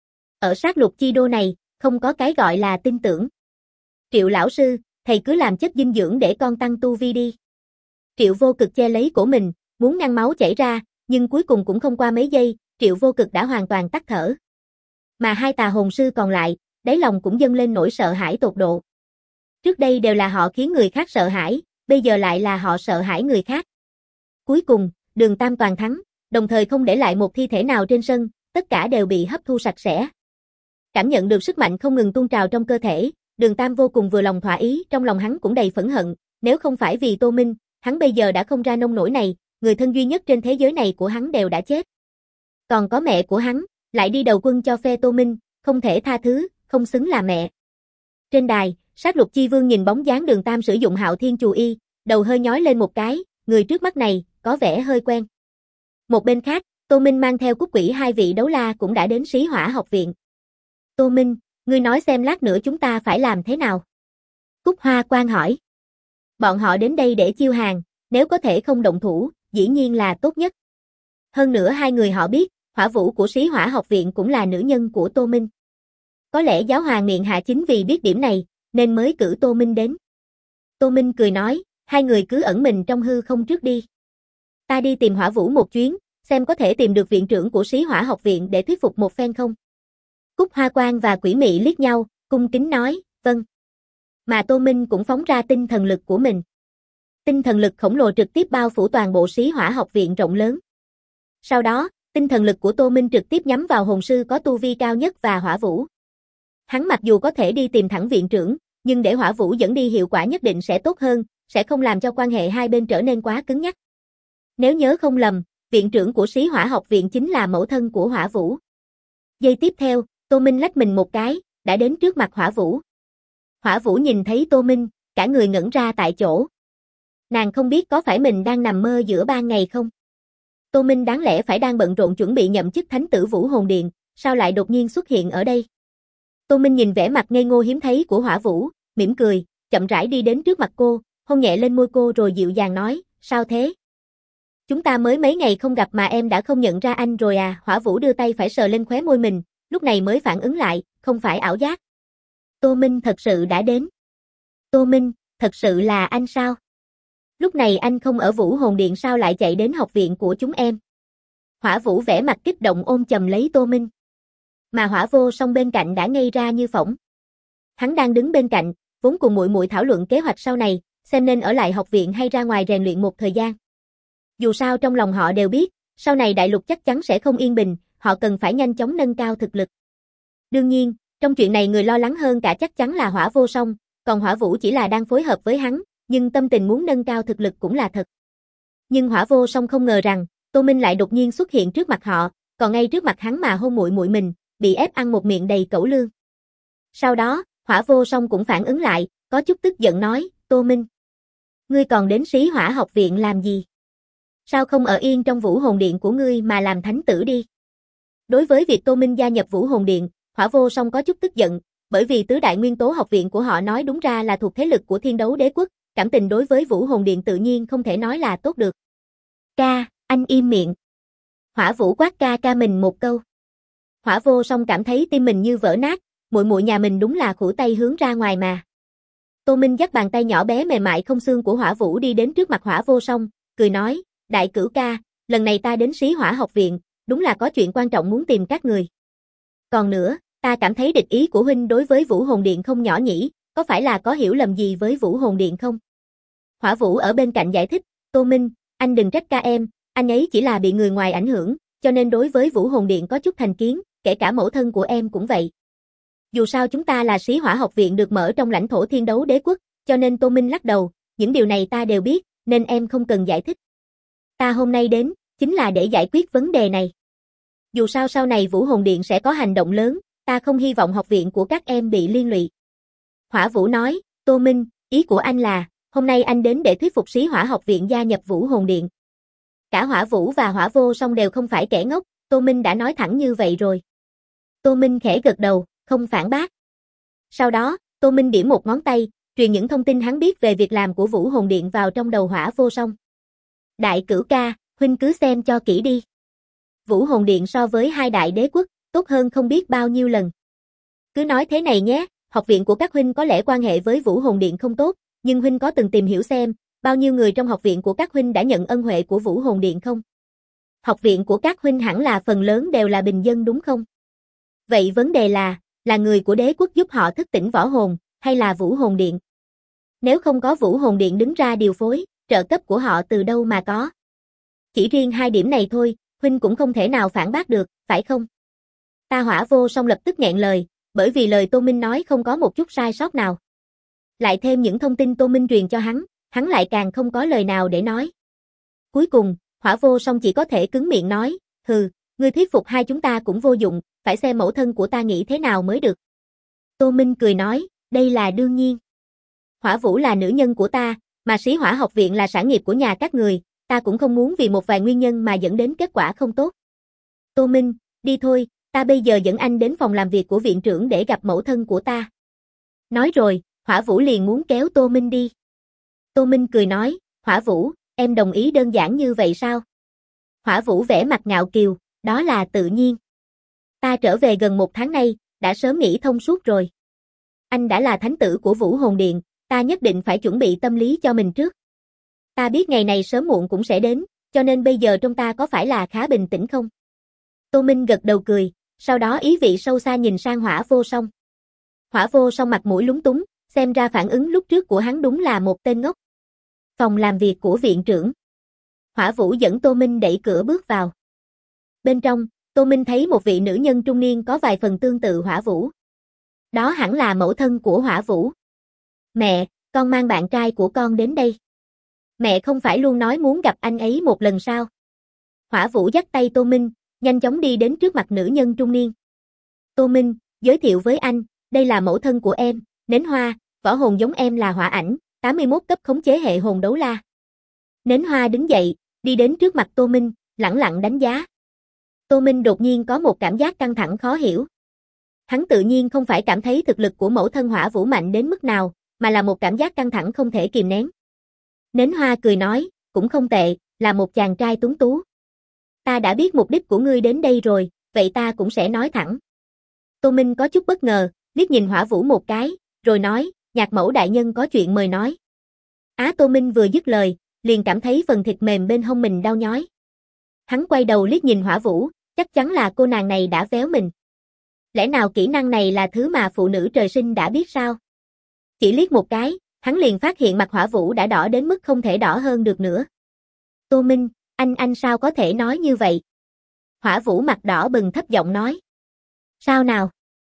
Ở sát lục chi đô này, không có cái gọi là tin tưởng. Triệu lão sư, thầy cứ làm chất dinh dưỡng để con tăng tu vi đi." Triệu Vô Cực che lấy cổ mình, muốn ngăn máu chảy ra, nhưng cuối cùng cũng không qua mấy giây, Triệu Vô Cực đã hoàn toàn tắt thở. Mà hai tà hồn sư còn lại, đáy lòng cũng dâng lên nỗi sợ hãi tột độ. Trước đây đều là họ khiến người khác sợ hãi, bây giờ lại là họ sợ hãi người khác. Cuối cùng, Đường Tam toàn thắng, đồng thời không để lại một thi thể nào trên sân, tất cả đều bị hấp thu sạch sẽ. Cảm nhận được sức mạnh không ngừng tuôn trào trong cơ thể, Đường Tam vô cùng vừa lòng thỏa ý, trong lòng hắn cũng đầy phẫn hận, nếu không phải vì Tô Minh, hắn bây giờ đã không ra nông nổi này, người thân duy nhất trên thế giới này của hắn đều đã chết. Còn có mẹ của hắn, lại đi đầu quân cho phe Tô Minh, không thể tha thứ, không xứng là mẹ. Trên đài, Sát Lục Chi Vương nhìn bóng dáng Đường Tam sử dụng Hạo Thiên Chù Y, đầu hơi nhói lên một cái, người trước mắt này, có vẻ hơi quen. Một bên khác, Tô Minh mang theo Cúc Quỷ hai vị đấu la cũng đã đến Sĩ Hỏa học viện. "Tô Minh, ngươi nói xem lát nữa chúng ta phải làm thế nào?" Cúc Hoa Quan hỏi. "Bọn họ đến đây để chiêu hàng, nếu có thể không động thủ, dĩ nhiên là tốt nhất. Hơn nữa hai người họ biết, Hỏa Vũ của Sĩ Hỏa học viện cũng là nữ nhân của Tô Minh. Có lẽ giáo hoàng miệng hạ chính vì biết điểm này, nên mới cử Tô Minh đến." Tô Minh cười nói, "Hai người cứ ẩn mình trong hư không trước đi. Ta đi tìm Hỏa Vũ một chuyến, xem có thể tìm được viện trưởng của Sĩ Hỏa học viện để thuyết phục một phen không." Cúc Hoa Quan và Quỷ Mị liếc nhau, cung kính nói, "Vâng." Mà Tô Minh cũng phóng ra tinh thần lực của mình. Tinh thần lực khổng lồ trực tiếp bao phủ toàn bộ Sĩ Hỏa học viện rộng lớn. Sau đó, tinh thần lực của Tô Minh trực tiếp nhắm vào hồn sư có tu vi cao nhất và Hỏa Vũ. Hắn mặc dù có thể đi tìm thẳng viện trưởng, nhưng để Hỏa Vũ dẫn đi hiệu quả nhất định sẽ tốt hơn, sẽ không làm cho quan hệ hai bên trở nên quá cứng nhắc. Nếu nhớ không lầm, viện trưởng của Sĩ Hỏa học viện chính là mẫu thân của Hỏa Vũ. Giây tiếp theo, Tô Minh lách mình một cái, đã đến trước mặt Hỏa Vũ. Hỏa Vũ nhìn thấy Tô Minh, cả người ngẩn ra tại chỗ. Nàng không biết có phải mình đang nằm mơ giữa ban ngày không? Tô Minh đáng lẽ phải đang bận rộn chuẩn bị nhậm chức Thánh tử Vũ Hồn Điện, sao lại đột nhiên xuất hiện ở đây? Tô Minh nhìn vẻ mặt ngây ngô hiếm thấy của Hỏa Vũ, mỉm cười, chậm rãi đi đến trước mặt cô, hôn nhẹ lên môi cô rồi dịu dàng nói, "Sao thế? Chúng ta mới mấy ngày không gặp mà em đã không nhận ra anh rồi à?" Hỏa Vũ đưa tay phải sờ lên khóe môi mình, lúc này mới phản ứng lại, không phải ảo giác. Tô Minh thật sự đã đến. "Tô Minh, thật sự là anh sao? Lúc này anh không ở Vũ Hồn Điện sao lại chạy đến học viện của chúng em?" Hỏa Vũ vẻ mặt kích động ôm chầm lấy Tô Minh. Mà Hỏa Vô Song bên cạnh đã ngây ra như phỗng. Hắn đang đứng bên cạnh, vốn cùng muội muội thảo luận kế hoạch sau này, xem nên ở lại học viện hay ra ngoài rèn luyện một thời gian. Dù sao trong lòng họ đều biết, sau này đại lục chắc chắn sẽ không yên bình, họ cần phải nhanh chóng nâng cao thực lực. Đương nhiên, trong chuyện này người lo lắng hơn cả chắc chắn là Hỏa Vô Song, còn Hỏa Vũ chỉ là đang phối hợp với hắn, nhưng tâm tình muốn nâng cao thực lực cũng là thật. Nhưng Hỏa Vô Song không ngờ rằng, Tô Minh lại đột nhiên xuất hiện trước mặt họ, còn ngay trước mặt hắn mà hôn muội muội mình, bị ép ăn một miệng đầy cẩu lương. Sau đó, Hỏa Vô Song cũng phản ứng lại, có chút tức giận nói, Tô Minh. Ngươi còn đến Sĩ Hỏa học viện làm gì? Sao không ở yên trong Vũ Hồn Điện của ngươi mà làm thánh tử đi? Đối với việc Tô Minh gia nhập Vũ Hồn Điện, Hỏa Vô Song có chút tức giận, bởi vì tứ đại nguyên tố học viện của họ nói đúng ra là thuộc thế lực của Thiên Đấu Đế Quốc, cảm tình đối với Vũ Hồn Điện tự nhiên không thể nói là tốt được. Ca, anh im miệng. Hỏa Vũ quát ca ca mình một câu. Hỏa Vô Song cảm thấy tim mình như vỡ nát, muội muội nhà mình đúng là khủ tay hướng ra ngoài mà. Tô Minh dắt bàn tay nhỏ bé mềm mại không xương của Hỏa Vũ đi đến trước mặt Hỏa Vô Song, cười nói, đại cửu ca, lần này ta đến Sĩ Hỏa học viện, đúng là có chuyện quan trọng muốn tìm các người. Còn nữa, ta cảm thấy địch ý của huynh đối với Vũ Hồn Điện không nhỏ nhỉ, có phải là có hiểu lầm gì với Vũ Hồn Điện không? Hỏa Vũ ở bên cạnh giải thích, Tô Minh, anh đừng trách ca em, anh ấy chỉ là bị người ngoài ảnh hưởng, cho nên đối với Vũ Hồn Điện có chút thành kiến, kể cả mẫu thân của em cũng vậy. Dù sao chúng ta là Sĩ Hỏa học viện được mở trong lãnh thổ Thiên Đấu Đế Quốc, cho nên Tô Minh lắc đầu, những điều này ta đều biết, nên em không cần giải thích. Ta hôm nay đến, chính là để giải quyết vấn đề này. Dù sao sau này Vũ Hồn Điện sẽ có hành động lớn, ta không hy vọng học viện của các em bị liên lụy. Hỏa Vũ nói, Tô Minh, ý của anh là, hôm nay anh đến để thuyết phục Sĩ Hỏa học viện gia nhập Vũ Hồn Điện. Cả Hỏa Vũ và Hỏa Vô Song đều không phải kẻ ngốc, Tô Minh đã nói thẳng như vậy rồi. Tô Minh khẽ gật đầu, không phản bác. Sau đó, Tô Minh điểm một ngón tay, truyền những thông tin hắn biết về việc làm của Vũ Hồn Điện vào trong đầu Hỏa Vô Song. Đại cửu ca, huynh cứ xem cho kỹ đi. Vũ Hồn Điện so với hai đại đế quốc, tốt hơn không biết bao nhiêu lần. Cứ nói thế này nhé, học viện của các huynh có lẽ quan hệ với Vũ Hồn Điện không tốt, nhưng huynh có từng tìm hiểu xem, bao nhiêu người trong học viện của các huynh đã nhận ân huệ của Vũ Hồn Điện không? Học viện của các huynh hẳn là phần lớn đều là bình dân đúng không? Vậy vấn đề là người của đế quốc giúp họ thức tỉnh võ hồn, hay là Vũ Hồn Điện? Nếu không có Vũ Hồn Điện đứng ra điều phối, trợ cấp của họ từ đâu mà có? Chỉ riêng hai điểm này thôi, huynh cũng không thể nào phản bác được, phải không? Ta Hỏa Vô Song lập tức nghẹn lời, bởi vì lời Tô Minh nói không có một chút sai sót nào. Lại thêm những thông tin Tô Minh truyền cho hắn lại càng không có lời nào để nói. Cuối cùng, Hỏa Vô Song chỉ có thể cứng miệng nói, hừ, ngươi thuyết phục hai chúng ta cũng vô dụng, phải xem mẫu thân của ta nghĩ thế nào mới được. Tô Minh cười nói, đây là đương nhiên. Hỏa Vũ là nữ nhân của ta, mà Sĩ Hỏa học viện là sản nghiệp của nhà các người, ta cũng không muốn vì một vài nguyên nhân mà dẫn đến kết quả không tốt. Tô Minh, đi thôi, ta bây giờ dẫn anh đến phòng làm việc của viện trưởng để gặp mẫu thân của ta. Nói rồi, Hỏa Vũ liền muốn kéo Tô Minh đi. Tô Minh cười nói, Hỏa Vũ, em đồng ý đơn giản như vậy sao? Hỏa Vũ vẻ mặt ngạo kiều, đó là tự nhiên. Ta trở về gần 1 tháng nay, đã sớm nghĩ thông suốt rồi. Anh đã là thánh tử của Vũ Hồn Điện, ta nhất định phải chuẩn bị tâm lý cho mình trước. Ta biết ngày này sớm muộn cũng sẽ đến, cho nên bây giờ trong ta có phải là khá bình tĩnh không? Tô Minh gật đầu cười, sau đó ý vị sâu xa nhìn sang Hỏa Vô Song. Hỏa Vô Song mặt mũi lúng túng, xem ra phản ứng lúc trước của hắn đúng là một tên ngốc. Phòng làm việc của viện trưởng. Hỏa Vũ dẫn Tô Minh đẩy cửa bước vào. Bên trong, Tô Minh thấy một vị nữ nhân trung niên có vài phần tương tự Hỏa Vũ. Đó hẳn là mẫu thân của Hỏa Vũ. Mẹ, con mang bạn trai của con đến đây. Mẹ không phải luôn nói muốn gặp anh ấy một lần sao? Hỏa Vũ dắt tay Tô Minh, nhanh chóng đi đến trước mặt nữ nhân trung niên. Tô Minh, giới thiệu với anh, đây là mẫu thân của em, Nến Hoa, võ hồn giống em là Hỏa Ảnh, 81 cấp khống chế hệ hồn đấu la. Nến Hoa đứng dậy, đi đến trước mặt Tô Minh, lẳng lặng đánh giá. Tô Minh đột nhiên có một cảm giác căng thẳng khó hiểu. Hắn tự nhiên không phải cảm thấy thực lực của mẫu thân Hỏa Vũ mạnh đến mức nào, mà là một cảm giác căng thẳng không thể kìm nén. Nến Hoa cười nói, cũng không tệ, là một chàng trai tuấn tú. Ta đã biết mục đích của ngươi đến đây rồi, vậy ta cũng sẽ nói thẳng. Tô Minh có chút bất ngờ, liếc nhìn Hỏa Vũ một cái, rồi nói, nhạc mẫu đại nhân có chuyện mời nói. Tô Minh vừa dứt lời, liền cảm thấy phần thịt mềm bên hông mình đau nhói. Hắn quay đầu liếc nhìn Hỏa Vũ, chắc chắn là cô nàng này đã véo mình. Lẽ nào kỹ năng này là thứ mà phụ nữ trời sinh đã biết sao? Chỉ liếc một cái, hắn liền phát hiện mặt Hỏa Vũ đã đỏ đến mức không thể đỏ hơn được nữa. Tô Minh, anh sao có thể nói như vậy? Hỏa Vũ mặt đỏ bừng thấp giọng nói. Sao nào?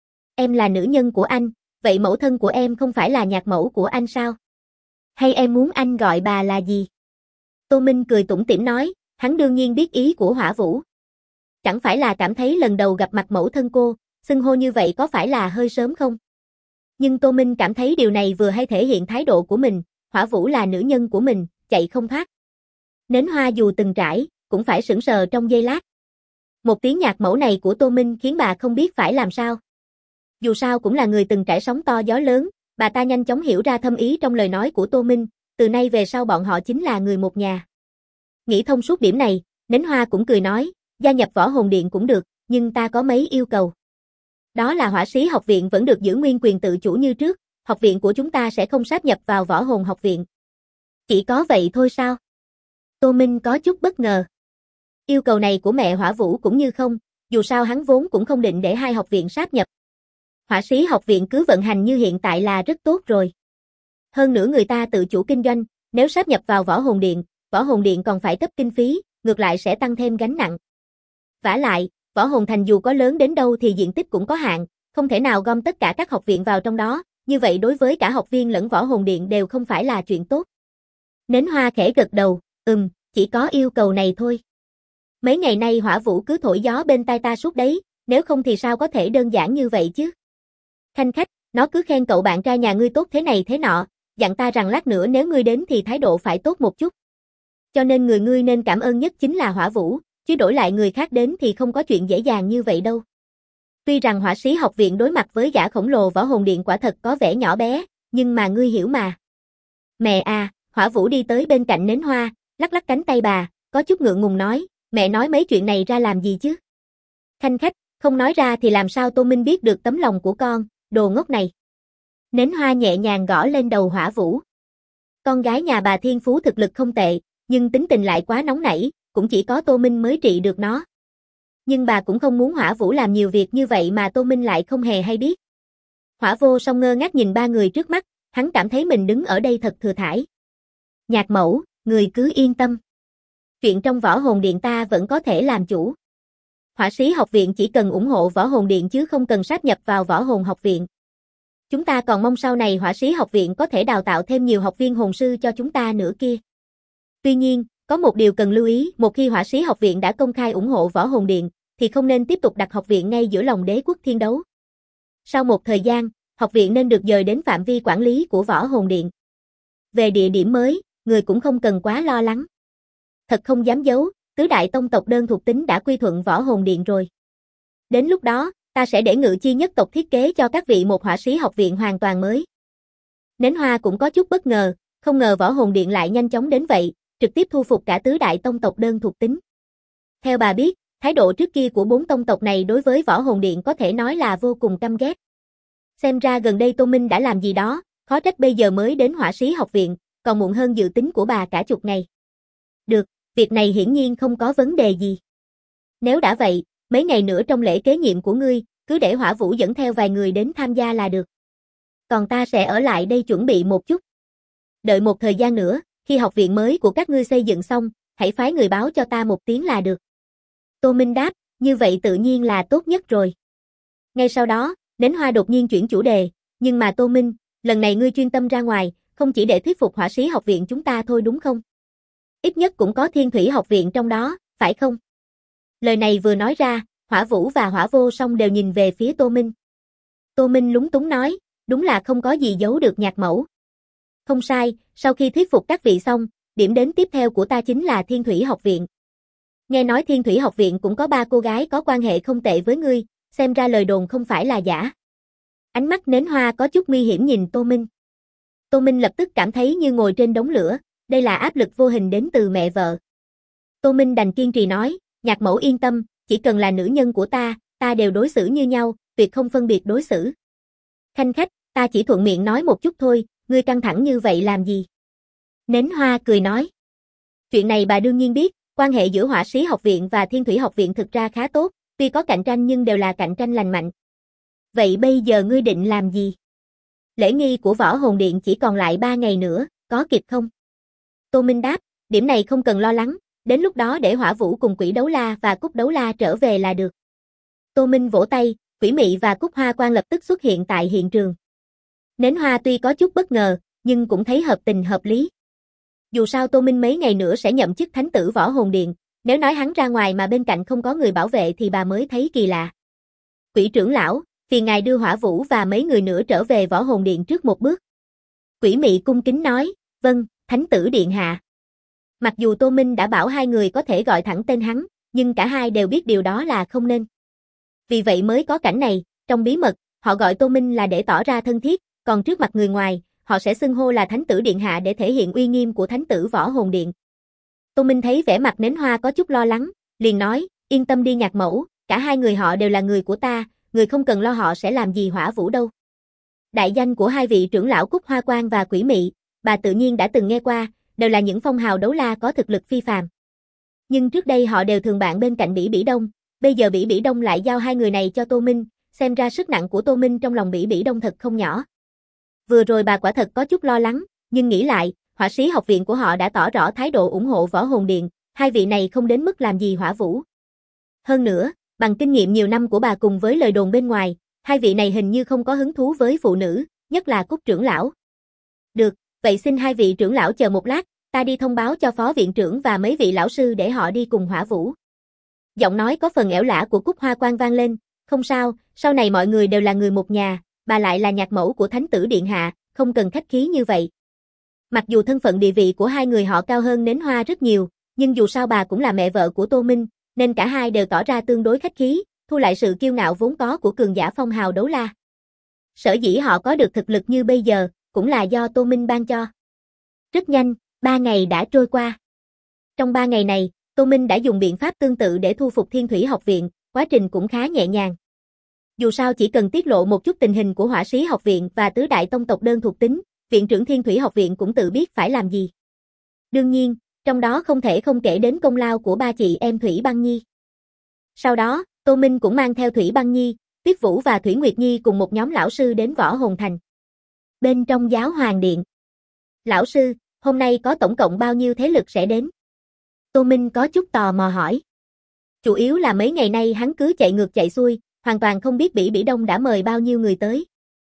Em là nữ nhân của anh, vậy mẫu thân của em không phải là nhạc mẫu của anh sao? Hay em muốn anh gọi bà là gì? Tô Minh cười tủm tỉm nói, hắn đương nhiên biết ý của Hỏa Vũ. Chẳng phải là cảm thấy lần đầu gặp mặt mẫu thân cô, xưng hô như vậy có phải là hơi sớm không? Nhưng Tô Minh cảm thấy điều này vừa hay thể hiện thái độ của mình, Hỏa Vũ là nữ nhân của mình, chạy không thoát. Nến Hoa dù từng trải, cũng phải sững sờ trong giây lát. Một tiếng nhạc mẫu này của Tô Minh khiến bà không biết phải làm sao. Dù sao cũng là người từng trải sóng to gió lớn, bà ta nhanh chóng hiểu ra thâm ý trong lời nói của Tô Minh, từ nay về sau bọn họ chính là người một nhà. Nghĩ thông suốt điểm này, Nến Hoa cũng cười nói, gia nhập Võ Hồn Điện cũng được, nhưng ta có mấy yêu cầu. Đó là Hỏa Sĩ học viện vẫn được giữ nguyên quyền tự chủ như trước, học viện của chúng ta sẽ không sáp nhập vào Võ Hồn học viện. Chỉ có vậy thôi sao? Tô Minh có chút bất ngờ. Yêu cầu này của mẹ Hỏa Vũ cũng như không, dù sao hắn vốn cũng không định để hai học viện sáp nhập. Hỏa Sĩ học viện cứ vận hành như hiện tại là rất tốt rồi. Hơn nữa người ta tự chủ kinh doanh, nếu sáp nhập vào Võ Hồn Điện còn phải cấp kinh phí, ngược lại sẽ tăng thêm gánh nặng. Vả lại, Võ Hồn Thành dù có lớn đến đâu thì diện tích cũng có hạn, không thể nào gom tất cả các học viện vào trong đó, như vậy đối với cả học viên lẫn Võ Hồn Điện đều không phải là chuyện tốt. Nến Hoa khẽ gật đầu, chỉ có yêu cầu này thôi. Mấy ngày nay Hỏa Vũ cứ thổi gió bên tai ta suốt đấy, nếu không thì sao có thể đơn giản như vậy chứ? Khanh khách, nó cứ khen cậu bạn trai nhà ngươi tốt thế này thế nọ, dặn ta rằng lát nữa nếu ngươi đến thì thái độ phải tốt một chút. Cho nên người ngươi nên cảm ơn nhất chính là Hỏa Vũ, chứ đổi lại người khác đến thì không có chuyện dễ dàng như vậy đâu. Tuy rằng Hỏa Sĩ học viện đối mặt với gã khổng lồ Võ Hồn Điện quả thật có vẻ nhỏ bé, nhưng mà ngươi hiểu mà. Mẹ à, Hỏa Vũ đi tới bên cạnh Nến Hoa, lắc lắc cánh tay bà, có chút ngượng ngùng nói, mẹ nói mấy chuyện này ra làm gì chứ? Khanh khách, không nói ra thì làm sao Tô Minh biết được tấm lòng của con, đồ ngốc này. Nến Hoa nhẹ nhàng gõ lên đầu Hỏa Vũ. Con gái nhà bà thiên phú thực lực không tệ, nhưng tính tình lại quá nóng nảy, cũng chỉ có Tô Minh mới trị được nó. Nhưng bà cũng không muốn Hỏa Vũ làm nhiều việc như vậy mà Tô Minh lại không hề hay biết. Hỏa Vô Song ngơ ngác nhìn ba người trước mắt, hắn cảm thấy mình đứng ở đây thật thừa thãi. Nhạc mẫu, người cứ yên tâm. Chuyện trong Võ Hồn Điện ta vẫn có thể làm chủ. Hỏa Sĩ học viện chỉ cần ủng hộ Võ Hồn Điện chứ không cần sáp nhập vào Võ Hồn học viện. Chúng ta còn mong sau này Hỏa Sĩ học viện có thể đào tạo thêm nhiều học viên hồn sư cho chúng ta nữa kia. Tuy nhiên, có một điều cần lưu ý, một khi Hỏa Sĩ học viện đã công khai ủng hộ Võ Hồn Điện, thì không nên tiếp tục đặt học viện ngay giữa lòng đế quốc thiên đấu. Sau một thời gian, học viện nên được dời đến phạm vi quản lý của Võ Hồn Điện. Về địa điểm mới, người cũng không cần quá lo lắng. Thật không dám giấu, tứ đại tông tộc đơn thuộc tính đã quy thuận Võ Hồn Điện rồi. Đến lúc đó, ta sẽ để Ngự Chi nhất tộc thiết kế cho các vị một Hỏa Sĩ học viện hoàn toàn mới. Nến Hoa cũng có chút bất ngờ, không ngờ Võ Hồn Điện lại nhanh chóng đến vậy, trực tiếp thu phục cả tứ đại tông tộc đơn thuộc tính. Theo bà biết, thái độ trước kia của bốn tông tộc này đối với Võ Hồn Điện có thể nói là vô cùng căm ghét. Xem ra gần đây Tô Minh đã làm gì đó, khó trách bây giờ mới đến Hỏa Sĩ học viện, còn muộn hơn dự tính của bà cả chục ngày. Được, việc này hiển nhiên không có vấn đề gì. Nếu đã vậy, mấy ngày nữa trong lễ kế nhiệm của ngươi, cứ để Hỏa Vũ dẫn theo vài người đến tham gia là được. Còn ta sẽ ở lại đây chuẩn bị một chút. Đợi một thời gian nữa, khi học viện mới của các ngươi xây dựng xong, hãy phái người báo cho ta một tiếng là được. Tô Minh đáp, như vậy tự nhiên là tốt nhất rồi. Ngay sau đó, Nến Hoa đột nhiên chuyển chủ đề, nhưng mà Tô Minh, lần này ngươi chuyên tâm ra ngoài, không chỉ để thuyết phục Hỏa Sĩ học viện chúng ta thôi đúng không? Ít nhất cũng có Thiên Thủy học viện trong đó, phải không? Lời này vừa nói ra, Hỏa Vũ và Hỏa Vô Song đều nhìn về phía Tô Minh. Tô Minh lúng túng nói, đúng là không có gì giấu được nhạc mẫu. Không sai, sau khi thuyết phục các vị xong, điểm đến tiếp theo của ta chính là Thiên Thủy học viện. Nghe nói Thiên Thủy học viện cũng có 3 cô gái có quan hệ không tệ với ngươi, xem ra lời đồn không phải là giả. Ánh mắt Nến Hoa có chút nguy hiểm nhìn Tô Minh. Tô Minh lập tức cảm thấy như ngồi trên đống lửa, đây là áp lực vô hình đến từ mẹ vợ. Tô Minh đành kiên trì nói, nhạc mẫu yên tâm, chỉ cần là nữ nhân của ta đều đối xử như nhau, tuyệt không phân biệt đối xử. Khanh khách, ta chỉ thuận miệng nói một chút thôi, ngươi căng thẳng như vậy làm gì? Nến Hoa cười nói. Chuyện này bà đương nhiên biết, quan hệ giữa Hỏa Sĩ học viện và Thiên Thủy học viện thực ra khá tốt, tuy có cạnh tranh nhưng đều là cạnh tranh lành mạnh. Vậy bây giờ ngươi định làm gì? Lễ nghi của Võ Hồn Điện chỉ còn lại 3 ngày nữa, có kịp không? Tô Minh đáp, điểm này không cần lo lắng, đến lúc đó để Hỏa Vũ cùng Quỷ Đấu La và Cúc Đấu La trở về là được. Tô Minh vỗ tay, Quỷ Mị và Cúc Hoa Quan lập tức xuất hiện tại hiện trường. Nến Hoa tuy có chút bất ngờ, nhưng cũng thấy hợp tình hợp lý. Dù sao Tô Minh mấy ngày nữa sẽ nhậm chức thánh tử Võ Hồn Điện, nếu nói hắn ra ngoài mà bên cạnh không có người bảo vệ thì bà mới thấy kỳ lạ. Quỷ trưởng lão, Phiền ngài đưa Hỏa Vũ và mấy người nữa trở về Võ Hồn Điện trước một bước. Quỷ mị cung kính nói, vâng, Thánh tử điện hạ. Mặc dù Tô Minh đã bảo hai người có thể gọi thẳng tên hắn, nhưng cả hai đều biết điều đó là không nên. Vì vậy mới có cảnh này, trong bí mật, họ gọi Tô Minh là để tỏ ra thân thiết, còn trước mặt người ngoài, họ sẽ xưng hô là Thánh tử điện hạ để thể hiện uy nghiêm của Thánh tử Võ Hồn Điện. Tô Minh thấy vẻ mặt Nến Hoa có chút lo lắng, liền nói, yên tâm đi nhạc mẫu, cả hai người họ đều là người của ta, người không cần lo họ sẽ làm gì Hỏa Vũ đâu. Đại danh của hai vị trưởng lão Cúc Hoa Quan và Quỷ Mị, bà tự nhiên đã từng nghe qua, đều là những phong hào đấu la có thực lực phi phàm. Nhưng trước đây họ đều thường bạn bên cạnh Bỉ Bỉ Đông, bây giờ Bỉ Bỉ Đông lại giao hai người này cho Tô Minh, xem ra sức nặng của Tô Minh trong lòng Bỉ Bỉ Đông thật không nhỏ. Vừa rồi bà quả thật có chút lo lắng, nhưng nghĩ lại, Hỏa Sĩ học viện của họ đã tỏ rõ thái độ ủng hộ Võ Hồn Điện, hai vị này không đến mức làm gì Hỏa Vũ. Hơn nữa, bằng kinh nghiệm nhiều năm của bà cùng với lời đồn bên ngoài, hai vị này hình như không có hứng thú với phụ nữ, nhất là Cúc trưởng lão. Được, vậy xin hai vị trưởng lão chờ một lát, ta đi thông báo cho phó viện trưởng và mấy vị lão sư để họ đi cùng Hỏa Vũ. Giọng nói có phần ẻo lả của Cúc Hoa Quan vang lên, không sao, sau này mọi người đều là người một nhà, bà lại là nhạc mẫu của Thánh tử điện hạ, không cần khách khí như vậy. Mặc dù thân phận địa vị của hai người họ cao hơn Nến Hoa rất nhiều, nhưng dù sao bà cũng là mẹ vợ của Tô Minh, nên cả hai đều tỏ ra tương đối khách khí, thu lại sự kiêu ngạo vốn có của cường giả phong hào đấu la. Sở dĩ họ có được thực lực như bây giờ, cũng là do Tô Minh ban cho. Rất nhanh, 3 ngày đã trôi qua. Trong 3 ngày này, Tô Minh đã dùng biện pháp tương tự để thu phục Thiên Thủy học viện, quá trình cũng khá nhẹ nhàng. Dù sao chỉ cần tiết lộ một chút tình hình của Hỏa Sĩ học viện và tứ đại tông tộc đơn thuộc tính, viện trưởng Thiên Thủy học viện cũng tự biết phải làm gì. Đương nhiên, trong đó không thể không kể đến công lao của ba chị em Thủy Băng Nhi. Sau đó, Tô Minh cũng mang theo Thủy Băng Nhi, Tuyết Vũ và Thủy Nguyệt Nhi cùng một nhóm lão sư đến Võ Hồn Thành. Bên trong Giáo Hoàng Điện. Lão sư, hôm nay có tổng cộng bao nhiêu thế lực sẽ đến? Tô Minh có chút tò mò hỏi. Chủ yếu là mấy ngày nay hắn cứ chạy ngược chạy xuôi, hoàn toàn không biết Bỉ Bỉ Đông đã mời bao nhiêu người tới.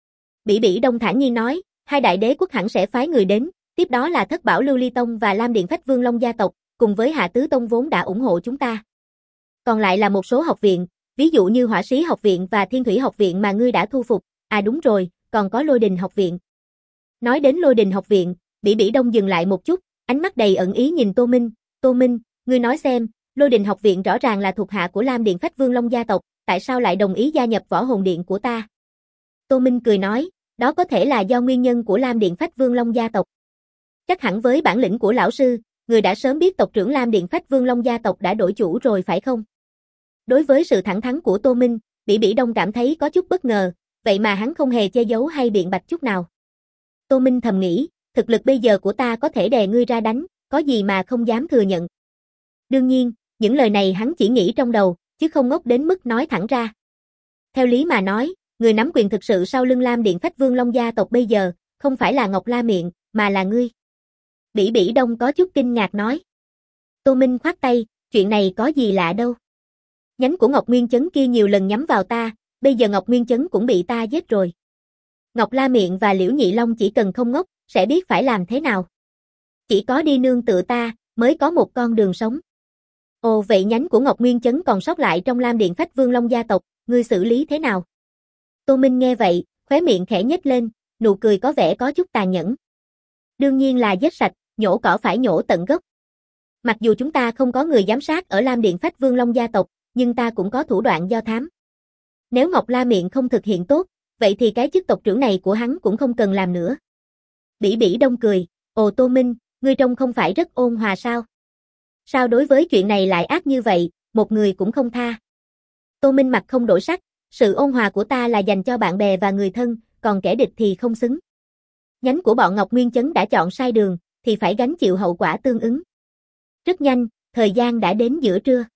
Bỉ Bỉ Đông thản nhiên nói, hai đại đế quốc hẳn sẽ phái người đến, tiếp đó là Thất Bảo Lưu Ly Tông và Lam Điện Phách Vương Long gia tộc, cùng với Hạ Tứ Tông vốn đã ủng hộ chúng ta. Còn lại là một số học viện, ví dụ như Hỏa Sĩ học viện và Thiên Thủy học viện mà ngươi đã thu phục, à đúng rồi, còn có Lôi Đình học viện. Nói đến Lôi Đình học viện, Bỉ Bỉ Đông dừng lại một chút, ánh mắt đầy ẩn ý nhìn Tô Minh, ngươi nói xem, Lôi Đình học viện rõ ràng là thuộc hạ của Lam Điện Phách Vương Long gia tộc, tại sao lại đồng ý gia nhập Võ Hồn Điện của ta? Tô Minh cười nói, đó có thể là do nguyên nhân của Lam Điện Phách Vương Long gia tộc. Chắc hẳn với bản lĩnh của lão sư, người đã sớm biết tộc trưởng Lam Điện Phách Vương Long gia tộc đã đổi chủ rồi phải không? Đối với sự thẳng thắn của Tô Minh, Bỉ Bỉ Đông cảm thấy có chút bất ngờ, vậy mà hắn không hề che giấu hay biện bạch chút nào. Tô Minh thầm nghĩ, thực lực bây giờ của ta có thể đè ngươi ra đánh, có gì mà không dám thừa nhận. Đương nhiên, những lời này hắn chỉ nghĩ trong đầu, chứ không ngốc đến mức nói thẳng ra. Theo lý mà nói, người nắm quyền thực sự sau lưng Lam Điện Phách Vương Long gia tộc bây giờ, không phải là Ngọc La Miệng, mà là ngươi. Bỉ Bỉ Đông có chút kinh ngạc nói. Tô Minh khoát tay, chuyện này có gì lạ đâu. Nhánh của Ngọc Nguyên Chấn kia nhiều lần nhắm vào ta, bây giờ Ngọc Nguyên Chấn cũng bị ta giết rồi. Ngọc La Miệng và Liễu Nhị Long chỉ cần không ngốc, sẽ biết phải làm thế nào. Chỉ có đi nương tựa ta, mới có một con đường sống. Ồ vậy nhánh của Ngọc Nguyên Chấn còn sót lại trong Lam Điện Phách Vương Long gia tộc, ngươi xử lý thế nào? Tô Minh nghe vậy, khóe miệng khẽ nhếch lên, nụ cười có vẻ có chút tàn nhẫn. Đương nhiên là giết sạch, nhổ cỏ phải nhổ tận gốc. Mặc dù chúng ta không có người giám sát ở Lam Điện Phách Vương Long gia tộc, nhưng ta cũng có thủ đoạn do thám. Nếu Ngọc La Miệng không thực hiện tốt, vậy thì cái chức tộc trưởng này của hắn cũng không cần làm nữa. Bỉ Bỉ Đông cười, ồ Tô Minh, ngươi trông không phải rất ôn hòa sao? Sao đối với chuyện này lại ác như vậy, một người cũng không tha? Tô Minh mặt không đổi sắc, sự ôn hòa của ta là dành cho bạn bè và người thân, còn kẻ địch thì không xứng. Nhánh của bọn Ngọc Nguyên Chấn đã chọn sai đường, thì phải gánh chịu hậu quả tương ứng. Rất nhanh, thời gian đã đến giữa trưa.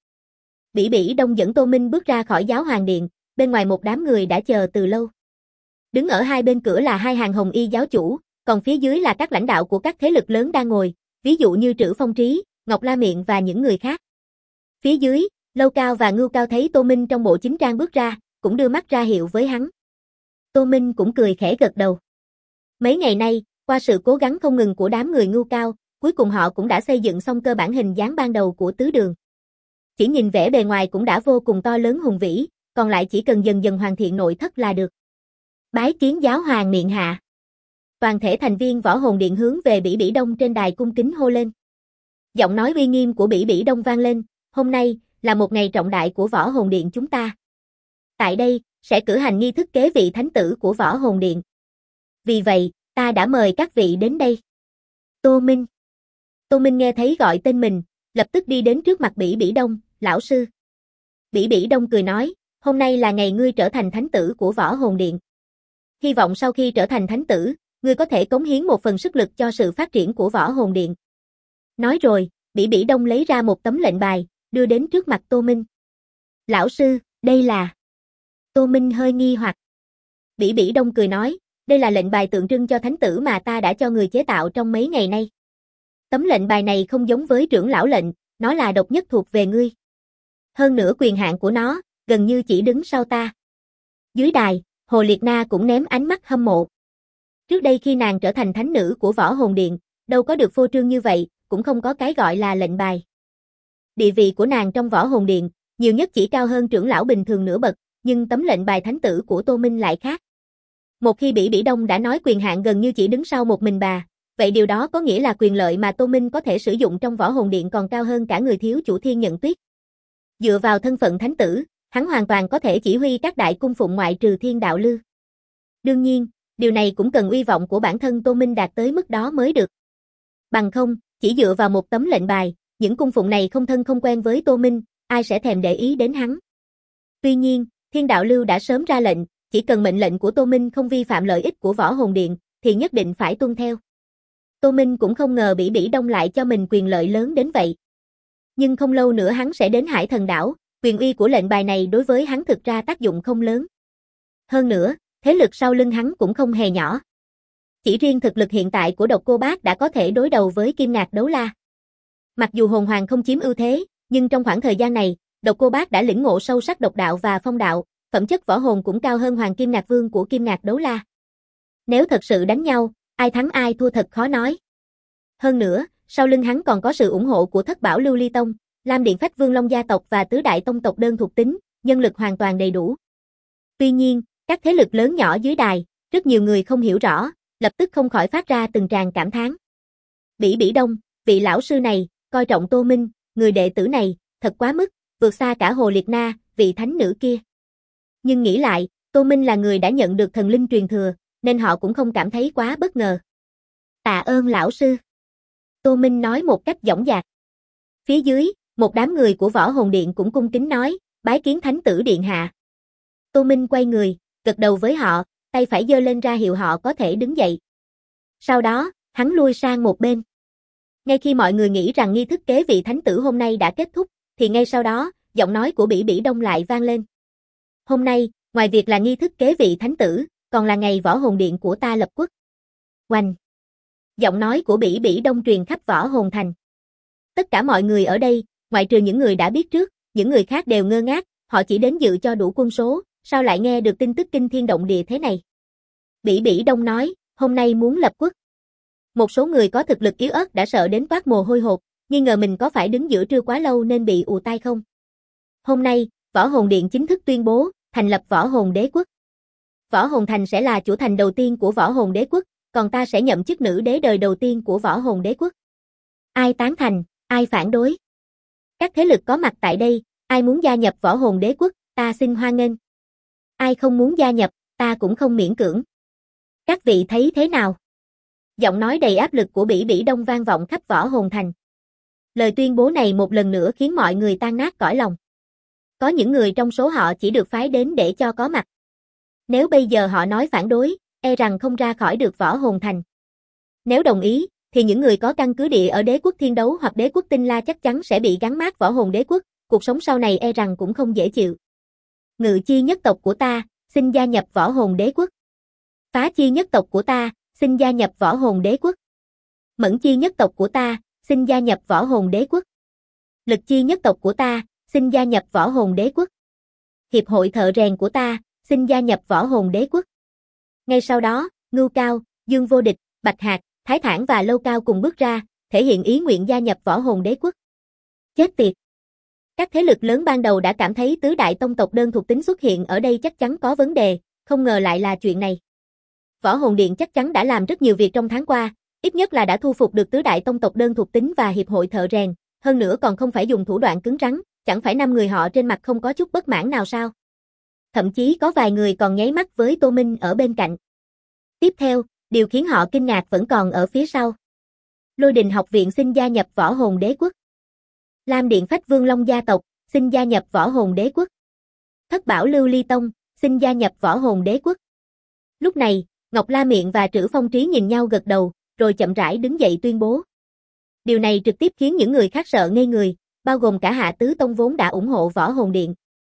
Bỉ Bỉ Đông dẫn Tô Minh bước ra khỏi Giáo Hoàng Điện, bên ngoài một đám người đã chờ từ lâu. Đứng ở hai bên cửa là hai hàng hồng y giáo chủ, còn phía dưới là các lãnh đạo của các thế lực lớn đang ngồi, ví dụ như Trữ Phong Trí, Ngọc La Miệng và những người khác. Phía dưới, Lâu Cao và Ngưu Cao thấy Tô Minh trong bộ chính trang bước ra, cũng đưa mắt ra hiệu với hắn. Tô Minh cũng cười khẽ gật đầu. Mấy ngày nay, qua sự cố gắng không ngừng của đám người Ngưu Cao, cuối cùng họ cũng đã xây dựng xong cơ bản hình dáng ban đầu của tứ đường. Chỉ nhìn vẻ bề ngoài cũng đã vô cùng to lớn hùng vĩ, còn lại chỉ cần dần dần hoàn thiện nội thất là được. Bái kiến giáo hoàng miện hạ. Toàn thể thành viên Võ Hồn Điện hướng về Bỉ Bỉ Đông trên đài cung kính hô lên. Giọng nói uy nghiêm của Bỉ Bỉ Đông vang lên, hôm nay là một ngày trọng đại của Võ Hồn Điện chúng ta. Tại đây, sẽ cử hành nghi thức kế vị thánh tử của Võ Hồn Điện. Vì vậy, ta đã mời các vị đến đây. Tô Minh. Tô Minh nghe thấy gọi tên mình, lập tức đi đến trước mặt Bỉ Bỉ Đông, lão sư. Bỉ Bỉ Đông cười nói, hôm nay là ngày ngươi trở thành thánh tử của Võ Hồn Điện. Hy vọng sau khi trở thành thánh tử, ngươi có thể cống hiến một phần sức lực cho sự phát triển của Võ Hồn Điện. Nói rồi, Bỉ Bỉ Đông lấy ra một tấm lệnh bài, đưa đến trước mặt Tô Minh. Lão sư, đây là... Tô Minh hơi nghi hoặc. Bỉ Bỉ Đông cười nói, đây là lệnh bài tượng trưng cho thánh tử mà ta đã cho người chế tạo trong mấy ngày nay. Tấm lệnh bài này không giống với trưởng lão lệnh, nó là độc nhất thuộc về ngươi. Hơn nữa quyền hạn của nó, gần như chỉ đứng sau ta. Dưới đài, Hồ Liệt Na cũng ném ánh mắt hâm mộ. Trước đây khi nàng trở thành thánh nữ của Võ Hồn Điện, đâu có được phô trương như vậy, cũng không có cái gọi là lệnh bài. Địa vị của nàng trong Võ Hồn Điện, nhiều nhất chỉ cao hơn trưởng lão bình thường nửa bậc, nhưng tấm lệnh bài thánh tử của Tô Minh lại khác. Một khi Bỉ Bỉ Đông đã nói quyền hạn gần như chỉ đứng sau một mình bà, vậy điều đó có nghĩa là quyền lợi mà Tô Minh có thể sử dụng trong Võ Hồn Điện còn cao hơn cả người thiếu chủ Thiên Nhận Tuyết. Dựa vào thân phận thánh tử, hắn hoàn toàn có thể chỉ huy các đại cung phụng ngoại trừ Thiên Đạo Lư. Đương nhiên, điều này cũng cần uy vọng của bản thân Tô Minh đạt tới mức đó mới được. Bằng không, chỉ dựa vào một tấm lệnh bài, những cung phụng này không thân không quen với Tô Minh, ai sẽ thèm để ý đến hắn. Tuy nhiên, Thiên Đạo Lưu đã sớm ra lệnh, chỉ cần mệnh lệnh của Tô Minh không vi phạm lợi ích của Võ Hồn Điện, thì nhất định phải tuân theo. Tô Minh cũng không ngờ Bỉ Bỉ Đông lại cho mình quyền lợi lớn đến vậy. Nhưng không lâu nữa hắn sẽ đến Hải Thần Đảo, quyền uy của lệnh bài này đối với hắn thực ra tác dụng không lớn. Hơn nữa, thế lực sau lưng hắn cũng không hề nhỏ. Chỉ riêng thực lực hiện tại của Độc Cô Bác đã có thể đối đầu với Kim Ngạc Đấu La. Mặc dù hồn hoàng không chiếm ưu thế, nhưng trong khoảng thời gian này, Độc Cô Bác đã lĩnh ngộ sâu sắc độc đạo và phong đạo, phẩm chất võ hồn cũng cao hơn Hoàng Kim Ngạc Vương của Kim Ngạc Đấu La. Nếu thật sự đánh nhau, ai thắng ai thua thật khó nói. Hơn nữa, sau lưng hắn còn có sự ủng hộ của Thất Bảo Lưu Ly Tông, Lam Điện Phách Vương Long gia tộc và tứ đại tông tộc đơn thuộc tính, nhân lực hoàn toàn đầy đủ. Tuy nhiên, các thế lực lớn nhỏ dưới đài, rất nhiều người không hiểu rõ, lập tức không khỏi phát ra từng tràng cảm thán. Bỉ Bỉ Đông, vị lão sư này, coi trọng Tô Minh, người đệ tử này, thật quá mức, vượt xa cả Hồ Liệt Na, vị thánh nữ kia. Nhưng nghĩ lại, Tô Minh là người đã nhận được thần linh truyền thừa, nên họ cũng không cảm thấy quá bất ngờ. Tạ ơn lão sư. Tô Minh nói một cách dõng dạc. Phía dưới, một đám người của Võ Hồn Điện cũng cung kính nói, bái kiến thánh tử điện hạ. Tô Minh quay người, gật đầu với họ, tay phải giơ lên ra hiệu họ có thể đứng dậy. Sau đó, hắn lui sang một bên. Ngay khi mọi người nghĩ rằng nghi thức kế vị thánh tử hôm nay đã kết thúc, thì ngay sau đó, giọng nói của Bỉ Bỉ Đông lại vang lên. Hôm nay, ngoài việc là nghi thức kế vị thánh tử, còn là ngày Võ Hồn Điện của ta lập quốc. Oanh! Giọng nói của Bỉ Bỉ Đông truyền khắp Võ Hồn Thành. Tất cả mọi người ở đây, ngoại trừ những người đã biết trước, những người khác đều ngơ ngác, họ chỉ đến dự cho đủ quân số, sao lại nghe được tin tức kinh thiên động địa thế này. Bỉ Bỉ Đông nói, hôm nay muốn lập quốc. Một số người có thực lực yếu ớt đã sợ đến toát mồ hôi hột, nghi ngờ mình có phải đứng giữa trưa quá lâu nên bị ù tai không. Hôm nay, Võ Hồn Điện chính thức tuyên bố, thành lập Võ Hồn Đế Quốc. Võ Hồn Thành sẽ là chủ thành đầu tiên của Võ Hồn Đế Quốc, còn ta sẽ nhậm chức nữ đế đời đầu tiên của Võ Hồn Đế Quốc. Ai tán thành, ai phản đối? Các thế lực có mặt tại đây, ai muốn gia nhập Võ Hồn Đế Quốc, ta xin hoan nghênh. Ai không muốn gia nhập, ta cũng không miễn cưỡng. Các vị thấy thế nào? Giọng nói đầy áp lực của Bỉ Bỉ Đông vang vọng khắp Võ Hồn Thành. Lời tuyên bố này một lần nữa khiến mọi người tan nát cõi lòng. Có những người trong số họ chỉ được phái đến để cho có mặt. Nếu bây giờ họ nói phản đối, e rằng không ra khỏi được Võ Hồn Thành. Nếu đồng ý, thì những người có căn cứ địa ở Đế Quốc Thiên Đấu hoặc Đế Quốc Tinh La chắc chắn sẽ bị gắn mác Võ Hồn Đế Quốc, cuộc sống sau này e rằng cũng không dễ chịu. Ngự Chi nhất tộc của ta, xin gia nhập Võ Hồn Đế Quốc. Phá Chi nhất tộc của ta, xin gia nhập Võ Hồn Đế Quốc. Mẫn Chi nhất tộc của ta, xin gia nhập Võ Hồn Đế Quốc. Lực Chi nhất tộc của ta, xin gia nhập Võ Hồn Đế Quốc. Hiệp hội thợ rèn của ta, xin gia nhập Võ Hồn Đế Quốc. Ngay sau đó, Ngưu Cao, Dương Vô Địch, Bạch Hạc, Thái Thản và Lâu Cao cùng bước ra, thể hiện ý nguyện gia nhập Võ Hồn Đế Quốc. Chết tiệt! Các thế lực lớn ban đầu đã cảm thấy tứ đại tông tộc đơn thuộc tính xuất hiện ở đây chắc chắn có vấn đề, không ngờ lại là chuyện này. Võ Hồn Điện chắc chắn đã làm rất nhiều việc trong tháng qua, ít nhất là đã thu phục được tứ đại tông tộc đơn thuộc tính và hiệp hội thợ rèn, hơn nữa còn không phải dùng thủ đoạn cứng rắn, chẳng phải 5 người họ trên mặt không có chút bất mãn nào sao? Thậm chí có vài người còn nháy mắt với Tô Minh ở bên cạnh. Tiếp theo, điều khiến họ kinh ngạc vẫn còn ở phía sau. Lôi Đình học viện xin gia nhập Võ Hồn Đế quốc. Lam Điện Phách Vương Long gia tộc xin gia nhập Võ Hồn Đế quốc. Thất Bảo Lưu Ly Tông xin gia nhập Võ Hồn Đế quốc. Lúc này, Ngọc La Miệng và Trữ Phong Trí nhìn nhau gật đầu, rồi chậm rãi đứng dậy tuyên bố. Điều này trực tiếp khiến những người khác sợ ngây người, bao gồm cả Hạ Tứ Tông vốn đã ủng hộ Võ Hồn Điện.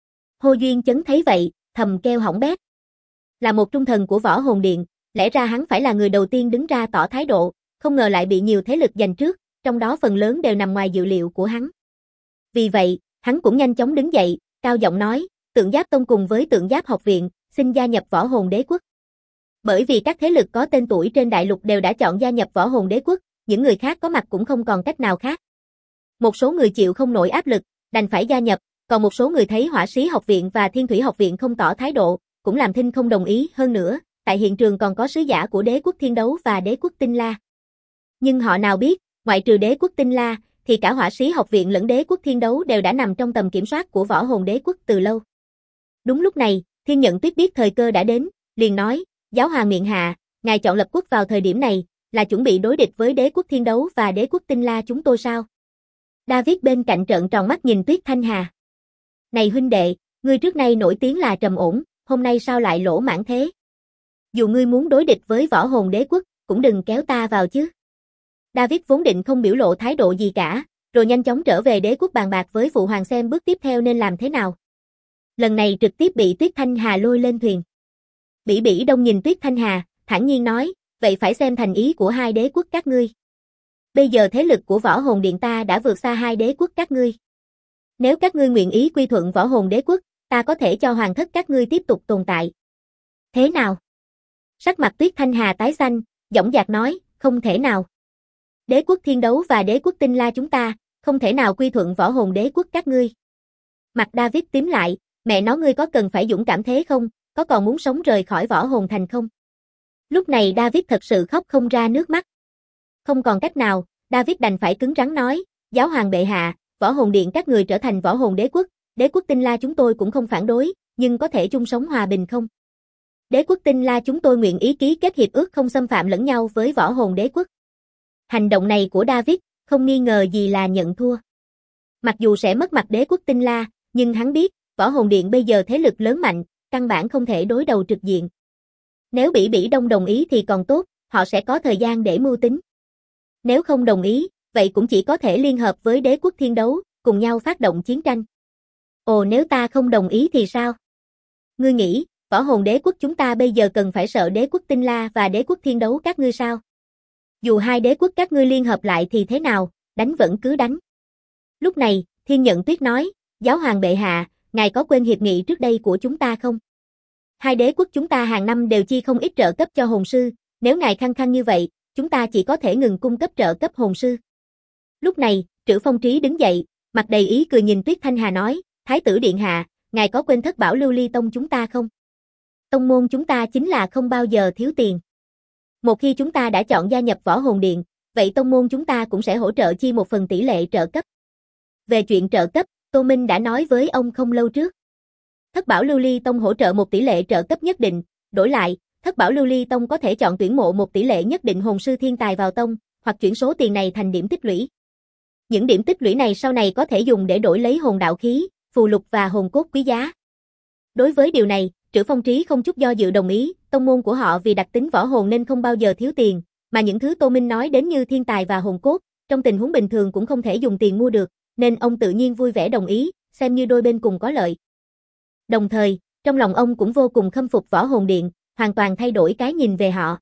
Hồ Duyên Chấn thấy vậy, thầm kêu hỏng bét. Là một trung thần của Võ Hồn Điện, lẽ ra hắn phải là người đầu tiên đứng ra tỏ thái độ, không ngờ lại bị nhiều thế lực giành trước, trong đó phần lớn đều nằm ngoài dự liệu của hắn. Vì vậy, hắn cũng nhanh chóng đứng dậy, cao giọng nói, Tượng Giáp Tông cùng với Tượng Giáp học viện, xin gia nhập Võ Hồn Đế quốc. Bởi vì các thế lực có tên tuổi trên đại lục đều đã chọn gia nhập Võ Hồn Đế quốc, những người khác có mặt cũng không còn cách nào khác. Một số người chịu không nổi áp lực, đành phải gia nhập, còn một số người thấy Hỏa Sĩ học viện và Thiên Thủy học viện không tỏ thái độ, cũng làm thinh không đồng ý. Hơn nữa, tại hiện trường còn có sứ giả của Đế quốc Thiên Đấu và Đế quốc Tinh La. Nhưng họ nào biết, ngoại trừ Đế quốc Tinh La, thì cả Hỏa Sĩ học viện lẫn Đế quốc Thiên Đấu đều đã nằm trong tầm kiểm soát của Võ Hồn Đế quốc từ lâu. Đúng lúc này, Thiên Nhận Tuyết biết thời cơ đã đến, liền nói, Giáo hoàng miệng hạ, ngài chọn lập quốc vào thời điểm này, là chuẩn bị đối địch với Đế quốc Thiên Đấu và Đế quốc Tinh La chúng tôi sao? David bên cạnh trợn tròn mắt nhìn Tuyết Thanh Hà. Này huynh đệ, ngươi trước nay nổi tiếng là trầm ổn, hôm nay sao lại lỗ mãng thế? Dù ngươi muốn đối địch với Võ Hồn Đế quốc, cũng đừng kéo ta vào chứ. David vốn định không biểu lộ thái độ gì cả, rồi nhanh chóng trở về Đế quốc bàn bạc với phụ hoàng xem bước tiếp theo nên làm thế nào. Lần này trực tiếp bị Tuyết Thanh Hà lôi lên thuyền. Bỉ Bỉ Đông nhìn Tuyết Thanh Hà, thản nhiên nói, vậy phải xem thành ý của hai đế quốc các ngươi. Bây giờ thế lực của Võ Hồn Điện ta đã vượt xa hai đế quốc các ngươi. Nếu các ngươi nguyện ý quy thuận Võ Hồn Đế quốc, ta có thể cho hoàng thất các ngươi tiếp tục tồn tại. Thế nào? Sắc mặt Tuyết Thanh Hà tái xanh, dõng dạc nói, không thể nào. Đế quốc Thiên Đấu và Đế quốc Tinh La chúng ta, không thể nào quy thuận Võ Hồn Đế quốc các ngươi. Mặt David tím lại, mẹ nó ngươi có cần phải dũng cảm thế không, có còn muốn sống rời khỏi Võ Hồn thành không? Lúc này David thật sự khóc không ra nước mắt. Không còn cách nào, David đành phải cứng rắn nói, Giáo hoàng bệ hạ, Võ Hồn Điện các người trở thành Võ Hồn Đế quốc, Đế quốc Tinh La chúng tôi cũng không phản đối, nhưng có thể chung sống hòa bình không? Đế quốc Tinh La chúng tôi nguyện ý ký kết hiệp ước không xâm phạm lẫn nhau với Võ Hồn Đế quốc. Hành động này của David, không nghi ngờ gì là nhận thua. Mặc dù sẽ mất mặt Đế quốc Tinh La, nhưng hắn biết, Võ Hồn Điện bây giờ thế lực lớn mạnh, căn bản không thể đối đầu trực diện. Nếu Bỉ Bỉ Đông đồng ý thì còn tốt, họ sẽ có thời gian để mưu tính. Nếu không đồng ý, vậy cũng chỉ có thể liên hợp với Đế quốc Thiên Đấu, cùng nhau phát động chiến tranh. Ồ, nếu ta không đồng ý thì sao? Ngươi nghĩ, Võ Hồn Đế quốc chúng ta bây giờ cần phải sợ Đế quốc Tinh La và Đế quốc Thiên Đấu các ngươi sao? Dù hai đế quốc các ngươi liên hợp lại thì thế nào, đánh vẫn cứ đánh. Lúc này, Thiên Nhận Tuyết nói, Giáo hoàng bệ hạ, ngài có quên hiệp nghị trước đây của chúng ta không? Hai đế quốc chúng ta hàng năm đều chi không ít trợ cấp cho hồn sư, nếu ngài khăng khăng như vậy, chúng ta chỉ có thể ngừng cung cấp trợ cấp hồn sư. Lúc này, Trữ Phong Trí đứng dậy, mặt đầy ý cười nhìn Tuyết Thanh Hà nói, Thái tử điện hạ, ngài có quên Thất Bảo Lưu Ly Tông chúng ta không? Tông môn chúng ta chính là không bao giờ thiếu tiền. Một khi chúng ta đã chọn gia nhập Võ Hồn Điện, vậy tông môn chúng ta cũng sẽ hỗ trợ chi một phần tỷ lệ trợ cấp. Về chuyện trợ cấp, Tô Minh đã nói với ông không lâu trước. Thất Bảo Lưu Ly Tông hỗ trợ một tỷ lệ trợ cấp nhất định, đổi lại, Thất Bảo Lưu Ly Tông có thể chọn tuyển mộ một tỷ lệ nhất định hồn sư thiên tài vào tông, hoặc chuyển số tiền này thành điểm tích lũy. Những điểm tích lũy này sau này có thể dùng để đổi lấy hồn đạo khí, phù lục và hồn cốt quý giá. Đối với điều này, Trữ Phong Trí không chút do dự đồng ý, tông môn của họ vì đặc tính võ hồn nên không bao giờ thiếu tiền, mà những thứ Tô Minh nói đến như thiên tài và hồn cốt, trong tình huống bình thường cũng không thể dùng tiền mua được, nên ông tự nhiên vui vẻ đồng ý, xem như đôi bên cùng có lợi. Đồng thời, trong lòng ông cũng vô cùng khâm phục Võ Hồn Điện, hoàn toàn thay đổi cái nhìn về họ.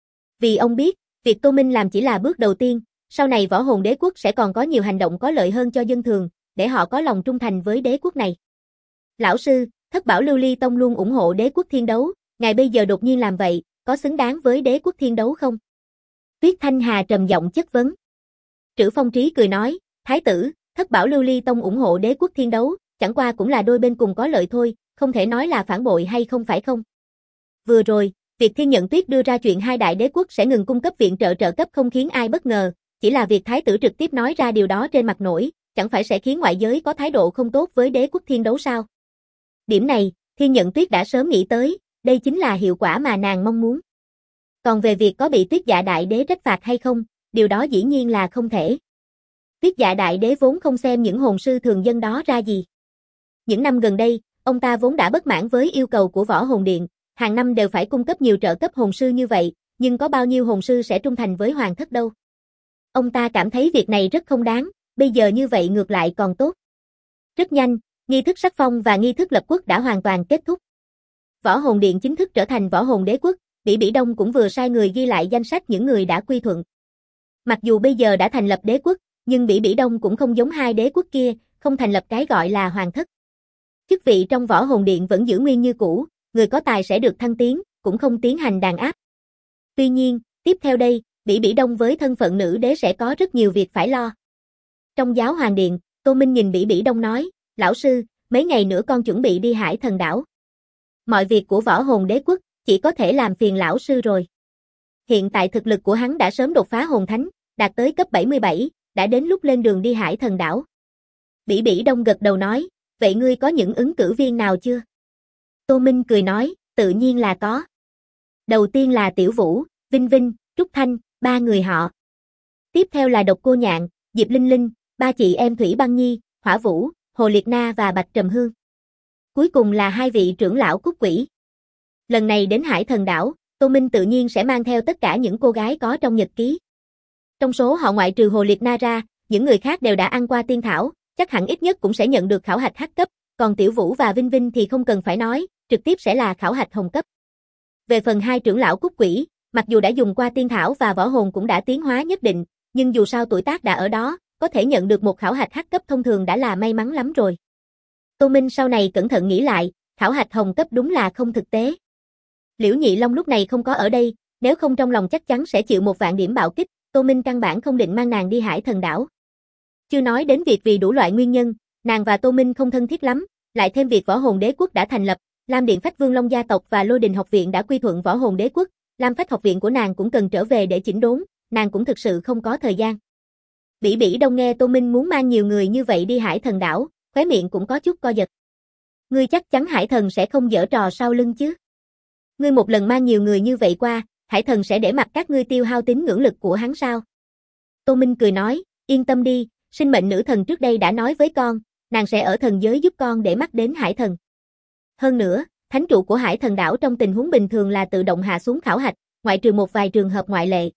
Vì ông biết, việc Tô Minh làm chỉ là bước đầu tiên, sau này Võ Hồn Đế quốc sẽ còn có nhiều hành động có lợi hơn cho dân thường, để họ có lòng trung thành với đế quốc này. Lão sư, Thất Bảo Lưu Ly Tông luôn ủng hộ đế quốc thiên đấu, ngài bây giờ đột nhiên làm vậy, có xứng đáng với đế quốc thiên đấu không? Tuyết Thanh Hà trầm giọng chất vấn. Trữ Phong Trí cười nói, Thái tử, Thất bảo Lưu Ly Tông ủng hộ Đế quốc Thiên Đấu, chẳng qua cũng là đôi bên cùng có lợi thôi, không thể nói là phản bội hay không phải không. Vừa rồi, việc Thiên Nhận Tuyết đưa ra chuyện hai đại đế quốc sẽ ngừng cung cấp viện trợ cấp không khiến ai bất ngờ, chỉ là việc thái tử trực tiếp nói ra điều đó trên mặt nổi, chẳng phải sẽ khiến ngoại giới có thái độ không tốt với Đế quốc Thiên Đấu sao? Điểm này, Thiên Nhận Tuyết đã sớm nghĩ tới, đây chính là hiệu quả mà nàng mong muốn. Còn về việc có bị Tuyết Dạ Đại Đế trách phạt hay không, điều đó dĩ nhiên là không thể. Tuyết Dạ Đại Đế vốn không xem những hồn sư thường dân đó ra gì. Những năm gần đây, ông ta vốn đã bất mãn với yêu cầu của Võ Hồn Điện, hàng năm đều phải cung cấp nhiều trợ cấp hồn sư như vậy, nhưng có bao nhiêu hồn sư sẽ trung thành với Hoàng thất đâu. Ông ta cảm thấy việc này rất không đáng, bây giờ như vậy ngược lại còn tốt. Rất nhanh, nghi thức sắc phong và nghi thức lập quốc đã hoàn toàn kết thúc. Võ Hồn Điện chính thức trở thành Võ Hồn Đế quốc, Bỉ Bỉ Đông cũng vừa sai người ghi lại danh sách những người đã quy thuận. Mặc dù bây giờ đã thành lập đế quốc, nhưng Bỉ Bỉ Đông cũng không giống hai đế quốc kia, không thành lập cái gọi là hoàng thất. Chức vị trong Võ Hồn Điện vẫn giữ nguyên như cũ, người có tài sẽ được thăng tiến, cũng không tiến hành đàn áp. Tuy nhiên, tiếp theo đây, Bỉ Bỉ Đông với thân phận nữ đế sẽ có rất nhiều việc phải lo. Trong Giáo Hoàng Điện, Tô Minh nhìn Bỉ Bỉ Đông nói, lão sư, mấy ngày nữa con chuẩn bị đi Hải Thần Đảo. Mọi việc của Võ Hồn Đế quốc, chỉ có thể làm phiền lão sư rồi. Hiện tại thực lực của hắn đã sớm đột phá hồn thánh, đạt tới cấp 77, đã đến lúc lên đường đi Hải Thần Đảo. Bỉ Bỉ Đông gật đầu nói, vậy ngươi có những ứng cử viên nào chưa? Tô Minh cười nói, tự nhiên là có. Đầu tiên là Tiểu Vũ, Vinh Vinh, Trúc Thanh, ba người họ. Tiếp theo là Độc Cô Nhạn, Diệp Linh Linh, ba chị em Thủy Băng Nhi, Hỏa Vũ, Hồ Liệt Na và Bạch Trầm Hương. Cuối cùng là hai vị trưởng lão Cúc Quỷ. Lần này đến Hải Thần Đảo, Tô Minh tự nhiên sẽ mang theo tất cả những cô gái có trong nhật ký. Trong số họ ngoại trừ Hồ Liệt Na ra, những người khác đều đã ăn qua tiên thảo, chắc hẳn ít nhất cũng sẽ nhận được khảo hạch hắc cấp, còn Tiểu Vũ và Vinh Vinh thì không cần phải nói, trực tiếp sẽ là khảo hạch hồng cấp. Về phần hai trưởng lão Cúc Quỷ, mặc dù đã dùng qua tiên thảo và võ hồn cũng đã tiến hóa nhất định, nhưng dù sao tuổi tác đã ở đó, có thể nhận được một khảo hạch hắc cấp thông thường đã là may mắn lắm rồi. Tô Minh sau này cẩn thận nghĩ lại, khảo hạch hồng cấp đúng là không thực tế. Liễu Nhị Long lúc này không có ở đây, nếu không trong lòng chắc chắn sẽ chịu 1.000.000 điểm bạo kích, Tô Minh căn bản không định mang nàng đi Hải Thần Đảo. Chưa nói đến việc vì đủ loại nguyên nhân, nàng và Tô Minh không thân thiết lắm, lại thêm việc Võ Hồn Đế quốc đã thành lập, Lam Điện Phách Vương Long gia tộc và Lôi Đình học viện đã quy thuận Võ Hồn Đế quốc, Lam Phách học viện của nàng cũng cần trở về để chỉnh đốn, nàng cũng thực sự không có thời gian. Bỉ Bỉ Đông nghe Tô Minh muốn mang nhiều người như vậy đi Hải Thần Đảo, khóe miệng cũng có chút co giật. Ngươi chắc chắn Hải Thần sẽ không giở trò sau lưng chứ? Ngươi một lần mang nhiều người như vậy qua, Hải Thần sẽ để mặc các ngươi tiêu hao tín ngưỡng lực của hắn sao? Tô Minh cười nói, yên tâm đi, sinh mệnh nữ thần trước đây đã nói với con, nàng sẽ ở thần giới giúp con để mắt đến Hải Thần. Hơn nữa, thánh trụ của Hải Thần Đảo trong tình huống bình thường là tự động hạ xuống khảo hạch, ngoại trừ một vài trường hợp ngoại lệ.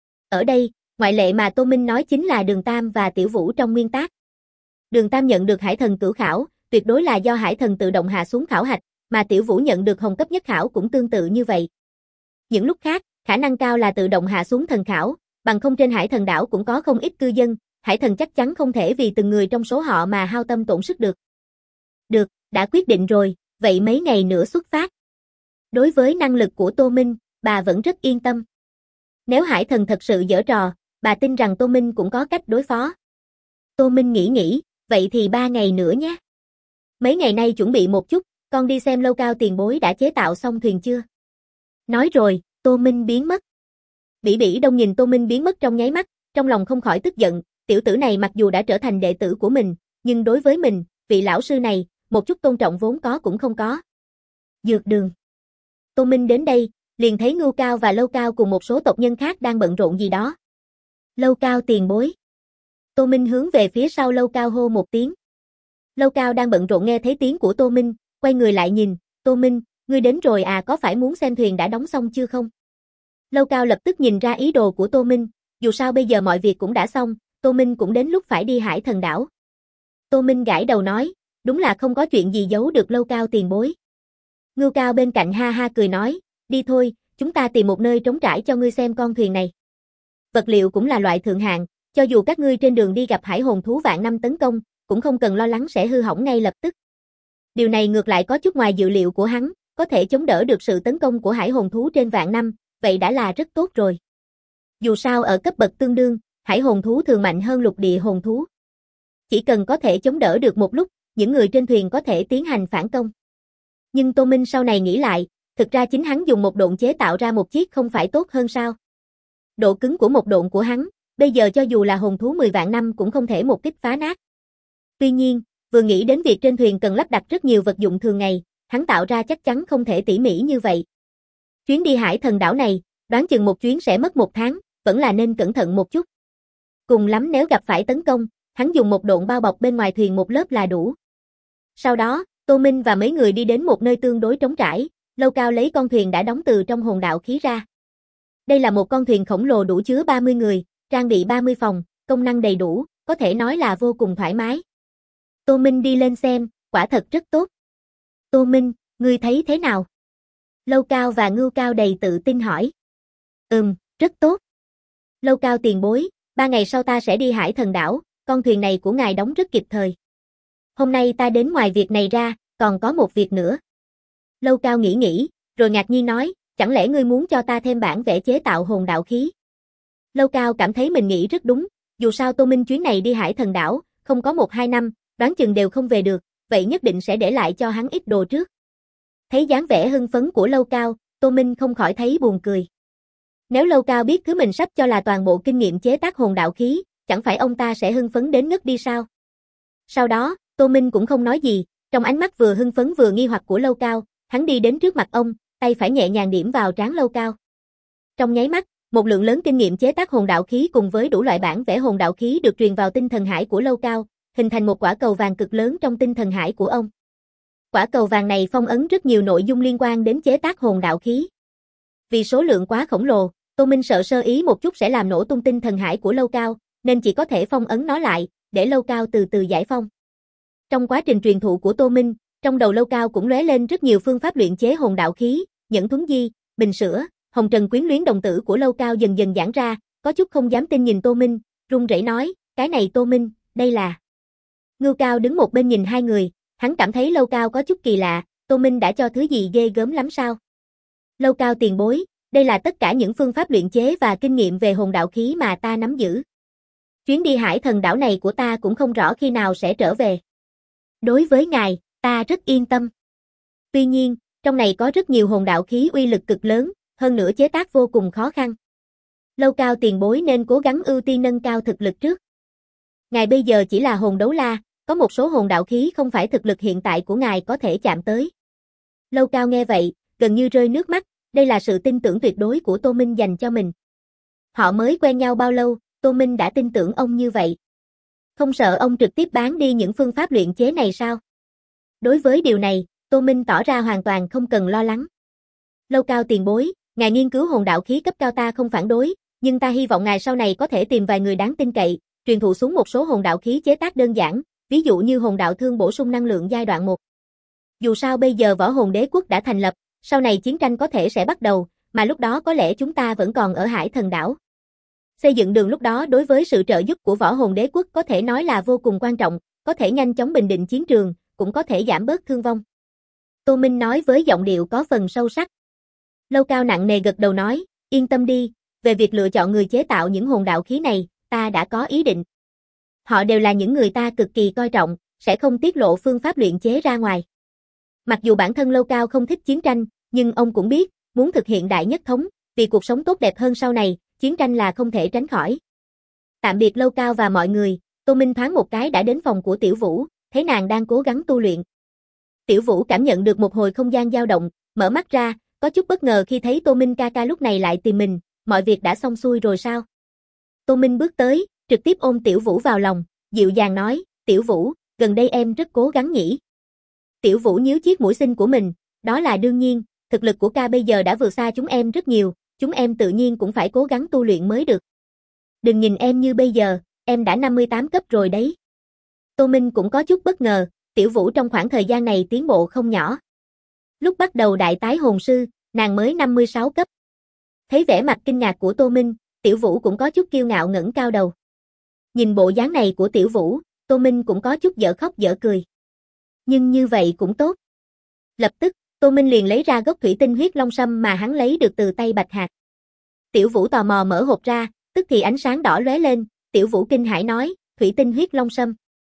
Ở đây, ngoại lệ mà Tô Minh nói chính là Đường Tam và Tiểu Vũ trong nguyên tác. Đường Tam nhận được Hải Thần cửu khảo, tuyệt đối là do Hải Thần tự động hạ xuống khảo hạch, mà Tiểu Vũ nhận được hồng cấp nhất khảo cũng tương tự như vậy. Những lúc khác, khả năng cao là tự động hạ xuống thần khảo, bằng không trên Hải Thần Đảo cũng có không ít cư dân, Hải Thần chắc chắn không thể vì từng người trong số họ mà hao tâm tổn sức được. Được, đã quyết định rồi, vậy mấy ngày nữa xuất phát. Đối với năng lực của Tô Minh, bà vẫn rất yên tâm. Nếu Hải Thần thật sự giở trò, bà tin rằng Tô Minh cũng có cách đối phó. Tô Minh nghĩ, vậy thì 3 ngày nữa nhé. Mấy ngày nay chuẩn bị một chút, con đi xem Lâu Cao tiền bối đã chế tạo xong thuyền chưa. Nói rồi, Tô Minh biến mất. Bỉ Bỉ Đông nhìn Tô Minh biến mất trong nháy mắt, trong lòng không khỏi tức giận, tiểu tử này mặc dù đã trở thành đệ tử của mình, nhưng đối với mình, vị lão sư này, một chút tôn trọng vốn có cũng không có. Dược đường. Tô Minh đến đây, liền thấy Ngưu Cao và Lâu Cao cùng một số tộc nhân khác đang bận rộn gì đó. Lâu Cao tiền bối. Tô Minh hướng về phía sau Lâu Cao hô một tiếng. Lâu Cao đang bận rộn nghe thấy tiếng của Tô Minh, quay người lại nhìn, Tô Minh, ngươi đến rồi à, có phải muốn xem thuyền đã đóng xong chưa không? Lâu Cao lập tức nhìn ra ý đồ của Tô Minh, dù sao bây giờ mọi việc cũng đã xong, Tô Minh cũng đến lúc phải đi Hải Thần Đảo. Tô Minh gãi đầu nói, đúng là không có chuyện gì giấu được Lâu Cao tiền bối. Ngưu Cao bên cạnh ha ha cười nói, đi thôi, chúng ta tìm một nơi trống trải cho ngươi xem con thuyền này. Vật liệu cũng là loại thượng hạng, cho dù các ngươi trên đường đi gặp hải hồn thú vạn năm tấn công, cũng không cần lo lắng sẽ hư hỏng ngay lập tức. Điều này ngược lại có chút ngoài dự liệu của hắn, có thể chống đỡ được sự tấn công của hải hồn thú trên vạn năm, vậy đã là rất tốt rồi. Dù sao ở cấp bậc tương đương, hải hồn thú thường mạnh hơn lục địa hồn thú. chỉ cần có thể chống đỡ được một lúc, những người trên thuyền có thể tiến hành phản công. Nhưng Tô Minh sau này nghĩ lại, thực ra chính hắn dùng một độn chế tạo ra một chiếc không phải tốt hơn sao? Độ cứng của một độn của hắn, bây giờ cho dù là hồn thú 10 vạn năm cũng không thể một kích phá nát. Tuy nhiên, vừa nghĩ đến việc trên thuyền cần lắp đặt rất nhiều vật dụng thường ngày, hắn tạo ra chắc chắn không thể tỉ mỉ như vậy. Chuyến đi Hải Thần đảo này, đoán chừng một chuyến sẽ mất 1 tháng, vẫn là nên cẩn thận một chút. Cùng lắm nếu gặp phải tấn công, hắn dùng một độn bao bọc bên ngoài thuyền một lớp là đủ. Sau đó, Tô Minh và mấy người đi đến một nơi tương đối trống trải, Lâu Cao lấy con thuyền đã đóng từ trong hồn đạo khí ra. Đây là một con thuyền khổng lồ đủ chứa 30 người, trang bị 30 phòng, công năng đầy đủ, có thể nói là vô cùng thoải mái. Tô Minh đi lên xem, quả thật rất tốt. Tô Minh, ngươi thấy thế nào? Lâu Cao và Ngưu Cao đầy tự tin hỏi. Rất tốt. Lâu Cao tiền bối, 3 ngày sau ta sẽ đi Hải Thần đảo, con thuyền này của ngài đóng rất kịp thời. Hôm nay ta đến ngoài việc này ra, còn có một việc nữa. Lâu Cao nghĩ, rồi ngạc nhiên nói, chẳng lẽ ngươi muốn cho ta thêm bản vẽ chế tạo hồn đạo khí? Lâu Cao cảm thấy mình nghĩ rất đúng, dù sao Tô Minh chuyến này đi Hải Thần đảo, không có 1-2 năm, đoán chừng đều không về được, vậy nhất định sẽ để lại cho hắn ít đồ trước. Thấy dáng vẻ hưng phấn của Lâu Cao, Tô Minh không khỏi thấy buồn cười. Nếu Lâu Cao biết thứ mình sắp cho là toàn bộ kinh nghiệm chế tác hồn đạo khí, chẳng phải ông ta sẽ hưng phấn đến ngất đi sao? Sau đó, Tô Minh cũng không nói gì, trong ánh mắt vừa hưng phấn vừa nghi hoặc của Lâu Cao, hắn đi đến trước mặt ông, tay phải nhẹ nhàng điểm vào trán Lâu Cao. Trong nháy mắt, một lượng lớn kinh nghiệm chế tác hồn đạo khí cùng với đủ loại bản vẽ hồn đạo khí được truyền vào tinh thần hải của Lâu Cao, hình thành một quả cầu vàng cực lớn trong tinh thần hải của ông. Quả cầu vàng này phong ấn rất nhiều nội dung liên quan đến chế tác hồn đạo khí. Vì số lượng quá khổng lồ, Tô Minh sợ sơ ý một chút sẽ làm nổ tung tinh thần hải của Lâu Cao, nên chỉ có thể phong ấn nó lại, để Lâu Cao từ từ giải phong. Trong quá trình truyền thụ của Tô Minh, trong đầu Lâu Cao cũng lóe lên rất nhiều phương pháp luyện chế hồn đạo khí, nhẫn thuấn di, bình sữa, hồng trần quyến luyến đồng tử của Lâu Cao dần dần giãn ra, có chút không dám tin nhìn Tô Minh, run rẩy nói, cái này Tô Minh, đây là... Ngưu Cao đứng một bên nhìn hai người, hắn cảm thấy Lâu Cao có chút kỳ lạ, Tô Minh đã cho thứ gì ghê gớm lắm sao? Lâu Cao tiền bối, đây là tất cả những phương pháp luyện chế và kinh nghiệm về hồn đạo khí mà ta nắm giữ. Chuyến đi Hải Thần đảo này của ta cũng không rõ khi nào sẽ trở về. Đối với ngài, ta rất yên tâm. Tuy nhiên, trong này có rất nhiều hồn đạo khí uy lực cực lớn, hơn nữa chế tác vô cùng khó khăn. Lâu Cao tiền bối nên cố gắng ưu tiên nâng cao thực lực trước. Ngài bây giờ chỉ là hồn đấu la, có một số hồn đạo khí không phải thực lực hiện tại của ngài có thể chạm tới. Lâu Cao nghe vậy, gần như rơi nước mắt, đây là sự tin tưởng tuyệt đối của Tô Minh dành cho mình. Họ mới quen nhau bao lâu, Tô Minh đã tin tưởng ông như vậy. Không sợ ông trực tiếp bán đi những phương pháp luyện chế này sao? Đối với điều này, Tô Minh tỏ ra hoàn toàn không cần lo lắng. Lâu Cao tiền bối, ngài nghiên cứu hồn đạo khí cấp cao ta không phản đối, nhưng ta hy vọng ngài sau này có thể tìm vài người đáng tin cậy, truyền thụ xuống một số hồn đạo khí chế tác đơn giản, ví dụ như hồn đạo thương bổ sung năng lượng giai đoạn 1. Dù sao bây giờ võ hồn đế quốc đã thành lập, sau này chiến tranh có thể sẽ bắt đầu, mà lúc đó có lẽ chúng ta vẫn còn ở Hải Thần đảo. Xây dựng đường lúc đó đối với sự trợ giúp của võ hồn đế quốc có thể nói là vô cùng quan trọng, có thể nhanh chóng bình định chiến trường, cũng có thể giảm bớt thương vong. Tô Minh nói với giọng điệu có phần sâu sắc. Lâu Cao nặng nề gật đầu nói, yên tâm đi, về việc lựa chọn người chế tạo những hồn đạo khí này, ta đã có ý định. Họ đều là những người ta cực kỳ coi trọng, sẽ không tiết lộ phương pháp luyện chế ra ngoài. Mặc dù bản thân Lâu Cao không thích chiến tranh, nhưng ông cũng biết, muốn thực hiện đại nhất thống, vì cuộc sống tốt đẹp hơn sau này, chiến tranh là không thể tránh khỏi. Tạm biệt Lâu Cao và mọi người, Tô Minh thoáng một cái đã đến phòng của Tiểu Vũ, thấy nàng đang cố gắng tu luyện. Tiểu Vũ cảm nhận được một hồi không gian dao động, mở mắt ra, có chút bất ngờ khi thấy Tô Minh ca ca lúc này lại tìm mình, mọi việc đã xong xuôi rồi sao? Tô Minh bước tới, trực tiếp ôm Tiểu Vũ vào lòng, dịu dàng nói, Tiểu Vũ, gần đây em rất cố gắng nhỉ. Tiểu Vũ nhíu chiếc mũi xinh của mình, đó là đương nhiên, thực lực của ca bây giờ đã vượt xa chúng em rất nhiều, chúng em tự nhiên cũng phải cố gắng tu luyện mới được. Đừng nhìn em như bây giờ, em đã 58 cấp rồi đấy. Tô Minh cũng có chút bất ngờ, Tiểu Vũ trong khoảng thời gian này tiến bộ không nhỏ. Lúc bắt đầu đại tái hồn sư, nàng mới 56 cấp. Thấy vẻ mặt kinh ngạc của Tô Minh, Tiểu Vũ cũng có chút kiêu ngạo ngẩng cao đầu. Nhìn bộ dáng này của Tiểu Vũ, Tô Minh cũng có chút dở khóc dở cười. Nhưng như vậy cũng tốt. Lập tức, Tô Minh liền lấy ra gốc thủy tinh huyết long sâm mà hắn lấy được từ tay Bạch Hạc. Tiểu Vũ tò mò mở hộp ra, tức thì ánh sáng đỏ lóe lên, Tiểu Vũ kinh hãi nói, thủy tinh huyết long sâm.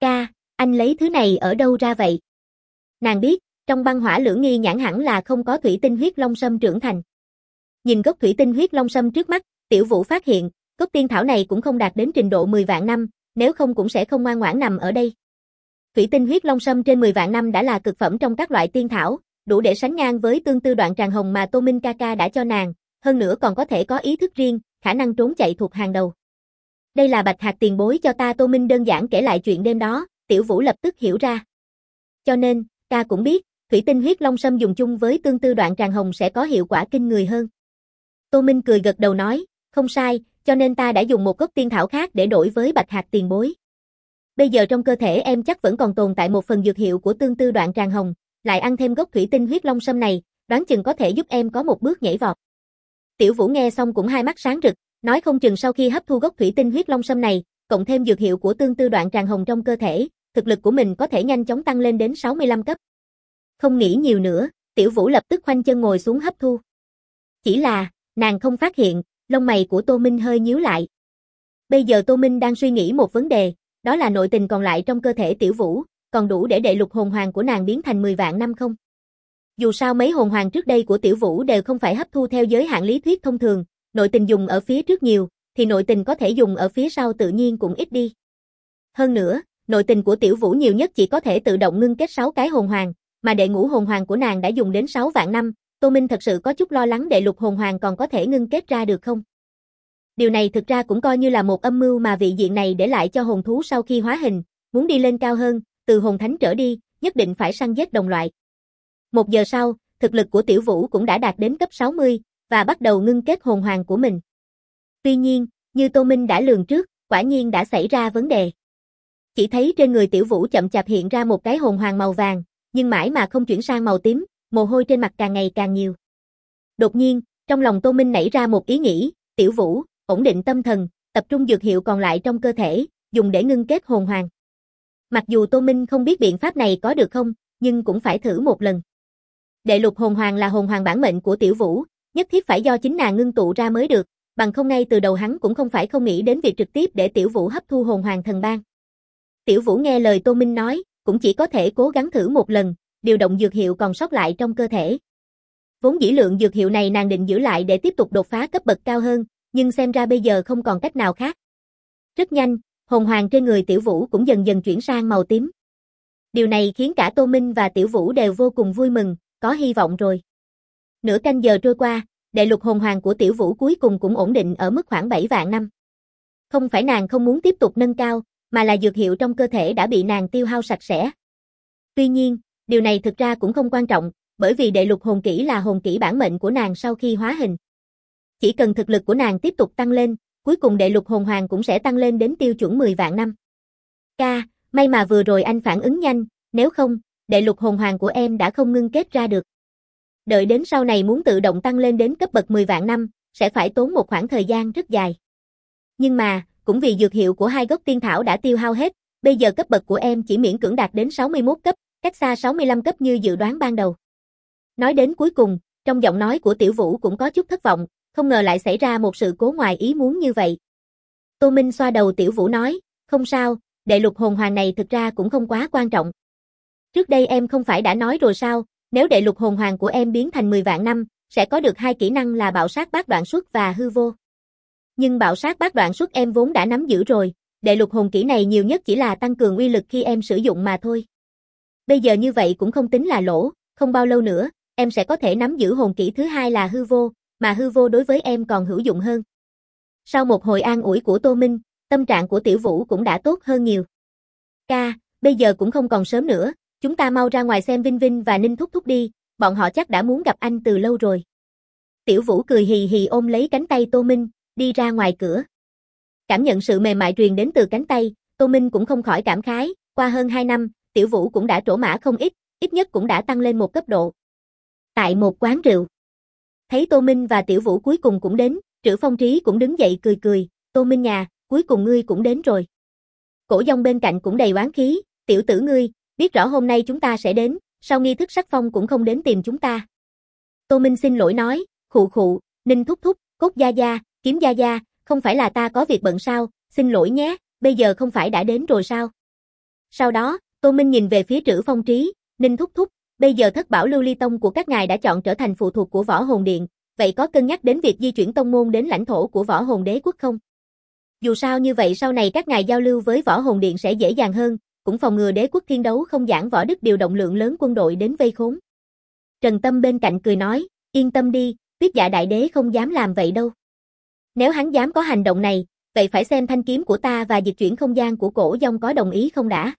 Ca, anh lấy thứ này ở đâu ra vậy? Nàng biết, trong băng hỏa lưỡng nghi nhãn hẳn là không có thủy tinh huyết long sâm trưởng thành. Nhìn gốc thủy tinh huyết long sâm trước mắt, Tiểu Vũ phát hiện, gốc tiên thảo này cũng không đạt đến trình độ 10 vạn năm, nếu không cũng sẽ không ngoan ngoãn nằm ở đây. Thủy tinh huyết long sâm trên 10 vạn năm đã là cực phẩm trong các loại tiên thảo, đủ để sánh ngang với tương tư đoạn tràng hồng mà Tô Minh ca ca đã cho nàng, hơn nữa còn có thể có ý thức riêng, khả năng trốn chạy thuộc hàng đầu. Đây là Bạch Hạc tiền bối cho ta. Tô Minh đơn giản kể lại chuyện đêm đó, Tiểu Vũ lập tức hiểu ra. Cho nên, ca cũng biết, thủy tinh huyết long sâm dùng chung với tương tư đoạn tràng hồng sẽ có hiệu quả kinh người hơn. Tô Minh cười gật đầu nói, không sai, cho nên ta đã dùng một gốc tiên thảo khác để đổi với Bạch Hạc tiền bối. Bây giờ trong cơ thể em chắc vẫn còn tồn tại một phần dược hiệu của tương tư đoạn tràng hồng, lại ăn thêm gốc thủy tinh huyết long sâm này, đoán chừng có thể giúp em có một bước nhảy vọt. Tiểu Vũ nghe xong cũng hai mắt sáng rực, nói không chừng sau khi hấp thu gốc thủy tinh huyết long sâm này, cộng thêm dược hiệu của tương tư đoạn tràng hồng trong cơ thể, thực lực của mình có thể nhanh chóng tăng lên đến 65 cấp. Không nghĩ nhiều nữa, Tiểu Vũ lập tức khoanh chân ngồi xuống hấp thu. Chỉ là, nàng không phát hiện, lông mày của Tô Minh hơi nhíu lại. Bây giờ Tô Minh đang suy nghĩ một vấn đề, đó là nội tình còn lại trong cơ thể Tiểu Vũ, còn đủ để đệ lục hồn hoàng của nàng biến thành 10 vạn năm không? Dù sao mấy hồn hoàng trước đây của Tiểu Vũ đều không phải hấp thu theo giới hạn lý thuyết thông thường, nội tình dùng ở phía trước nhiều, thì nội tình có thể dùng ở phía sau tự nhiên cũng ít đi. Hơn nữa, nội tình của Tiểu Vũ nhiều nhất chỉ có thể tự động ngưng kết 6 cái hồn hoàng, mà đệ ngũ hồn hoàng của nàng đã dùng đến 6 vạn năm, Tô Minh thật sự có chút lo lắng đệ lục hồn hoàng còn có thể ngưng kết ra được không? Điều này thực ra cũng coi như là một âm mưu mà vị diện này để lại cho hồn thú sau khi hóa hình, muốn đi lên cao hơn, từ hồn thánh trở đi, nhất định phải săn giết đồng loại. 1 giờ sau, thực lực của Tiểu Vũ cũng đã đạt đến cấp 60, và bắt đầu ngưng kết hồn hoàng của mình. Tuy nhiên, như Tô Minh đã lường trước, quả nhiên đã xảy ra vấn đề. Chỉ thấy trên người Tiểu Vũ chậm chạp hiện ra một cái hồn hoàng màu vàng, nhưng mãi mà không chuyển sang màu tím, mồ hôi trên mặt càng ngày càng nhiều. Đột nhiên, trong lòng Tô Minh nảy ra một ý nghĩ, Tiểu Vũ, ổn định tâm thần, tập trung dược hiệu còn lại trong cơ thể, dùng để ngưng kết hồn hoàng. Mặc dù Tô Minh không biết biện pháp này có được không, nhưng cũng phải thử một lần. Đệ lục hồn hoàng là hồn hoàng bản mệnh của Tiểu Vũ, nhất thiết phải do chính nàng ngưng tụ ra mới được, bằng không ngay từ đầu hắn cũng không phải không nghĩ đến việc trực tiếp để Tiểu Vũ hấp thu hồn hoàng thần ban. Tiểu Vũ nghe lời Tô Minh nói, cũng chỉ có thể cố gắng thử một lần, điều động dược hiệu còn sót lại trong cơ thể. Vốn dĩ lượng dược hiệu này nàng định giữ lại để tiếp tục đột phá cấp bậc cao hơn, nhưng xem ra bây giờ không còn cách nào khác. Rất nhanh, hồn hoàng trên người Tiểu Vũ cũng dần dần chuyển sang màu tím. Điều này khiến cả Tô Minh và Tiểu Vũ đều vô cùng vui mừng, có hy vọng rồi. Nửa canh giờ trôi qua, đệ lục hồn hoàng của Tiểu Vũ cuối cùng cũng ổn định ở mức khoảng 7 vạn năm. Không phải nàng không muốn tiếp tục nâng cao, mà là dược hiệu trong cơ thể đã bị nàng tiêu hao sạch sẽ. Tuy nhiên, điều này thực ra cũng không quan trọng, bởi vì đệ lục hồn kỹ là hồn kỹ bản mệnh của nàng sau khi hóa hình. Chỉ cần thực lực của nàng tiếp tục tăng lên, cuối cùng đệ lục hồn hoàng cũng sẽ tăng lên đến tiêu chuẩn 10 vạn năm. Ca, may mà vừa rồi anh phản ứng nhanh, nếu không, đệ lục hồn hoàng của em đã không ngưng kết ra được. Đợi đến sau này muốn tự động tăng lên đến cấp bậc 10 vạn năm, sẽ phải tốn một khoảng thời gian rất dài. Nhưng mà, cũng vì dược hiệu của 2 gốc tiên thảo đã tiêu hao hết, bây giờ cấp bậc của em chỉ miễn cưỡng đạt đến 61 cấp, cách xa 65 cấp như dự đoán ban đầu. Nói đến cuối cùng, trong giọng nói của Tiểu Vũ cũng có chút thất vọng, không ngờ lại xảy ra một sự cố ngoài ý muốn như vậy. Tô Minh xoa đầu Tiểu Vũ nói, không sao, đệ lục hồn hoàng này thực ra cũng không quá quan trọng. Trước đây em không phải đã nói rồi sao, nếu đệ lục hồn hoàng của em biến thành 10 vạn năm, sẽ có được 2 kỹ năng là bạo sát bát đoạn xuất và hư vô. Nhưng bạo sát bát đoạn xuất em vốn đã nắm giữ rồi, đệ lục hồn kỹ này nhiều nhất chỉ là tăng cường uy lực khi em sử dụng mà thôi. Bây giờ như vậy cũng không tính là lỗ, không bao lâu nữa, em sẽ có thể nắm giữ hồn kỹ thứ hai là hư vô, mà hư vô đối với em còn hữu dụng hơn. Sau một hồi an ủi của Tô Minh, tâm trạng của Tiểu Vũ cũng đã tốt hơn nhiều. Ca, bây giờ cũng không còn sớm nữa, chúng ta mau ra ngoài xem Vinh Vinh và Ninh Thúc Thúc đi, bọn họ chắc đã muốn gặp anh từ lâu rồi. Tiểu Vũ cười hì hì ôm lấy cánh tay Tô Minh, đi ra ngoài cửa. Cảm nhận sự mềm mại truyền đến từ cánh tay, Tô Minh cũng không khỏi cảm khái, qua hơn 2 năm, Tiểu Vũ cũng đã trổ mã không ít nhất cũng đã tăng lên một cấp độ. Tại một quán rượu, thấy Tô Minh và Tiểu Vũ cuối cùng cũng đến, Trữ Phong Trí cũng đứng dậy cười cười, Tô Minh nhà, cuối cùng ngươi cũng đến rồi. Cổ Dông bên cạnh cũng đầy oán khí, tiểu tử ngươi, biết rõ hôm nay chúng ta sẽ đến, sau nghi thức sắc phong cũng không đến tìm chúng ta. Tô Minh xin lỗi nói, khụ, Ninh Thúc Thúc, Cốt Gia Gia, Kiếm Gia Gia, không phải là ta có việc bận sao, xin lỗi nhé, bây giờ không phải đã đến rồi sao? Sau đó, Tô Minh nhìn về phía Trữ Phong Trí, Ninh thúc thúc, bây giờ thất bảo lưu ly tông của các ngài đã chọn trở thành phụ thuộc của Võ Hồn Điện, vậy có cân nhắc đến việc di chuyển tông môn đến lãnh thổ của Võ Hồn Đế quốc không? Dù sao như vậy sau này các ngài giao lưu với Võ Hồn Điện sẽ dễ dàng hơn, cũng phòng ngừa Đế quốc Thiên Đấu không giảng võ đức điều động lượng lớn quân đội đến vây khốn. Trần Tâm bên cạnh cười nói, yên tâm đi, Tuyết Dạ Đại Đế không dám làm vậy đâu. Nếu hắn dám có hành động này, vậy phải xem thanh kiếm của ta và dịch chuyển không gian của Cổ Dông có đồng ý không đã.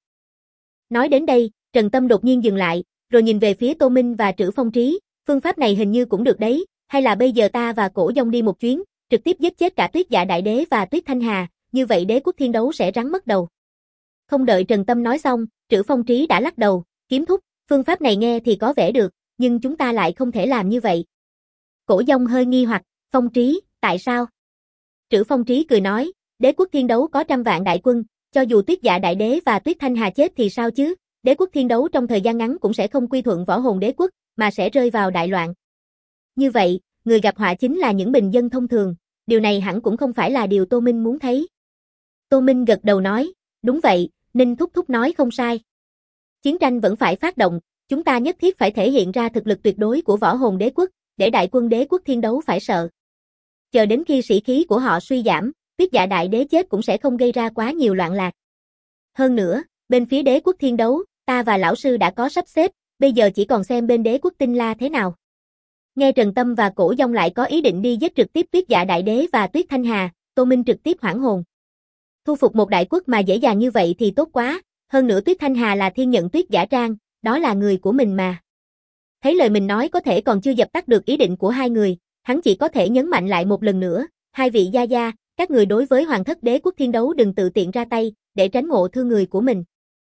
Nói đến đây, Trần Tâm đột nhiên dừng lại, rồi nhìn về phía Tô Minh và Trữ Phong Trí, phương pháp này hình như cũng được đấy, hay là bây giờ ta và Cổ Dông đi một chuyến, trực tiếp giết chết cả Tuyết Dạ Đại Đế và Tuyết Thanh Hà, như vậy Đế quốc Thiên Đấu sẽ rắn mất đầu. Không đợi Trần Tâm nói xong, Trữ Phong Trí đã lắc đầu, Kiếm thúc, phương pháp này nghe thì có vẻ được, nhưng chúng ta lại không thể làm như vậy. Cổ Dông hơi nghi hoặc, Phong Trí, tại sao? Trữ Phong Trí cười nói, Đế quốc Thiên Đấu có 100 vạn đại quân, cho dù Tuyết Dạ Đại Đế và Tuyết Thanh Hà chết thì sao chứ, Đế quốc Thiên Đấu trong thời gian ngắn cũng sẽ không quy thuận Võ Hồn Đế quốc, mà sẽ rơi vào đại loạn. Như vậy, người gặp họa chính là những bình dân thông thường, điều này hẳn cũng không phải là điều Tô Minh muốn thấy. Tô Minh gật đầu nói, đúng vậy, Ninh thúc thúc nói không sai. Chiến tranh vẫn phải phát động, chúng ta nhất thiết phải thể hiện ra thực lực tuyệt đối của Võ Hồn Đế quốc, để đại quân Đế quốc Thiên Đấu phải sợ. Chờ đến khi sĩ khí của họ suy giảm, Tuyết Dạ Đại Đế chết cũng sẽ không gây ra quá nhiều loạn lạc. Hơn nữa, bên phía Đế quốc Thiên Đấu, ta và lão sư đã có sắp xếp, bây giờ chỉ còn xem bên Đế quốc Tinh La thế nào. Nghe Trần Tâm và Cổ Dông lại có ý định đi giết trực tiếp Tuyết Dạ Đại Đế và Tuyết Thanh Hà, Tô Minh trực tiếp hoảng hồn. Thu phục một đại quốc mà dễ dàng như vậy thì tốt quá, hơn nữa Tuyết Thanh Hà là thiên nhận Tuyết Giả Trang, đó là người của mình mà. Thấy lời mình nói có thể còn chưa dập tắt được ý định của hai người, hắn chỉ có thể nhấn mạnh lại một lần nữa, hai vị gia gia, các người đối với Hoàng thất Đế quốc Thiên Đấu đừng tự tiện ra tay, để tránh ngộ thương người của mình.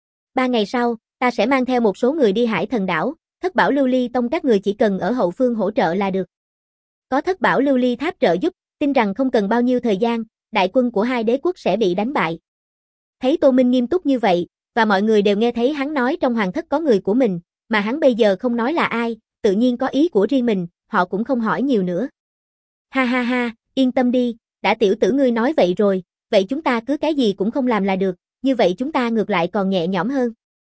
3 ngày sau, ta sẽ mang theo một số người đi Hải Thần Đảo, Thất Bảo Lưu Ly Tông các người chỉ cần ở hậu phương hỗ trợ là được. Có Thất Bảo Lưu Ly Tháp trợ giúp, tin rằng không cần bao nhiêu thời gian, đại quân của hai đế quốc sẽ bị đánh bại. Thấy Tô Minh nghiêm túc như vậy, và mọi người đều nghe thấy hắn nói trong Hoàng thất có người của mình, mà hắn bây giờ không nói là ai, tự nhiên có ý của riêng mình, họ cũng không hỏi nhiều nữa. Ha ha ha, yên tâm đi, đã tiểu tử ngươi nói vậy rồi, vậy chúng ta cứ cái gì cũng không làm là được, như vậy chúng ta ngược lại còn nhẹ nhõm hơn.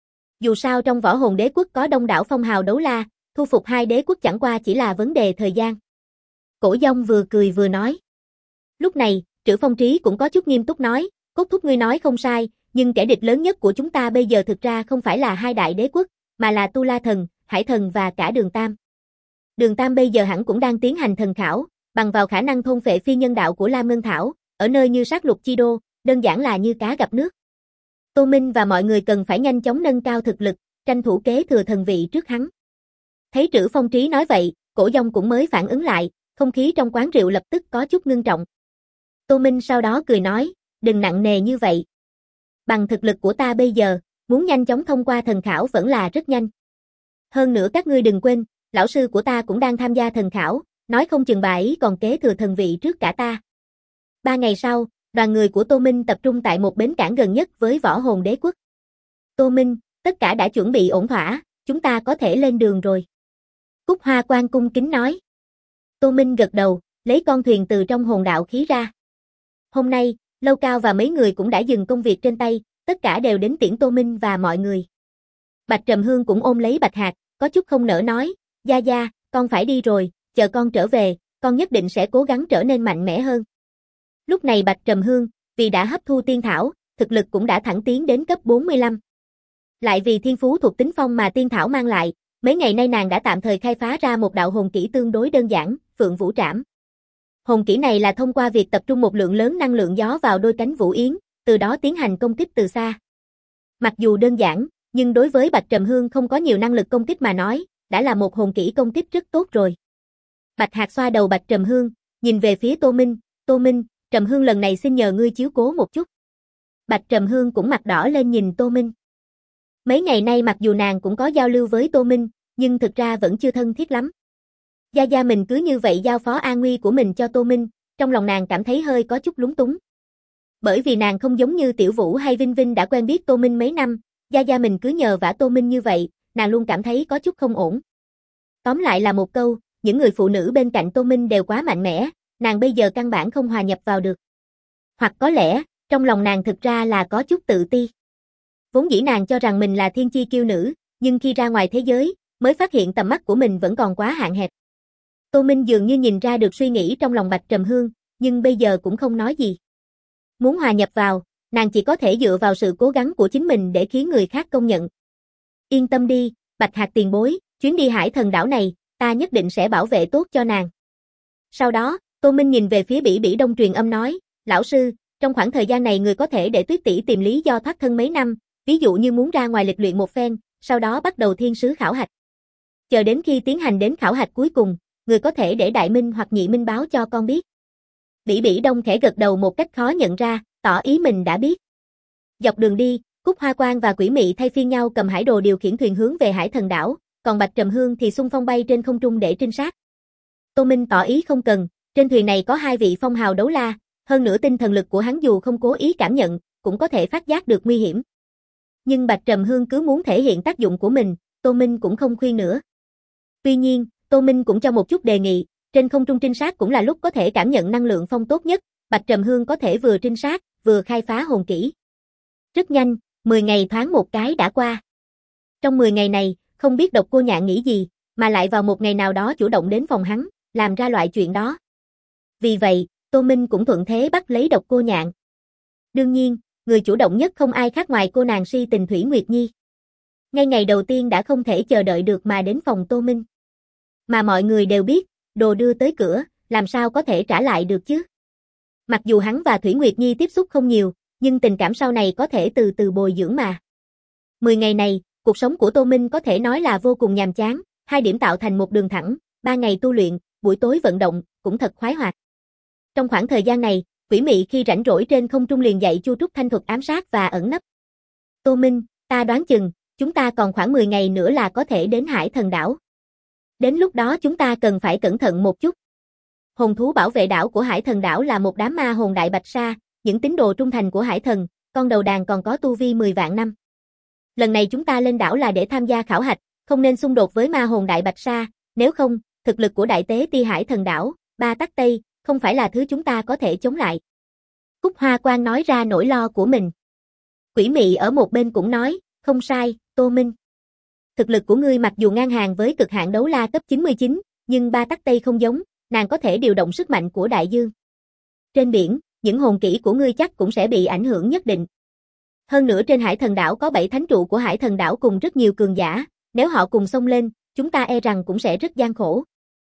Dù sao trong Võ Hồn Đế quốc có đông đảo phong hào đấu la, thu phục hai đế quốc chẳng qua chỉ là vấn đề thời gian. Cổ Dông vừa cười vừa nói. Lúc này, Trữ Phong Trí cũng có chút nghiêm túc nói, Cốt thúc ngươi nói không sai, nhưng kẻ địch lớn nhất của chúng ta bây giờ thực ra không phải là hai đại đế quốc, mà là Tu La Thần, Hải Thần và cả Đường Tam. Đường Tam bây giờ hẳn cũng đang tiến hành thần khảo, bằng vào khả năng thôn phệ phi nhân đạo của Lam Ngân Thảo, ở nơi như sát lục chi đô, đơn giản là như cá gặp nước. Tô Minh và mọi người cần phải nhanh chóng nâng cao thực lực, tranh thủ kế thừa thần vị trước hắn. Thấy Trữ Phong Trí nói vậy, Cổ Dông cũng mới phản ứng lại, không khí trong quán rượu lập tức có chút ngưng trọng. Tô Minh sau đó cười nói, đừng nặng nề như vậy. Bằng thực lực của ta bây giờ, muốn nhanh chóng thông qua thần khảo vẫn là rất nhanh. Hơn nữa các ngươi đừng quên, lão sư của ta cũng đang tham gia thần khảo, nói không chừng bà ấy còn kế thừa thần vị trước cả ta. 3 ngày sau, đoàn người của Tô Minh tập trung tại một bến cảng gần nhất với Võ Hồn Đế quốc. Tô Minh, tất cả đã chuẩn bị ổn thỏa, chúng ta có thể lên đường rồi. Cúc Hoa Quan cung kính nói. Tô Minh gật đầu, lấy con thuyền từ trong hồn đạo khí ra. Hôm nay, Lâu Cao và mấy người cũng đã dừng công việc trên tay, tất cả đều đến tiễn Tô Minh và mọi người. Bạch Trầm Hương cũng ôm lấy Bạch Hạc, có chút không nỡ nói, gia gia, con phải đi rồi, chờ con trở về, con nhất định sẽ cố gắng trở nên mạnh mẽ hơn. Lúc này Bạch Trầm Hương, vì đã hấp thu tiên thảo, thực lực cũng đã thẳng tiến đến cấp 45. Lại vì thiên phú thuộc tính phong mà tiên thảo mang lại, mấy ngày nay nàng đã tạm thời khai phá ra một đạo hồn kỹ tương đối đơn giản, Phượng Vũ Trảm. Hồn kỹ này là thông qua việc tập trung một lượng lớn năng lượng gió vào đôi cánh Vũ Yến, từ đó tiến hành công kích từ xa. Mặc dù đơn giản, nhưng đối với Bạch Trầm Hương không có nhiều năng lực công kích mà nói, đã là một hồn kỹ công kích rất tốt rồi. Bạch Hạc xoa đầu Bạch Trầm Hương, nhìn về phía Tô Minh, Trầm Hương lần này xin nhờ ngươi chiếu cố một chút. Bạch Trầm Hương cũng mặt đỏ lên nhìn Tô Minh. Mấy ngày nay mặc dù nàng cũng có giao lưu với Tô Minh, nhưng thực ra vẫn chưa thân thiết lắm. Gia gia mình cứ như vậy giao phó an nguy của mình cho Tô Minh, trong lòng nàng cảm thấy hơi có chút lúng túng. Bởi vì nàng không giống như Tiểu Vũ hay Vinh Vinh đã quen biết Tô Minh mấy năm, gia gia mình cứ nhờ vả Tô Minh như vậy, nàng luôn cảm thấy có chút không ổn. Tóm lại là một câu, những người phụ nữ bên cạnh Tô Minh đều quá mạnh mẽ, nàng bây giờ căn bản không hòa nhập vào được. Hoặc có lẽ, trong lòng nàng thực ra là có chút tự ti. Vốn dĩ nàng cho rằng mình là thiên chi kiêu nữ, nhưng khi ra ngoài thế giới, mới phát hiện tầm mắt của mình vẫn còn quá hạn hẹp. Tô Minh dường như nhìn ra được suy nghĩ trong lòng Bạch Trầm Hương, nhưng bây giờ cũng không nói gì. Muốn hòa nhập vào, nàng chỉ có thể dựa vào sự cố gắng của chính mình để khiến người khác công nhận. Yên tâm đi, Bạch Hạc tiền bối, chuyến đi Hải Thần đảo này, ta nhất định sẽ bảo vệ tốt cho nàng. Sau đó, Tô Minh nhìn về phía Bỉ Bỉ Đông truyền âm nói, lão sư, trong khoảng thời gian này người có thể để Tuyết tỷ tìm lý do thoát thân mấy năm, ví dụ như muốn ra ngoài lịch luyện một phen, sau đó bắt đầu thiên sứ khảo hạch. Chờ đến khi tiến hành đến khảo hạch cuối cùng, người có thể để Đại Minh hoặc Nhị Minh báo cho con biết. Bỉ Bỉ Đông khẽ gật đầu một cách khó nhận ra, tỏ ý mình đã biết. Dọc đường đi, Cúc Hoa Quang và Quỷ Mị thay phiên nhau cầm hải đồ điều khiển thuyền hướng về Hải Thần đảo, còn Bạch Trầm Hương thì xung phong bay trên không trung để trinh sát. Tô Minh tỏ ý không cần, trên thuyền này có 2 vị phong hào đấu la, hơn nữa tinh thần lực của hắn dù không cố ý cảm nhận, cũng có thể phát giác được nguy hiểm. Nhưng Bạch Trầm Hương cứ muốn thể hiện tác dụng của mình, Tô Minh cũng không khuyên nữa. Tuy nhiên, Tô Minh cũng cho một chút đề nghị, trên không trung trinh sát cũng là lúc có thể cảm nhận năng lượng phong tốt nhất, Bạch Trầm Hương có thể vừa trinh sát, vừa khai phá hồn kỹ. Rất nhanh, 10 ngày thoáng một cái đã qua. Trong 10 ngày này, không biết Độc Cô Nhạn nghĩ gì, mà lại vào một ngày nào đó chủ động đến phòng hắn, làm ra loại chuyện đó. Vì vậy, Tô Minh cũng thuận thế bắt lấy Độc Cô Nhạn. Đương nhiên, người chủ động nhất không ai khác ngoài cô nàng si tình Thủy Nguyệt Nhi. Ngay ngày đầu tiên đã không thể chờ đợi được mà đến phòng Tô Minh. Mà mọi người đều biết, đồ đưa tới cửa, làm sao có thể trả lại được chứ? Mặc dù hắn và Thủy Nguyệt Nhi tiếp xúc không nhiều, nhưng tình cảm sau này có thể từ từ bồi dưỡng mà. 10 ngày này, cuộc sống của Tô Minh có thể nói là vô cùng nhàm chán, 2 điểm tạo thành một đường thẳng, 3 ngày tu luyện, buổi tối vận động, cũng thật khoái hoạt. Trong khoảng thời gian này, Quỷ Mị khi rảnh rỗi trên không trung liền dạy Chu Trúc Thanh thuật ám sát và ẩn nấp. Tô Minh, ta đoán chừng, chúng ta còn khoảng 10 ngày nữa là có thể đến Hải Thần đảo. Đến lúc đó chúng ta cần phải cẩn thận một chút. Hồn thú bảo vệ đảo của Hải Thần đảo là một đám ma hồn đại bạch sa, những tín đồ trung thành của Hải Thần, con đầu đàn còn có tu vi 10 vạn năm. Lần này chúng ta lên đảo là để tham gia khảo hạch, không nên xung đột với ma hồn đại bạch sa, nếu không, thực lực của đại tế ti Hải Thần đảo, Ba Tắc Tây, không phải là thứ chúng ta có thể chống lại. Cúc Hoa Quang nói ra nỗi lo của mình. Quỷ Mị ở một bên cũng nói, không sai, Tô Minh. Thực lực của ngươi mặc dù ngang hàng với cực hạn đấu la cấp 99, nhưng Ba Tắc Tây không giống, nàng có thể điều động sức mạnh của đại dương. Trên biển, những hồn kỹ của ngươi chắc cũng sẽ bị ảnh hưởng nhất định. Hơn nữa trên Hải Thần đảo có 7 thánh trụ của Hải Thần đảo cùng rất nhiều cường giả, nếu họ cùng xông lên, chúng ta e rằng cũng sẽ rất gian khổ.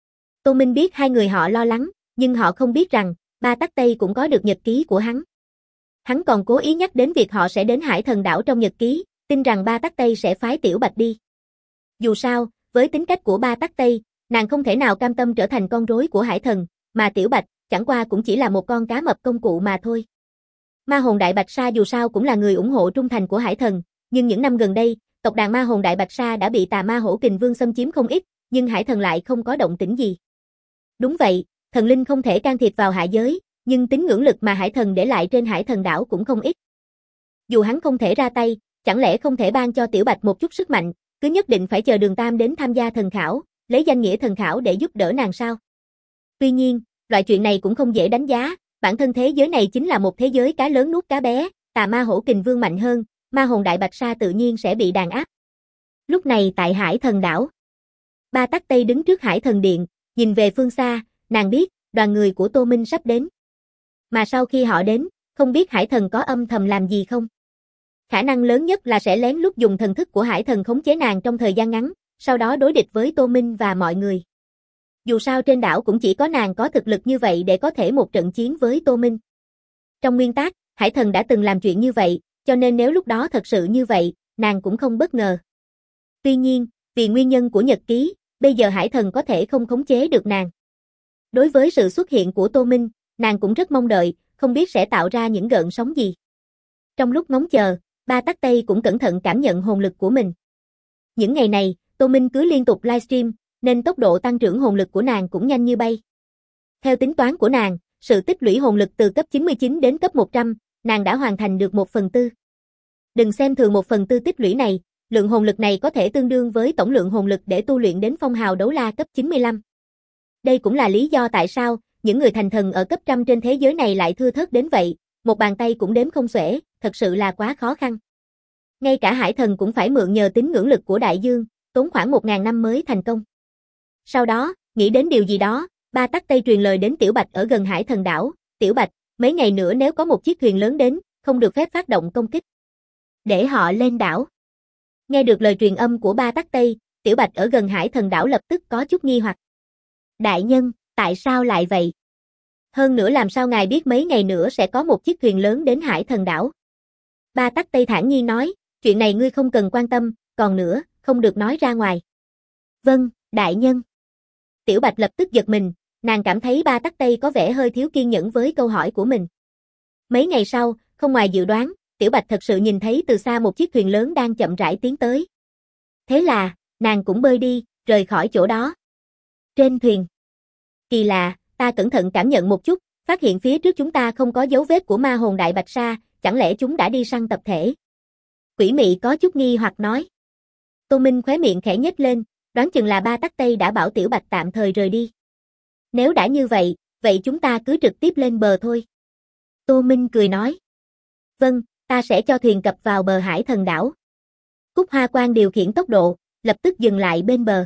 Tô Minh biết 2 người họ lo lắng, nhưng họ không biết rằng, Ba Tắc Tây cũng có được nhật ký của hắn. Hắn còn cố ý nhắc đến việc họ sẽ đến Hải Thần đảo trong nhật ký, tin rằng Ba Tắc Tây sẽ phái Tiểu Bạch đi. Dù sao, với tính cách của Ba Tắc Tây, nàng không thể nào cam tâm trở thành con rối của Hải Thần, mà Tiểu Bạch chẳng qua cũng chỉ là một con cá mập công cụ mà thôi. Ma hồn đại bạch sa dù sao cũng là người ủng hộ trung thành của Hải Thần, nhưng những năm gần đây, tộc đàn ma hồn đại bạch sa đã bị tà ma hổ kình vương xâm chiếm không ít, nhưng Hải Thần lại không có động tĩnh gì. Đúng vậy, thần linh không thể can thiệp vào hạ giới, nhưng tín ngưỡng lực mà Hải Thần để lại trên Hải Thần đảo cũng không ít. Dù hắn không thể ra tay, chẳng lẽ không thể ban cho Tiểu Bạch một chút sức mạnh, cứ nhất định phải chờ Đường Tam đến tham gia thần khảo, lấy danh nghĩa thần khảo để giúp đỡ nàng sao? Tuy nhiên, loại chuyện này cũng không dễ đánh giá, bản thân thế giới này chính là một thế giới cá lớn nuốt cá bé, tà ma hổ kình vương mạnh hơn, ma hồn đại bạch sa tự nhiên sẽ bị đàn áp. Lúc này tại Hải Thần đảo, Ba Tắc Tây đứng trước Hải Thần điện, nhìn về phương xa, nàng biết, đoàn người của Tô Minh sắp đến. Mà sau khi họ đến, không biết Hải Thần có âm thầm làm gì không? Khả năng lớn nhất là sẽ lén lút dùng thần thức của Hải Thần khống chế nàng trong thời gian ngắn, sau đó đối địch với Tô Minh và mọi người. Dù sao trên đảo cũng chỉ có nàng có thực lực như vậy để có thể một trận chiến với Tô Minh. Trong nguyên tắc, Hải Thần đã từng làm chuyện như vậy, cho nên nếu lúc đó thật sự như vậy, nàng cũng không bất ngờ. Tuy nhiên, vì nguyên nhân của nhật ký, bây giờ Hải Thần có thể không khống chế được nàng. Đối với sự xuất hiện của Tô Minh, nàng cũng rất mong đợi, không biết sẽ tạo ra những gợn sóng gì. Trong lúc ngóng chờ, Ba Tắc Tây cũng cẩn thận cảm nhận hồn lực của mình. Những ngày này, Tô Minh cứ liên tục livestream, nên tốc độ tăng trưởng hồn lực của nàng cũng nhanh như bay. Theo tính toán của nàng, sự tích lũy hồn lực từ cấp 99 đến cấp 100, nàng đã hoàn thành được 1/4. Đừng xem thường 1/4 tích lũy này, lượng hồn lực này có thể tương đương với tổng lượng hồn lực để tu luyện đến phong hào đấu la cấp 95. Đây cũng là lý do tại sao, những người thành thần ở cấp trăm trên thế giới này lại thưa thớt đến vậy, một bàn tay cũng đếm không xuể, thật sự là quá khó khăn. Ngay cả hải thần cũng phải mượn nhờ tín ngưỡng lực của đại dương, tốn khoảng 1000 năm mới thành công. Sau đó, nghĩ đến điều gì đó, Ba Tắc Tây truyền lời đến Tiểu Bạch ở gần hải thần đảo, Tiểu Bạch, mấy ngày nữa nếu có một chiếc thuyền lớn đến, không được phép phát động công kích. Để họ lên đảo. Nghe được lời truyền âm của Ba Tắc Tây, Tiểu Bạch ở gần hải thần đảo lập tức có chút nghi hoặc. Đại nhân, tại sao lại vậy? Hơn nữa làm sao ngài biết mấy ngày nữa sẽ có một chiếc thuyền lớn đến hải thần đảo? Ba Tắc Tây thản nhiên nói, chuyện này ngươi không cần quan tâm, còn nữa, không được nói ra ngoài. Vâng, đại nhân. Tiểu Bạch lập tức giật mình, nàng cảm thấy Ba Tắc Tây có vẻ hơi thiếu kiên nhẫn với câu hỏi của mình. Mấy ngày sau, không ngoài dự đoán, Tiểu Bạch thật sự nhìn thấy từ xa một chiếc thuyền lớn đang chậm rãi tiến tới. Thế là, nàng cũng bơi đi, rời khỏi chỗ đó. Trên thuyền. Kỳ lạ, ta cẩn thận cảm nhận một chút, phát hiện phía trước chúng ta không có dấu vết của ma hồn đại bạch sa, chẳng lẽ chúng đã đi săn tập thể? Quỷ mị có chút nghi hoặc nói. Tô Minh khóe miệng khẽ nhếch lên, đoán chừng là Ba Tắc Tây đã bảo Tiểu Bạch tạm thời rời đi. Nếu đã như vậy, vậy chúng ta cứ trực tiếp lên bờ thôi. Tô Minh cười nói. Vâng, ta sẽ cho thuyền cập vào bờ hải thần đảo. Cúc Hoa Quang điều khiển tốc độ, lập tức dừng lại bên bờ.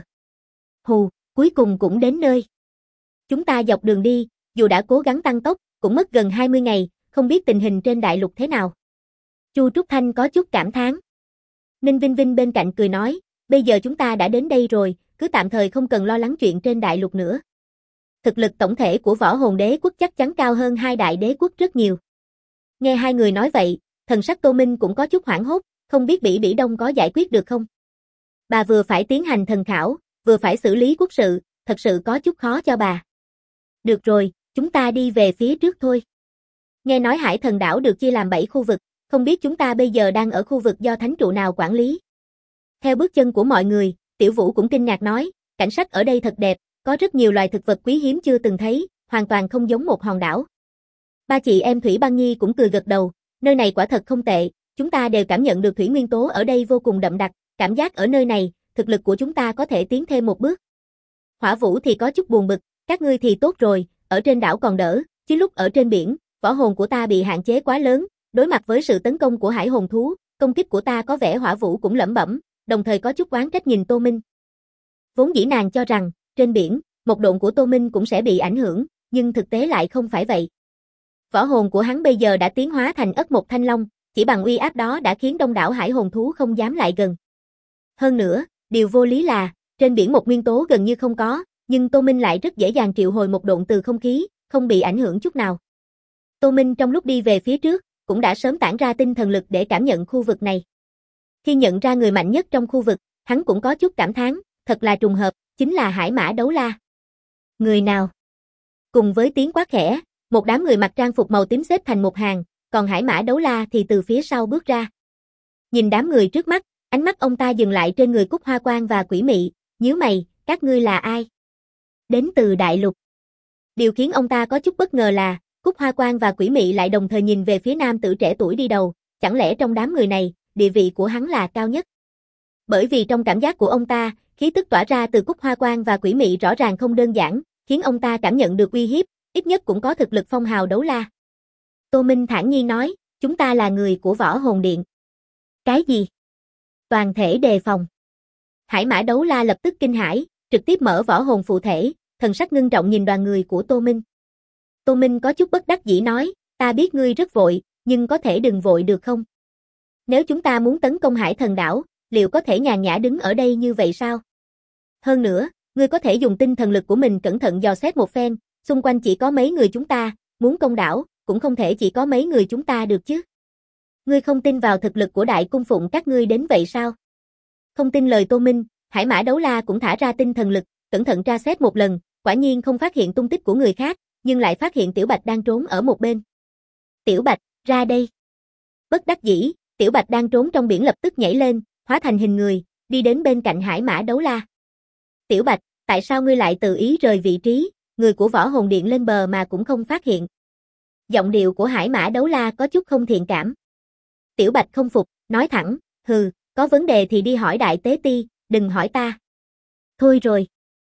Hù, cuối cùng cũng đến nơi. Chúng ta dọc đường đi, dù đã cố gắng tăng tốc, cũng mất gần 20 ngày, không biết tình hình trên đại lục thế nào. Chu Trúc Thanh có chút cảm thán. Ninh Vinh Vinh bên cạnh cười nói, bây giờ chúng ta đã đến đây rồi, cứ tạm thời không cần lo lắng chuyện trên đại lục nữa. Thực lực tổng thể của Võ Hồn Đế quốc chắc chắn cao hơn hai đại đế quốc rất nhiều. Nghe hai người nói vậy, thần sắc Tô Minh cũng có chút hoảng hốt, không biết Bỉ Bỉ Đông có giải quyết được không. Bà vừa phải tiến hành thần khảo, vừa phải xử lý quốc sự, thật sự có chút khó cho bà. Được rồi, chúng ta đi về phía trước thôi. Nghe nói hải thần đảo được chia làm 7 khu vực, không biết chúng ta bây giờ đang ở khu vực do thánh trụ nào quản lý. Theo bước chân của mọi người, Tiểu Vũ cũng kinh ngạc nói, cảnh sắc ở đây thật đẹp, có rất nhiều loài thực vật quý hiếm chưa từng thấy, hoàn toàn không giống một hòn đảo. Ba chị em Thủy Băng Nhi cũng cười gật đầu, nơi này quả thật không tệ, chúng ta đều cảm nhận được thủy nguyên tố ở đây vô cùng đậm đặc, cảm giác ở nơi này, thực lực của chúng ta có thể tiến thêm một bước. Hỏa Vũ thì có chút buồn bực, các ngươi thì tốt rồi, ở trên đảo còn đỡ, chứ lúc ở trên biển, võ hồn của ta bị hạn chế quá lớn, đối mặt với sự tấn công của hải hồn thú, công kích của ta có vẻ Hỏa Vũ cũng lẩm bẩm, đồng thời có chút oán trách nhìn Tô Minh. Vốn dĩ nàng cho rằng, trên biển, một độn của Tô Minh cũng sẽ bị ảnh hưởng, nhưng thực tế lại không phải vậy. Võ hồn của hắn bây giờ đã tiến hóa thành Ất Mộc Thanh Long, chỉ bằng uy áp đó đã khiến đông đảo hải hồn thú không dám lại gần. Hơn nữa, điều vô lý là, trên biển một nguyên tố gần như không có, nhưng Tô Minh lại rất dễ dàng triệu hồi một độn từ không khí, không bị ảnh hưởng chút nào. Tô Minh trong lúc đi về phía trước, cũng đã sớm tản ra tinh thần lực để cảm nhận khu vực này. Khi nhận ra người mạnh nhất trong khu vực, hắn cũng có chút cảm thán, thật là trùng hợp, chính là Hải Mã Đấu La. Người nào? Cùng với tiếng quát khẽ, một đám người mặc trang phục màu tím xếp thành một hàng, còn Hải Mã Đấu La thì từ phía sau bước ra. Nhìn đám người trước mắt, ánh mắt ông ta dừng lại trên người Cúc Hoa Quang và Quỷ Mị, nhíu mày, các ngươi là ai? Đến từ đại lục. Điều khiến ông ta có chút bất ngờ là, Cúc Hoa Quang và Quỷ Mị lại đồng thời nhìn về phía nam tử trẻ tuổi đi đầu, chẳng lẽ trong đám người này, địa vị của hắn là cao nhất? Bởi vì trong cảm giác của ông ta, khí tức tỏa ra từ Cúc Hoa Quang và Quỷ Mị rõ ràng không đơn giản, khiến ông ta cảm nhận được uy hiếp, ít nhất cũng có thực lực phong hào đấu la. Tô Minh thản nhiên nói, chúng ta là người của Võ Hồn Điện. Cái gì? Toàn thể đề phòng. Hải Mã Đấu La lập tức kinh hãi, trực tiếp mở võ hồn phụ thể, thần sắc ngưng trọng nhìn đoàn người của Tô Minh. Tô Minh có chút bất đắc dĩ nói, ta biết ngươi rất vội, nhưng có thể đừng vội được không? Nếu chúng ta muốn tấn công Hải Thần Đảo, liệu có thể nhàn nhã đứng ở đây như vậy sao? Hơn nữa, ngươi có thể dùng tinh thần lực của mình cẩn thận dò xét một phen, xung quanh chỉ có mấy người chúng ta, muốn công đảo, cũng không thể chỉ có mấy người chúng ta được chứ. Ngươi không tin vào thực lực của đại cung phụng các ngươi đến vậy sao? Không tin lời Tô Minh, Hải Mã Đấu La cũng thả ra tinh thần lực, cẩn thận tra xét một lần, quả nhiên không phát hiện tung tích của người khác, nhưng lại phát hiện Tiểu Bạch đang trốn ở một bên. Tiểu Bạch, ra đây. Bất đắc dĩ, Tiểu Bạch đang trốn trong biển lập tức nhảy lên, hóa thành hình người, đi đến bên cạnh Hải Mã Đấu La. Tiểu Bạch, tại sao ngươi lại tự ý rời vị trí, người của Võ Hồn Điện lên bờ mà cũng không phát hiện? Giọng điệu của Hải Mã Đấu La có chút không thiện cảm. Tiểu Bạch không phục, nói thẳng, hừ, có vấn đề thì đi hỏi Đại Tế Ti, đừng hỏi ta. Thôi rồi.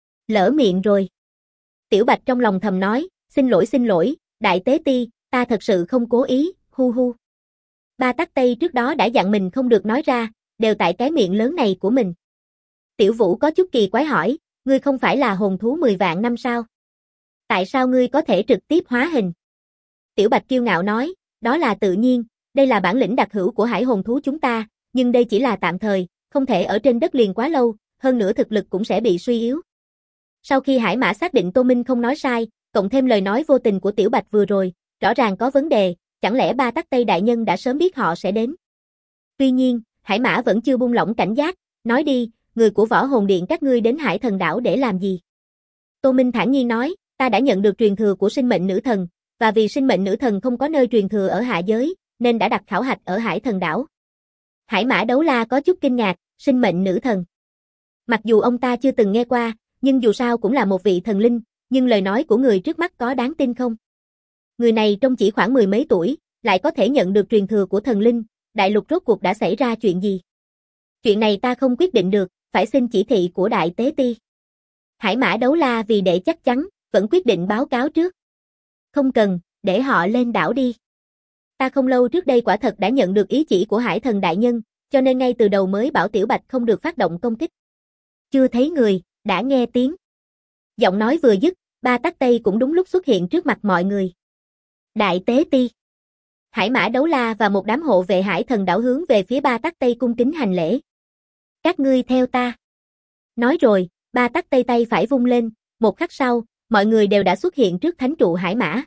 Lỡ miệng rồi. Tiểu Bạch trong lòng thầm nói, xin lỗi, Đại Tế Ti, ta thật sự không cố ý, hu hu. Ba tắc Tây trước đó đã dặn mình không được nói ra, đều tại cái miệng lớn này của mình. Tiểu Vũ có chút kỳ quái hỏi, ngươi không phải là hồn thú 10 vạn năm sao? Tại sao ngươi có thể trực tiếp hóa hình? Tiểu Bạch kiêu ngạo nói, đó là tự nhiên, đây là bản lĩnh đặc hữu của hải hồn thú chúng ta, nhưng đây chỉ là tạm thời, không thể ở trên đất liền quá lâu, hơn nữa thực lực cũng sẽ bị suy yếu. Sau khi Hải Mã xác định Tô Minh không nói sai, cộng thêm lời nói vô tình của Tiểu Bạch vừa rồi, rõ ràng có vấn đề, chẳng lẽ ba tắc Tây đại nhân đã sớm biết họ sẽ đến. Tuy nhiên, Hải Mã vẫn chưa buông lỏng cảnh giác, nói đi, người của Võ Hồn Điện các ngươi đến Hải Thần Đảo để làm gì? Tô Minh thản nhiên nói, ta đã nhận được truyền thừa của sinh mệnh nữ thần, và vì sinh mệnh nữ thần không có nơi truyền thừa ở hạ giới, nên đã đặt khảo hạch ở Hải Thần Đảo. Hải Mã Đấu La có chút kinh ngạc, sinh mệnh nữ thần. Mặc dù ông ta chưa từng nghe qua, nhưng dù sao cũng là một vị thần linh, nhưng lời nói của người trước mắt có đáng tin không? Người này trông chỉ khoảng 10 mấy tuổi, lại có thể nhận được truyền thừa của thần linh, đại lục rốt cuộc đã xảy ra chuyện gì? Chuyện này ta không quyết định được, phải xin chỉ thị của Đại Tế Ti. Hải Mã Đấu La vì để chắc chắn, vẫn quyết định báo cáo trước. Không cần, để họ lên đảo đi. Ta không lâu trước đây quả thật đã nhận được ý chỉ của Hải Thần Đại Nhân, cho nên ngay từ đầu mới bảo Tiểu Bạch không được phát động công kích. Chưa thấy người, đã nghe tiếng. Giọng nói vừa dứt, ba tắc Tây cũng đúng lúc xuất hiện trước mặt mọi người. Đại Tế Ti. Hải Mã Đấu La và một đám hộ vệ Hải Thần Đảo hướng về phía ba tắc Tây cung kính hành lễ. Các ngươi theo ta. Nói rồi, ba tắc Tây tay phải vung lên, một khắc sau, mọi người đều đã xuất hiện trước thánh trụ Hải Mã.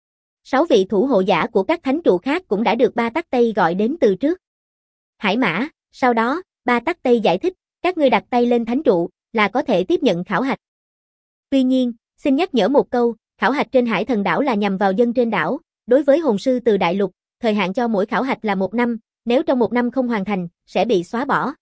6 vị thủ hộ giả của các thánh trụ khác cũng đã được ba tắc Tây gọi đến từ trước. Hải Mã, sau đó, ba tắc Tây giải thích, các ngươi đặt tay lên thánh trụ, là có thể tiếp nhận khảo hạch. Tuy nhiên, xin nhắc nhở một câu, khảo hạch trên Hải Thần Đảo là nhằm vào dân trên đảo, đối với hồn sư từ đại lục, thời hạn cho mỗi khảo hạch là 1 năm, nếu trong 1 năm không hoàn thành, sẽ bị xóa bỏ.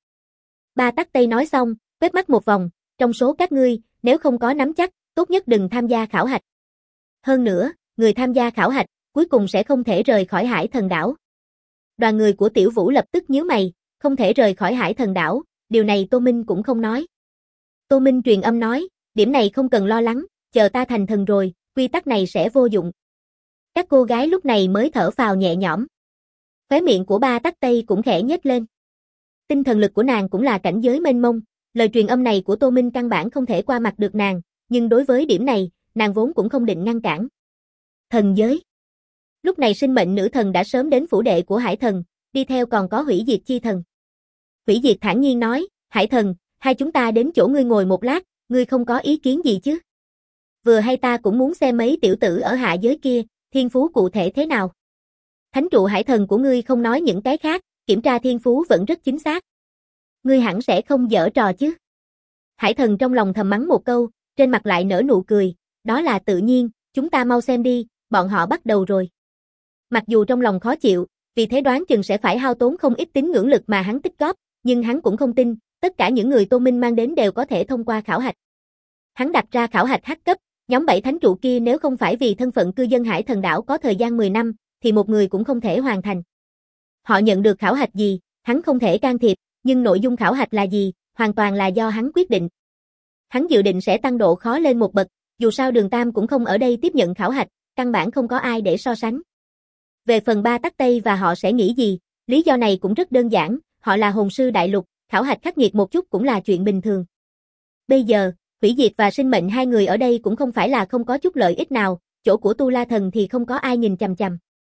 Ba tắc Tây nói xong, quét mắt một vòng, trong số các ngươi, nếu không có nắm chắc, tốt nhất đừng tham gia khảo hạch. Hơn nữa, người tham gia khảo hạch, cuối cùng sẽ không thể rời khỏi Hải Thần Đảo. Đoàn người của Tiểu Vũ lập tức nhíu mày, không thể rời khỏi Hải Thần Đảo, điều này Tô Minh cũng không nói. Tô Minh truyền âm nói, điểm này không cần lo lắng, chờ ta thành thần rồi, quy tắc này sẽ vô dụng. Các cô gái lúc này mới thở phào nhẹ nhõm. Khóe miệng của ba tắc Tây cũng khẽ nhếch lên. Tinh thần lực của nàng cũng là cảnh giới mênh mông, lời truyền âm này của Tô Minh căn bản không thể qua mặt được nàng, nhưng đối với điểm này, nàng vốn cũng không định ngăn cản. Thần giới. Lúc này sinh mệnh nữ thần đã sớm đến phủ đệ của Hải Thần, đi theo còn có Hủy Diệt Chi Thần. Hủy Diệt thản nhiên nói, Hải Thần, hai chúng ta đến chỗ ngươi ngồi một lát, ngươi không có ý kiến gì chứ? Vừa hay ta cũng muốn xem mấy tiểu tử ở hạ giới kia, thiên phú cụ thể thế nào? Thánh trụ Hải Thần của ngươi không nói những cái khác, kiểm tra thiên phú vẫn rất chính xác. Ngươi hẳn sẽ không giở trò chứ? Hải Thần trong lòng thầm mắng một câu, trên mặt lại nở nụ cười, đó là tự nhiên, chúng ta mau xem đi, bọn họ bắt đầu rồi. Mặc dù trong lòng khó chịu, vì thế đoán chừng sẽ phải hao tốn không ít tín ngưỡng lực mà hắn tích góp, nhưng hắn cũng không tin, tất cả những người Tô Minh mang đến đều có thể thông qua khảo hạch. Hắn đặt ra khảo hạch H cấp, nhóm 7 thánh trụ kia nếu không phải vì thân phận cư dân Hải Thần Đảo có thời gian 10 năm, thì một người cũng không thể hoàn thành. Họ nhận được khảo hạch gì, hắn không thể can thiệp, nhưng nội dung khảo hạch là gì, hoàn toàn là do hắn quyết định. Hắn dự định sẽ tăng độ khó lên một bậc, dù sao Đường Tam cũng không ở đây tiếp nhận khảo hạch, căn bản không có ai để so sánh. Về phần ba tắc Tây và họ sẽ nghĩ gì, lý do này cũng rất đơn giản, họ là hồn sư đại lục, khảo hạch khắc nghiệt một chút cũng là chuyện bình thường. Bây giờ, Hủy Diệt và Sinh Mệnh hai người ở đây cũng không phải là không có chút lợi ích nào, chỗ của Tu La Thần thì không có ai nhìn chằm chằm.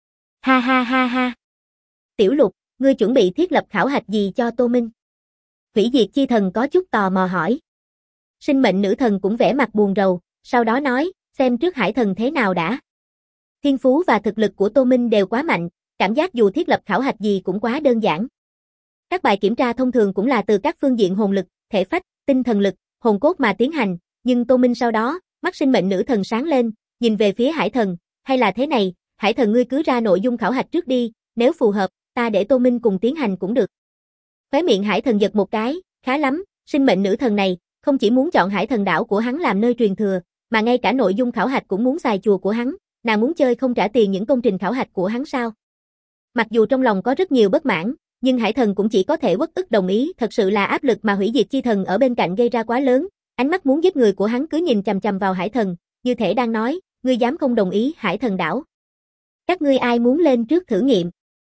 Ha ha ha ha. Tiểu Lục, ngươi chuẩn bị thiết lập khảo hạch gì cho Tô Minh? Hủy Diệt Chi Thần có chút tò mò hỏi. Sinh Mệnh Nữ Thần cũng vẻ mặt buồn rầu, sau đó nói, xem trước Hải Thần thế nào đã. Thiên phú và thực lực của Tô Minh đều quá mạnh, cảm giác dù thiết lập khảo hạch gì cũng quá đơn giản. Các bài kiểm tra thông thường cũng là từ các phương diện hồn lực, thể phách, tinh thần lực, hồn cốt mà tiến hành, nhưng Tô Minh sau đó, mắt Sinh Mệnh Nữ Thần sáng lên, nhìn về phía Hải Thần, hay là thế này, Hải Thần ngươi cứ ra nội dung khảo hạch trước đi, nếu phù hợp, ta để Tô Minh cùng tiến hành cũng được. Khóe miệng Hải Thần giật một cái, khá lắm, Sinh Mệnh Nữ Thần này, không chỉ muốn chọn Hải Thần Đảo của hắn làm nơi truyền thừa, mà ngay cả nội dung khảo hạch cũng muốn xài chùa của hắn, nàng muốn chơi không trả tiền những công trình khảo hạch của hắn sao? Mặc dù trong lòng có rất nhiều bất mãn, nhưng Hải Thần cũng chỉ có thể uất ức đồng ý, thật sự là áp lực mà Hủy Diệt Chi Thần ở bên cạnh gây ra quá lớn, ánh mắt muốn giết người của hắn cứ nhìn chằm chằm vào Hải Thần, như thể đang nói, ngươi dám không đồng ý Hải Thần Đảo? Các ngươi ai muốn lên trước thử nghiệm?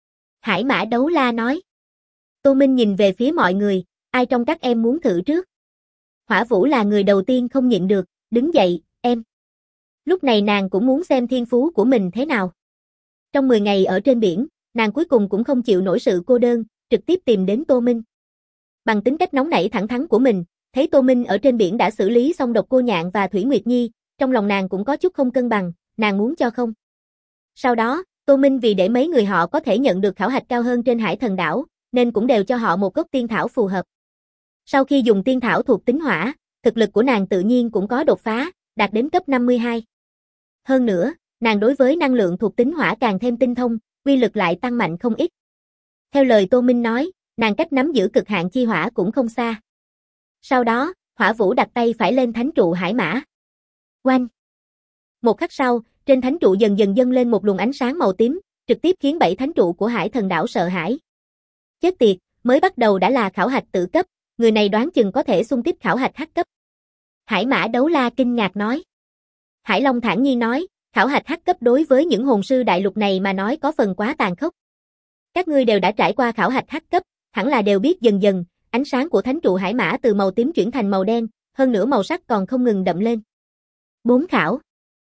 Hải Mã Đấu La nói. Tô Minh nhìn về phía mọi người, ai trong các em muốn thử trước? Hỏa Vũ là người đầu tiên không nhịn được, đứng dậy, em. Lúc này nàng cũng muốn xem thiên phú của mình thế nào. Trong 10 ngày ở trên biển, nàng cuối cùng cũng không chịu nổi sự cô đơn, trực tiếp tìm đến Tô Minh. Bằng tính cách nóng nảy thẳng thắn của mình, thấy Tô Minh ở trên biển đã xử lý xong Độc Cô Nhạn và Thủy Nguyệt Nhi, trong lòng nàng cũng có chút không cân bằng, nàng muốn cho không. Sau đó, Tô Minh vì để mấy người họ có thể nhận được khảo hạch cao hơn trên Hải Thần Đảo, nên cũng đều cho họ một gốc tiên thảo phù hợp. Sau khi dùng tiên thảo thuộc tính hỏa, thực lực của nàng tự nhiên cũng có đột phá, đạt đến cấp 52. Hơn nữa, nàng đối với năng lượng thuộc tính hỏa càng thêm tinh thông, uy lực lại tăng mạnh không ít. Theo lời Tô Minh nói, nàng cách nắm giữ cực hạn chi hỏa cũng không xa. Sau đó, Hỏa Vũ đặt tay phải lên thánh trụ Hải Mã. Oanh! Một khắc sau, trên thánh trụ dần dần dâng lên một luồng ánh sáng màu tím, trực tiếp khiến 7 thánh trụ của Hải Thần Đảo sợ hãi. Chết tiệt, mới bắt đầu đã là khảo hạch tự cấp, người này đoán chừng có thể xung kích khảo hạch hắc cấp. Hải Mã Đấu La kinh ngạc nói. Hải Long thản nhiên nói, khảo hạch hắc cấp đối với những hồn sư đại lục này mà nói có phần quá tàn khốc. Các ngươi đều đã trải qua khảo hạch hắc cấp, hẳn là đều biết dần dần, ánh sáng của thánh trụ Hải Mã từ màu tím chuyển thành màu đen, hơn nữa màu sắc còn không ngừng đậm lên. 4 khảo,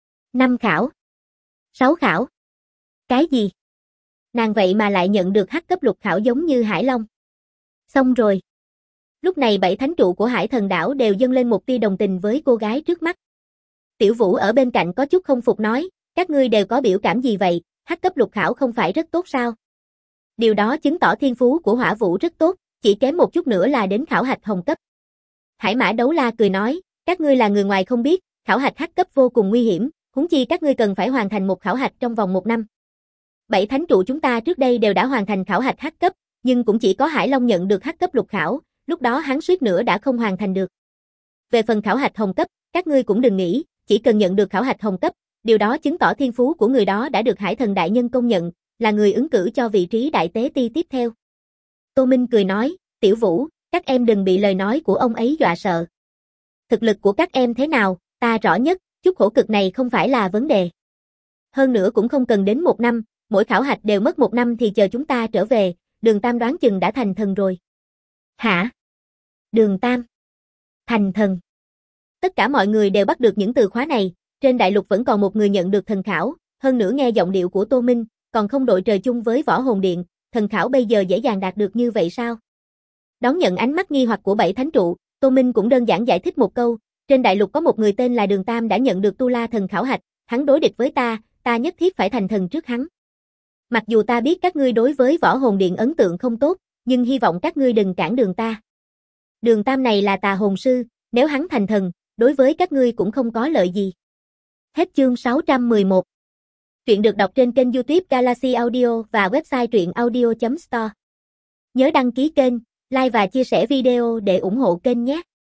5 khảo, 6 khảo. Cái gì? Nàng vậy mà lại nhận được hắc cấp lục khảo giống như Hải Long. Xong rồi. Lúc này 7 thánh trụ của Hải Thần Đảo đều dâng lên một tia đồng tình với cô gái trước mắt. Tiểu Vũ ở bên cạnh có chút không phục nói, các ngươi đều có biểu cảm gì vậy, hắc cấp lục khảo không phải rất tốt sao? Điều đó chứng tỏ thiên phú của Hỏa Vũ rất tốt, chỉ kém một chút nữa là đến khảo hạch hồng cấp. Hải Mã Đấu La cười nói, các ngươi là người ngoài không biết, khảo hạch hắc cấp vô cùng nguy hiểm, huống chi các ngươi cần phải hoàn thành một khảo hạch trong vòng 1 năm. 7 thánh trụ chúng ta trước đây đều đã hoàn thành khảo hạch hắc cấp, nhưng cũng chỉ có Hải Long nhận được hắc cấp lục khảo, lúc đó hắn suýt nữa đã không hoàn thành được. Về phần khảo hạch hồng cấp, các ngươi cũng đừng nghĩ, chỉ cần nhận được khảo hạch hồng cấp, điều đó chứng tỏ thiên phú của người đó đã được Hải Thần Đại Nhân công nhận, là người ứng cử cho vị trí đại tế ti tiếp theo. Tô Minh cười nói, Tiểu Vũ, các em đừng bị lời nói của ông ấy dọa sợ. Thực lực của các em thế nào, ta rõ nhất, chút khổ cực này không phải là vấn đề. Hơn nữa cũng không cần đến 1 năm, mỗi khảo hạch đều mất 1 năm thì chờ chúng ta trở về, Đường Tam đoán chừng đã thành thần rồi. Hả? Đường Tam? Thành thần? Tất cả mọi người đều bắt được những từ khóa này, trên đại lục vẫn còn một người nhận được thần khảo, hơn nữa nghe giọng điệu của Tô Minh, còn không đội trời chung với Võ Hồn Điện, thần khảo bây giờ dễ dàng đạt được như vậy sao? Đón nhận ánh mắt nghi hoặc của 7 thánh trụ, Tô Minh cũng đơn giản giải thích một câu, trên đại lục có một người tên là Đường Tam đã nhận được Tu La thần khảo hạch, hắn đối địch với ta nhất thiết phải thành thần trước hắn. Mặc dù ta biết các ngươi đối với Võ Hồn Điện ấn tượng không tốt, nhưng hy vọng các ngươi đừng cản đường ta. Đường Tam này là tà hồn sư, nếu hắn thành thần, đối với các ngươi cũng không có lợi gì. Hết chương 611. Truyện được đọc trên kênh YouTube Galaxy Audio và website truyệnaudio.store. Nhớ đăng ký kênh, like và chia sẻ video để ủng hộ kênh nhé.